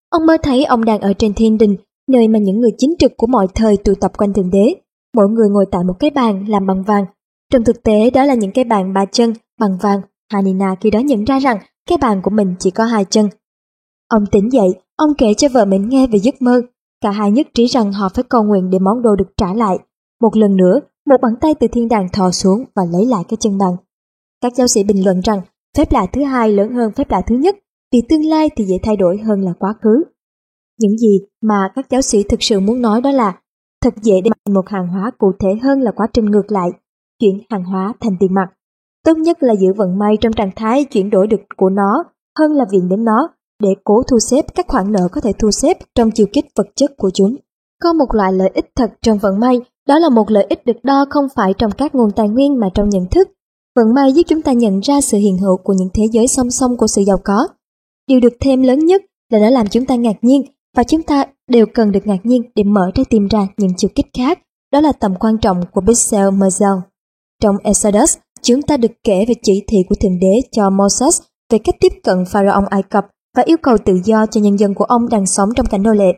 Ông mơ thấy ông đang ở trên thiên đình, nơi mà những người chính trực của mọi thời tụ tập quanh Thượng Đế. Mỗi người ngồi tại một cái bàn làm bằng vàng. Trong thực tế đó là những cái bàn 3 chân bằng vàng. Hanina khi đó nhận ra rằng cái bàn của mình chỉ có 2 chân. Ông tỉnh dậy, ông kể cho vợ mình nghe về giấc mơ. Cả hai nhất trí rằng họ phải cầu nguyện để món đồ được trả lại. Một lần nữa, một bàn tay từ thiên đàng thò xuống và lấy lại cái chân bàn. Các giáo sĩ bình luận rằng phép lạ thứ hai lớn hơn phép lạ thứ nhất, vì tương lai thì dễ thay đổi hơn là quá khứ. Những gì mà các giáo sĩ thực sự muốn nói đó là thật dễ để một hàng hóa cụ thể hơn là quá trình ngược lại, chuyển hàng hóa thành tiền mặt. Tốt nhất là giữ vận may trong trạng thái chuyển đổi được của nó hơn là viện đến nó để cố thu xếp các khoản nợ có thể thu xếp trong chiều kích vật chất của chúng. Có một loại lợi ích thật trong vận may, đó là một lợi ích được đo không phải trong các nguồn tài nguyên mà trong nhận thức. Vận may giúp chúng ta nhận ra sự hiện hữu của những thế giới song song của sự giàu có. Điều được thêm lớn nhất là nó làm chúng ta ngạc nhiên, và chúng ta đều cần được ngạc nhiên để mở ra tìm ra những chiều kích khác. Đó là tầm quan trọng của Bixel Merzel. Trong Exodus, chúng ta được kể về chỉ thị của Thượng Đế cho Moses về cách tiếp cận Pharaoh Ai Cập và yêu cầu tự do cho nhân dân của ông đang sống trong cảnh nô lệ.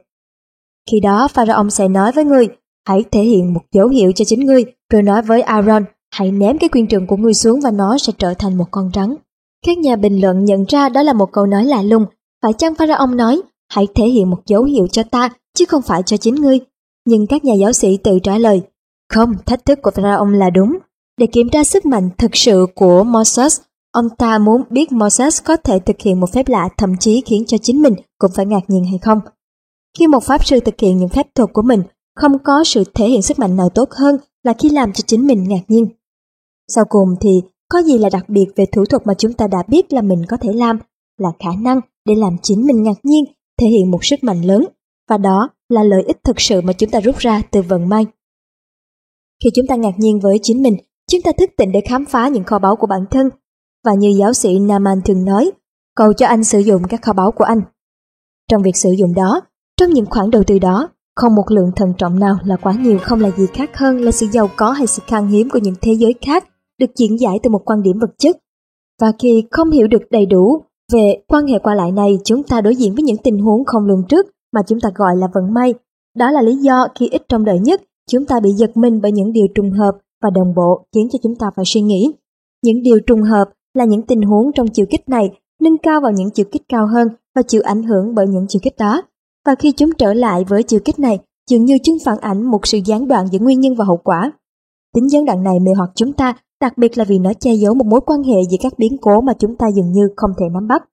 Khi đó, Pharaoh sẽ nói với ngươi, hãy thể hiện một dấu hiệu cho chính ngươi, rồi nói với Aaron, hãy ném cái quyên trượng của ngươi xuống và nó sẽ trở thành một con rắn. Các nhà bình luận nhận ra đó là một câu nói lạ lùng. Phải chăng Pharaoh nói, hãy thể hiện một dấu hiệu cho ta, chứ không phải cho chính ngươi? Nhưng các nhà giáo sĩ tự trả lời, không, thách thức của Pharaoh là đúng. Để kiểm tra sức mạnh thực sự của Moses, ông ta muốn biết Moses có thể thực hiện một phép lạ thậm chí khiến cho chính mình cũng phải ngạc nhiên hay không. Khi một pháp sư thực hiện những phép thuật của mình, không có sự thể hiện sức mạnh nào tốt hơn là khi làm cho chính mình ngạc nhiên. Sau cùng thì, có gì là đặc biệt về thủ thuật mà chúng ta đã biết là mình có thể làm, là khả năng để làm chính mình ngạc nhiên, thể hiện một sức mạnh lớn, và đó là lợi ích thực sự mà chúng ta rút ra từ vận may. Khi chúng ta ngạc nhiên với chính mình, chúng ta thức tỉnh để khám phá những kho báu của bản thân, và như giáo sĩ Naaman thường nói, cầu cho anh sử dụng các kho báu của anh. Trong việc sử dụng đó, trong những khoản đầu tư đó, không một lượng thận trọng nào là quá nhiều, không là gì khác hơn là sự giàu có hay sự khan hiếm của những thế giới khác được diễn giải từ một quan điểm vật chất. Và khi không hiểu được đầy đủ về quan hệ qua lại này, chúng ta đối diện với những tình huống không lường trước mà chúng ta gọi là vận may. Đó là lý do khi ít trong đời nhất, chúng ta bị giật mình bởi những điều trùng hợp và đồng bộ khiến cho chúng ta phải suy nghĩ. Những điều trùng hợp là những tình huống trong chiều kích này nâng cao vào những chiều kích cao hơn và chịu ảnh hưởng bởi những chiều kích đó. Và khi chúng trở lại với chiều kích này, dường như chúng phản ảnh một sự gián đoạn giữa nguyên nhân và hậu quả. Tính gián đoạn này mê hoặc chúng ta, đặc biệt là vì nó che giấu một mối quan hệ giữa các biến cố mà chúng ta dường như không thể nắm bắt.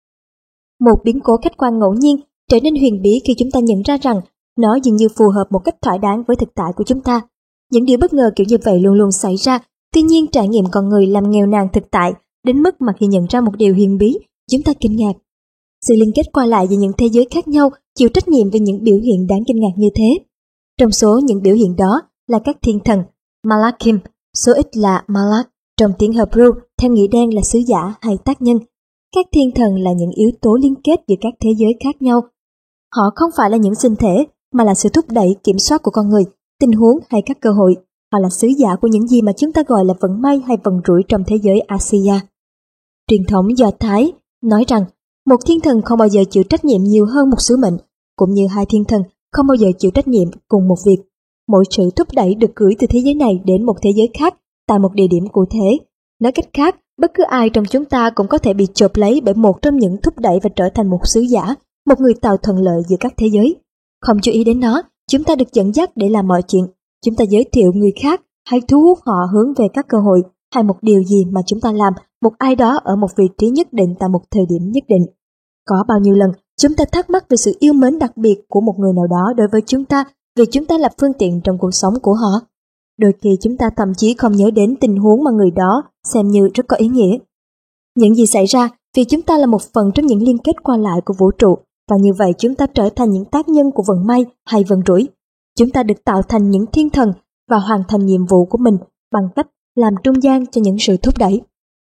Một biến cố khách quan ngẫu nhiên trở nên huyền bí khi chúng ta nhận ra rằng nó dường như phù hợp một cách thỏa đáng với thực tại của chúng ta. Những điều bất ngờ kiểu như vậy luôn luôn xảy ra, tuy nhiên trải nghiệm con người làm nghèo nàn thực tại đến mức mà khi nhận ra một điều huyền bí, chúng ta kinh ngạc. Sự liên kết qua lại giữa những thế giới khác nhau chịu trách nhiệm về những biểu hiện đáng kinh ngạc như thế. Trong số những biểu hiện đó là các thiên thần, Malakim, số ít là Malak, trong tiếng Hebrew theo nghĩa đen là sứ giả hay tác nhân. Các thiên thần là những yếu tố liên kết giữa các thế giới khác nhau. Họ không phải là những sinh thể, mà là sự thúc đẩy kiểm soát của con người, tình huống hay các cơ hội. Họ là sứ giả của những gì mà chúng ta gọi là vận may hay vận rủi trong thế giới Asia. Truyền thống Do Thái nói rằng một thiên thần không bao giờ chịu trách nhiệm nhiều hơn một sứ mệnh, cũng như hai thiên thần không bao giờ chịu trách nhiệm cùng một việc. Mỗi sự thúc đẩy được gửi từ thế giới này đến một thế giới khác tại một địa điểm cụ thể. Nói cách khác, bất cứ ai trong chúng ta cũng có thể bị chộp lấy bởi một trong những thúc đẩy và trở thành một sứ giả, một người tạo thuận lợi giữa các thế giới. Không chú ý đến nó, chúng ta được dẫn dắt để làm mọi chuyện. Chúng ta giới thiệu người khác hay thu hút họ hướng về các cơ hội hay một điều gì mà chúng ta làm, một ai đó ở một vị trí nhất định tại một thời điểm nhất định. Có bao nhiêu lần chúng ta thắc mắc về sự yêu mến đặc biệt của một người nào đó đối với chúng ta vì chúng ta là phương tiện trong cuộc sống của họ. Đôi khi chúng ta thậm chí không nhớ đến tình huống mà người đó xem như rất có ý nghĩa. Những gì xảy ra vì chúng ta là một phần trong những liên kết qua lại của vũ trụ, và như vậy chúng ta trở thành những tác nhân của vận may hay vận rủi. Chúng ta được tạo thành những thiên thần và hoàn thành nhiệm vụ của mình bằng cách làm trung gian cho những sự thúc đẩy.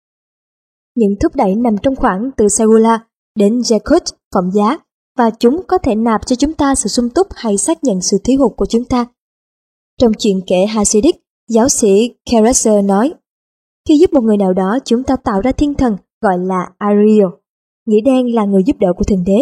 Những thúc đẩy nằm trong khoảng từ Segula đến Jakut phẩm giá, và chúng có thể nạp cho chúng ta sự sung túc hay xác nhận sự thiếu hụt của chúng ta. Trong chuyện kể Hasidic, giáo sĩ Kereser nói, khi giúp một người nào đó, chúng ta tạo ra thiên thần gọi là Ariel, nghĩa đen là người giúp đỡ của Thượng Đế.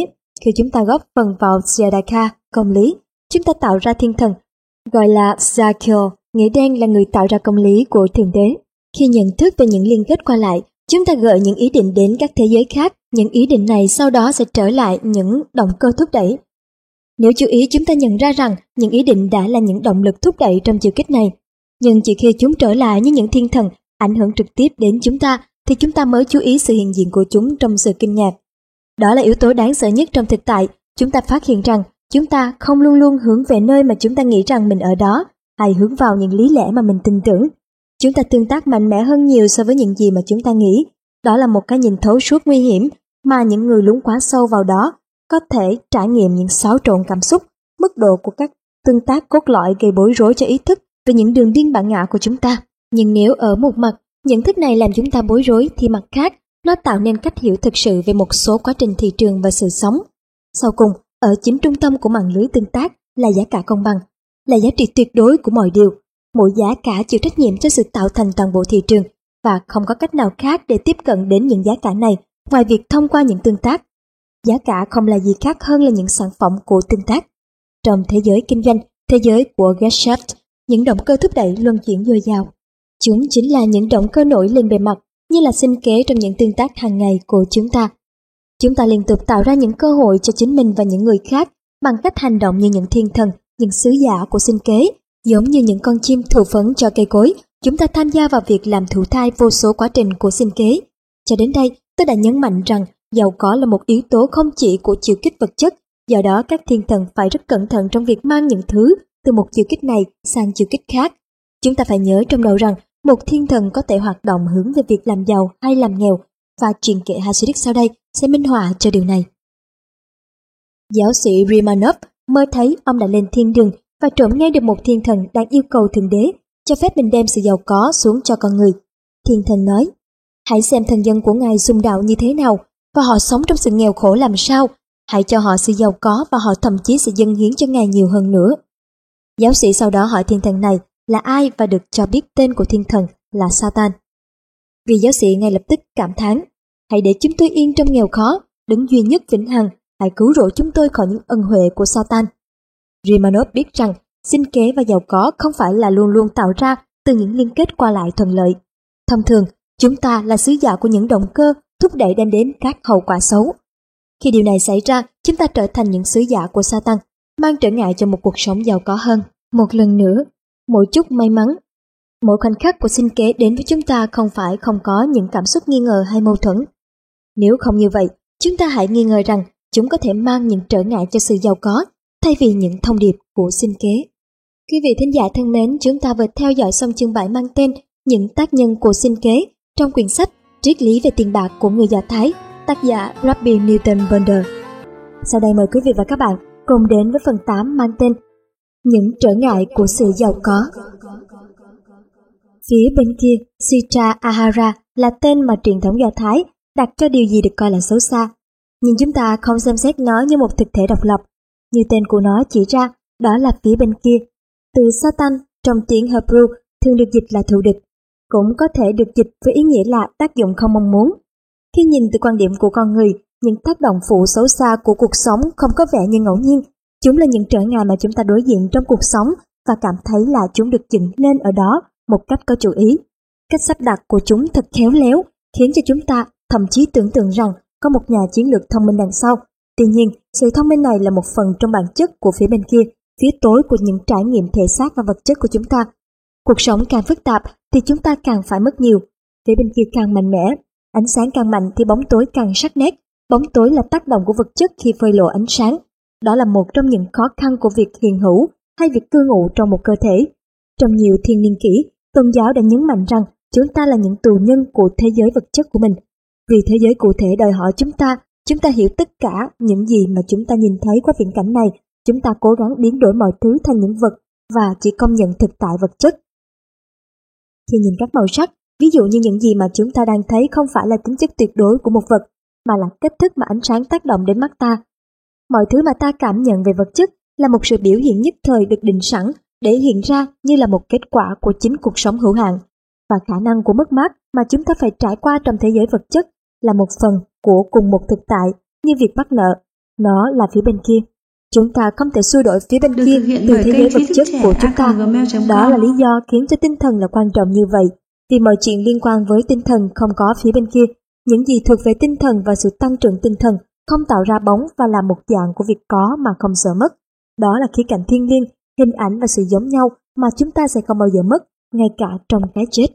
khi chúng ta góp phần vào Jadaka, công lý, chúng ta tạo ra thiên thần, gọi là Zakyo, nghĩa đen là người tạo ra công lý của Thượng Đế. Khi nhận thức về những liên kết qua lại, chúng ta gợi những ý định đến các thế giới khác, những ý định này sau đó sẽ trở lại những động cơ thúc đẩy. Nếu chú ý, chúng ta nhận ra rằng những ý định đã là những động lực thúc đẩy trong chiều kích này. Nhưng chỉ khi chúng trở lại như những thiên thần ảnh hưởng trực tiếp đến chúng ta, thì chúng ta mới chú ý sự hiện diện của chúng trong sự kinh ngạc. Đó là yếu tố đáng sợ nhất trong thực tại. Chúng ta phát hiện rằng chúng ta không luôn luôn hướng về nơi mà chúng ta nghĩ rằng mình ở đó, hay hướng vào những lý lẽ mà mình tin tưởng. Chúng ta tương tác mạnh mẽ hơn nhiều so với những gì mà chúng ta nghĩ. Đó là một cái nhìn thấu suốt nguy hiểm mà những người lún quá sâu vào đó có thể trải nghiệm những xáo trộn cảm xúc, mức độ của các tương tác cốt lõi gây bối rối cho ý thức về những đường điên bản ngã của chúng ta. Nhưng nếu ở một mặt, nhận thức này làm chúng ta bối rối, thì mặt khác, nó tạo nên cách hiểu thực sự về một số quá trình thị trường và sự sống. Sau cùng, ở chính trung tâm của mạng lưới tương tác là giá cả công bằng, là giá trị tuyệt đối của mọi điều. Mỗi giá cả chịu trách nhiệm cho sự tạo thành toàn bộ thị trường, và không có cách nào khác để tiếp cận đến những giá cả này ngoài việc thông qua những tương tác. Giá cả không là gì khác hơn là những sản phẩm của tương tác. Trong thế giới kinh doanh, thế giới của Geschäft, những động cơ thúc đẩy luân chuyển dồi dào. Chúng chính là những động cơ nổi lên bề mặt, như là sinh kế trong những tương tác hàng ngày của chúng ta. Chúng ta liên tục tạo ra những cơ hội cho chính mình và những người khác bằng cách hành động như những thiên thần, những sứ giả của sinh kế. Giống như những con chim thụ phấn cho cây cối, chúng ta tham gia vào việc làm thụ thai vô số quá trình của sinh kế. Cho đến đây, tôi đã nhấn mạnh rằng giàu có là một yếu tố không chỉ của chiều kích vật chất, do đó các thiên thần phải rất cẩn thận trong việc mang những thứ từ một chiều kích này sang chiều kích khác. Chúng ta phải nhớ trong đầu rằng một thiên thần có thể hoạt động hướng về việc làm giàu hay làm nghèo, và truyền kệ Hasidic sau đây sẽ minh họa cho điều này. Giáo sĩ Rimanov mơ thấy ông đã lên thiên đường và trộm nghe được một thiên thần đang yêu cầu Thượng Đế cho phép mình đem sự giàu có xuống cho con người. Thiên thần nói, hãy xem thần dân của Ngài xung đạo như thế nào, và họ sống trong sự nghèo khổ làm sao. Hãy cho họ sự giàu có, và họ thậm chí sẽ dâng hiến cho Ngài nhiều hơn nữa. Giáo sĩ sau đó hỏi thiên thần này là ai và được cho biết tên của thiên thần là Satan. Vị giáo sĩ ngay lập tức cảm thán, hãy để chúng tôi yên trong nghèo khó, đấng duy nhất vĩnh hằng, hãy cứu rỗi chúng tôi khỏi những ân huệ của Satan. Rimanov biết rằng sinh kế và giàu có không phải là luôn luôn tạo ra từ những liên kết qua lại thuận lợi. Thông thường, chúng ta là sứ giả của những động cơ thúc đẩy đem đến các hậu quả xấu. Khi điều này xảy ra, chúng ta trở thành những sứ giả của Satan, mang trở ngại cho một cuộc sống giàu có hơn. Một lần nữa, mỗi chút may mắn, mỗi khoảnh khắc của sinh kế đến với chúng ta không phải không có những cảm xúc nghi ngờ hay mâu thuẫn. Nếu không như vậy, chúng ta hãy nghi ngờ rằng chúng có thể mang những trở ngại cho sự giàu có, thay vì những thông điệp của sinh kế. Quý vị thính giả thân mến, chúng ta vừa theo dõi xong chương 7 mang tên Những tác nhân của sinh kế trong quyển sách Triết lý về tiền bạc của người Do Thái, tác giả Rabbi Newton Bonder. Sau đây mời quý vị và các bạn cùng đến với phần 8 mang tên Những trở ngại của sự giàu có. Phía bên kia, Sitra Ahara là tên mà truyền thống Do Thái đặt cho điều gì được coi là xấu xa. Nhưng chúng ta không xem xét nó như một thực thể độc lập. Như tên của nó chỉ ra, đó là phía bên kia. Từ Satan trong tiếng Hebrew thường được dịch là thù địch, cũng có thể được dịch với ý nghĩa là tác dụng không mong muốn. Khi nhìn từ quan điểm của con người, những tác động phụ xấu xa của cuộc sống không có vẻ như ngẫu nhiên. Chúng là những trở ngại mà chúng ta đối diện trong cuộc sống và cảm thấy là chúng được dựng nên ở đó một cách có chủ ý. Cách sắp đặt của chúng thật khéo léo, khiến cho chúng ta thậm chí tưởng tượng rằng có một nhà chiến lược thông minh đằng sau. Tuy nhiên, sự thông minh này là một phần trong bản chất của phía bên kia, phía tối của những trải nghiệm thể xác và vật chất của chúng ta. Cuộc sống càng phức tạp thì chúng ta càng phải mất nhiều. Phía bên kia càng mạnh mẽ, ánh sáng càng mạnh thì bóng tối càng sắc nét. Bóng tối là tác động của vật chất khi phơi lộ ánh sáng. Đó là một trong những khó khăn của việc hiện hữu hay việc cư ngụ trong một cơ thể. Trong nhiều thiên niên kỷ, tôn giáo đã nhấn mạnh rằng chúng ta là những tù nhân của thế giới vật chất của mình. Vì thế giới cụ thể đòi hỏi chúng ta hiểu tất cả những gì mà chúng ta nhìn thấy qua viễn cảnh này. Chúng ta cố gắng biến đổi mọi thứ thành những vật và chỉ công nhận thực tại vật chất. Khi nhìn các màu sắc, ví dụ như những gì mà chúng ta đang thấy không phải là tính chất tuyệt đối của một vật, mà là cách thức mà ánh sáng tác động đến mắt ta. Mọi thứ mà ta cảm nhận về vật chất là một sự biểu hiện nhất thời được định sẵn để hiện ra như là một kết quả của chính cuộc sống hữu hạn. Và khả năng của mất mát mà chúng ta phải trải qua trong thế giới vật chất là một phần của cùng một thực tại, như việc mắc nợ. nó là phía bên kia. Chúng ta không thể xua đổi phía bên kia từ thế giới vật chất của chúng ta. Đó là lý do khiến cho tinh thần là quan trọng như vậy. Vì mọi chuyện liên quan với tinh thần không có phía bên kia. Những gì thuộc về tinh thần và sự tăng trưởng tinh thần không tạo ra bóng và là một dạng của việc có mà không sợ mất. Đó là khía cạnh thiêng liêng, hình ảnh và sự giống nhau mà chúng ta sẽ không bao giờ mất, ngay cả trong cái chết.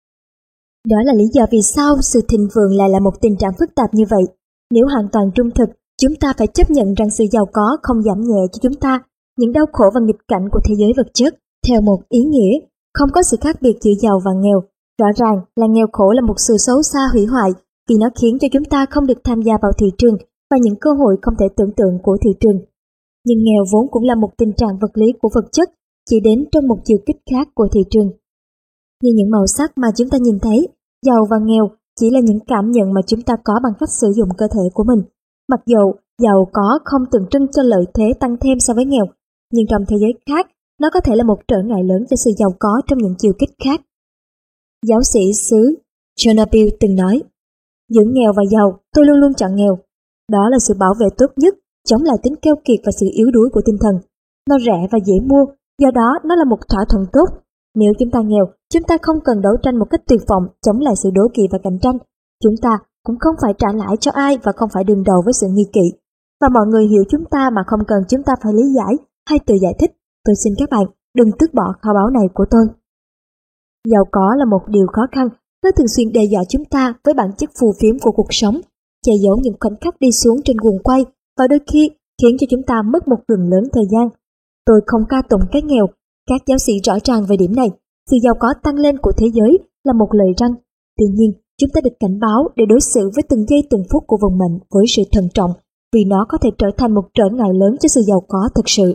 Đó là lý do vì sao sự thịnh vượng lại là một tình trạng phức tạp như vậy. Nếu hoàn toàn trung thực, chúng ta phải chấp nhận rằng sự giàu có không giảm nhẹ cho chúng ta những đau khổ và nghịch cảnh của thế giới vật chất. Theo một ý nghĩa, không có sự khác biệt giữa giàu và nghèo. Rõ ràng là nghèo khổ là một sự xấu xa hủy hoại vì nó khiến cho chúng ta không được tham gia vào thị trường và những cơ hội không thể tưởng tượng của thị trường. Nhưng nghèo vốn cũng là một tình trạng vật lý của vật chất, chỉ đến trong một chiều kích khác của thị trường. Như những màu sắc mà chúng ta nhìn thấy, giàu và nghèo chỉ là những cảm nhận mà chúng ta có bằng cách sử dụng cơ thể của mình. Mặc dù giàu có không tượng trưng cho lợi thế tăng thêm so với nghèo, nhưng trong thế giới khác, nó có thể là một trở ngại lớn cho sự giàu có trong những chiều kích khác. Giáo sĩ xứ Chernobyl từng nói, giữa nghèo và giàu, tôi luôn luôn chọn nghèo. Đó là sự bảo vệ tốt nhất, chống lại tính keo kiệt và sự yếu đuối của tinh thần. Nó rẻ và dễ mua, do đó nó là một thỏa thuận tốt. Nếu chúng ta nghèo, chúng ta không cần đấu tranh một cách tuyệt vọng chống lại sự đố kỵ và cạnh tranh. Chúng ta cũng không phải trả lãi cho ai và không phải đương đầu với sự nghi kỵ. Và mọi người hiểu chúng ta mà không cần chúng ta phải lý giải hay tự giải thích. Tôi xin các bạn đừng tước bỏ kho báu này của tôi. Giàu có là một điều khó khăn, nó thường xuyên đe dọa chúng ta với bản chất phù phiếm của cuộc sống, che giấu những khoảnh khắc đi xuống trên guồng quay và đôi khi khiến cho chúng ta mất một phần lớn thời gian. Tôi không ca tụng cái nghèo, các giáo sĩ rõ ràng về điểm này. Sự giàu có tăng lên của thế giới là một lời răn. Tuy nhiên, chúng ta được cảnh báo để đối xử với từng giây từng phút của vận mệnh với sự thận trọng, vì nó có thể trở thành một trở ngại lớn cho sự giàu có thực sự.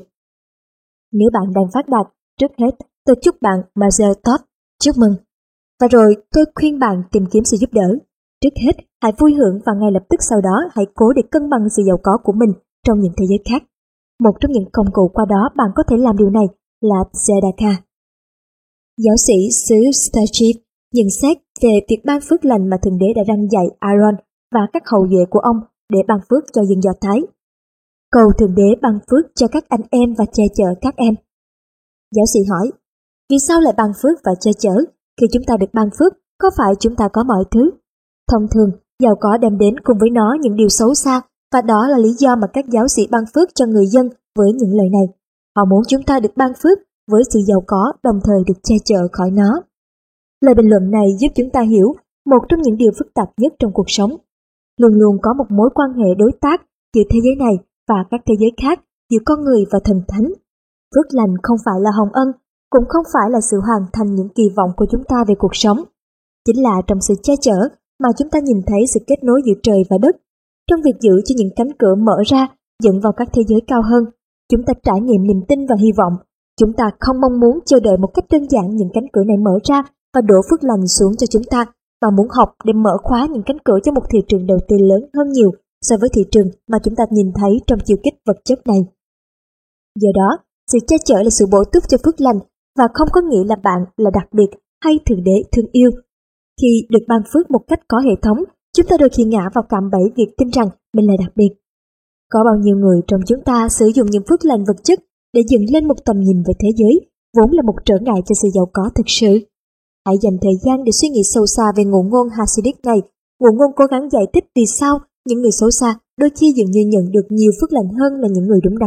Nếu bạn đang phát đạt, trước hết tôi chúc bạn Mazzel Tov, chúc mừng. Và rồi tôi khuyên bạn tìm kiếm sự giúp đỡ. Trước hết, hãy vui hưởng và ngay lập tức sau đó hãy cố để cân bằng sự giàu có của mình trong những thế giới khác. Một trong những công cụ qua đó bạn có thể làm điều này là Tzedakah. Giáo sĩ xứ Starchiv nhận xét về việc ban phước lành mà Thượng Đế đã răn dạy Aaron và các hậu duệ của ông để ban phước cho dân Do Thái. Cầu Thượng Đế ban phước cho các anh em và che chở các em. Giáo sĩ hỏi, vì sao lại ban phước và che chở? Khi chúng ta được ban phước, có phải chúng ta có mọi thứ? Thông thường, giàu có đem đến cùng với nó những điều xấu xa, và đó là lý do mà các giáo sĩ ban phước cho người dân với những lời này. Họ muốn chúng ta được ban phước với sự giàu có, đồng thời được che chở khỏi nó. Lời bình luận này giúp chúng ta hiểu một trong những điều phức tạp nhất trong cuộc sống. Luôn luôn có một mối quan hệ đối tác giữa thế giới này và các thế giới khác, giữa con người và thần thánh. Phước lành không phải là hồng ân, cũng không phải là sự hoàn thành những kỳ vọng của chúng ta về cuộc sống. Chính là trong sự che chở mà chúng ta nhìn thấy sự kết nối giữa trời và đất. Trong việc giữ cho những cánh cửa mở ra dẫn vào các thế giới cao hơn, chúng ta trải nghiệm niềm tin và hy vọng. Chúng ta không mong muốn chờ đợi một cách đơn giản những cánh cửa này mở ra và đổ phước lành xuống cho chúng ta, mà muốn học để mở khóa những cánh cửa cho một thị trường đầu tư lớn hơn nhiều so với thị trường mà chúng ta nhìn thấy trong chiều kích vật chất này. Do đó, sự che chở là sự bổ túc cho phước lành và không có nghĩa là bạn là đặc biệt hay Thượng Đế thương yêu. Khi được ban phước một cách có hệ thống, chúng ta đôi khi ngã vào cạm bẫy việc tin rằng mình là đặc biệt. Có bao nhiêu người trong chúng ta sử dụng những phước lành vật chất để dựng lên một tầm nhìn về thế giới, vốn là một trở ngại cho sự giàu có thực sự. Hãy dành thời gian để suy nghĩ sâu xa về ngụ ngôn Hasidic này. Ngụ ngôn cố gắng giải thích vì sao những người xấu xa đôi khi dường như nhận được nhiều phước lành hơn là những người đúng đắn.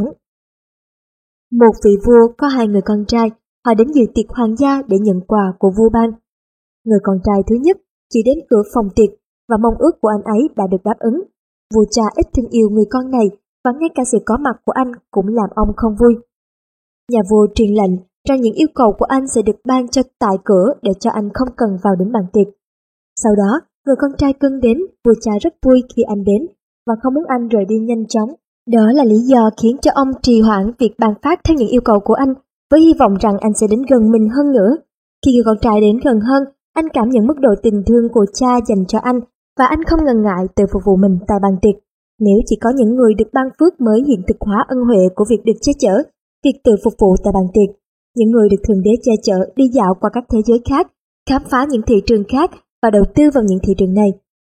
Một vị vua có 2 người con trai, họ đến dự tiệc hoàng gia để nhận quà của vua ban. Người con trai thứ nhất chỉ đến cửa phòng tiệc và mong ước của anh ấy đã được đáp ứng. Vua cha ít thương yêu người con này và ngay cả sự có mặt của anh cũng làm ông không vui. Nhà vua truyền lệnh rằng những yêu cầu của anh sẽ được ban cho tại cửa để cho anh không cần vào đến bàn tiệc. Sau đó, người con trai cưng đến, vua cha rất vui khi anh đến và không muốn anh rời đi nhanh chóng. Đó là lý do khiến cho ông trì hoãn việc ban phát theo những yêu cầu của anh, với hy vọng rằng anh sẽ đến gần mình hơn nữa. Khi người con trai đến gần hơn, anh cảm nhận mức độ tình thương của cha dành cho anh và anh không ngần ngại tự phục vụ mình tại bàn tiệc. Nếu chỉ có những người được ban phước mới hiện thực hóa ân huệ của việc được che chở, việc tự phục vụ tại bàn tiệc. Những người được Thượng Đế che chở đi dạo qua các thế giới khác, khám phá những thị trường khác và đầu tư vào những thị trường này.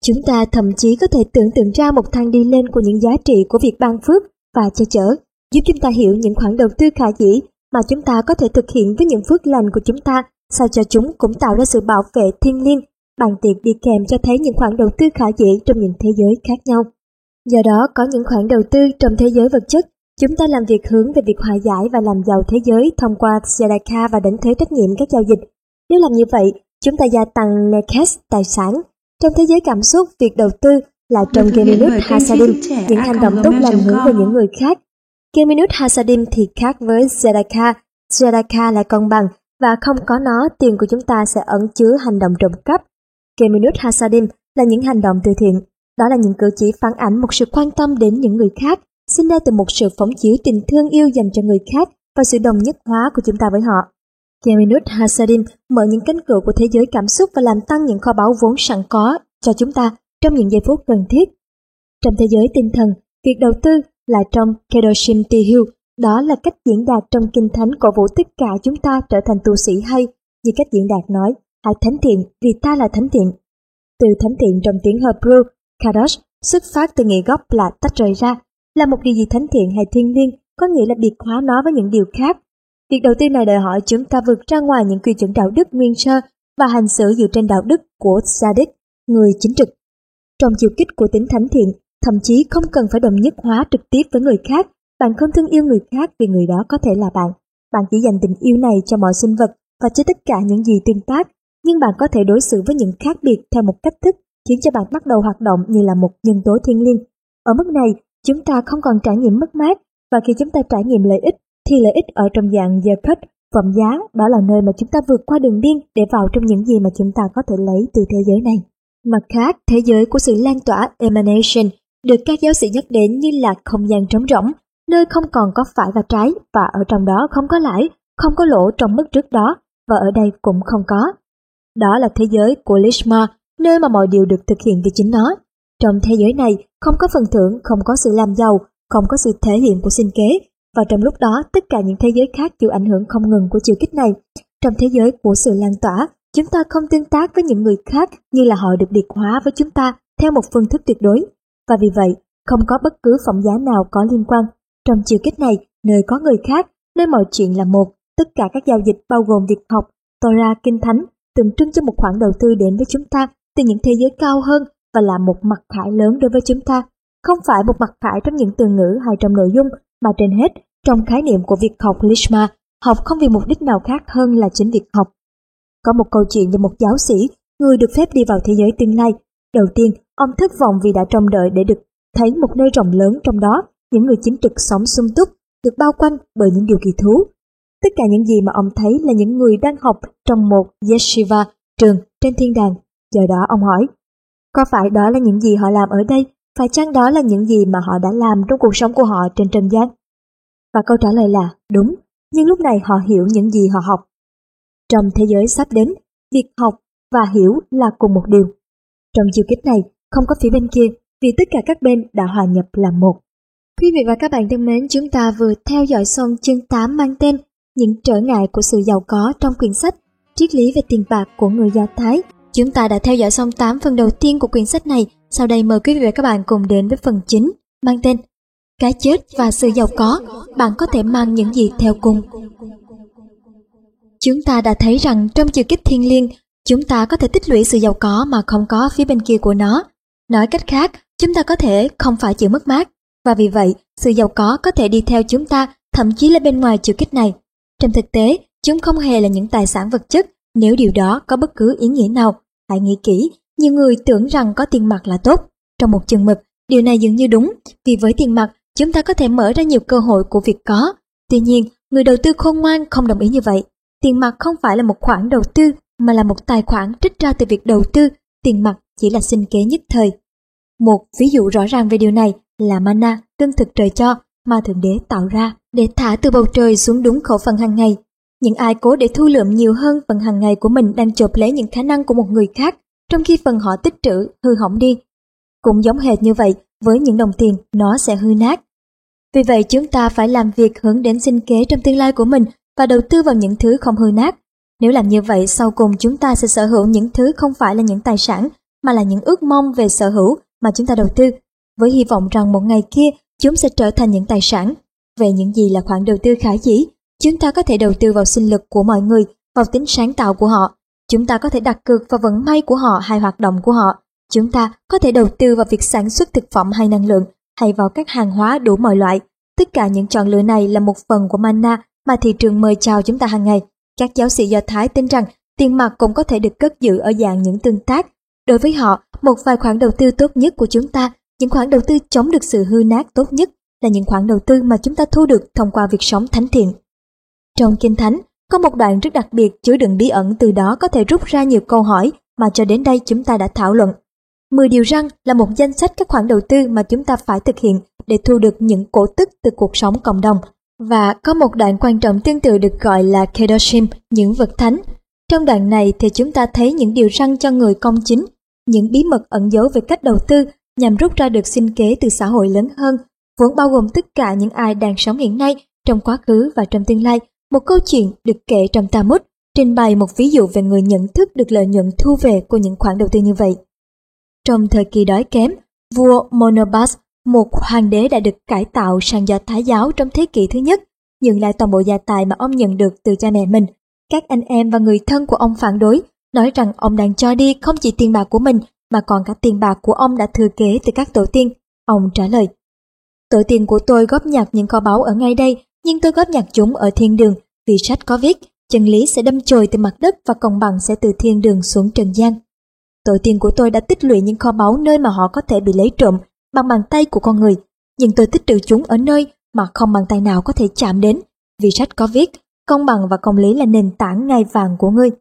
Chúng ta thậm chí có thể tưởng tượng ra một thang đi lên của những giá trị của việc ban phước và che chở, giúp chúng ta hiểu những khoản đầu tư khả dĩ mà chúng ta có thể thực hiện với những phước lành của chúng ta, sao cho chúng cũng tạo ra sự bảo vệ thiêng liêng. Bàn tiệc đi kèm cho thấy những khoản đầu tư khả dĩ trong những thế giới khác nhau. Do đó, có những khoản đầu tư trong thế giới vật chất, chúng ta làm việc hướng về việc hòa giải và làm giàu thế giới thông qua tzedakah và đánh thuế trách nhiệm các giao dịch. Nếu làm như vậy, chúng ta gia tăng nekes tài sản. Trong thế giới cảm xúc, việc đầu tư là trong Gemilut Hasadim, những hành động tốt lành hướng về những người khác. Gemilut Hasadim thì khác với tzedakah. Tzedakah là công bằng và không có nó, tiền của chúng ta sẽ ẩn chứa hành động trộm cắp. Gemilut Hasadim là những hành động từ thiện. Đó là những cử chỉ phản ảnh một sự quan tâm đến những người khác, sinh ra từ một sự phóng chiếu tình thương yêu dành cho người khác và sự đồng nhất hóa của chúng ta với họ. Gemilut Hasadim mở những cánh cửa của thế giới cảm xúc và làm tăng những kho báu vốn sẵn có cho chúng ta trong những giây phút cần thiết. Trong thế giới tinh thần, việc đầu tư là trong Kedoshim Tihu, đó là cách diễn đạt trong Kinh Thánh cổ vũ tất cả chúng ta trở thành tu sĩ hay, như cách diễn đạt nói, hãy thánh thiện vì ta là thánh thiện. Từ thánh thiện trong tiếng Hebrew, Kadosh xuất phát từ nghĩa gốc là tách rời ra, là một điều gì thánh thiện hay thiêng liêng, có nghĩa là biệt hóa nó với những điều khác. Việc đầu tiên này đòi hỏi chúng ta vượt ra ngoài những quy chuẩn đạo đức nguyên sơ và hành xử dựa trên đạo đức của Tzaddik, người chính trực. Trong chiều kích của tính thánh thiện, thậm chí không cần phải đồng nhất hóa trực tiếp với người khác, bạn không thương yêu người khác vì người đó có thể là bạn. Bạn chỉ dành tình yêu này cho mọi sinh vật và cho tất cả những gì tương tác, nhưng bạn có thể đối xử với những khác biệt theo một cách thức khiến cho bạn bắt đầu hoạt động như là một nhân tố thiêng liêng. Ở mức này, chúng ta không còn trải nghiệm mất mát, và khi chúng ta trải nghiệm lợi ích, thì lợi ích ở trong dạng Yerkut, phẩm giá, đó là nơi mà chúng ta vượt qua đường biên để vào trong những gì mà chúng ta có thể lấy từ thế giới này. Mặt khác, thế giới của sự lan tỏa emanation được các giáo sĩ nhắc đến như là không gian trống rỗng, nơi không còn có phải và trái, và ở trong đó không có lãi, không có lỗ trong mức trước đó, và ở đây cũng không có. Đó là thế giới của Lishma, nơi mà mọi điều được thực hiện vì chính nó. Trong thế giới này, không có phần thưởng, không có sự làm giàu, không có sự thể hiện của sinh kế, và trong lúc đó tất cả những thế giới khác chịu ảnh hưởng không ngừng của chiều kích này. Trong thế giới của sự lan tỏa, chúng ta không tương tác với những người khác như là họ được biệt hóa với chúng ta theo một phương thức tuyệt đối, và vì vậy không có bất cứ phẩm giá nào có liên quan. Trong chiều kích này, nơi có người khác, nơi mọi chuyện là một, tất cả các giao dịch bao gồm việc học, Torah, Kinh Thánh, tượng trưng cho một khoản đầu tư đến với chúng ta từ những thế giới cao hơn và là một mặc khải lớn đối với chúng ta. Không phải một mặc khải trong những từ ngữ hay trong nội dung, mà trên hết trong khái niệm của việc học Lishma, học không vì mục đích nào khác hơn là chính việc học. Có một câu chuyện về một giáo sĩ, người được phép đi vào thế giới tương lai. Đầu tiên, ông thất vọng vì đã trông đợi để được thấy một nơi rộng lớn, trong đó những người chính trực sống sung túc, được bao quanh bởi những điều kỳ thú. Tất cả những gì mà ông thấy là những người đang học trong một yeshiva, trường trên thiên đàng. Do đó ông hỏi, có phải đó là những gì họ làm ở đây? Phải chăng đó là những gì mà họ đã làm trong cuộc sống của họ trên trần gian? Và câu trả lời là đúng, nhưng lúc này họ hiểu những gì họ học. Trong thế giới sắp đến, việc học và hiểu là cùng một điều. Trong chiều kích này, không có phía bên kia, vì tất cả các bên đã hòa nhập làm một. Quý vị và các bạn thân mến, chúng ta vừa theo dõi xong chương 8 mang tên Những trở ngại của sự giàu có trong quyển sách Triết lý về tiền bạc của người Do Thái. Chúng ta đã theo dõi xong 8 phần đầu tiên của quyển sách này. Sau đây mời quý vị và các bạn cùng đến với phần chính mang tên Cái chết và sự giàu có, bạn có thể mang những gì theo cùng. Chúng ta đã thấy rằng trong chiều kích thiêng liêng, chúng ta có thể tích lũy sự giàu có mà không có phía bên kia của nó. Nói cách khác, chúng ta có thể không phải chịu mất mát, và vì vậy, sự giàu có thể đi theo chúng ta, thậm chí là bên ngoài chiều kích này. Trong thực tế, chúng không hề là những tài sản vật chất, nếu điều đó có bất cứ ý nghĩa nào. Hãy nghĩ kỹ, nhiều người tưởng rằng có tiền mặt là tốt. Trong một chừng mực, điều này dường như đúng, vì với tiền mặt, chúng ta có thể mở ra nhiều cơ hội của việc có. Tuy nhiên, người đầu tư khôn ngoan không đồng ý như vậy. Tiền mặt không phải là một khoản đầu tư, mà là một tài khoản trích ra từ việc đầu tư. Tiền mặt chỉ là sinh kế nhất thời. Một ví dụ rõ ràng về điều này là mana, lương thực trời cho, mà Thượng Đế tạo ra để thả từ bầu trời xuống đúng khẩu phần hàng ngày. Những ai cố để thu lượm nhiều hơn phần hàng ngày của mình đang chộp lấy những khả năng của một người khác, trong khi phần họ tích trữ hư hỏng đi. Cũng giống hệt như vậy, với những đồng tiền, nó sẽ hư nát. Vì vậy chúng ta phải làm việc hướng đến sinh kế trong tương lai của mình và đầu tư vào những thứ không hư nát. Nếu làm như vậy, sau cùng chúng ta sẽ sở hữu những thứ không phải là những tài sản, mà là những ước mong về sở hữu mà chúng ta đầu tư, với hy vọng rằng một ngày kia chúng sẽ trở thành những tài sản. Về những gì là khoản đầu tư khả dĩ, chúng ta có thể đầu tư vào sinh lực của mọi người, vào tính sáng tạo của họ. Chúng ta có thể đặt cược vào vận may của họ hay hoạt động của họ. Chúng ta có thể đầu tư vào việc sản xuất thực phẩm hay năng lượng, hay vào các hàng hóa đủ mọi loại. Tất cả những chọn lựa này là một phần của manna mà thị trường mời chào chúng ta hàng ngày. Các giáo sĩ Do Thái tin rằng tiền mặt cũng có thể được cất giữ ở dạng những tương tác. Đối với họ, một vài khoản đầu tư tốt nhất của chúng ta, những khoản đầu tư chống được sự hư nát tốt nhất, là những khoản đầu tư mà chúng ta thu được thông qua việc sống thánh thiện. Trong Kinh Thánh, có một đoạn rất đặc biệt chứa đựng bí ẩn, từ đó có thể rút ra nhiều câu hỏi mà cho đến đây chúng ta đã thảo luận. 10 điều răn là một danh sách các khoản đầu tư mà chúng ta phải thực hiện để thu được những cổ tức từ cuộc sống cộng đồng. Và có một đoạn quan trọng tương tự được gọi là Kedoshim, những vật thánh. Trong đoạn này thì chúng ta thấy những điều răn cho người công chính, những bí mật ẩn giấu về cách đầu tư nhằm rút ra được sinh kế từ xã hội lớn hơn, vốn bao gồm tất cả những ai đang sống hiện nay, trong quá khứ và trong tương lai. Một câu chuyện được kể trong Talmud trình bày một ví dụ về người nhận thức được lợi nhuận thu về của những khoản đầu tư như vậy. Trong thời kỳ đói kém, vua Monobas, một hoàng đế đã được cải tạo sang Do Thái giáo trong thế kỷ thứ nhất, nhường lại toàn bộ gia tài mà ông nhận được từ cha mẹ mình. Các anh em và người thân của ông phản đối, nói rằng ông đang cho đi không chỉ tiền bạc của mình mà còn cả tiền bạc của ông đã thừa kế từ các tổ tiên. Ông trả lời: "Tổ tiên của tôi góp nhặt những kho báu ở ngay đây, nhưng tôi góp nhặt chúng ở thiên đường, vì sách có viết, chân lý sẽ đâm chồi từ mặt đất và công bằng sẽ từ thiên đường xuống trần gian. Tổ tiên của tôi đã tích lũy những kho báu nơi mà họ có thể bị lấy trộm bằng bàn tay của con người, nhưng tôi tích trữ chúng ở nơi mà không bàn tay nào có thể chạm đến, vì sách có viết, công bằng và công lý là nền tảng ngai vàng của ngươi.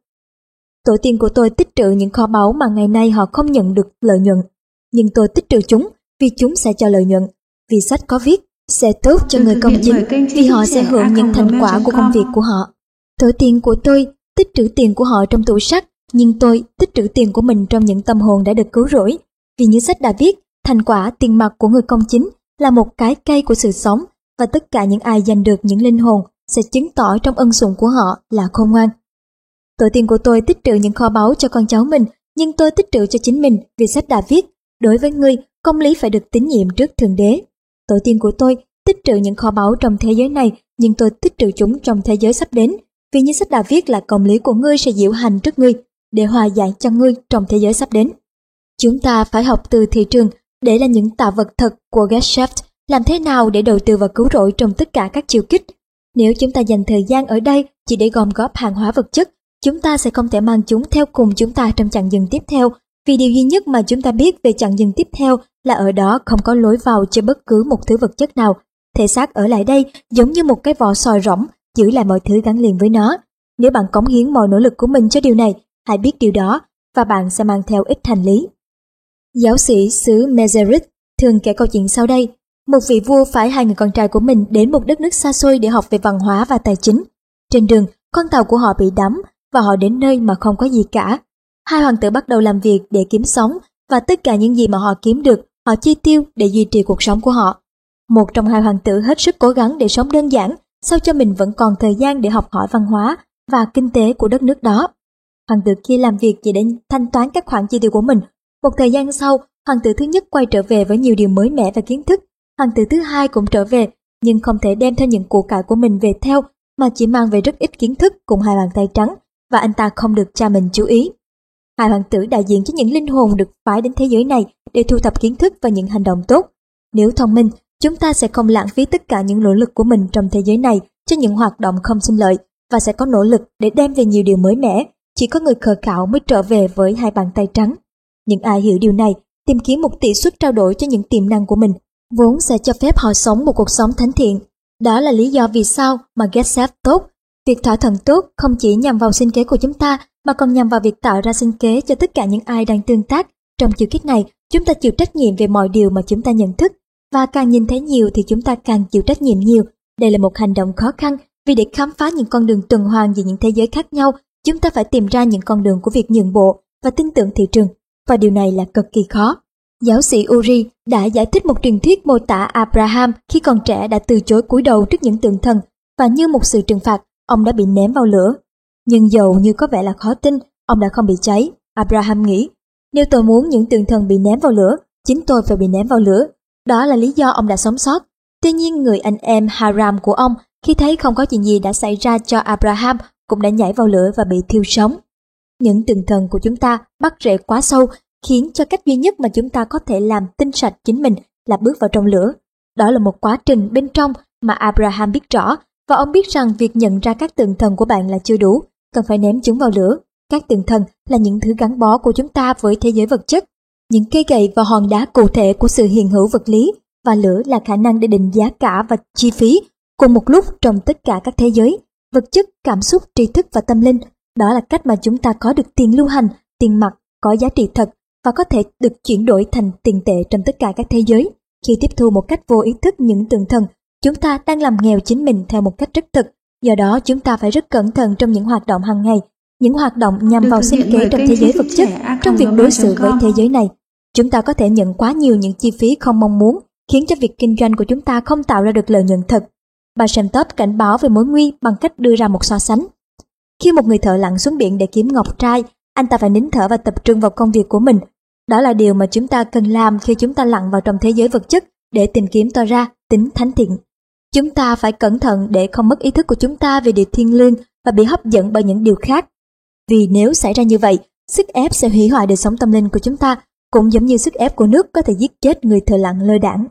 Tổ tiên của tôi tích trữ những kho báu mà ngày nay họ không nhận được lợi nhuận, nhưng tôi tích trữ chúng vì chúng sẽ cho lợi nhuận, vì sách có viết, sẽ tốt cho người công chính, vì họ sẽ hưởng những thành quả của công việc của họ. Tổ tiên của tôi tích trữ tiền của họ trong tủ sắt, nhưng tôi tích trữ tiền của mình trong những tâm hồn đã được cứu rỗi, vì như sách đã viết, thành quả tiền mặt của người công chính là một cái cây của sự sống, và tất cả những ai giành được những linh hồn sẽ chứng tỏ trong ân sủng của họ là khôn ngoan. Tổ tiên của tôi tích trữ những kho báu cho con cháu mình, nhưng tôi tích trữ cho chính mình, vì sách đã viết, đối với ngươi, công lý phải được tín nhiệm trước Thượng Đế. Tổ tiên của tôi tích trữ những kho báu trong thế giới này, nhưng tôi tích trữ chúng trong thế giới sắp đến, vì như sách đã viết là công lý của ngươi sẽ diễu hành trước ngươi, để hòa giải cho ngươi trong thế giới sắp đến. Chúng ta phải học từ thị trường, để là những tạ vật thật của Geshaft, làm thế nào để đầu tư và cứu rỗi trong tất cả các chiều kích. Nếu chúng ta dành thời gian ở đây chỉ để gom góp hàng hóa vật chất, chúng ta sẽ không thể mang chúng theo cùng chúng ta trong chặng dừng tiếp theo, vì điều duy nhất mà chúng ta biết về chặng dừng tiếp theo là ở đó không có lối vào cho bất cứ một thứ vật chất nào. Thể xác ở lại đây giống như một cái vỏ sòi rỗng, giữ lại mọi thứ gắn liền với nó. Nếu bạn cống hiến mọi nỗ lực của mình cho điều này, hãy biết điều đó, và bạn sẽ mang theo ít hành lý. Giáo sĩ xứ Mezerit thường kể câu chuyện sau đây. Một vị vua phái 2 người con trai của mình đến một đất nước xa xôi để học về văn hóa và tài chính. Trên đường, con tàu của họ bị đắm và họ đến nơi mà không có gì cả. 2 hoàng tử bắt đầu làm việc để kiếm sống, và tất cả những gì mà họ kiếm được, họ chi tiêu để duy trì cuộc sống của họ. Một trong 2 hoàng tử hết sức cố gắng để sống đơn giản, sao cho mình vẫn còn thời gian để học hỏi văn hóa và kinh tế của đất nước đó. Hoàng tử kia làm việc chỉ để thanh toán các khoản chi tiêu của mình. Một thời gian sau, hoàng tử thứ nhất quay trở về với nhiều điều mới mẻ và kiến thức. Hoàng tử thứ hai cũng trở về, nhưng không thể đem theo những của cải của mình về theo, mà chỉ mang về rất ít kiến thức cùng 2 bàn tay trắng, và anh ta không được cha mình chú ý. 2 hoàng tử đại diện cho những linh hồn được phái đến thế giới này để thu thập kiến thức và những hành động tốt. Nếu thông minh, chúng ta sẽ không lãng phí tất cả những nỗ lực của mình trong thế giới này cho những hoạt động không sinh lợi, và sẽ có nỗ lực để đem về nhiều điều mới mẻ. Chỉ có người khờ khạo mới trở về với 2 bàn tay trắng. Những ai hiểu điều này, tìm kiếm một tỷ suất trao đổi cho những tiềm năng của mình, vốn sẽ cho phép họ sống một cuộc sống thánh thiện. Đó là lý do vì sao mà Geshaft tốt. Việc thỏa thuận tốt không chỉ nhằm vào sinh kế của chúng ta, mà còn nhằm vào việc tạo ra sinh kế cho tất cả những ai đang tương tác. Trong chiều kích này, chúng ta chịu trách nhiệm về mọi điều mà chúng ta nhận thức, và càng nhìn thấy nhiều thì chúng ta càng chịu trách nhiệm nhiều. Đây là một hành động khó khăn, vì để khám phá những con đường tuần hoàn giữa những thế giới khác nhau, chúng ta phải tìm ra những con đường của việc nhượng bộ và tin tưởng thị trường, và điều này là cực kỳ khó. Giáo sĩ Uri đã giải thích một truyền thuyết mô tả Abraham khi còn trẻ đã từ chối cúi đầu trước những tượng thần, và như một sự trừng phạt, ông đã bị ném vào lửa. Nhưng dầu như có vẻ là khó tin, ông đã không bị cháy. Abraham nghĩ, Nếu tôi muốn những tượng thần bị ném vào lửa, chính tôi phải bị ném vào lửa. Đó là lý do ông đã sống sót. Tuy nhiên người anh em Haram của ông khi thấy không có chuyện gì đã xảy ra cho Abraham cũng đã nhảy vào lửa và bị thiêu sống. Những tượng thần của chúng ta bắt rễ quá sâu, khiến cho cách duy nhất mà chúng ta có thể làm tinh sạch chính mình là bước vào trong lửa. Đó là một quá trình bên trong mà Abraham biết rõ, và ông biết rằng việc nhận ra các tượng thần của bạn là chưa đủ, cần phải ném chúng vào lửa. Các tượng thần là những thứ gắn bó của chúng ta với thế giới vật chất, những cây gậy và hòn đá cụ thể của sự hiện hữu vật lý, và lửa là khả năng để định giá cả và chi phí cùng một lúc trong tất cả các thế giới, vật chất, cảm xúc, tri thức và tâm linh. Đó là cách mà chúng ta có được tiền lưu hành, tiền mặt có giá trị thật và có thể được chuyển đổi thành tiền tệ trong tất cả các thế giới. Khi tiếp thu một cách vô ý thức những tượng thần, chúng ta đang làm nghèo chính mình theo một cách rất thực. Do đó chúng ta phải rất cẩn thận trong những hoạt động hàng ngày, những hoạt động nhằm vào sinh kế trong thế giới vật chất, trong việc đối xử với thế giới này. Chúng ta có thể nhận quá nhiều những chi phí không mong muốn, khiến cho việc kinh doanh của chúng ta không tạo ra được lợi nhuận thật. Bà Shem Tov cảnh báo về mối nguy bằng cách đưa ra một so sánh. Khi một người thợ lặn xuống biển để kiếm ngọc trai, anh ta phải nín thở và tập trung vào công việc của mình. Đó là điều mà chúng ta cần làm khi chúng ta lặn vào trong thế giới vật chất để tìm kiếm tỏ ra tính thánh thiện. Chúng ta phải cẩn thận để không mất ý thức của chúng ta về điều thiêng liêng và bị hấp dẫn bởi những điều khác. Vì nếu xảy ra như vậy, sức ép sẽ hủy hoại đời sống tâm linh của chúng ta, cũng giống như sức ép của nước có thể giết chết người thợ lặn lơ đãng.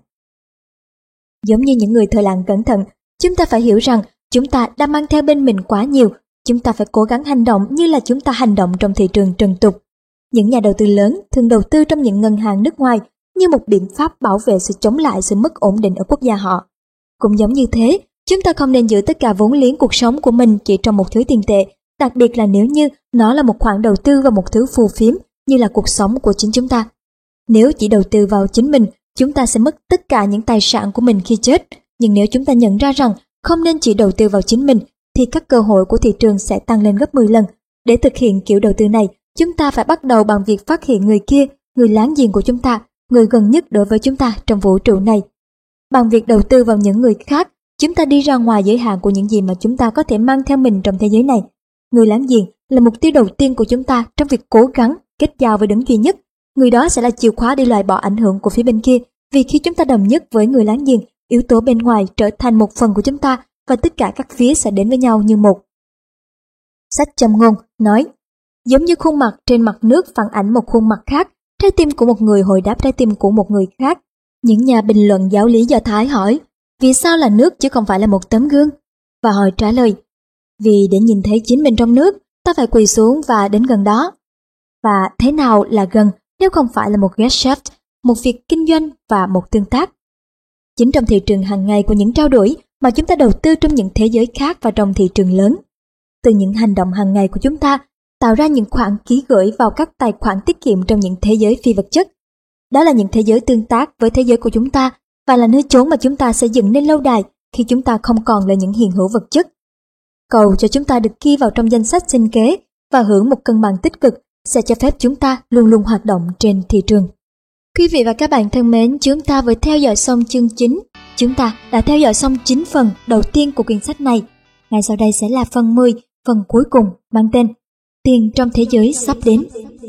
Giống như những người thợ lặn cẩn thận, chúng ta phải hiểu rằng chúng ta đang mang theo bên mình quá nhiều. Chúng ta phải cố gắng hành động như là chúng ta hành động trong thị trường trần tục. Những nhà đầu tư lớn thường đầu tư trong những ngân hàng nước ngoài như một biện pháp bảo vệ sự chống lại sự mất ổn định ở quốc gia họ. Cũng giống như thế, chúng ta không nên giữ tất cả vốn liếng cuộc sống của mình chỉ trong một thứ tiền tệ, đặc biệt là nếu như nó là một khoản đầu tư vào một thứ phù phiếm như là cuộc sống của chính chúng ta. Nếu chỉ đầu tư vào chính mình, chúng ta sẽ mất tất cả những tài sản của mình khi chết. Nhưng nếu chúng ta nhận ra rằng không nên chỉ đầu tư vào chính mình, thì các cơ hội của thị trường sẽ tăng lên gấp 10 lần. Để thực hiện kiểu đầu tư này, chúng ta phải bắt đầu bằng việc phát hiện người kia, người láng giềng của chúng ta, người gần nhất đối với chúng ta trong vũ trụ này. Bằng việc đầu tư vào những người khác, chúng ta đi ra ngoài giới hạn của những gì mà chúng ta có thể mang theo mình trong thế giới này. Người láng giềng là mục tiêu đầu tiên của chúng ta trong việc cố gắng kết giao với đấng duy nhất. Người đó sẽ là chìa khóa để loại bỏ ảnh hưởng của phía bên kia, vì khi chúng ta đồng nhất với người láng giềng, yếu tố bên ngoài trở thành một phần của chúng ta và tất cả các phía sẽ đến với nhau như một. Sách Châm ngôn nói, giống như khuôn mặt trên mặt nước phản ảnh một khuôn mặt khác, trái tim của một người hồi đáp trái tim của một người khác. Những nhà bình luận giáo lý Do Thái hỏi, vì sao là nước chứ không phải là một tấm gương? Và họ trả lời, vì để nhìn thấy chính mình trong nước, ta phải quỳ xuống và đến gần đó. Và thế nào là gần nếu không phải là một Geschäft, một việc kinh doanh và một tương tác? Chính trong thị trường hàng ngày của những trao đổi mà chúng ta đầu tư trong những thế giới khác và trong thị trường lớn. Từ những hành động hàng ngày của chúng ta tạo ra những khoản ký gửi vào các tài khoản tiết kiệm trong những thế giới phi vật chất. Đó là những thế giới tương tác với thế giới của chúng ta và là nơi chốn mà chúng ta sẽ dựng nên lâu đài khi chúng ta không còn là những hiện hữu vật chất. Cầu cho chúng ta được ghi vào trong danh sách sinh kế và hưởng một cân bằng tích cực sẽ cho phép chúng ta luôn luôn hoạt động trên thị trường. Quý vị và các bạn thân mến, chúng ta vừa theo dõi xong chương 9. Chúng ta đã theo dõi xong 9 phần đầu tiên của quyển sách này. Ngay sau đây sẽ là phần 10, phần cuối cùng mang tên Tiền trong thế giới sắp đến.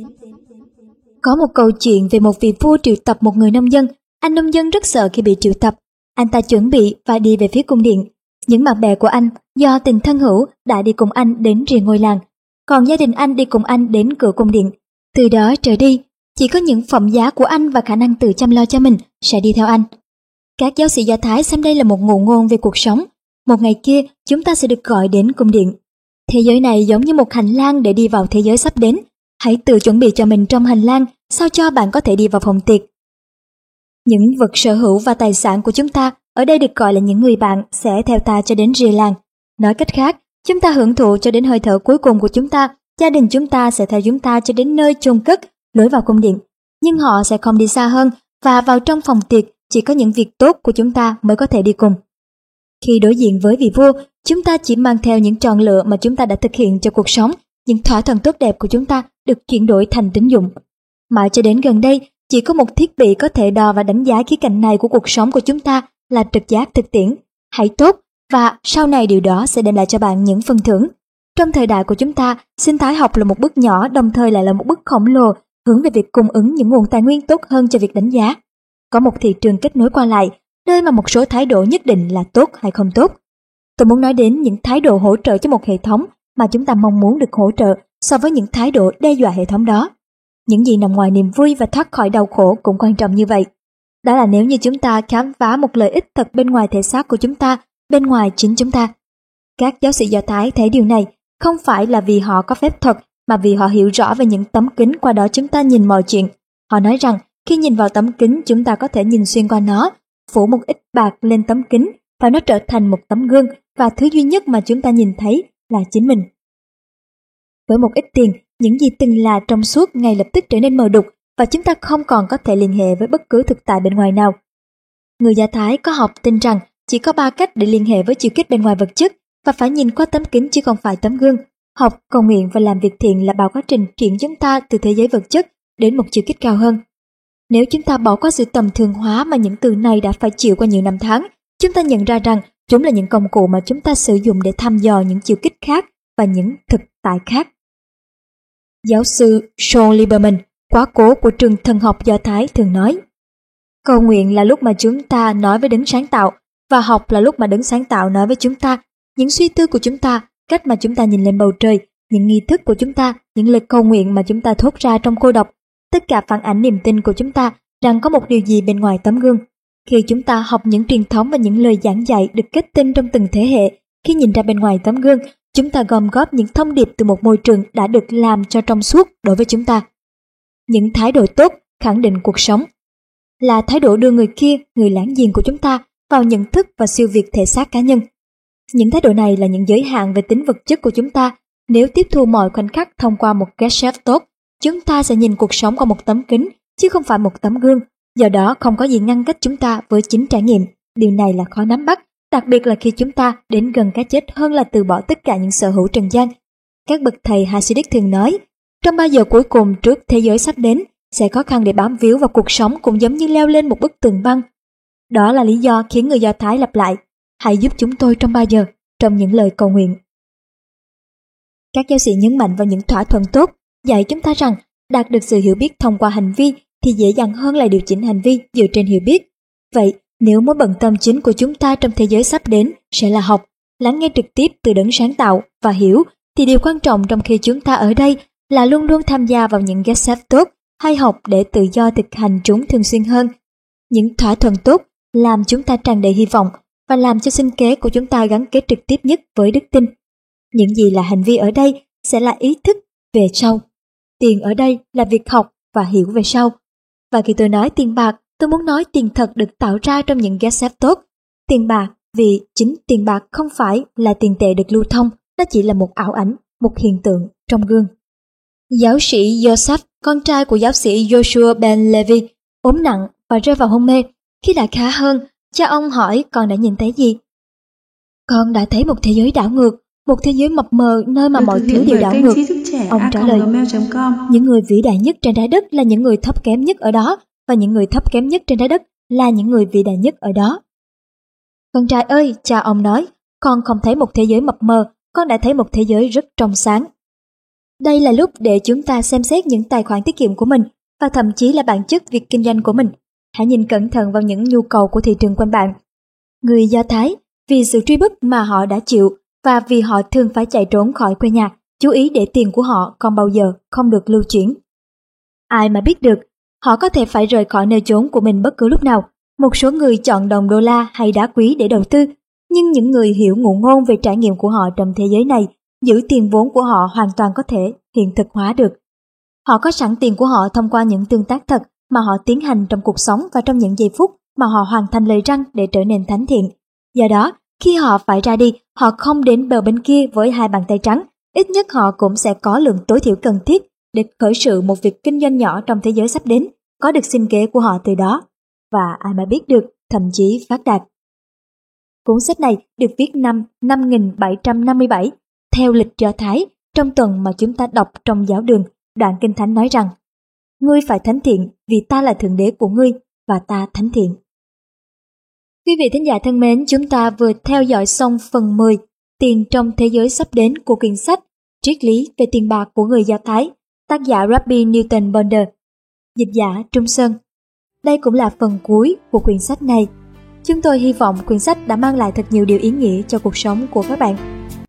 Có một câu chuyện về một vị vua triệu tập một người nông dân. Anh nông dân rất sợ khi bị triệu tập. Anh ta chuẩn bị và đi về phía cung điện. Những bạn bè của anh do tình thân hữu đã đi cùng anh đến rìa ngôi làng, còn gia đình anh đi cùng anh đến cửa cung điện. Từ đó trở đi, chỉ có những phẩm giá của anh và khả năng tự chăm lo cho mình sẽ đi theo anh. Các giáo sĩ Do Thái xem đây là một ngụ ngôn về cuộc sống. Một ngày kia, chúng ta sẽ được gọi đến cung điện. Thế giới này giống như một hành lang để đi vào thế giới sắp đến. Hãy tự chuẩn bị cho mình trong hành lang, sao cho bạn có thể đi vào phòng tiệc. Những vật sở hữu và tài sản của chúng ta ở đây được gọi là những người bạn sẽ theo ta cho đến rìa làng. Nói cách khác, chúng ta hưởng thụ cho đến hơi thở cuối cùng của chúng ta. Gia đình chúng ta sẽ theo chúng ta cho đến nơi chôn cất, lối vào cung điện. Nhưng họ sẽ không đi xa hơn, và vào trong phòng tiệc chỉ có những việc tốt của chúng ta mới có thể đi cùng. Khi đối diện với vị vua, chúng ta chỉ mang theo những chọn lựa mà chúng ta đã thực hiện cho cuộc sống. Những thỏa thuận tốt đẹp của chúng ta được chuyển đổi thành tín dụng. Mãi cho đến gần đây, chỉ có một thiết bị có thể đo và đánh giá khía cạnh này của cuộc sống của chúng ta là trực giác thực tiễn. Hãy tốt, và sau này điều đó sẽ đem lại cho bạn những phần thưởng. Trong thời đại của chúng ta, sinh thái học là một bước nhỏ, đồng thời lại là một bước khổng lồ. hướng về việc cung ứng những nguồn tài nguyên tốt hơn cho việc đánh giá. Có một thị trường kết nối qua lại, nơi mà một số thái độ nhất định là tốt hay không tốt. Tôi muốn nói đến những thái độ hỗ trợ cho một hệ thống mà chúng ta mong muốn được hỗ trợ so với những thái độ đe dọa hệ thống đó. Những gì nằm ngoài niềm vui và thoát khỏi đau khổ cũng quan trọng như vậy. Đó là nếu như chúng ta khám phá một lợi ích thật bên ngoài thể xác của chúng ta, bên ngoài chính chúng ta. Các giáo sĩ Do Thái thấy điều này không phải là vì họ có phép thuật, mà vì họ hiểu rõ về những tấm kính qua đó chúng ta nhìn mọi chuyện. Họ nói rằng khi nhìn vào tấm kính, chúng ta có thể nhìn xuyên qua nó, phủ một ít bạc lên tấm kính và nó trở thành một tấm gương, và thứ duy nhất mà chúng ta nhìn thấy là chính mình. Với một ít tiền, những gì từng là trong suốt ngay lập tức trở nên mờ đục, và chúng ta không còn có thể liên hệ với bất cứ thực tại bên ngoài nào. Người Do Thái có học tin rằng chỉ có 3 cách để liên hệ với chiều kích bên ngoài vật chất, và phải nhìn qua tấm kính chứ không phải tấm gương. Học, cầu nguyện và làm việc thiện là bao quá trình chuyển chúng ta từ thế giới vật chất đến một chiều kích cao hơn. Nếu chúng ta bỏ qua sự tầm thường hóa mà những từ này đã phải chịu qua nhiều năm tháng, chúng ta nhận ra rằng chúng là những công cụ mà chúng ta sử dụng để thăm dò những chiều kích khác và những thực tại khác. Giáo sư Shaul Lieberman, quá cố của trường thần học Do Thái, thường nói: cầu nguyện là lúc mà chúng ta nói với đấng sáng tạo, và học là lúc mà đấng sáng tạo nói với chúng ta. Những suy tư của chúng ta, cách mà chúng ta nhìn lên bầu trời, những nghi thức của chúng ta, những lời cầu nguyện mà chúng ta thốt ra trong cô độc, tất cả phản ánh niềm tin của chúng ta rằng có một điều gì bên ngoài tấm gương. Khi chúng ta học những truyền thống và những lời giảng dạy được kết tinh trong từng thế hệ, khi nhìn ra bên ngoài tấm gương, chúng ta gom góp những thông điệp từ một môi trường đã được làm cho trong suốt đối với chúng ta. Những thái độ tốt khẳng định cuộc sống là thái độ đưa người kia, người láng giềng của chúng ta, vào nhận thức và siêu việt thể xác cá nhân. Những thái độ này là những giới hạn về tính vật chất của chúng ta. Nếu tiếp thu mọi khoảnh khắc thông qua một cái chef tốt, chúng ta sẽ nhìn cuộc sống qua một tấm kính, chứ không phải một tấm gương. Do đó không có gì ngăn cách chúng ta với chính trải nghiệm. Điều này là khó nắm bắt, đặc biệt là khi chúng ta đến gần cái chết hơn là từ bỏ tất cả những sở hữu trần gian. Các bậc thầy Hasidic thường nói, trong 3 giờ cuối cùng trước thế giới sắp đến, sẽ khó khăn để bám víu vào cuộc sống cũng giống như leo lên một bức tường băng. Đó là lý do khiến người Do Thái lặp lại: hãy giúp chúng tôi trong 3 giờ, trong những lời cầu nguyện. Các giáo sĩ nhấn mạnh vào những thỏa thuận tốt, dạy chúng ta rằng đạt được sự hiểu biết thông qua hành vi thì dễ dàng hơn là điều chỉnh hành vi dựa trên hiểu biết. Vậy, nếu mối bận tâm chính của chúng ta trong thế giới sắp đến sẽ là học, lắng nghe trực tiếp từ đấng sáng tạo và hiểu, thì điều quan trọng trong khi chúng ta ở đây là luôn luôn tham gia vào những Gesef tốt hay học để tự do thực hành chúng thường xuyên hơn. Những thỏa thuận tốt làm chúng ta tràn đầy hy vọng và làm cho sinh kế của chúng ta gắn kết trực tiếp nhất với đức tin. Những gì là hành vi ở đây sẽ là ý thức về sau. Tiền ở đây là việc học và hiểu về sau. Và khi tôi nói tiền bạc, tôi muốn nói tiền thật được tạo ra trong những Gesef tốt. Tiền bạc, vì chính tiền bạc không phải là tiền tệ được lưu thông, nó chỉ là một ảo ảnh, một hiện tượng trong gương. Giáo sĩ Joseph, con trai của giáo sĩ Joshua Ben Levi, ốm nặng và rơi vào hôn mê. Khi đã khá hơn, cha ông hỏi con đã nhìn thấy gì? Con đã thấy một thế giới đảo ngược, một thế giới mập mờ nơi mà mọi thứ đều đảo ngược. Ông trả lời, những người vĩ đại nhất trên trái đất là những người thấp kém nhất ở đó, và những người thấp kém nhất trên trái đất là những người vĩ đại nhất ở đó. Con trai ơi, cha ông nói, con không thấy một thế giới mập mờ, con đã thấy một thế giới rất trong sáng. Đây là lúc để chúng ta xem xét những tài khoản tiết kiệm của mình, và thậm chí là bản chất việc kinh doanh của mình. Hãy nhìn cẩn thận vào những nhu cầu của thị trường quanh bạn. Người Do Thái, vì sự truy bức mà họ đã chịu, và vì họ thường phải chạy trốn khỏi quê nhà, chú ý để tiền của họ còn bao giờ không được lưu chuyển. Ai mà biết được, họ có thể phải rời khỏi nơi chốn của mình bất cứ lúc nào. Một số người chọn đồng đô la hay đá quý để đầu tư, nhưng những người hiểu ngụ ngôn về trải nghiệm của họ trong thế giới này, giữ tiền vốn của họ hoàn toàn có thể hiện thực hóa được. Họ có sẵn tiền của họ thông qua những tương tác thật mà họ tiến hành trong cuộc sống và trong những giây phút mà họ hoàn thành lời răn để trở nên thánh thiện. Do đó, khi họ phải ra đi, họ không đến bờ bên kia với 2 bàn tay trắng. Ít nhất họ cũng sẽ có lượng tối thiểu cần thiết để khởi sự một việc kinh doanh nhỏ trong thế giới sắp đến, có được sinh kế của họ từ đó. Và ai mà biết được, thậm chí phát đạt. Cuốn sách này được viết năm 5757 theo lịch Do Thái, trong tuần mà chúng ta đọc trong giáo đường. Đoạn Kinh Thánh nói rằng: ngươi phải thánh thiện vì ta là Thượng Đế của ngươi và ta thánh thiện. Quý vị thính giả thân mến, chúng ta vừa theo dõi xong phần 10 Tiền trong thế giới sắp đến của quyển sách Triết lý về tiền bạc của người Do Thái, tác giả Rabbi Newton Bonder, dịch giả Trung Sơn. Đây cũng là phần cuối của quyển sách này. Chúng tôi hy vọng quyển sách đã mang lại thật nhiều điều ý nghĩa cho cuộc sống của các bạn.